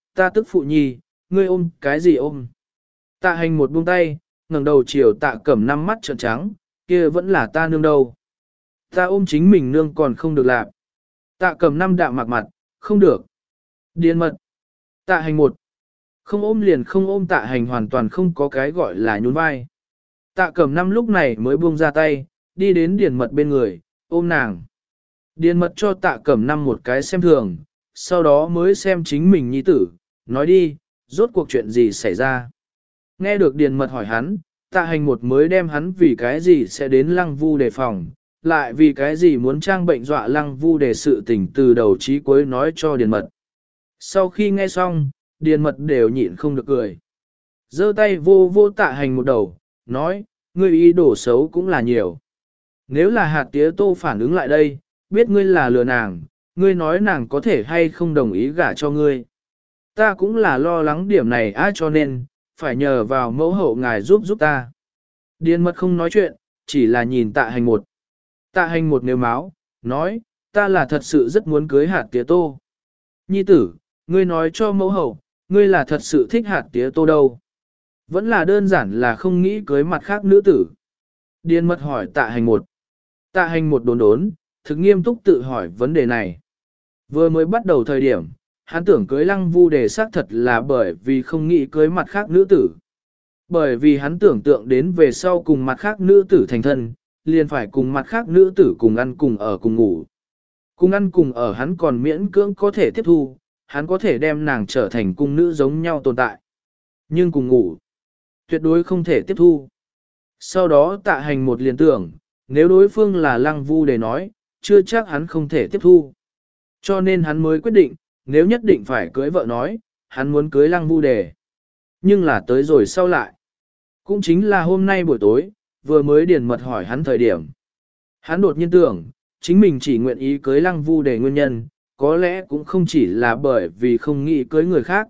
ta tức phụ nhi, ngươi ôm cái gì ôm. Tạ hành một buông tay, ngẩng đầu chiều tạ cẩm năm mắt trợn trắng, kia vẫn là ta nương đâu. Ta ôm chính mình nương còn không được làm. Tạ cẩm năm đạm mặt mặt, không được. Điên mật. Tạ hành một. Không ôm liền không ôm, tạ hành hoàn toàn không có cái gọi là nhún vai. Tạ cẩm năm lúc này mới buông ra tay, đi đến điền mật bên người, ôm nàng. Điền mật cho tạ cẩm năm một cái xem thường, sau đó mới xem chính mình nhi tử, nói đi, rốt cuộc chuyện gì xảy ra. Nghe được điền mật hỏi hắn, tạ hành một mới đem hắn vì cái gì sẽ đến lăng vu đề phòng, lại vì cái gì muốn trang bệnh dọa lăng vu đề sự tình từ đầu chí cuối nói cho điền mật. Sau khi nghe xong, điền mật đều nhịn không được cười. Giơ tay vô vô tạ hành một đầu, nói, ngươi ý đồ xấu cũng là nhiều. Nếu là hạt tía tô phản ứng lại đây, biết ngươi là lừa nàng, ngươi nói nàng có thể hay không đồng ý gả cho ngươi. Ta cũng là lo lắng điểm này á, cho nên, phải nhờ vào mẫu hậu ngài giúp giúp ta. Điền mật không nói chuyện, chỉ là nhìn tạ hành một. Tạ hành một nếu máu, nói, ta là thật sự rất muốn cưới hạt tía tô. Nhi tử, ngươi nói cho mẫu hậu, ngươi là thật sự thích hạt tía tô đâu. Vẫn là đơn giản là không nghĩ cưới mặt khác nữ tử. Điền mật hỏi tạ hành một. Tạ hành một đốn đốn, thực nghiêm túc tự hỏi vấn đề này. Vừa mới bắt đầu thời điểm, hắn tưởng cưới lăng vu đề xác thật là bởi vì không nghĩ cưới mặt khác nữ tử. Bởi vì hắn tưởng tượng đến về sau cùng mặt khác nữ tử thành thân, liền phải cùng mặt khác nữ tử cùng ăn cùng ở cùng ngủ. Cùng ăn cùng ở hắn còn miễn cưỡng có thể tiếp thu, hắn có thể đem nàng trở thành cung nữ giống nhau tồn tại. Nhưng cùng ngủ, tuyệt đối không thể tiếp thu. Sau đó tạ hành một liền tưởng, nếu đối phương là lăng vu để nói, chưa chắc hắn không thể tiếp thu. Cho nên hắn mới quyết định, nếu nhất định phải cưới vợ nói, hắn muốn cưới lăng vu đề. Nhưng là tới rồi sau lại. Cũng chính là hôm nay buổi tối, vừa mới điền mật hỏi hắn thời điểm. Hắn đột nhiên tưởng, chính mình chỉ nguyện ý cưới lăng vu đề nguyên nhân, có lẽ cũng không chỉ là bởi vì không nghĩ cưới người khác,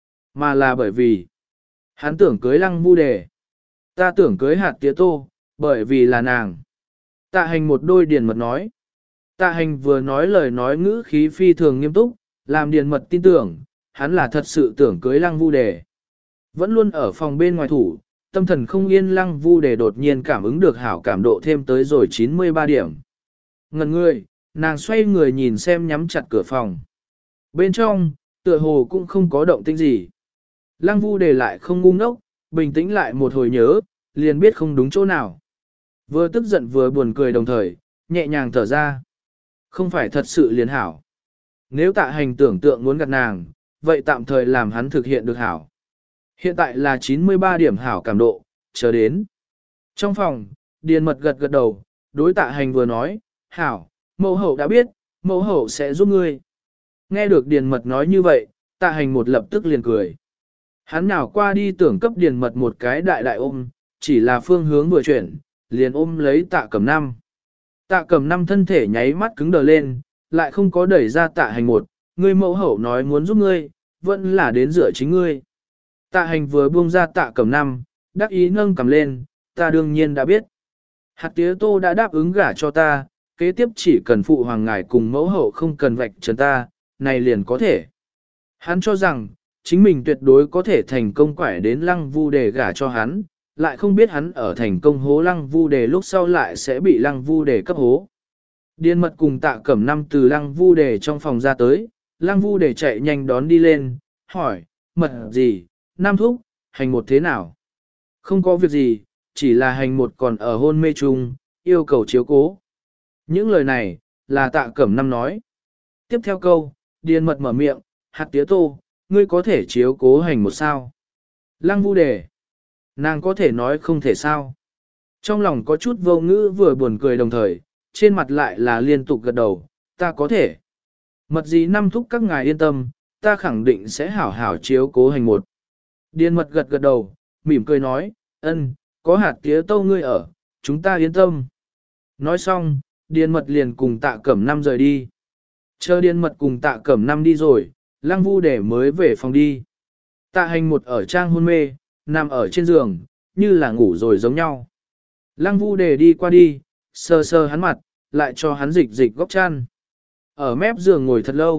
mà là bởi vì hắn tưởng cưới lăng vu đề. Ta tưởng cưới hạt tía tô, bởi vì là nàng. Tạ hành một đôi điền mật nói. Tạ hành vừa nói lời nói ngữ khí phi thường nghiêm túc, làm điền mật tin tưởng, hắn là thật sự tưởng cưới lăng vu đề. Vẫn luôn ở phòng bên ngoài thủ, tâm thần không yên lăng vu đề đột nhiên cảm ứng được hảo cảm độ thêm tới rồi chín mươi ba điểm. Ngần người, nàng xoay người nhìn xem nhắm chặt cửa phòng. Bên trong, tựa hồ cũng không có động tĩnh gì. Lăng vu đề lại không ngu ngốc, bình tĩnh lại một hồi nhớ, liền biết không đúng chỗ nào. Vừa tức giận vừa buồn cười đồng thời, nhẹ nhàng thở ra. Không phải thật sự liền hảo. Nếu tạ hành tưởng tượng muốn gặt nàng, vậy tạm thời làm hắn thực hiện được hảo. Hiện tại là chín mươi ba điểm hảo cảm độ, chờ đến. Trong phòng, điền mật gật gật đầu, đối tạ hành vừa nói, hảo, mẫu hậu đã biết, mẫu hậu sẽ giúp ngươi. Nghe được điền mật nói như vậy, tạ hành một lập tức liền cười. Hắn nào qua đi tưởng cấp điền mật một cái đại đại ôm, chỉ là phương hướng vừa chuyển, liền ôm lấy tạ cẩm năm. Tạ cẩm năm thân thể nháy mắt cứng đờ lên, lại không có đẩy ra tạ hành một, ngươi mẫu hậu nói muốn giúp ngươi, vẫn là đến dựa chính ngươi. Tạ hành vừa buông ra tạ cẩm năm, đắc ý nâng cầm lên, ta đương nhiên đã biết. Hạt tía tô đã đáp ứng gả cho ta, kế tiếp chỉ cần phụ hoàng ngài cùng mẫu hậu không cần vạch trần ta, này liền có thể. Hắn cho rằng, chính mình tuyệt đối có thể thành công quải đến lăng vu đề gả cho hắn, lại không biết hắn ở thành công hố lăng vu đề lúc sau lại sẽ bị lăng vu đề cấp hố. Điền mật cùng tạ cẩm năm từ lăng vu đề trong phòng ra tới, lăng vu đề chạy nhanh đón đi lên, hỏi, mật gì, nam thúc, hành một thế nào? Không có việc gì, chỉ là hành một còn ở hôn mê chung, yêu cầu chiếu cố. Những lời này, là tạ cẩm năm nói. Tiếp theo câu, điền mật mở miệng, hạt tía tô, ngươi có thể chiếu cố hành một sao? Lăng vu đề. Nàng có thể nói không thể sao. Trong lòng có chút vô ngữ vừa buồn cười đồng thời, trên mặt lại là liên tục gật đầu, ta có thể. Mật gì năm thúc các ngài yên tâm, ta khẳng định sẽ hảo hảo chiếu cố hành một. Điền mật gật gật đầu, mỉm cười nói, ân, có hạt tía tô ngươi ở, chúng ta yên tâm. Nói xong, điền mật liền cùng tạ cẩm năm rời đi. Chờ điền mật cùng tạ cẩm năm đi rồi, lăng vu để mới về phòng đi. Tạ hành một ở trang hôn mê, nằm ở trên giường, như là ngủ rồi giống nhau. Lăng vu đề đi qua đi, sờ sờ hắn mặt, lại cho hắn dịch dịch góc chăn. Ở mép giường ngồi thật lâu,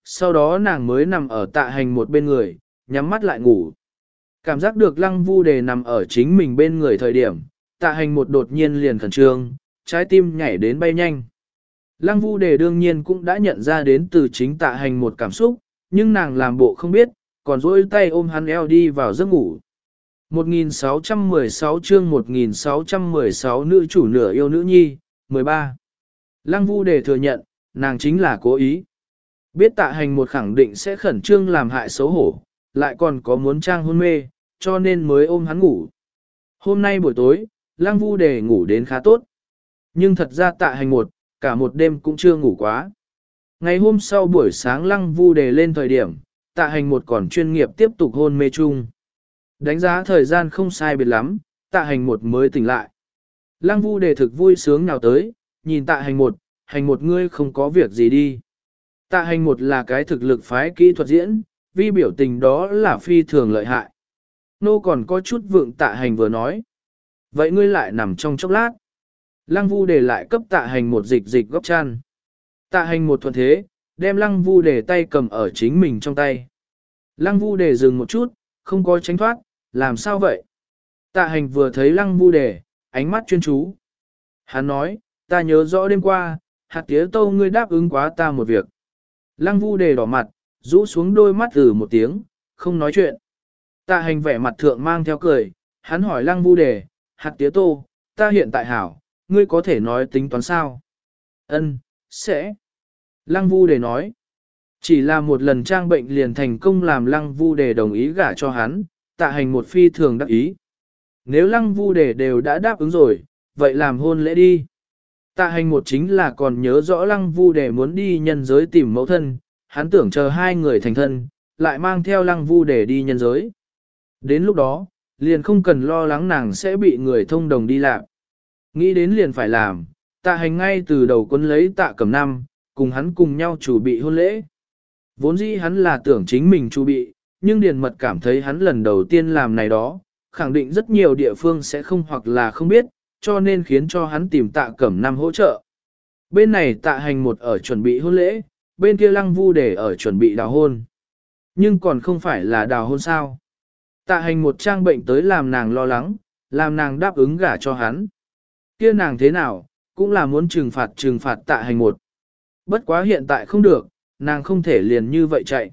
sau đó nàng mới nằm ở tạ hành một bên người, nhắm mắt lại ngủ. Cảm giác được lăng vu đề nằm ở chính mình bên người thời điểm, tạ hành một đột nhiên liền khẩn trương, trái tim nhảy đến bay nhanh. Lăng vu đề đương nhiên cũng đã nhận ra đến từ chính tạ hành một cảm xúc, nhưng nàng làm bộ không biết, còn dỗi tay ôm hắn eo đi vào giấc ngủ. một nghìn sáu trăm mười sáu chương một nghìn sáu trăm mười sáu nữ chủ nửa yêu nữ nhi, mười ba. Lăng vu đề thừa nhận, nàng chính là cố ý. Biết tạ hành một khẳng định sẽ khẩn trương làm hại xấu hổ, lại còn có muốn trang hôn mê, cho nên mới ôm hắn ngủ. Hôm nay buổi tối, Lăng vu đề ngủ đến khá tốt. Nhưng thật ra tạ hành một, cả một đêm cũng chưa ngủ quá. Ngày hôm sau buổi sáng Lăng vu đề lên thời điểm, tạ hành một còn chuyên nghiệp tiếp tục hôn mê chung. Đánh giá thời gian không sai biệt lắm, tạ hành một mới tỉnh lại. Lăng vu đề thực vui sướng nào tới, nhìn tạ hành một, hành một ngươi không có việc gì đi. Tạ hành một là cái thực lực phái kỹ thuật diễn, vi biểu tình đó là phi thường lợi hại. Nô còn có chút vượng tạ hành vừa nói. Vậy ngươi lại nằm trong chốc lát. Lăng vu đề lại cấp tạ hành một dịch dịch góc chăn. Tạ hành một thuận thế, đem lăng vu đề tay cầm ở chính mình trong tay. Lăng vu đề dừng một chút, không có tránh thoát, làm sao vậy? Tạ hành vừa thấy lăng vu đề, ánh mắt chuyên chú. Hắn nói, ta nhớ rõ đêm qua, hạt tía tâu ngươi đáp ứng quá ta một việc. Lăng vu đề đỏ mặt, rũ xuống đôi mắt từ một tiếng, không nói chuyện. Tạ hành vẻ mặt thượng mang theo cười, hắn hỏi lăng vu đề, hạt tía tô, ta hiện tại hảo, ngươi có thể nói tính toán sao? Ân, sẽ. Lăng vu đề nói, chỉ là một lần trang bệnh liền thành công làm lăng vu đề đồng ý gả cho hắn, tạ hành một phi thường đắc ý. Nếu lăng vu đề đều đã đáp ứng rồi, vậy làm hôn lễ đi. Tạ hành một chính là còn nhớ rõ lăng vu đề muốn đi nhân giới tìm mẫu thân, hắn tưởng chờ hai người thành thân, lại mang theo lăng vu đề đi nhân giới. Đến lúc đó, liền không cần lo lắng nàng sẽ bị người thông đồng đi làm. Nghĩ đến liền phải làm, tạ hành ngay từ đầu quân lấy tạ cẩm năm, cùng hắn cùng nhau chủ bị hôn lễ. Vốn dĩ hắn là tưởng chính mình chủ bị, nhưng Điền Mật cảm thấy hắn lần đầu tiên làm này đó, khẳng định rất nhiều địa phương sẽ không hoặc là không biết, cho nên khiến cho hắn tìm tạ cẩm năm hỗ trợ. Bên này tạ hành một ở chuẩn bị hôn lễ, bên kia lăng vu để ở chuẩn bị đào hôn. Nhưng còn không phải là đào hôn sao. Tạ hành một trang bệnh tới làm nàng lo lắng, làm nàng đáp ứng gả cho hắn. Kia nàng thế nào, cũng là muốn trừng phạt trừng phạt tạ hành một. Bất quá hiện tại không được, nàng không thể liền như vậy chạy.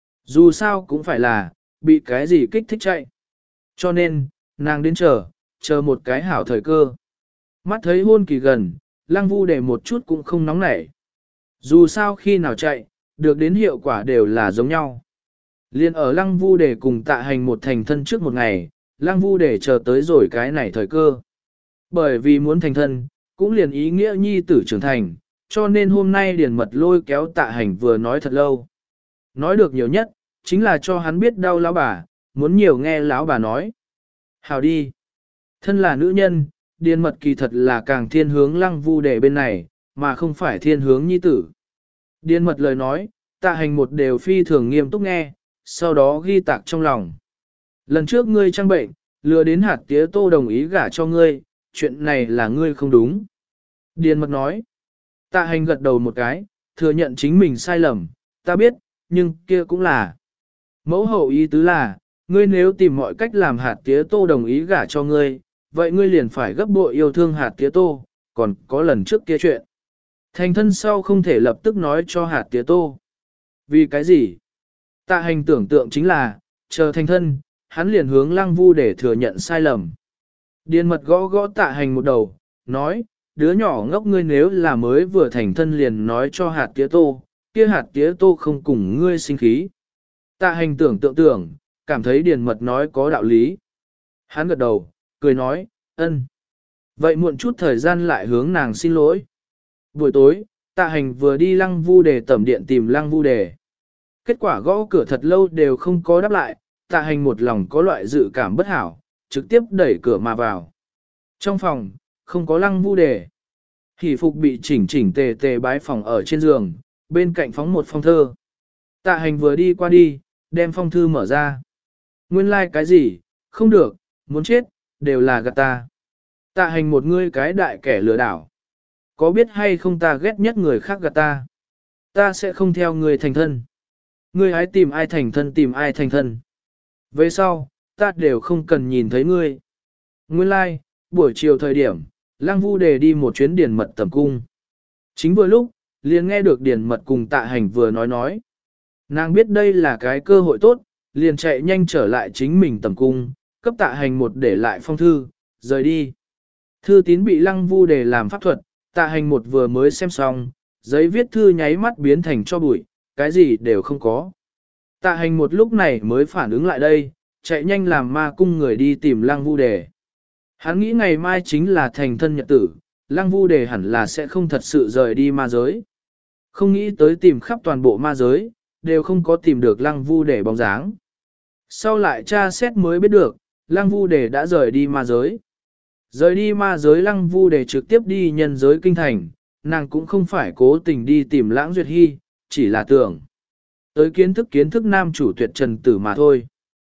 Dù sao cũng phải là, bị cái gì kích thích chạy. Cho nên, nàng đến chờ, chờ một cái hảo thời cơ. Mắt thấy hôn kỳ gần, lăng vu để một chút cũng không nóng nảy. Dù sao khi nào chạy, được đến hiệu quả đều là giống nhau. Liên ở lăng vu để cùng tạ hành một thành thân trước một ngày, lăng vu để chờ tới rồi cái này thời cơ. Bởi vì muốn thành thân, cũng liền ý nghĩa nhi tử trưởng thành, cho nên hôm nay Điền Mật lôi kéo tạ hành vừa nói thật lâu. Nói được nhiều nhất, chính là cho hắn biết đau lão bà, muốn nhiều nghe lão bà nói. Hào đi. Thân là nữ nhân, Điền Mật kỳ thật là càng thiên hướng lăng vu để bên này, mà không phải thiên hướng nhi tử. Điền Mật lời nói, tạ hành một đều phi thường nghiêm túc nghe, sau đó ghi tạc trong lòng. Lần trước ngươi trang bệnh, lừa đến hạt tía tô đồng ý gả cho ngươi, chuyện này là ngươi không đúng. Điền Mật nói. Tạ hành gật đầu một cái, thừa nhận chính mình sai lầm, ta biết, nhưng kia cũng là. Mẫu hậu ý tứ là, ngươi nếu tìm mọi cách làm hạt tía tô đồng ý gả cho ngươi, vậy ngươi liền phải gấp bội yêu thương hạt tía tô, còn có lần trước kia chuyện. Thành thân sau không thể lập tức nói cho hạt tía tô. Vì cái gì? Tạ hành tưởng tượng chính là, chờ thành thân, hắn liền hướng lăng vu để thừa nhận sai lầm. Điền Mật gõ gõ tạ hành một đầu, nói, đứa nhỏ ngốc ngươi nếu là mới vừa thành thân liền nói cho hạt tía tô, kia hạt tía tô không cùng ngươi sinh khí. Tạ hành tưởng tượng tưởng, cảm thấy Điền Mật nói có đạo lý. Hắn gật đầu, cười nói, ân. Vậy muộn chút thời gian lại hướng nàng xin lỗi. Buổi tối, tạ hành vừa đi lăng vu đề tẩm điện tìm lăng vu đề. Kết quả gõ cửa thật lâu đều không có đáp lại, tạ hành một lòng có loại dự cảm bất hảo, trực tiếp đẩy cửa mà vào. Trong phòng, không có lăng vu đề. Hỷ phục bị chỉnh chỉnh tề tề bái phòng ở trên giường, bên cạnh phóng một phong thơ. Tạ hành vừa đi qua đi, đem phong thư mở ra. Nguyên lai like cái gì, không được, muốn chết, đều là gạt ta. Tạ hành một ngươi cái đại kẻ lừa đảo. Có biết hay không ta ghét nhất người khác gạt ta. Ta sẽ không theo người thành thân. Ngươi hãy tìm ai thành thân tìm ai thành thân. Về sau, ta đều không cần nhìn thấy ngươi. Nguyên lai, like, buổi chiều thời điểm, Lăng Vu Đề đi một chuyến điền mật tầm cung. Chính vừa lúc, liền nghe được điền mật cùng tạ hành vừa nói nói. Nàng biết đây là cái cơ hội tốt, liền chạy nhanh trở lại chính mình tầm cung, cấp tạ hành một để lại phong thư, rời đi. Thư tín bị Lăng Vu Đề làm pháp thuật, tạ hành một vừa mới xem xong, giấy viết thư nháy mắt biến thành cho bụi, cái gì đều không có. Tạ hành một lúc này mới phản ứng lại đây, chạy nhanh làm ma cung người đi tìm Lăng Vu Đề. Hắn nghĩ ngày mai chính là thành thân nhật tử, Lăng Vu Đề hẳn là sẽ không thật sự rời đi ma giới. Không nghĩ tới tìm khắp toàn bộ ma giới, đều không có tìm được Lăng Vu Đề bóng dáng. Sau lại tra xét mới biết được, Lăng Vu Đề đã rời đi ma giới. Rời đi ma giới Lăng Vu Đề trực tiếp đi nhân giới kinh thành, nàng cũng không phải cố tình đi tìm Lãng Duyệt Hy, chỉ là tưởng. Tới kiến thức kiến thức nam chủ tuyệt trần tử mà thôi.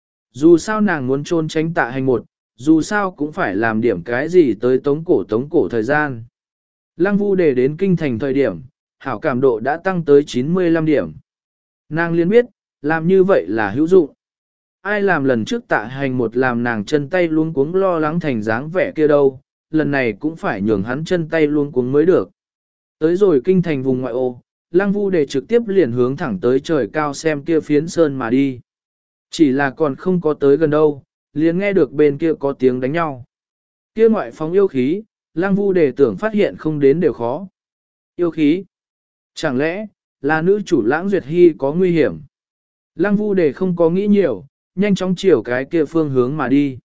Dù sao nàng muốn trôn tránh tạ hành một, dù sao cũng phải làm điểm cái gì tới tống cổ tống cổ thời gian. Lăng Vu Đề đến kinh thành thời điểm, hảo cảm độ đã tăng tới chín mươi lăm điểm. Nàng liên biết, làm như vậy là hữu dụng. Ai làm lần trước tạ hành một làm nàng chân tay luống cuống lo lắng thành dáng vẻ kia đâu, lần này cũng phải nhường hắn chân tay luống cuống mới được. Tới rồi kinh thành vùng ngoại ô, Lăng Vu Đề trực tiếp liền hướng thẳng tới trời cao xem kia phiến sơn mà đi. Chỉ là còn không có tới gần đâu, liền nghe được bên kia có tiếng đánh nhau. Kia ngoại phóng yêu khí, Lăng Vu Đề tưởng phát hiện không đến đều khó. Yêu khí? Chẳng lẽ, là nữ chủ Lãng Duyệt Hy có nguy hiểm? Lăng Vu Đề không có nghĩ nhiều, nhanh chóng chiều cái kia phương hướng mà đi.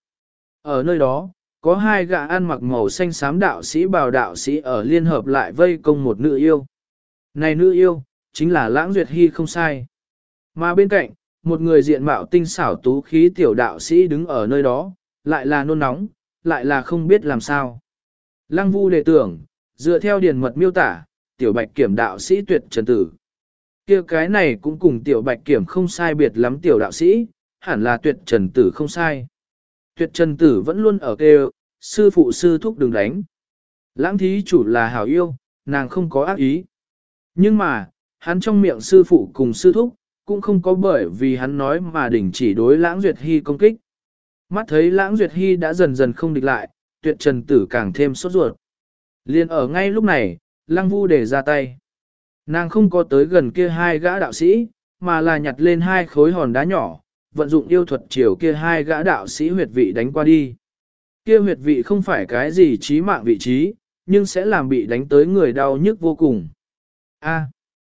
Ở nơi đó, có hai gã ăn mặc màu xanh xám đạo sĩ bào đạo sĩ ở liên hợp lại vây công một nữ yêu. Này nữ yêu, chính là Lãng Duyệt Hy không sai. Mà bên cạnh, một người diện mạo tinh xảo tú khí tiểu đạo sĩ đứng ở nơi đó, lại là nôn nóng, lại là không biết làm sao. Lăng Vu Đề tưởng, dựa theo điền mật miêu tả, tiểu bạch kiểm đạo sĩ tuyệt trần tử. Kia cái này cũng cùng tiểu bạch kiểm không sai biệt lắm tiểu đạo sĩ, hẳn là tuyệt trần tử không sai. Tuyệt trần tử vẫn luôn ở kêu, sư phụ sư thúc đừng đánh. Lãng thí chủ là hảo yêu, nàng không có ác ý. Nhưng mà, hắn trong miệng sư phụ cùng sư thúc, cũng không có bởi vì hắn nói mà đình chỉ đối Lãng Duyệt Hy công kích. Mắt thấy Lãng Duyệt Hy đã dần dần không địch lại, tuyệt trần tử càng thêm sốt ruột. Liên ở ngay lúc này, Lăng Vu Đề ra tay. Nàng không có tới gần kia hai gã đạo sĩ, mà là nhặt lên hai khối hòn đá nhỏ, vận dụng yêu thuật chiều kia hai gã đạo sĩ huyệt vị đánh qua đi. Kia huyệt vị không phải cái gì chí mạng vị trí, nhưng sẽ làm bị đánh tới người đau nhức vô cùng. A,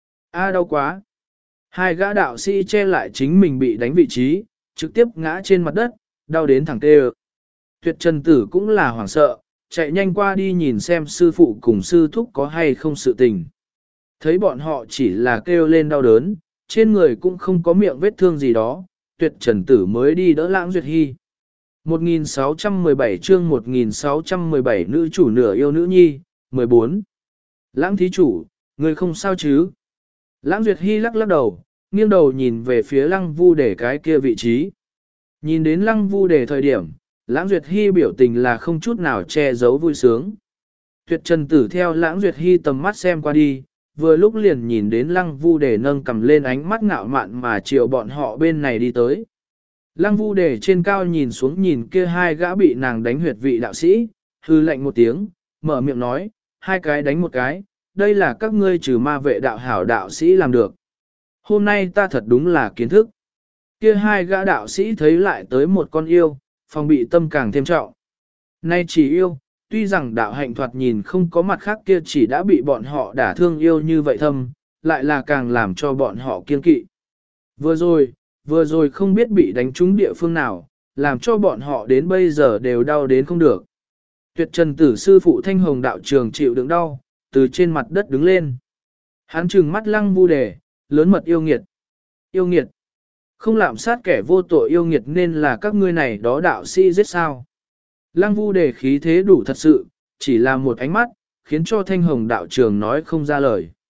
a đau quá. Hai gã đạo sĩ che lại chính mình bị đánh vị trí, trực tiếp ngã trên mặt đất, đau đến thẳng tê. Tuyệt trần tử cũng là hoảng sợ, chạy nhanh qua đi nhìn xem sư phụ cùng sư thúc có hay không sự tình. Thấy bọn họ chỉ là kêu lên đau đớn, trên người cũng không có miệng vết thương gì đó, tuyệt trần tử mới đi đỡ Lãng Duyệt Hy. một nghìn sáu trăm mười bảy chương một nghìn sáu trăm mười bảy nữ chủ nửa yêu nữ nhi, mười bốn. Lãng thí chủ, người không sao chứ? Lãng Duyệt Hy lắc lắc đầu, nghiêng đầu nhìn về phía Lăng Vu Đề cái kia vị trí. Nhìn đến Lăng Vu Đề thời điểm, Lãng Duyệt Hy biểu tình là không chút nào che giấu vui sướng. Tuyệt trần tử theo Lãng Duyệt Hy tầm mắt xem qua đi, vừa lúc liền nhìn đến Lăng Vu Đề nâng cầm lên ánh mắt ngạo mạn mà chiều bọn họ bên này đi tới. Lăng Vu Đề trên cao nhìn xuống nhìn kia hai gã bị nàng đánh huyệt vị đạo sĩ, hư lạnh một tiếng, mở miệng nói, hai cái đánh một cái, đây là các ngươi trừ ma vệ đạo hảo đạo sĩ làm được. Hôm nay ta thật đúng là kiến thức. Kia hai gã đạo sĩ thấy lại tới một con yêu, phòng bị tâm càng thêm trọng. Nay chỉ yêu, tuy rằng đạo hạnh thoạt nhìn không có mặt khác kia chỉ đã bị bọn họ đả thương yêu như vậy thâm, lại là càng làm cho bọn họ kiên kỵ. Vừa rồi, vừa rồi không biết bị đánh trúng địa phương nào, làm cho bọn họ đến bây giờ đều đau đến không được. Tuyệt trần tử sư phụ Thanh Hồng đạo trường chịu đựng đau, từ trên mặt đất đứng lên. Hắn trừng mắt Lăng Vu Đề, lớn mật yêu nghiệt. Yêu nghiệt. Không lạm sát kẻ vô tội yêu nghiệt nên là các ngươi này đó đạo sĩ giết sao. Lăng Vu Đề khí thế đủ thật sự, chỉ là một ánh mắt, khiến cho Thanh Hồng đạo trường nói không ra lời.